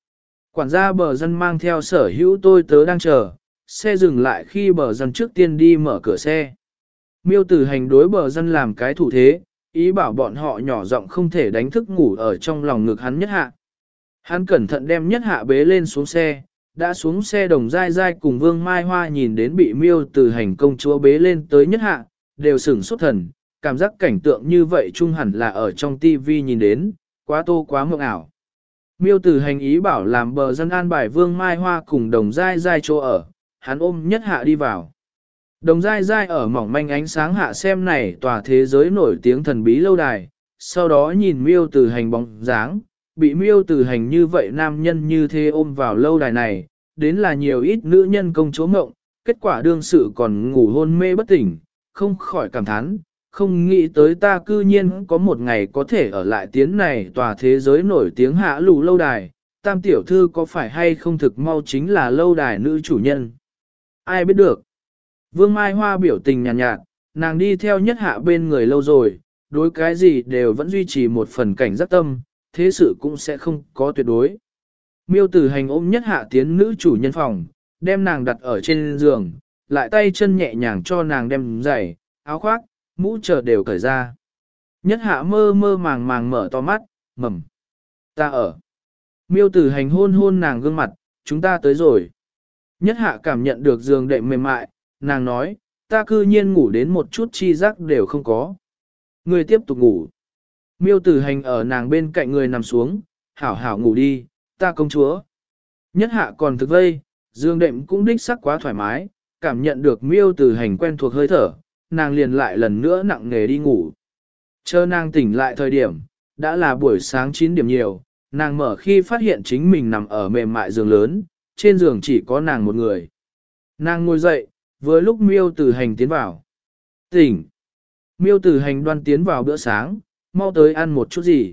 Quản gia bờ dân mang theo sở hữu tôi tớ đang chờ, xe dừng lại khi bờ dân trước tiên đi mở cửa xe. Miêu Tử Hành đối bờ dân làm cái thủ thế, ý bảo bọn họ nhỏ giọng không thể đánh thức ngủ ở trong lòng ngực hắn Nhất Hạ. Hắn cẩn thận đem Nhất Hạ bế lên xuống xe, đã xuống xe Đồng Giai Giai cùng Vương Mai Hoa nhìn đến bị Miêu Tử Hành công chúa bế lên tới Nhất Hạ, đều sửng sốt thần, cảm giác cảnh tượng như vậy chung hẳn là ở trong tivi nhìn đến, quá tô quá mộng ảo. Miêu Tử Hành ý bảo làm bờ dân an bài Vương Mai Hoa cùng Đồng Giai Giai chỗ ở, hắn ôm Nhất Hạ đi vào. Đồng Giai Giai ở mỏng manh ánh sáng hạ xem này tòa thế giới nổi tiếng thần bí lâu đài, sau đó nhìn Miêu Tử Hành bóng dáng, bị Miêu Tử Hành như vậy nam nhân như thế ôm vào lâu đài này, đến là nhiều ít nữ nhân công chúa mộng, kết quả đương sự còn ngủ hôn mê bất tỉnh, không khỏi cảm thán, không nghĩ tới ta cư nhiên có một ngày có thể ở lại tiến này tòa thế giới nổi tiếng hạ lù lâu đài, tam tiểu thư có phải hay không thực mau chính là lâu đài nữ chủ nhân. Ai biết được. Vương Mai Hoa biểu tình nhàn nhạt, nhạt, nàng đi theo Nhất Hạ bên người lâu rồi, đối cái gì đều vẫn duy trì một phần cảnh giác tâm, thế sự cũng sẽ không có tuyệt đối. Miêu Tử Hành ôm Nhất Hạ tiến nữ chủ nhân phòng, đem nàng đặt ở trên giường, lại tay chân nhẹ nhàng cho nàng đem giày, áo khoác, mũ chờ đều cởi ra. Nhất Hạ mơ mơ màng màng mở to mắt, mầm. Ta ở. Miêu Tử Hành hôn hôn nàng gương mặt, chúng ta tới rồi. Nhất Hạ cảm nhận được giường đệm mềm mại, nàng nói, ta cư nhiên ngủ đến một chút chi giác đều không có. Người tiếp tục ngủ. Miêu Tử Hành ở nàng bên cạnh người nằm xuống, hảo hảo ngủ đi, ta công chúa. Nhất Hạ còn thực vây, giường đệm cũng đích sắc quá thoải mái, cảm nhận được Miêu Tử Hành quen thuộc hơi thở, nàng liền lại lần nữa nặng nề đi ngủ. Chờ nàng tỉnh lại thời điểm, đã là buổi sáng chín điểm nhiều, nàng mở khi phát hiện chính mình nằm ở mềm mại giường lớn, trên giường chỉ có nàng một người. Nàng ngồi dậy, vừa lúc Miêu Tử Hành tiến vào. Tỉnh! Miêu Tử Hành đoan tiến vào bữa sáng, mau tới ăn một chút gì.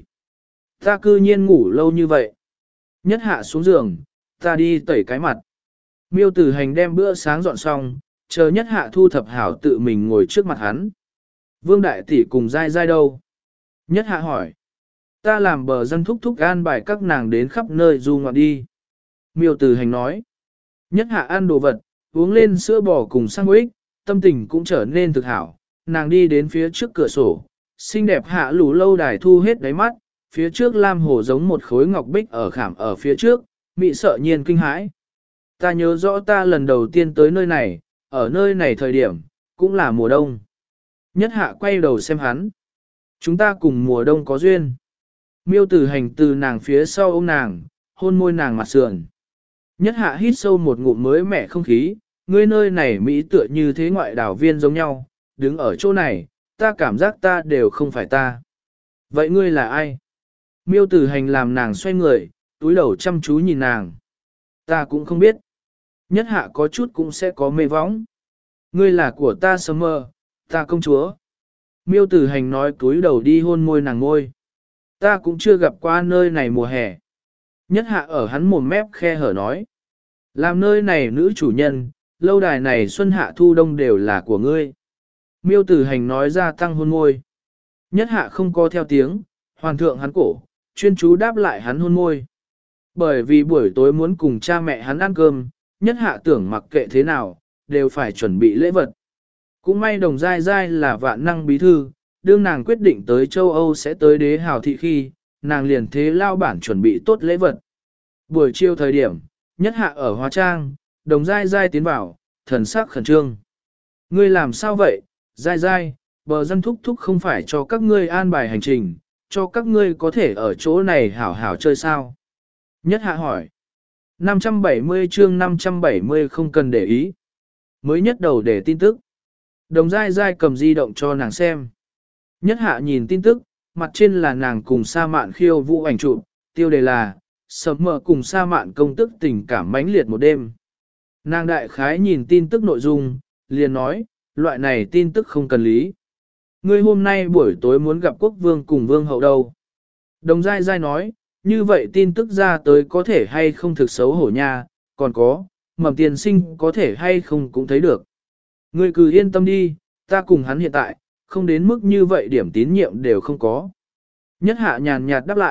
Ta cư nhiên ngủ lâu như vậy. Nhất Hạ xuống giường, ta đi tẩy cái mặt. Miêu Tử Hành đem bữa sáng dọn xong, chờ Nhất Hạ thu thập hảo tự mình ngồi trước mặt hắn. Vương Đại Tỷ cùng Giai Giai đâu? Nhất Hạ hỏi. Ta làm bờ dân thúc thúc an bài các nàng đến khắp nơi du ngoạn đi. Miêu Tử Hành nói. Nhất Hạ ăn đồ vật, uống lên sữa bò cùng sandwich, tâm tình cũng trở nên thực hảo. Nàng đi đến phía trước cửa sổ, xinh đẹp hạ lù lâu đài thu hết đáy mắt, phía trước lam hồ giống một khối ngọc bích ở khảm ở phía trước, mị sợ nhiên kinh hãi. Ta nhớ rõ ta lần đầu tiên tới nơi này, ở nơi này thời điểm, cũng là mùa đông. Nhất Hạ quay đầu xem hắn. Chúng ta cùng mùa đông có duyên. Miêu Tử Hành từ nàng phía sau ôm nàng, hôn môi nàng mặt sườn. Nhất Hạ hít sâu một ngụm mới mẻ không khí, ngươi nơi này Mỹ tựa như thế ngoại đảo viên giống nhau, đứng ở chỗ này, ta cảm giác ta đều không phải ta. Vậy ngươi là ai? Miêu Tử Hành làm nàng xoay người, túi đầu chăm chú nhìn nàng. Ta cũng không biết. Nhất Hạ có chút cũng sẽ có mê võng. Ngươi là của ta Summer, ta công chúa. Miêu Tử Hành nói túi đầu đi hôn môi nàng ngôi. Ta cũng chưa gặp qua nơi này mùa hè. Nhất Hạ ở hắn mồm mép khe hở nói. Làm nơi này nữ chủ nhân, lâu đài này xuân hạ thu đông đều là của ngươi. Miêu Tử Hành nói ra tăng hôn môi. Nhất Hạ không có theo tiếng, hoàn thượng hắn cổ, chuyên chú đáp lại hắn hôn môi. Bởi vì buổi tối muốn cùng cha mẹ hắn ăn cơm, Nhất Hạ tưởng mặc kệ thế nào, đều phải chuẩn bị lễ vật. Cũng may Đồng Giai Giai là vạn năng bí thư, đương nàng quyết định tới châu Âu sẽ tới đế hào thị khi, nàng liền thế lao bản chuẩn bị tốt lễ vật. Buổi chiều thời điểm, Nhất Hạ ở hóa trang, Đồng Giai Giai tiến vào, thần sắc khẩn trương. Ngươi làm sao vậy, Giai Giai, bờ dân thúc thúc không phải cho các ngươi an bài hành trình, cho các ngươi có thể ở chỗ này hảo hảo chơi sao? Nhất Hạ hỏi. năm trăm bảy mươi chương năm trăm bảy mươi không cần để ý. Mới nhất đầu để tin tức. Đồng Giai Giai cầm di động cho nàng xem. Nhất Hạ nhìn tin tức, mặt trên là nàng cùng Sa Mạn khiêu vũ ảnh chụp, tiêu đề là Sầm Mờ cùng Sa Mạn công tức tình cảm mãnh liệt một đêm. Nàng đại khái nhìn tin tức nội dung, liền nói, loại này tin tức không cần lý. Ngươi hôm nay buổi tối muốn gặp quốc vương cùng vương hậu đâu? Đồng Giai Giai nói, như vậy tin tức ra tới có thể hay không thực xấu hổ nha, còn có, Mầm Tiên Sinh có thể hay không cũng thấy được. Ngươi cứ yên tâm đi, ta cùng hắn hiện tại, không đến mức như vậy điểm tín nhiệm đều không có. Nhất Hạ nhàn nhạt đáp lại,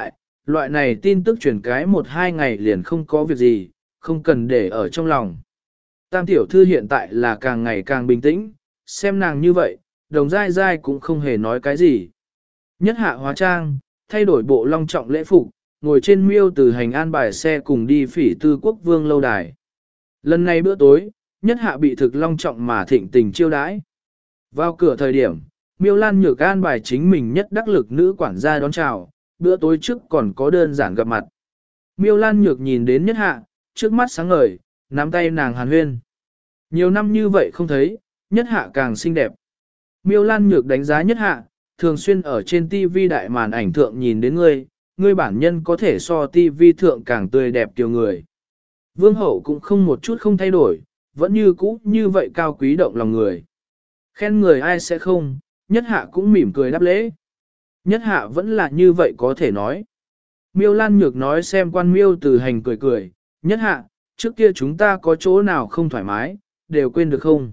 loại này tin tức truyền cái một hai ngày liền không có việc gì, không cần để ở trong lòng. Tam tiểu thư hiện tại là càng ngày càng bình tĩnh, xem nàng như vậy, đồng dai dai cũng không hề nói cái gì. Nhất hạ hóa trang, thay đổi bộ long trọng lễ phục, ngồi trên miêu từ hành an bài xe cùng đi phỉ tư quốc vương lâu đài. Lần này bữa tối, nhất hạ bị thực long trọng mà thịnh tình chiêu đãi. Vào cửa thời điểm, miêu lan nhược an bài chính mình nhất đắc lực nữ quản gia đón chào, bữa tối trước còn có đơn giản gặp mặt. Miêu lan nhược nhìn đến nhất hạ, trước mắt sáng ngời, nắm tay nàng hàn huyên. Nhiều năm như vậy không thấy, nhất hạ càng xinh đẹp. Miêu lan nhược đánh giá nhất hạ, thường xuyên ở trên tivi đại màn ảnh thượng nhìn đến ngươi, ngươi bản nhân có thể so tivi thượng càng tươi đẹp kiều người. Vương hậu cũng không một chút không thay đổi, vẫn như cũ như vậy cao quý động lòng người. Khen người ai sẽ không, nhất hạ cũng mỉm cười đáp lễ. Nhất hạ vẫn là như vậy có thể nói. Miêu Lan Nhược nói xem quan miêu từ hành cười cười, nhất hạ, trước kia chúng ta có chỗ nào không thoải mái, đều quên được không?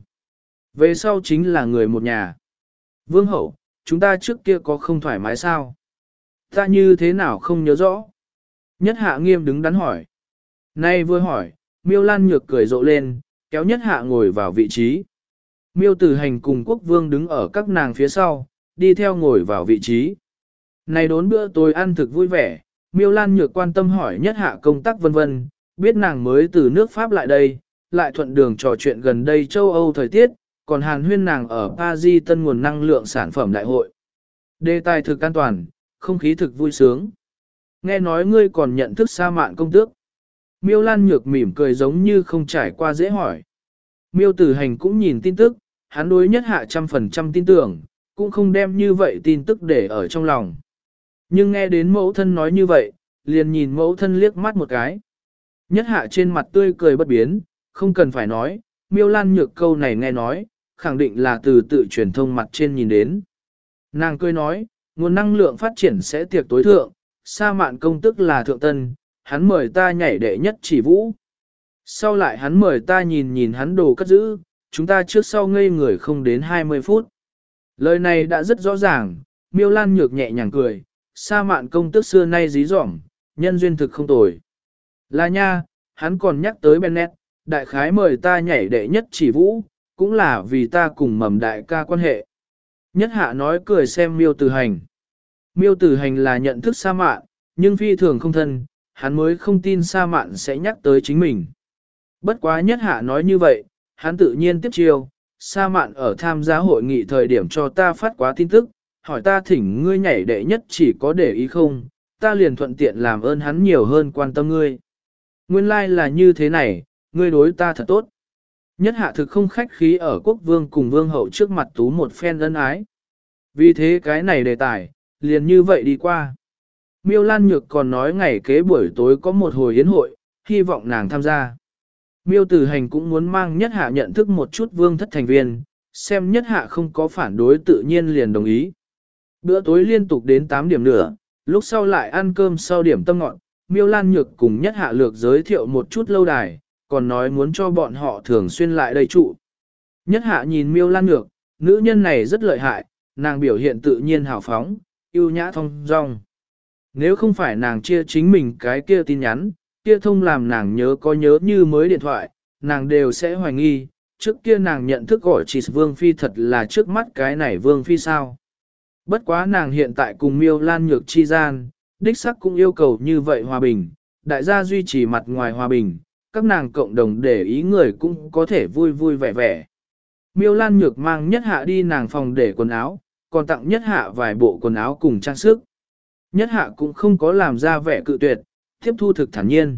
Về sau chính là người một nhà. Vương hậu, chúng ta trước kia có không thoải mái sao? Ta như thế nào không nhớ rõ? Nhất hạ nghiêm đứng đắn hỏi. Nay vừa hỏi, miêu Lan Nhược cười rộ lên, kéo nhất hạ ngồi vào vị trí. Miêu Tử Hành cùng quốc vương đứng ở các nàng phía sau, đi theo ngồi vào vị trí. Này đốn bữa tối ăn thực vui vẻ, miêu Lan Nhược quan tâm hỏi nhất hạ công tác vân vân, biết nàng mới từ nước Pháp lại đây, lại thuận đường trò chuyện gần đây châu Âu thời tiết, còn hàn huyên nàng ở Paris tân nguồn năng lượng sản phẩm đại hội. Đề tài thực an toàn, không khí thực vui sướng. Nghe nói ngươi còn nhận thức sa mạn công tước. Miêu Lan Nhược mỉm cười giống như không trải qua dễ hỏi. Miêu Tử Hành cũng nhìn tin tức, hắn đối nhất hạ trăm phần trăm tin tưởng, cũng không đem như vậy tin tức để ở trong lòng. Nhưng nghe đến mẫu thân nói như vậy, liền nhìn mẫu thân liếc mắt một cái. Nhất hạ trên mặt tươi cười bất biến, không cần phải nói, Miêu Lan Nhược câu này nghe nói, khẳng định là từ tự truyền thông mặt trên nhìn đến. Nàng cười nói, nguồn năng lượng phát triển sẽ tiệc tối thượng, sa mạn công tức là thượng tân, hắn mời ta nhảy đệ nhất chỉ vũ. Sau lại hắn mời ta nhìn nhìn hắn đồ cất giữ, chúng ta trước sau ngây người không đến hai mươi phút. Lời này đã rất rõ ràng, Miêu Lan Nhược nhẹ nhàng cười, sa mạn công tức xưa nay dí dỏm, nhân duyên thực không tồi. Là nha, hắn còn nhắc tới Bennett, đại khái mời ta nhảy đệ nhất chỉ vũ, cũng là vì ta cùng mầm đại ca quan hệ. Nhất hạ nói cười xem Miêu Tử Hành. Miêu Tử Hành là nhận thức sa mạn, nhưng phi thường không thân, hắn mới không tin sa mạn sẽ nhắc tới chính mình. Bất quá nhất hạ nói như vậy, hắn tự nhiên tiếp chiêu, sa mạn ở tham gia hội nghị thời điểm cho ta phát quá tin tức, hỏi ta thỉnh ngươi nhảy đệ nhất chỉ có để ý không, ta liền thuận tiện làm ơn hắn nhiều hơn quan tâm ngươi. Nguyên lai like là như thế này, ngươi đối ta thật tốt. Nhất hạ thực không khách khí ở quốc vương cùng vương hậu trước mặt tú một phen ân ái. Vì thế cái này đề tài, liền như vậy đi qua. Miêu Lan Nhược còn nói ngày kế buổi tối có một hồi yến hội, hy vọng nàng tham gia. Miêu Tử Hành cũng muốn mang nhất hạ nhận thức một chút vương thất thành viên, xem nhất hạ không có phản đối tự nhiên liền đồng ý. Bữa tối liên tục đến tám điểm nữa, lúc sau lại ăn cơm sau điểm tâm ngọn, Miêu Lan Nhược cùng nhất hạ lược giới thiệu một chút lâu đài, còn nói muốn cho bọn họ thường xuyên lại đây trụ. Nhất hạ nhìn Miêu Lan Nhược, nữ nhân này rất lợi hại, nàng biểu hiện tự nhiên hào phóng, yêu nhã thong dong. Nếu không phải nàng chia chính mình cái kia tin nhắn, kia thông làm nàng nhớ có nhớ như mới điện thoại, nàng đều sẽ hoài nghi, trước kia nàng nhận thức gọi chỉ Vương Phi thật là trước mắt cái này Vương Phi sao. Bất quá nàng hiện tại cùng Miêu Lan Nhược chi gian, đích sắc cũng yêu cầu như vậy hòa bình, đại gia duy trì mặt ngoài hòa bình, các nàng cộng đồng để ý người cũng có thể vui vui vẻ vẻ. Miêu Lan Nhược mang nhất hạ đi nàng phòng để quần áo, còn tặng nhất hạ vài bộ quần áo cùng trang sức. Nhất hạ cũng không có làm ra vẻ cự tuyệt, tiếp thu thực thản nhiên.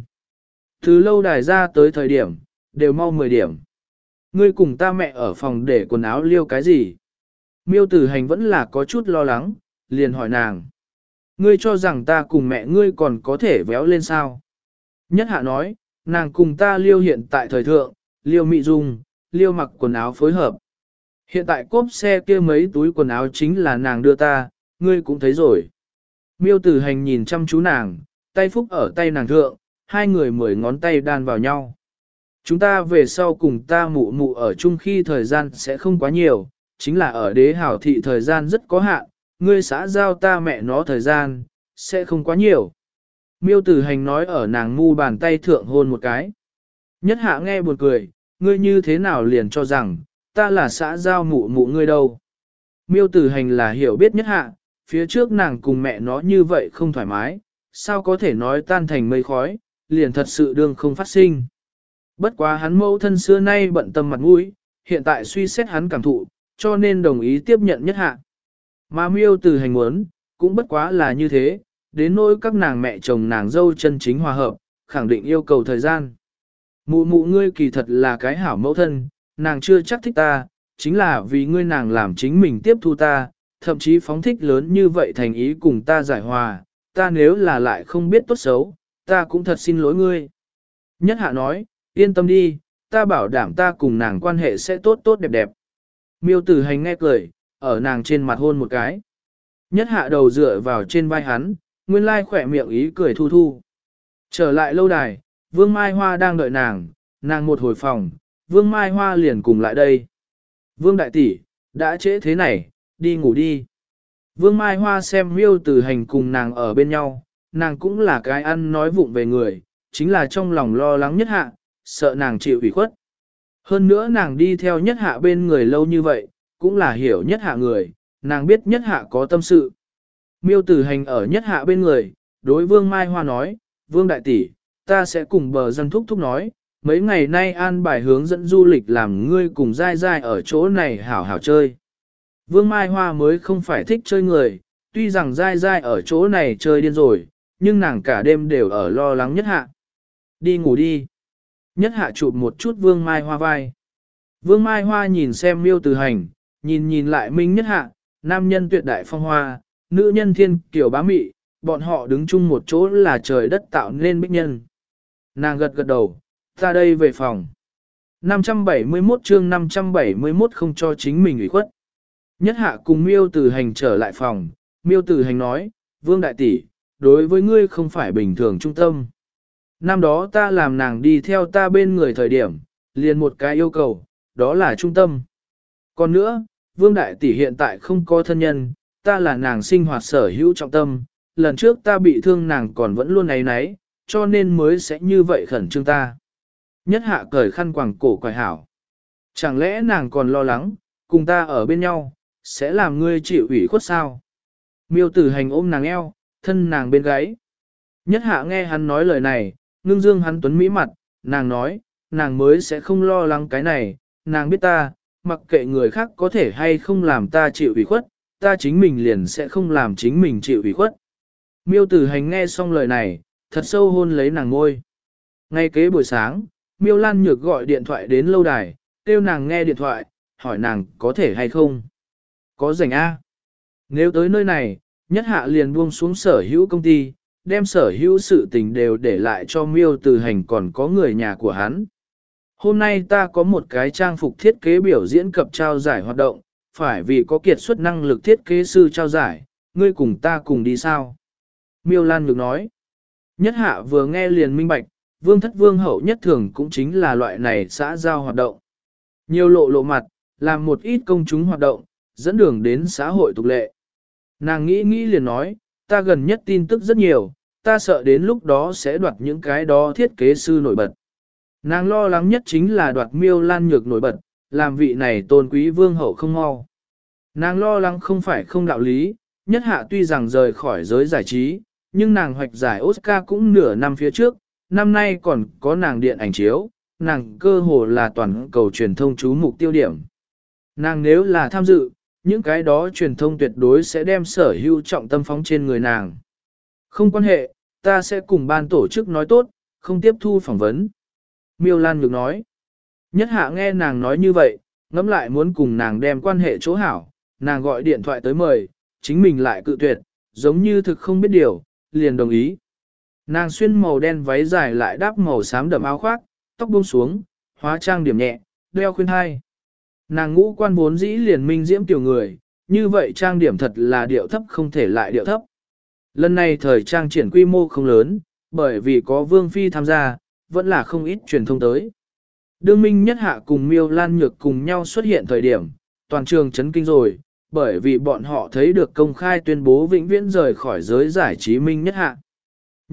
Từ lâu đài ra tới thời điểm, đều mau mười điểm. Ngươi cùng ta mẹ ở phòng để quần áo liêu cái gì? Miêu Tử Hành vẫn là có chút lo lắng, liền hỏi nàng. Ngươi cho rằng ta cùng mẹ ngươi còn có thể véo lên sao? Nhất hạ nói, nàng cùng ta liêu hiện tại thời thượng, liêu mị dung, liêu mặc quần áo phối hợp. Hiện tại cốp xe kia mấy túi quần áo chính là nàng đưa ta, ngươi cũng thấy rồi. Miêu Tử Hành nhìn chăm chú nàng, tay phúc ở tay nàng thượng, hai người mười ngón tay đan vào nhau. Chúng ta về sau cùng ta mụ mụ ở chung khi thời gian sẽ không quá nhiều, chính là ở đế hảo thị thời gian rất có hạn, ngươi xã giao ta mẹ nó thời gian, sẽ không quá nhiều. Miêu Tử Hành nói ở nàng mu bàn tay thượng hôn một cái. Nhất hạ nghe buồn cười, ngươi như thế nào liền cho rằng, ta là xã giao mụ mụ ngươi đâu. Miêu Tử Hành là hiểu biết nhất hạ, phía trước nàng cùng mẹ nó như vậy không thoải mái, sao có thể nói tan thành mây khói, liền thật sự đương không phát sinh. Bất quá hắn mẫu thân xưa nay bận tâm mặt mũi, hiện tại suy xét hắn cảm thụ, cho nên đồng ý tiếp nhận nhất hạ. Mà Miêu Tử Hành muốn, cũng bất quá là như thế, đến nỗi các nàng mẹ chồng nàng dâu chân chính hòa hợp, khẳng định yêu cầu thời gian. Mụ mụ ngươi kỳ thật là cái hảo mẫu thân, nàng chưa chắc thích ta, chính là vì ngươi nàng làm chính mình tiếp thu ta, thậm chí phóng thích lớn như vậy thành ý cùng ta giải hòa, ta nếu là lại không biết tốt xấu, ta cũng thật xin lỗi ngươi. Nhất hạ nói, yên tâm đi, ta bảo đảm ta cùng nàng quan hệ sẽ tốt tốt đẹp đẹp. Miêu Tử Hành nghe cười, ở nàng trên mặt hôn một cái. Nhất hạ đầu dựa vào trên vai hắn, nguyên lai khỏe miệng ý cười thu thu. Trở lại lâu đài, Vương Mai Hoa đang đợi nàng, nàng một hồi phòng, Vương Mai Hoa liền cùng lại đây. Vương đại tỷ, đã trễ thế này, đi ngủ đi. Vương Mai Hoa xem Miêu Tử Hành cùng nàng ở bên nhau, nàng cũng là cái ăn nói vụng về người, chính là trong lòng lo lắng nhất hạ, sợ nàng chịu ủy khuất. Hơn nữa nàng đi theo nhất hạ bên người lâu như vậy, cũng là hiểu nhất hạ người, nàng biết nhất hạ có tâm sự. Miêu Tử Hành ở nhất hạ bên người, đối Vương Mai Hoa nói, Vương đại tỷ, ta sẽ cùng bờ dân thúc thúc nói, mấy ngày nay an bài hướng dẫn du lịch làm ngươi cùng dai dai ở chỗ này hảo hảo chơi. Vương Mai Hoa mới không phải thích chơi người, tuy rằng dai dai ở chỗ này chơi điên rồi, nhưng nàng cả đêm đều ở lo lắng nhất hạ. Đi ngủ đi. Nhất hạ chụp một chút Vương Mai Hoa vai. Vương Mai Hoa nhìn xem Miêu Tử Hành, nhìn nhìn lại Minh nhất hạ, nam nhân tuyệt đại phong hoa, nữ nhân thiên kiểu bá mị, bọn họ đứng chung một chỗ là trời đất tạo nên bích nhân. Nàng gật gật đầu, ta đây về phòng. năm trăm bảy mươi mốt chương năm trăm bảy mươi mốt không cho chính mình ủy khuất. Nhất hạ cùng Miêu Tử Hành trở lại phòng, Miêu Tử Hành nói, Vương đại tỷ, đối với ngươi không phải bình thường trung tâm. Năm đó ta làm nàng đi theo ta bên người thời điểm, liền một cái yêu cầu, đó là trung tâm. Còn nữa, Vương đại tỷ hiện tại không có thân nhân, ta là nàng sinh hoạt sở hữu trọng tâm, lần trước ta bị thương nàng còn vẫn luôn náy náy, cho nên mới sẽ như vậy khẩn trương ta. Nhất hạ cởi khăn quàng cổ quài hảo. Chẳng lẽ nàng còn lo lắng, cùng ta ở bên nhau, sẽ làm ngươi chịu ủy khuất sao? Miêu Tử Hành ôm nàng eo, thân nàng bên gáy. Nhất hạ nghe hắn nói lời này, ngưng dương hắn tuấn mỹ mặt, nàng nói, nàng mới sẽ không lo lắng cái này, nàng biết ta, mặc kệ người khác có thể hay không làm ta chịu ủy khuất, ta chính mình liền sẽ không làm chính mình chịu ủy khuất. Miêu Tử Hành nghe xong lời này, thật sâu hôn lấy nàng ngôi. Ngay kế buổi sáng, Miêu Lan Nhược gọi điện thoại đến lâu đài, kêu nàng nghe điện thoại, hỏi nàng có thể hay không. Có rảnh A. Nếu tới nơi này, nhất hạ liền buông xuống sở hữu công ty, đem sở hữu sự tình đều để lại cho Miêu Tử Hành còn có người nhà của hắn. Hôm nay ta có một cái trang phục thiết kế biểu diễn cập trao giải hoạt động, phải vì có kiệt xuất năng lực thiết kế sư trao giải, ngươi cùng ta cùng đi sao? Miêu Lan Nhược nói. Nhất hạ vừa nghe liền minh bạch, vương thất vương hậu nhất thường cũng chính là loại này xã giao hoạt động. Nhiều lộ lộ mặt, làm một ít công chúng hoạt động, dẫn đường đến xã hội tục lệ. Nàng nghĩ nghĩ liền nói, ta gần nhất tin tức rất nhiều, ta sợ đến lúc đó sẽ đoạt những cái đó thiết kế sư nổi bật. Nàng lo lắng nhất chính là đoạt Miêu Lan Nhược nổi bật, làm vị này tôn quý vương hậu không mau. Nàng lo lắng không phải không đạo lý, nhất hạ tuy rằng rời khỏi giới giải trí, nhưng nàng hoạch giải Oscar cũng nửa năm phía trước, năm nay còn có nàng điện ảnh chiếu, nàng cơ hồ là toàn cầu truyền thông chú mục tiêu điểm. Nàng nếu là tham dự, những cái đó truyền thông tuyệt đối sẽ đem sở hữu trọng tâm phóng trên người nàng. Không quan hệ, ta sẽ cùng ban tổ chức nói tốt, không tiếp thu phỏng vấn. Miêu Lan Nhược nói. Nhất hạ nghe nàng nói như vậy, ngẫm lại muốn cùng nàng đem quan hệ chỗ hảo, nàng gọi điện thoại tới mời, chính mình lại cự tuyệt, giống như thực không biết điều, liền đồng ý. Nàng xuyên màu đen váy dài lại đáp màu xám đậm áo khoác, tóc buông xuống, hóa trang điểm nhẹ, đeo khuyên thai. Nàng ngũ quan vốn dĩ liền minh diễm tiểu người, như vậy trang điểm thật là điệu thấp không thể lại điệu thấp. Lần này thời trang triển quy mô không lớn, bởi vì có Vương Phi tham gia, vẫn là không ít truyền thông tới. Đương Minh Nhất Hạ cùng Miêu Lan Nhược cùng nhau xuất hiện thời điểm, toàn trường chấn kinh rồi, bởi vì bọn họ thấy được công khai tuyên bố vĩnh viễn rời khỏi giới giải trí Minh Nhất Hạ.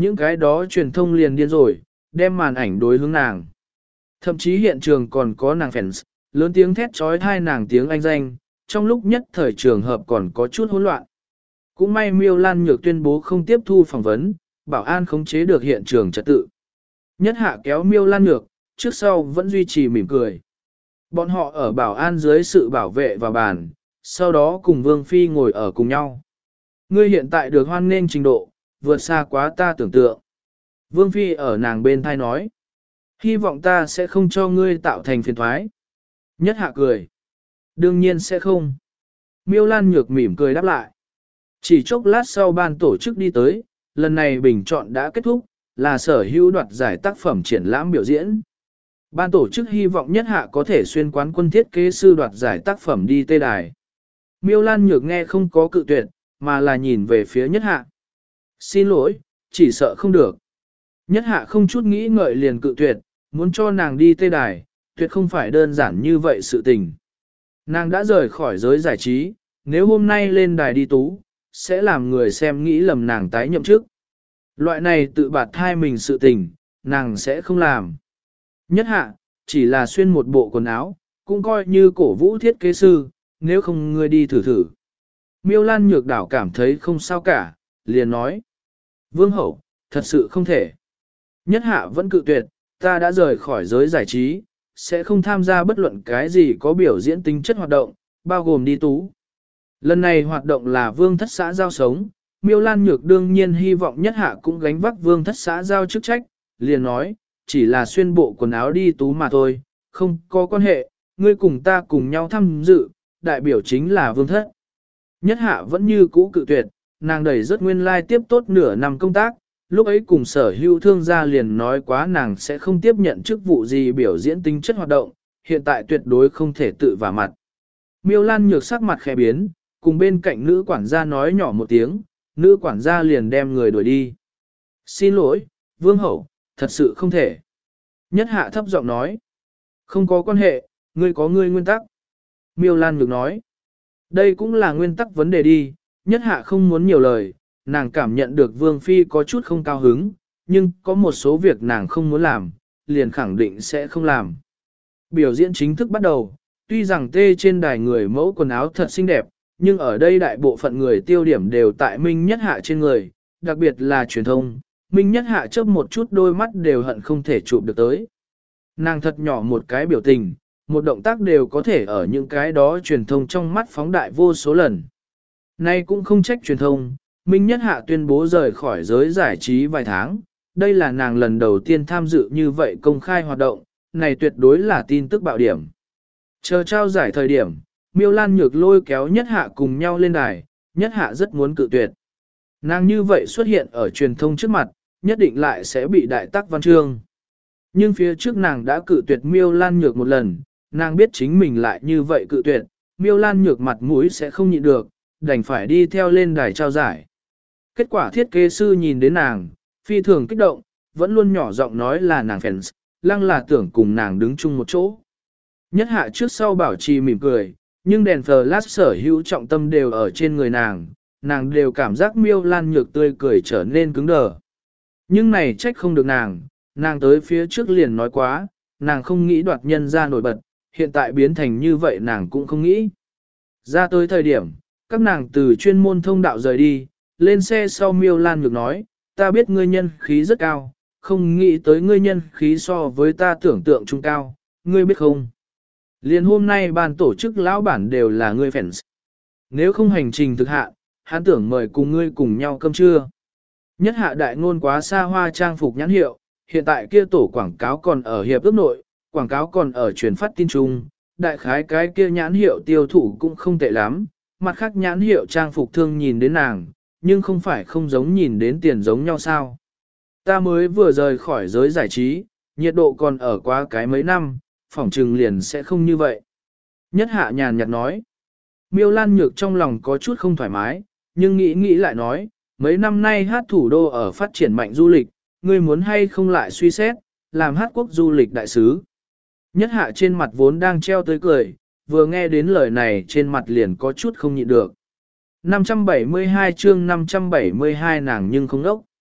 Những cái đó truyền thông liền điên rồi, đem màn ảnh đối hướng nàng. Thậm chí hiện trường còn có nàng fans, lớn tiếng thét trói thai nàng tiếng Anh danh, trong lúc nhất thời trường hợp còn có chút hỗn loạn. Cũng may Miêu Lan Nhược tuyên bố không tiếp thu phỏng vấn, bảo an khống chế được hiện trường trật tự. Nhất hạ kéo Miêu Lan Nhược, trước sau vẫn duy trì mỉm cười. Bọn họ ở bảo an dưới sự bảo vệ và bàn, sau đó cùng Vương Phi ngồi ở cùng nhau. Ngươi hiện tại được hoan nghênh trình độ, vượt xa quá ta tưởng tượng. Vương Phi ở nàng bên thai nói. Hy vọng ta sẽ không cho ngươi tạo thành phiền thoái. Nhất hạ cười. Đương nhiên sẽ không. Miêu Lan Nhược mỉm cười đáp lại. Chỉ chốc lát sau ban tổ chức đi tới, lần này bình chọn đã kết thúc, là sở hữu đoạt giải tác phẩm triển lãm biểu diễn. Ban tổ chức hy vọng nhất hạ có thể xuyên quán quân thiết kế sư đoạt giải tác phẩm đi tê đài. Miêu Lan Nhược nghe không có cự tuyệt, mà là nhìn về phía nhất hạ. Xin lỗi, chỉ sợ không được. Nhất hạ không chút nghĩ ngợi liền cự tuyệt, muốn cho nàng đi tê đài, tuyệt không phải đơn giản như vậy sự tình. Nàng đã rời khỏi giới giải trí, nếu hôm nay lên đài đi tú, sẽ làm người xem nghĩ lầm nàng tái nhậm chức. Loại này tự bạt thai mình sự tình, nàng sẽ không làm. Nhất hạ, chỉ là xuyên một bộ quần áo, cũng coi như cổ vũ thiết kế sư, nếu không ngươi đi thử thử. Miêu Lan Nhược đảo cảm thấy không sao cả, liền nói. Vương hậu, thật sự không thể. Nhất hạ vẫn cự tuyệt, ta đã rời khỏi giới giải trí, sẽ không tham gia bất luận cái gì có biểu diễn tính chất hoạt động, bao gồm đi tú. Lần này hoạt động là vương thất xã giao sống, Miêu Lan Nhược đương nhiên hy vọng nhất hạ cũng gánh vác vương thất xã giao chức trách, liền nói, chỉ là xuyên bộ quần áo đi tú mà thôi, không có quan hệ, ngươi cùng ta cùng nhau tham dự, đại biểu chính là vương thất. Nhất hạ vẫn như cũ cự tuyệt, nàng đẩy rất nguyên lai tiếp tốt nửa năm công tác, lúc ấy cùng sở hữu thương gia liền nói quá nàng sẽ không tiếp nhận chức vụ gì biểu diễn tính chất hoạt động, hiện tại tuyệt đối không thể tự vả mặt. Miêu Lan Nhược sắc mặt khẽ biến, cùng bên cạnh nữ quản gia nói nhỏ một tiếng, nữ quản gia liền đem người đuổi đi. Xin lỗi, vương hậu, thật sự không thể. Nhất hạ thấp giọng nói. Không có quan hệ, ngươi có ngươi nguyên tắc. Miêu Lan Nhược nói. Đây cũng là nguyên tắc vấn đề đi, nhất hạ không muốn nhiều lời, nàng cảm nhận được vương phi có chút không cao hứng, nhưng có một số việc nàng không muốn làm, liền khẳng định sẽ không làm. Biểu diễn chính thức bắt đầu, tuy rằng tê trên đài người mẫu quần áo thật xinh đẹp, nhưng ở đây đại bộ phận người tiêu điểm đều tại Minh Nhất Hạ trên người, đặc biệt là truyền thông, Minh Nhất Hạ chớp một chút đôi mắt đều hận không thể chụp được tới. Nàng thật nhỏ một cái biểu tình, một động tác đều có thể ở những cái đó truyền thông trong mắt phóng đại vô số lần. Nay cũng không trách truyền thông, Minh Nhất Hạ tuyên bố rời khỏi giới giải trí vài tháng, đây là nàng lần đầu tiên tham dự như vậy công khai hoạt động, này tuyệt đối là tin tức bạo điểm. Chờ trao giải thời điểm, Miêu Lan Nhược lôi kéo Nhất Hạ cùng nhau lên đài, Nhất Hạ rất muốn cự tuyệt. Nàng như vậy xuất hiện ở truyền thông trước mặt, nhất định lại sẽ bị đại tắc văn chương. Nhưng phía trước nàng đã cự tuyệt Miêu Lan Nhược một lần, nàng biết chính mình lại như vậy cự tuyệt, Miêu Lan Nhược mặt mũi sẽ không nhịn được, đành phải đi theo lên đài trao giải. Kết quả thiết kế sư nhìn đến nàng, phi thường kích động, vẫn luôn nhỏ giọng nói là nàng fans, lăng là tưởng cùng nàng đứng chung một chỗ. Nhất Hạ trước sau bảo trì mỉm cười, nhưng đèn flash sở hữu trọng tâm đều ở trên người nàng, nàng đều cảm giác Miêu Lan Nhược tươi cười trở nên cứng đờ. Nhưng này trách không được nàng, nàng tới phía trước liền nói quá, nàng không nghĩ đoạt nhân ra nổi bật, hiện tại biến thành như vậy nàng cũng không nghĩ. Ra tới thời điểm, các nàng từ chuyên môn thông đạo rời đi, lên xe sau Miêu Lan Nhược nói, ta biết ngươi nhân khí rất cao, không nghĩ tới ngươi nhân khí so với ta tưởng tượng trung cao, ngươi biết không? Liên hôm nay ban tổ chức lão bản đều là ngươi fans. Nếu không hành trình thực hạ, hắn tưởng mời cùng ngươi cùng nhau cơm trưa. Nhất Hạ đại ngôn quá xa hoa trang phục nhãn hiệu, hiện tại kia tổ quảng cáo còn ở hiệp ước nội, quảng cáo còn ở truyền phát tin trung, đại khái cái kia nhãn hiệu tiêu thụ cũng không tệ lắm, mặt khác nhãn hiệu trang phục thương nhìn đến nàng, nhưng không phải không giống nhìn đến tiền giống nhau sao. Ta mới vừa rời khỏi giới giải trí, nhiệt độ còn ở quá cái mấy năm, phỏng trừng liền sẽ không như vậy. Nhất Hạ nhàn nhạt nói. Miêu Lan Nhược trong lòng có chút không thoải mái, nhưng nghĩ nghĩ lại nói, mấy năm nay hát thủ đô ở phát triển mạnh du lịch, ngươi muốn hay không lại suy xét, làm hát quốc du lịch đại sứ. Nhất Hạ trên mặt vốn đang treo tới cười, vừa nghe đến lời này trên mặt liền có chút không nhịn được. năm trăm bảy mươi hai chương năm trăm bảy mươi hai nàng nhưng không đốc.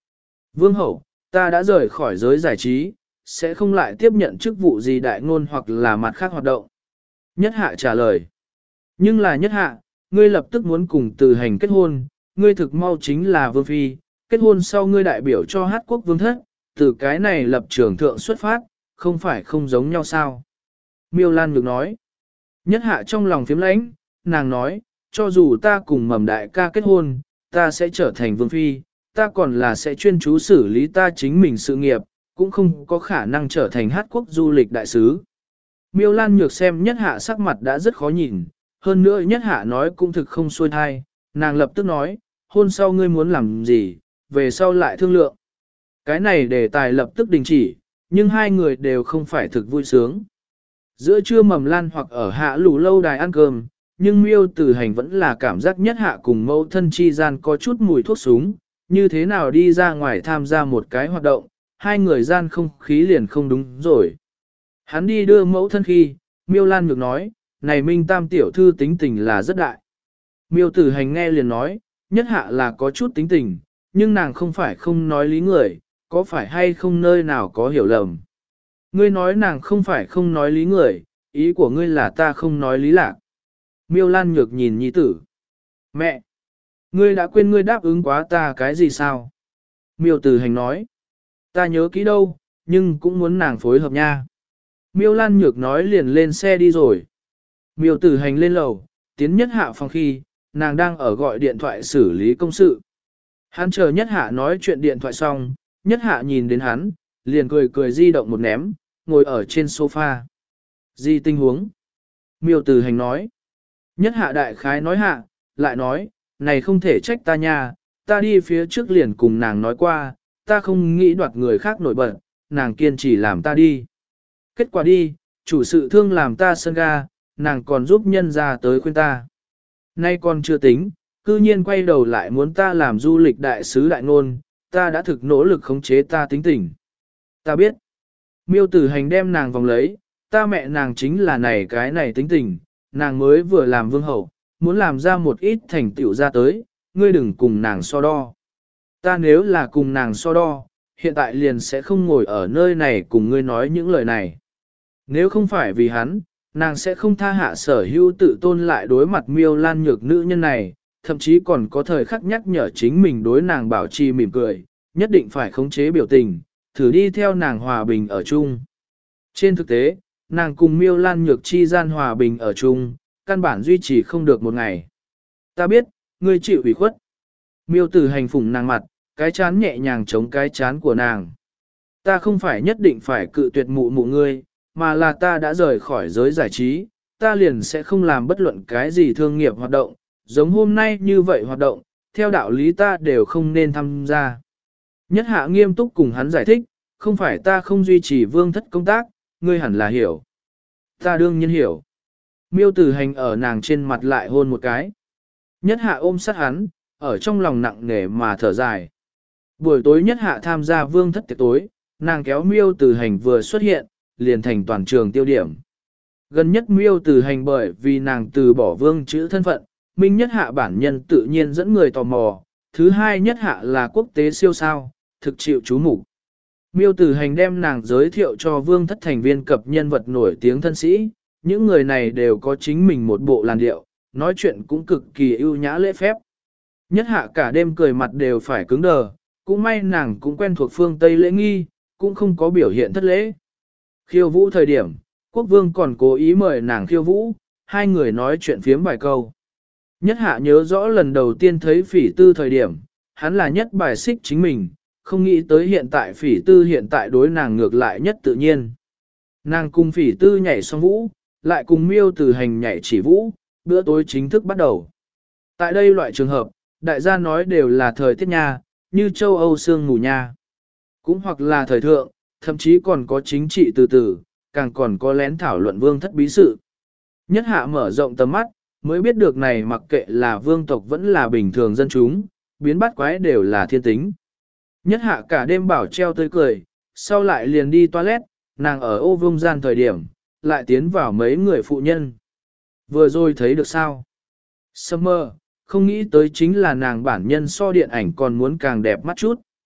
Vương hậu, ta đã rời khỏi giới giải trí, sẽ không lại tiếp nhận chức vụ gì đại ngôn hoặc là mặt khác hoạt động. Nhất hạ trả lời. Nhưng là nhất hạ, ngươi lập tức muốn cùng từ hành kết hôn, ngươi thực mau chính là vương phi, kết hôn sau ngươi đại biểu cho hát quốc vương thất, từ cái này lập trường thượng xuất phát, không phải không giống nhau sao. Miêu Lan Nhược nói. Nhất hạ trong lòng phiếm lãnh, nàng nói, cho dù ta cùng mầm đại ca kết hôn, ta sẽ trở thành vương phi, ta còn là sẽ chuyên chú xử lý ta chính mình sự nghiệp, cũng không có khả năng trở thành hát quốc du lịch đại sứ. Miêu Lan Nhược xem nhất hạ sắc mặt đã rất khó nhìn, hơn nữa nhất hạ nói cũng thực không xuôi thai, nàng lập tức nói, hôn sau ngươi muốn làm gì, về sau lại thương lượng. Cái này đề tài lập tức đình chỉ, nhưng hai người đều không phải thực vui sướng. Giữa trưa mầm lan hoặc ở hạ lù lâu đài ăn cơm, nhưng miêu tử hành vẫn là cảm giác nhất hạ cùng mẫu thân chi gian có chút mùi thuốc súng, như thế nào đi ra ngoài tham gia một cái hoạt động, hai người gian không khí liền không đúng rồi. Hắn đi đưa mẫu thân khi, miêu Lan Nhược nói, này Minh Tam tiểu thư tính tình là rất đại. Miêu tử hành nghe liền nói, nhất hạ là có chút tính tình, nhưng nàng không phải không nói lý người, có phải hay không nơi nào có hiểu lầm. Ngươi nói nàng không phải không nói lý người, ý của ngươi là ta không nói lý lạc. Miêu Lan Nhược nhìn nhi tử. Mẹ! Ngươi đã quên ngươi đáp ứng quá ta cái gì sao? Miêu tử hành nói. Ta nhớ kỹ đâu, nhưng cũng muốn nàng phối hợp nha. Miêu Lan Nhược nói liền lên xe đi rồi. Miêu tử hành lên lầu, tiến nhất hạ phòng khi, nàng đang ở gọi điện thoại xử lý công sự. Hắn chờ nhất hạ nói chuyện điện thoại xong, nhất hạ nhìn đến hắn, liền cười cười di động một ném, ngồi ở trên sofa. Gì tình huống? Miêu tử hành nói. Nhất hạ đại khái nói hạ, lại nói, này không thể trách ta nha, ta đi phía trước liền cùng nàng nói qua, ta không nghĩ đoạt người khác nổi bật, nàng kiên trì làm ta đi. Kết quả đi, chủ sự thương làm ta sân ga, nàng còn giúp nhân ra tới khuyên ta. Nay còn chưa tính, cư nhiên quay đầu lại muốn ta làm du lịch đại sứ đại ngôn, ta đã thực nỗ lực khống chế ta tính tình. Ta biết, miêu tử hành đem nàng vòng lấy, ta mẹ nàng chính là này cái này tính tình, nàng mới vừa làm vương hậu, muốn làm ra một ít thành tựu ra tới, ngươi đừng cùng nàng so đo. Ta nếu là cùng nàng so đo, hiện tại liền sẽ không ngồi ở nơi này cùng ngươi nói những lời này. Nếu không phải vì hắn, nàng sẽ không tha hạ sở hữu tự tôn lại đối mặt miêu Lan Nhược nữ nhân này, thậm chí còn có thời khắc nhắc nhở chính mình đối nàng bảo trì mỉm cười, nhất định phải khống chế biểu tình, thử đi theo nàng hòa bình ở chung. Trên thực tế, nàng cùng miêu Lan Nhược chi gian hòa bình ở chung, căn bản duy trì không được một ngày. Ta biết, ngươi chịu ủy khuất. Miêu tử hành phủng nàng mặt, cái chán nhẹ nhàng chống cái chán của nàng. Ta không phải nhất định phải cự tuyệt mụ mụ ngươi, mà là ta đã rời khỏi giới giải trí, ta liền sẽ không làm bất luận cái gì thương nghiệp hoạt động, giống hôm nay như vậy hoạt động, theo đạo lý ta đều không nên tham gia. Nhất hạ nghiêm túc cùng hắn giải thích, không phải ta không duy trì vương thất công tác, ngươi hẳn là hiểu. Ta đương nhiên hiểu. Miêu tử hành ở nàng trên mặt lại hôn một cái. Nhất hạ ôm sát hắn, ở trong lòng nặng nề mà thở dài. Buổi tối nhất hạ tham gia vương thất tiệc tối, nàng kéo miêu tử hành vừa xuất hiện, liền thành toàn trường tiêu điểm. Gần nhất miêu tử hành bởi vì nàng từ bỏ vương chữ thân phận, minh nhất hạ bản nhân tự nhiên dẫn người tò mò, thứ hai nhất hạ là quốc tế siêu sao, thực chịu chú mục. Miêu tử hành đem nàng giới thiệu cho vương thất thành viên cập nhân vật nổi tiếng thân sĩ, những người này đều có chính mình một bộ làn điệu, nói chuyện cũng cực kỳ ưu nhã lễ phép. Nhất hạ cả đêm cười mặt đều phải cứng đờ, cũng may nàng cũng quen thuộc phương Tây lễ nghi, cũng không có biểu hiện thất lễ. Khiêu vũ thời điểm, quốc vương còn cố ý mời nàng khiêu vũ, hai người nói chuyện phiếm vài câu. Nhất hạ nhớ rõ lần đầu tiên thấy phỉ tư thời điểm, hắn là nhất bài xích chính mình, không nghĩ tới hiện tại phỉ tư hiện tại đối nàng ngược lại nhất tự nhiên. Nàng cùng phỉ tư nhảy xong vũ, lại cùng miêu tử hành nhảy chỉ vũ, bữa tối chính thức bắt đầu. Tại đây loại trường hợp, đại gia nói đều là thời tiết nha, như châu Âu sương mù nha. Cũng hoặc là thời thượng, thậm chí còn có chính trị từ từ, càng còn có lén thảo luận vương thất bí sự. Nhất hạ mở rộng tầm mắt, mới biết được này mặc kệ là vương tộc vẫn là bình thường dân chúng, biến bắt quái đều là thiên tính. Nhất hạ cả đêm bảo treo tươi cười, sau lại liền đi toilet, nàng ở ô vương gian thời điểm, lại tiến vào mấy người phụ nhân. Vừa rồi thấy được sao? Summer, không nghĩ tới chính là nàng bản nhân so điện ảnh còn muốn càng đẹp mắt chút.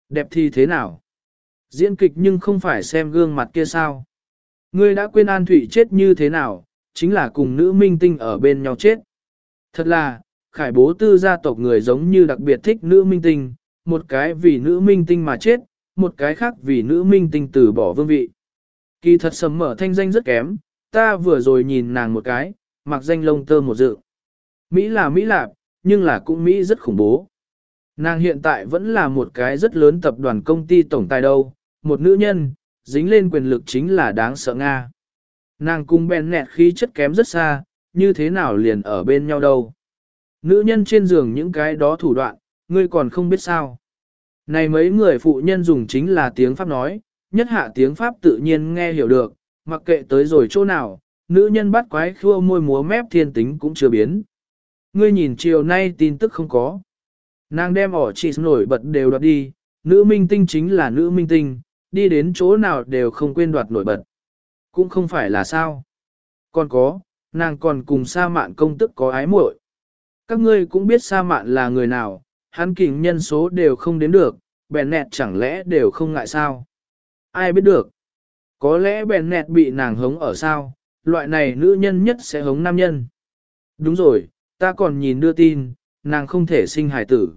Đẹp thì thế nào? Diễn kịch nhưng không phải xem gương mặt kia sao? Ngươi đã quên An Thụy chết như thế nào, chính là cùng nữ minh tinh ở bên nhau chết. Thật là, khải bố tư gia tộc người giống như đặc biệt thích nữ minh tinh, một cái vì nữ minh tinh mà chết, một cái khác vì nữ minh tinh từ bỏ vương vị. Kỳ thật sầm mở thanh danh rất kém, ta vừa rồi nhìn nàng một cái, mặc danh lông tơ một dự. Mỹ là Mỹ lạp, nhưng là cũng Mỹ rất khủng bố. Nàng hiện tại vẫn là một cái rất lớn tập đoàn công ty tổng tài đâu, một nữ nhân, dính lên quyền lực chính là đáng sợ Nga. Nàng cùng bèn nẹt khí chất kém rất xa, như thế nào liền ở bên nhau đâu. Nữ nhân trên giường những cái đó thủ đoạn, ngươi còn không biết sao. Này mấy người phụ nhân dùng chính là tiếng Pháp nói, nhất hạ tiếng Pháp tự nhiên nghe hiểu được, mặc kệ tới rồi chỗ nào, nữ nhân bắt quái khua môi múa mép thiên tính cũng chưa biến. Ngươi nhìn chiều nay tin tức không có. Nàng đem ỏ chỉ nổi bật đều đoạt đi, nữ minh tinh chính là nữ minh tinh, đi đến chỗ nào đều không quên đoạt nổi bật. Cũng không phải là sao. Còn có, nàng còn cùng sa mạn công tức có ái muội. Các ngươi cũng biết sa mạn là người nào, hắn kình nhân số đều không đến được, bèn nẹt chẳng lẽ đều không ngại sao. Ai biết được. Có lẽ bèn nẹt bị nàng hống ở sao, loại này nữ nhân nhất sẽ hống nam nhân. Đúng rồi, ta còn nhìn đưa tin, nàng không thể sinh hài tử.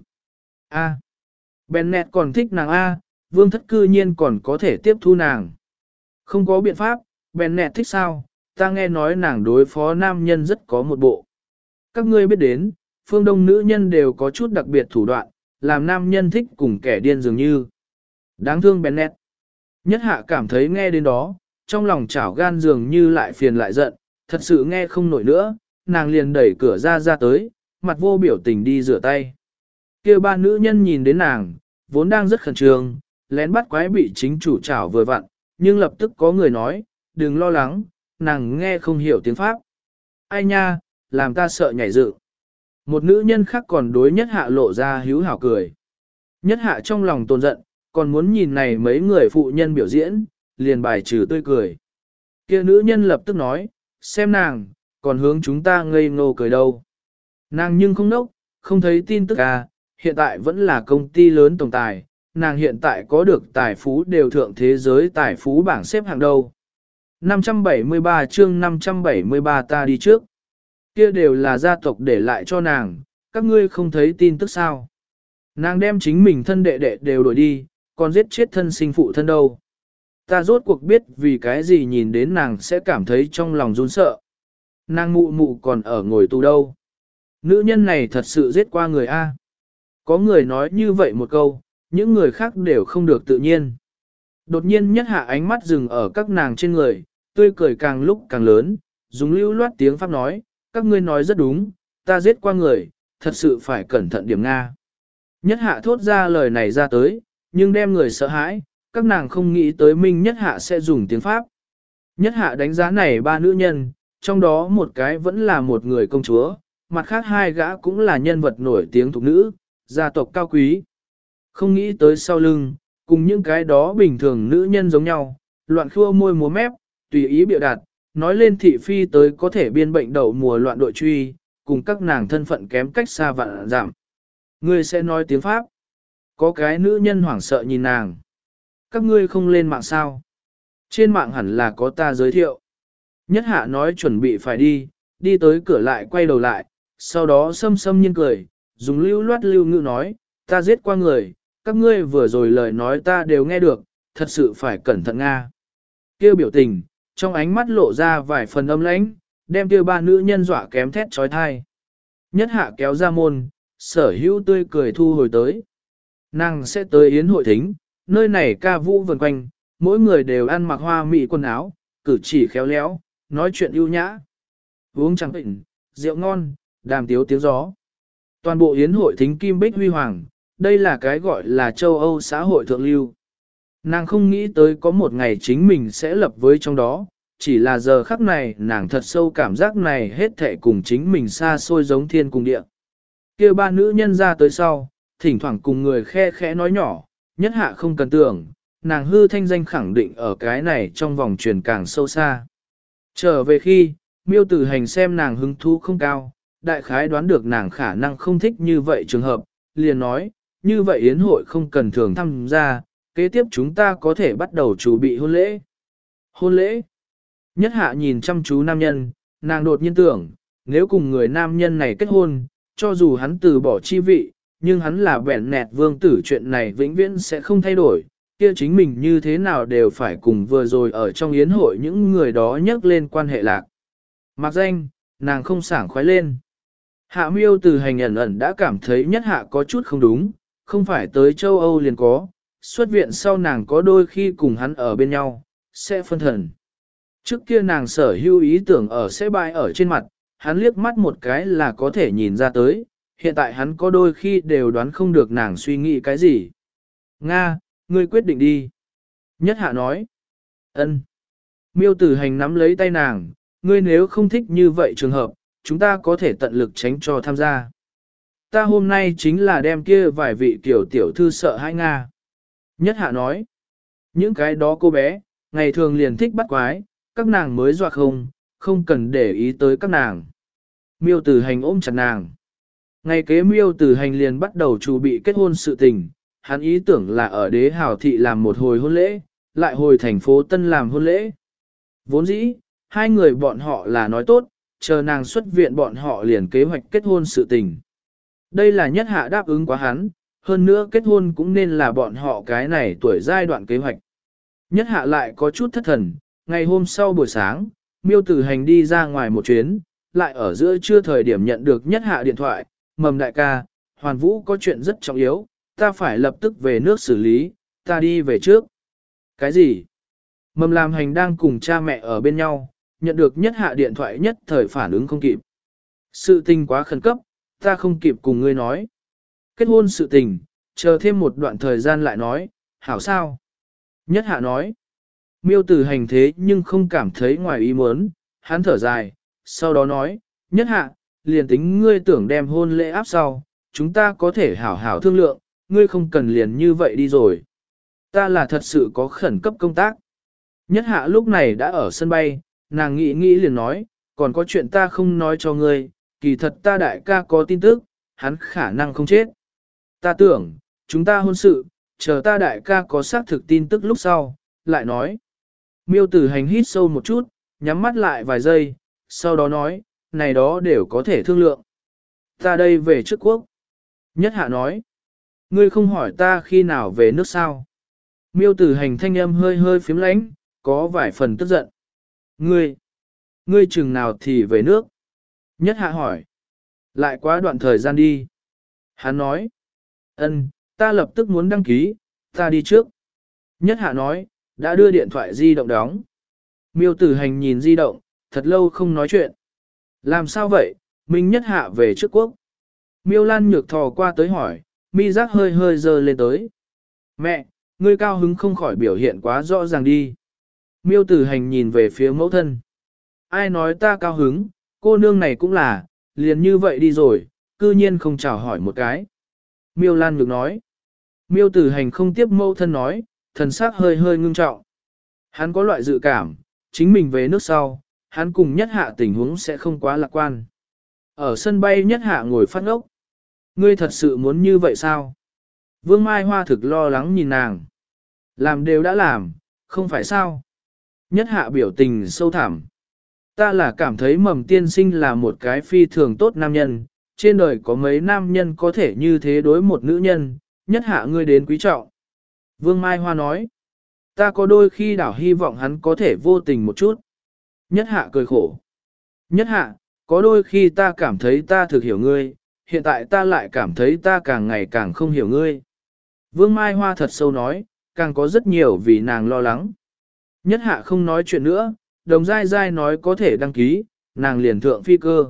A. Bennett còn thích nàng A, vương thất cư nhiên còn có thể tiếp thu nàng. Không có biện pháp, Bennett thích sao, ta nghe nói nàng đối phó nam nhân rất có một bộ. Các ngươi biết đến, phương đông nữ nhân đều có chút đặc biệt thủ đoạn, làm nam nhân thích cùng kẻ điên dường như. Đáng thương Bennett. Nhất hạ cảm thấy nghe đến đó, trong lòng chảo gan dường như lại phiền lại giận, thật sự nghe không nổi nữa, nàng liền đẩy cửa ra ra tới, mặt vô biểu tình đi rửa tay. Kia ba nữ nhân nhìn đến nàng, vốn đang rất khẩn trương, lén bắt quái bị chính chủ chảo vừa vặn, nhưng lập tức có người nói, đừng lo lắng, nàng nghe không hiểu tiếng Pháp. Ai nha, làm ta sợ nhảy dựng. Một nữ nhân khác còn đối nhất hạ lộ ra hữu hảo cười. Nhất hạ trong lòng tồn giận, còn muốn nhìn này mấy người phụ nhân biểu diễn, liền bài trừ tươi cười. Kia nữ nhân lập tức nói, xem nàng, còn hướng chúng ta ngây ngô cười đâu. Nàng nhưng không nốc, không thấy tin tức à, hiện tại vẫn là công ty lớn tổng tài, nàng hiện tại có được tài phú đều thượng thế giới tài phú bảng xếp hạng đâu. năm trăm bảy mươi ba chương năm trăm bảy mươi ba ta đi trước. Kia đều là gia tộc để lại cho nàng, các ngươi không thấy tin tức sao. Nàng đem chính mình thân đệ đệ đều đổi đi, còn giết chết thân sinh phụ thân đâu. Ta rốt cuộc biết vì cái gì nhìn đến nàng sẽ cảm thấy trong lòng run sợ. Nàng mụ mụ còn ở ngồi tù đâu. Nữ nhân này thật sự giết qua người A. Có người nói như vậy một câu, những người khác đều không được tự nhiên. Đột nhiên nhất hạ ánh mắt dừng ở các nàng trên người, tươi cười càng lúc càng lớn, dùng lưu loát tiếng Pháp nói, các ngươi nói rất đúng, ta giết qua người, thật sự phải cẩn thận điểm Nga. Nhất hạ thốt ra lời này ra tới, nhưng đem người sợ hãi, các nàng không nghĩ tới Minh nhất hạ sẽ dùng tiếng Pháp. Nhất hạ đánh giá này ba nữ nhân, trong đó một cái vẫn là một người công chúa, mặt khác hai gã cũng là nhân vật nổi tiếng thuộc nữ, gia tộc cao quý. Không nghĩ tới sau lưng, cùng những cái đó bình thường nữ nhân giống nhau, loạn khua môi múa mép, tùy ý biểu đạt, nói lên thị phi tới có thể biên bệnh đậu mùa loạn đội truy, cùng các nàng thân phận kém cách xa vạn giảm. Ngươi sẽ nói tiếng Pháp. Có cái nữ nhân hoảng sợ nhìn nàng. Các ngươi không lên mạng sao? Trên mạng hẳn là có ta giới thiệu. Nhất hạ nói chuẩn bị phải đi, đi tới cửa lại quay đầu lại, sau đó xâm xâm nhiên cười, dùng lưu loát lưu ngữ nói, ta giết qua người, các ngươi vừa rồi lời nói ta đều nghe được, thật sự phải cẩn thận Nga. Kêu biểu tình, trong ánh mắt lộ ra vài phần âm lãnh, đem kêu ba nữ nhân dọa kém thét trói thai. Nhất hạ kéo ra môn, sở hữu tươi cười thu hồi tới. Nàng sẽ tới yến hội thính, nơi này ca vũ vần quanh, mỗi người đều ăn mặc hoa mỹ quần áo, cử chỉ khéo léo, nói chuyện ưu nhã. Uống trắng bệnh, rượu ngon, đàm tiếu tiếng gió. Toàn bộ yến hội thính kim bích huy hoàng, đây là cái gọi là châu Âu xã hội thượng lưu. Nàng không nghĩ tới có một ngày chính mình sẽ lập với trong đó, chỉ là giờ khắc này nàng thật sâu cảm giác này hết thệ cùng chính mình xa xôi giống thiên cùng địa. Kêu ba nữ nhân ra tới sau, thỉnh thoảng cùng người khe khẽ nói nhỏ, nhất hạ không cần tưởng, nàng hư thanh danh khẳng định ở cái này trong vòng truyền càng sâu xa. Trở về khi, miêu tử hành xem nàng hứng thú không cao, đại khái đoán được nàng khả năng không thích như vậy trường hợp, liền nói, như vậy yến hội không cần thường tham gia, kế tiếp chúng ta có thể bắt đầu chuẩn bị hôn lễ. Hôn lễ? Nhất hạ nhìn chăm chú nam nhân, nàng đột nhiên tưởng, nếu cùng người nam nhân này kết hôn, cho dù hắn từ bỏ chi vị, nhưng hắn là bẻn nẹt vương tử, chuyện này vĩnh viễn sẽ không thay đổi, kia chính mình như thế nào đều phải cùng vừa rồi ở trong yến hội những người đó nhắc lên quan hệ lạc. Mặc danh, nàng không sảng khoái lên. Hạ miêu từ hành ẩn ẩn đã cảm thấy nhất hạ có chút không đúng, không phải tới châu Âu liền có, xuất viện sau nàng có đôi khi cùng hắn ở bên nhau, sẽ phân thần. Trước kia nàng sở hữu ý tưởng ở sẽ bại ở trên mặt, hắn liếc mắt một cái là có thể nhìn ra tới, hiện tại hắn có đôi khi đều đoán không được nàng suy nghĩ cái gì. Nga, ngươi quyết định đi. Nhất hạ nói. Ân. Miêu tử hành nắm lấy tay nàng, ngươi nếu không thích như vậy trường hợp, chúng ta có thể tận lực tránh cho tham gia. Ta hôm nay chính là đem kia vài vị tiểu tiểu thư sợ hãi Nga. Nhất hạ nói. Những cái đó cô bé, ngày thường liền thích bắt quái, các nàng mới dọa không, không cần để ý tới các nàng. Miêu tử hành ôm chặt nàng. Ngày kế miêu tử hành liền bắt đầu chuẩn bị kết hôn sự tình, hắn ý tưởng là ở đế hào thị làm một hồi hôn lễ, lại hồi thành phố Tân làm hôn lễ. Vốn dĩ, hai người bọn họ là nói tốt, chờ nàng xuất viện bọn họ liền kế hoạch kết hôn sự tình. Đây là nhất hạ đáp ứng quá hắn, hơn nữa kết hôn cũng nên là bọn họ cái này tuổi giai đoạn kế hoạch. Nhất hạ lại có chút thất thần, ngày hôm sau buổi sáng, miêu tử hành đi ra ngoài một chuyến, lại ở giữa trưa thời điểm nhận được nhất hạ điện thoại, mầm đại ca, hoàn vũ có chuyện rất trọng yếu, ta phải lập tức về nước xử lý, ta đi về trước. Cái gì? Mầm làm hành đang cùng cha mẹ ở bên nhau, nhận được nhất hạ điện thoại nhất thời phản ứng không kịp. Sự tình quá khẩn cấp, ta không kịp cùng ngươi nói. Kết hôn sự tình, chờ thêm một đoạn thời gian lại nói, hảo sao? Nhất hạ nói. Miêu tử hành thế nhưng không cảm thấy ngoài ý muốn, hắn thở dài, sau đó nói, nhất hạ, liền tính ngươi tưởng đem hôn lễ áp sau, chúng ta có thể hảo hảo thương lượng, ngươi không cần liền như vậy đi rồi. Ta là thật sự có khẩn cấp công tác. Nhất hạ lúc này đã ở sân bay, nàng nghĩ nghĩ liền nói, còn có chuyện ta không nói cho ngươi, kỳ thật ta đại ca có tin tức, hắn khả năng không chết. Ta tưởng, chúng ta hôn sự, chờ ta đại ca có xác thực tin tức lúc sau, lại nói. Miêu tử hành hít sâu một chút, nhắm mắt lại vài giây, sau đó nói, này đó đều có thể thương lượng. Ta đây về trước quốc. Nhất hạ nói, ngươi không hỏi ta khi nào về nước sao. Miêu tử hành thanh âm hơi hơi phím lánh, có vài phần tức giận. Ngươi, ngươi chừng nào thì về nước? Nhất hạ hỏi, lại quá đoạn thời gian đi. Hắn nói, ân, ta lập tức muốn đăng ký, ta đi trước. Nhất hạ nói, đã đưa điện thoại di động đóng. Miêu tử hành nhìn di động, thật lâu không nói chuyện. Làm sao vậy, Minh Nhất hạ về trước quốc. Miêu Lan nhược thò qua tới hỏi, mi giác hơi hơi dơ lên tới. Mẹ, ngươi cao hứng không khỏi biểu hiện quá rõ ràng đi. Miêu tử hành nhìn về phía mẫu thân. Ai nói ta cao hứng, cô nương này cũng là, liền như vậy đi rồi, cư nhiên không chào hỏi một cái. Miêu Lan nhược nói. Miêu tử hành không tiếp mẫu thân nói, thần sắc hơi hơi ngưng trọng. Hắn có loại dự cảm, chính mình về nước sau, hắn cùng nhất hạ tình huống sẽ không quá lạc quan. Ở sân bay nhất hạ ngồi phát ngốc. Ngươi thật sự muốn như vậy sao? Vương Mai Hoa thực lo lắng nhìn nàng. Làm đều đã làm, không phải sao? Nhất hạ biểu tình sâu thẳm. Ta là cảm thấy mầm tiên sinh là một cái phi thường tốt nam nhân, trên đời có mấy nam nhân có thể như thế đối một nữ nhân, nhất hạ ngươi đến quý trọng. Vương Mai Hoa nói, ta có đôi khi đảo hy vọng hắn có thể vô tình một chút. Nhất hạ cười khổ. Nhất hạ, có đôi khi ta cảm thấy ta thực hiểu ngươi, hiện tại ta lại cảm thấy ta càng ngày càng không hiểu ngươi. Vương Mai Hoa thật sâu nói, càng có rất nhiều vì nàng lo lắng. Nhất hạ không nói chuyện nữa, đồng dai dai nói có thể đăng ký, nàng liền thượng phi cơ.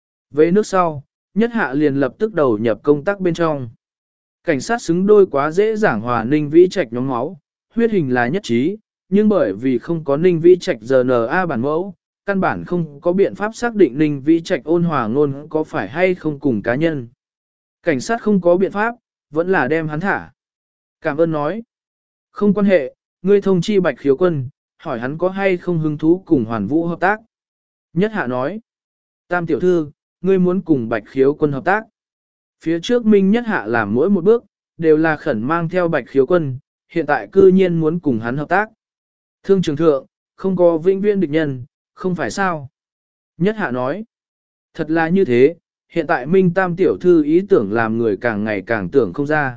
Về nước sau, nhất hạ liền lập tức đầu nhập công tác bên trong. Cảnh sát xứng đôi quá dễ dàng hòa Ninh Vĩ Trạch nhóm máu, huyết hình là nhất trí, nhưng bởi vì không có Ninh Vĩ Trạch rờ en a bản mẫu, căn bản không có biện pháp xác định Ninh Vĩ Trạch ôn hòa ngôn có phải hay không cùng cá nhân. Cảnh sát không có biện pháp, vẫn là đem hắn thả. Cảm ơn nói. Không quan hệ, ngươi thông chi Bạch Khiếu Quân, hỏi hắn có hay không hứng thú cùng Hoàn Vũ hợp tác. Nhất hạ nói. Tam tiểu thư, ngươi muốn cùng Bạch Khiếu Quân hợp tác. Phía trước Minh Nhất hạ làm mỗi một bước, đều là khẩn mang theo bạch khiếu quân, hiện tại cư nhiên muốn cùng hắn hợp tác. Thương trường thượng, không có vĩnh viễn địch nhân, không phải sao? Nhất hạ nói, thật là như thế, hiện tại Minh Tam tiểu thư ý tưởng làm người càng ngày càng tưởng không ra.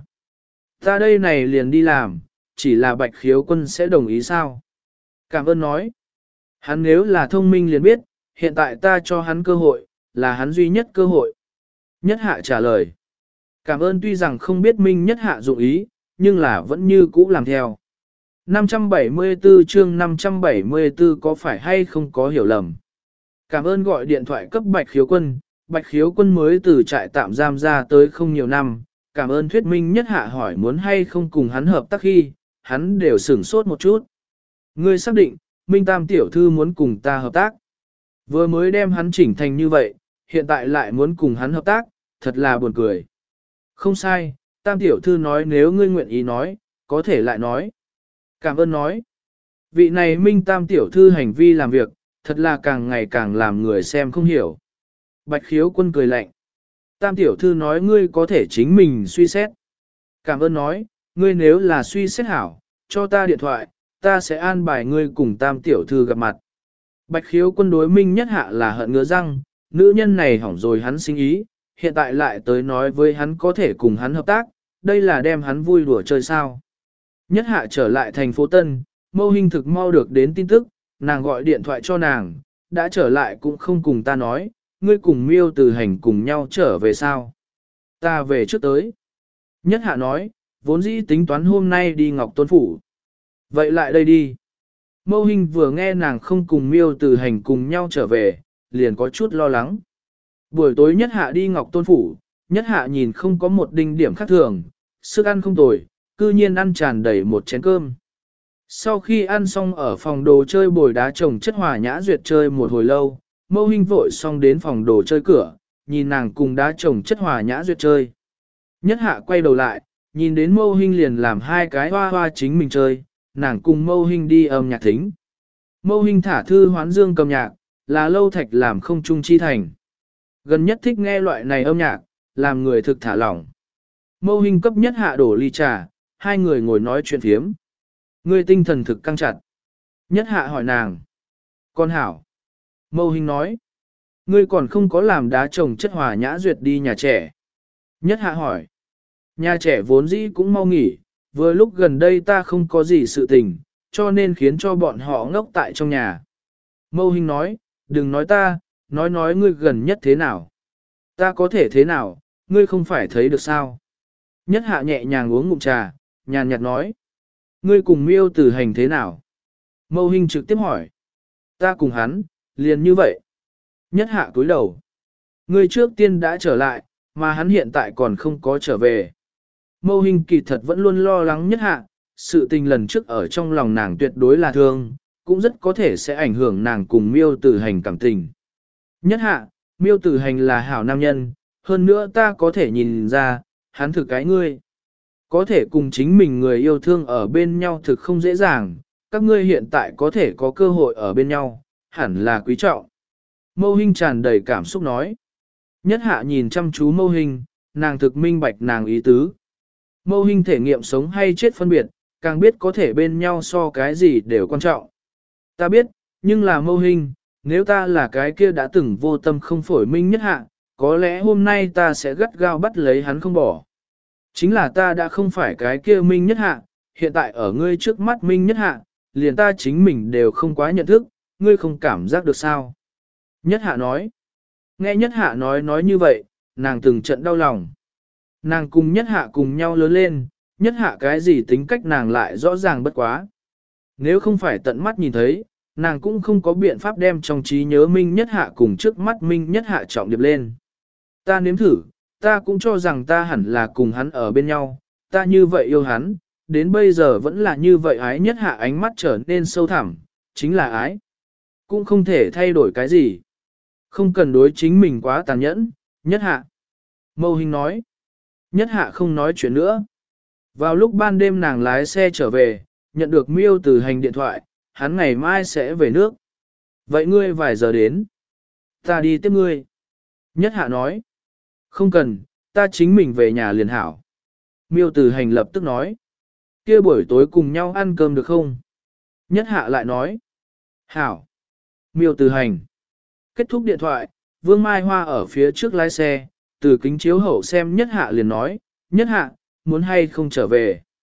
Ta đây này liền đi làm, chỉ là bạch khiếu quân sẽ đồng ý sao? Cảm ơn nói. Hắn nếu là thông minh liền biết, hiện tại ta cho hắn cơ hội, là hắn duy nhất cơ hội. Nhất hạ trả lời. Cảm ơn tuy rằng không biết Minh nhất hạ dụng ý, nhưng là vẫn như cũ làm theo. năm trăm bảy mươi tư chương năm trăm bảy mươi tư có phải hay không có hiểu lầm. Cảm ơn gọi điện thoại cấp bạch khiếu quân, bạch khiếu quân mới từ trại tạm giam ra tới không nhiều năm. Cảm ơn thuyết minh nhất hạ hỏi muốn hay không cùng hắn hợp tác khi, hắn đều sửng sốt một chút. Ngươi xác định, Minh Tam tiểu thư muốn cùng ta hợp tác. Vừa mới đem hắn chỉnh thành như vậy, hiện tại lại muốn cùng hắn hợp tác, thật là buồn cười. Không sai, Tam tiểu thư nói nếu ngươi nguyện ý nói, có thể lại nói. Cảm ơn nói. Vị này Minh Tam tiểu thư hành vi làm việc, thật là càng ngày càng làm người xem không hiểu. Bạch khiếu quân cười lạnh. Tam tiểu thư nói ngươi có thể chính mình suy xét. Cảm ơn nói, ngươi nếu là suy xét hảo, cho ta điện thoại, ta sẽ an bài ngươi cùng Tam tiểu thư gặp mặt. Bạch khiếu quân đối Minh nhất hạ là hận ngứa răng, nữ nhân này hỏng rồi hắn sinh ý, hiện tại lại tới nói với hắn có thể cùng hắn hợp tác, đây là đem hắn vui đùa chơi sao. Nhất hạ trở lại thành phố Tân, Mâu Hinh thực mau được đến tin tức, nàng gọi điện thoại cho nàng, đã trở lại cũng không cùng ta nói, ngươi cùng Miêu Từ Hành cùng nhau trở về sao. Ta về trước tới. Nhất hạ nói, vốn dĩ tính toán hôm nay đi Ngọc Tôn Phủ. Vậy lại đây đi. Mâu Hinh vừa nghe nàng không cùng Miêu Từ Hành cùng nhau trở về, liền có chút lo lắng. Buổi tối nhất hạ đi Ngọc Tôn Phủ, nhất hạ nhìn không có một đinh điểm khác thường, sức ăn không tồi, cư nhiên ăn tràn đầy một chén cơm. Sau khi ăn xong ở phòng đồ chơi bồi đá trồng chất hòa nhã duyệt chơi một hồi lâu, Mâu Hinh vội xong đến phòng đồ chơi cửa, nhìn nàng cùng đá trồng chất hòa nhã duyệt chơi. Nhất hạ quay đầu lại, nhìn đến Mâu Hinh liền làm hai cái hoa hoa chính mình chơi, nàng cùng Mâu Hinh đi âm nhạc thính. Mâu Hinh thả thư hoán dương cầm nhạc, là lâu thạch làm không trung chi thành. Gần nhất thích nghe loại này âm nhạc, làm người thực thả lỏng. Mâu Hinh cấp nhất hạ đổ ly trà, hai người ngồi nói chuyện phiếm. Ngươi tinh thần thực căng chặt. Nhất hạ hỏi nàng. Con hảo. Mâu Hinh nói. Ngươi còn không có làm đá trồng chất hòa nhã duyệt đi nhà trẻ. Nhất hạ hỏi. Nhà trẻ vốn dĩ cũng mau nghỉ, vừa lúc gần đây ta không có gì sự tình, cho nên khiến cho bọn họ ngốc tại trong nhà. Mâu Hinh nói, đừng nói ta, nói nói ngươi gần nhất thế nào. Ta có thể thế nào, ngươi không phải thấy được sao. Nhất hạ nhẹ nhàng uống ngụm trà, nhàn nhạt nói. Ngươi cùng Miêu Từ Hành thế nào? Mâu Hinh trực tiếp hỏi. Ta cùng hắn, liền như vậy. Nhất hạ cúi đầu. Ngươi trước tiên đã trở lại, mà hắn hiện tại còn không có trở về. Mâu Hinh kỳ thật vẫn luôn lo lắng nhất hạ, sự tình lần trước ở trong lòng nàng tuyệt đối là thương, cũng rất có thể sẽ ảnh hưởng nàng cùng Miêu Từ Hành cảm tình. Nhất hạ, Miêu Từ Hành là hảo nam nhân, hơn nữa ta có thể nhìn ra, hắn thực cái ngươi. Có thể cùng chính mình người yêu thương ở bên nhau thực không dễ dàng, các ngươi hiện tại có thể có cơ hội ở bên nhau, hẳn là quý trọng. Mâu Hinh tràn đầy cảm xúc nói. Nhất hạ nhìn chăm chú Mâu Hinh, nàng thực minh bạch nàng ý tứ. Mâu Hinh thể nghiệm sống hay chết phân biệt, càng biết có thể bên nhau so cái gì đều quan trọng. Ta biết, nhưng là Mâu Hinh, nếu ta là cái kia đã từng vô tâm không phổi Minh nhất hạ, có lẽ hôm nay ta sẽ gắt gao bắt lấy hắn không bỏ. Chính là ta đã không phải cái kia Minh nhất hạ, hiện tại ở ngươi trước mắt Minh nhất hạ, liền ta chính mình đều không quá nhận thức, ngươi không cảm giác được sao. Nhất hạ nói. Nghe nhất hạ nói nói như vậy, nàng từng trận đau lòng. Nàng cùng nhất hạ cùng nhau lớn lên, nhất hạ cái gì tính cách nàng lại rõ ràng bất quá. Nếu không phải tận mắt nhìn thấy, nàng cũng không có biện pháp đem trong trí nhớ Minh nhất hạ cùng trước mắt Minh nhất hạ trọng điệp lên. Ta nếm thử, ta cũng cho rằng ta hẳn là cùng hắn ở bên nhau, ta như vậy yêu hắn, đến bây giờ vẫn là như vậy ái nhất hạ ánh mắt trở nên sâu thẳm, chính là ái. Cũng không thể thay đổi cái gì. Không cần đối chính mình quá tàn nhẫn, nhất hạ. Mâu Hinh nói. Nhất hạ không nói chuyện nữa. Vào lúc ban đêm nàng lái xe trở về, nhận được Miêu Từ Hành điện thoại, hắn ngày mai sẽ về nước. Vậy ngươi vài giờ đến. Ta đi tiếp ngươi. Nhất hạ nói. Không cần, ta chính mình về nhà liền hảo. Miêu Tử Hành lập tức nói. Kia buổi tối cùng nhau ăn cơm được không? Nhất hạ lại nói. Hảo. Miêu Tử Hành. Kết thúc điện thoại, Vương Mai Hoa ở phía trước lái xe, từ kính chiếu hậu xem nhất hạ liền nói, nhất hạ, muốn hay không trở về.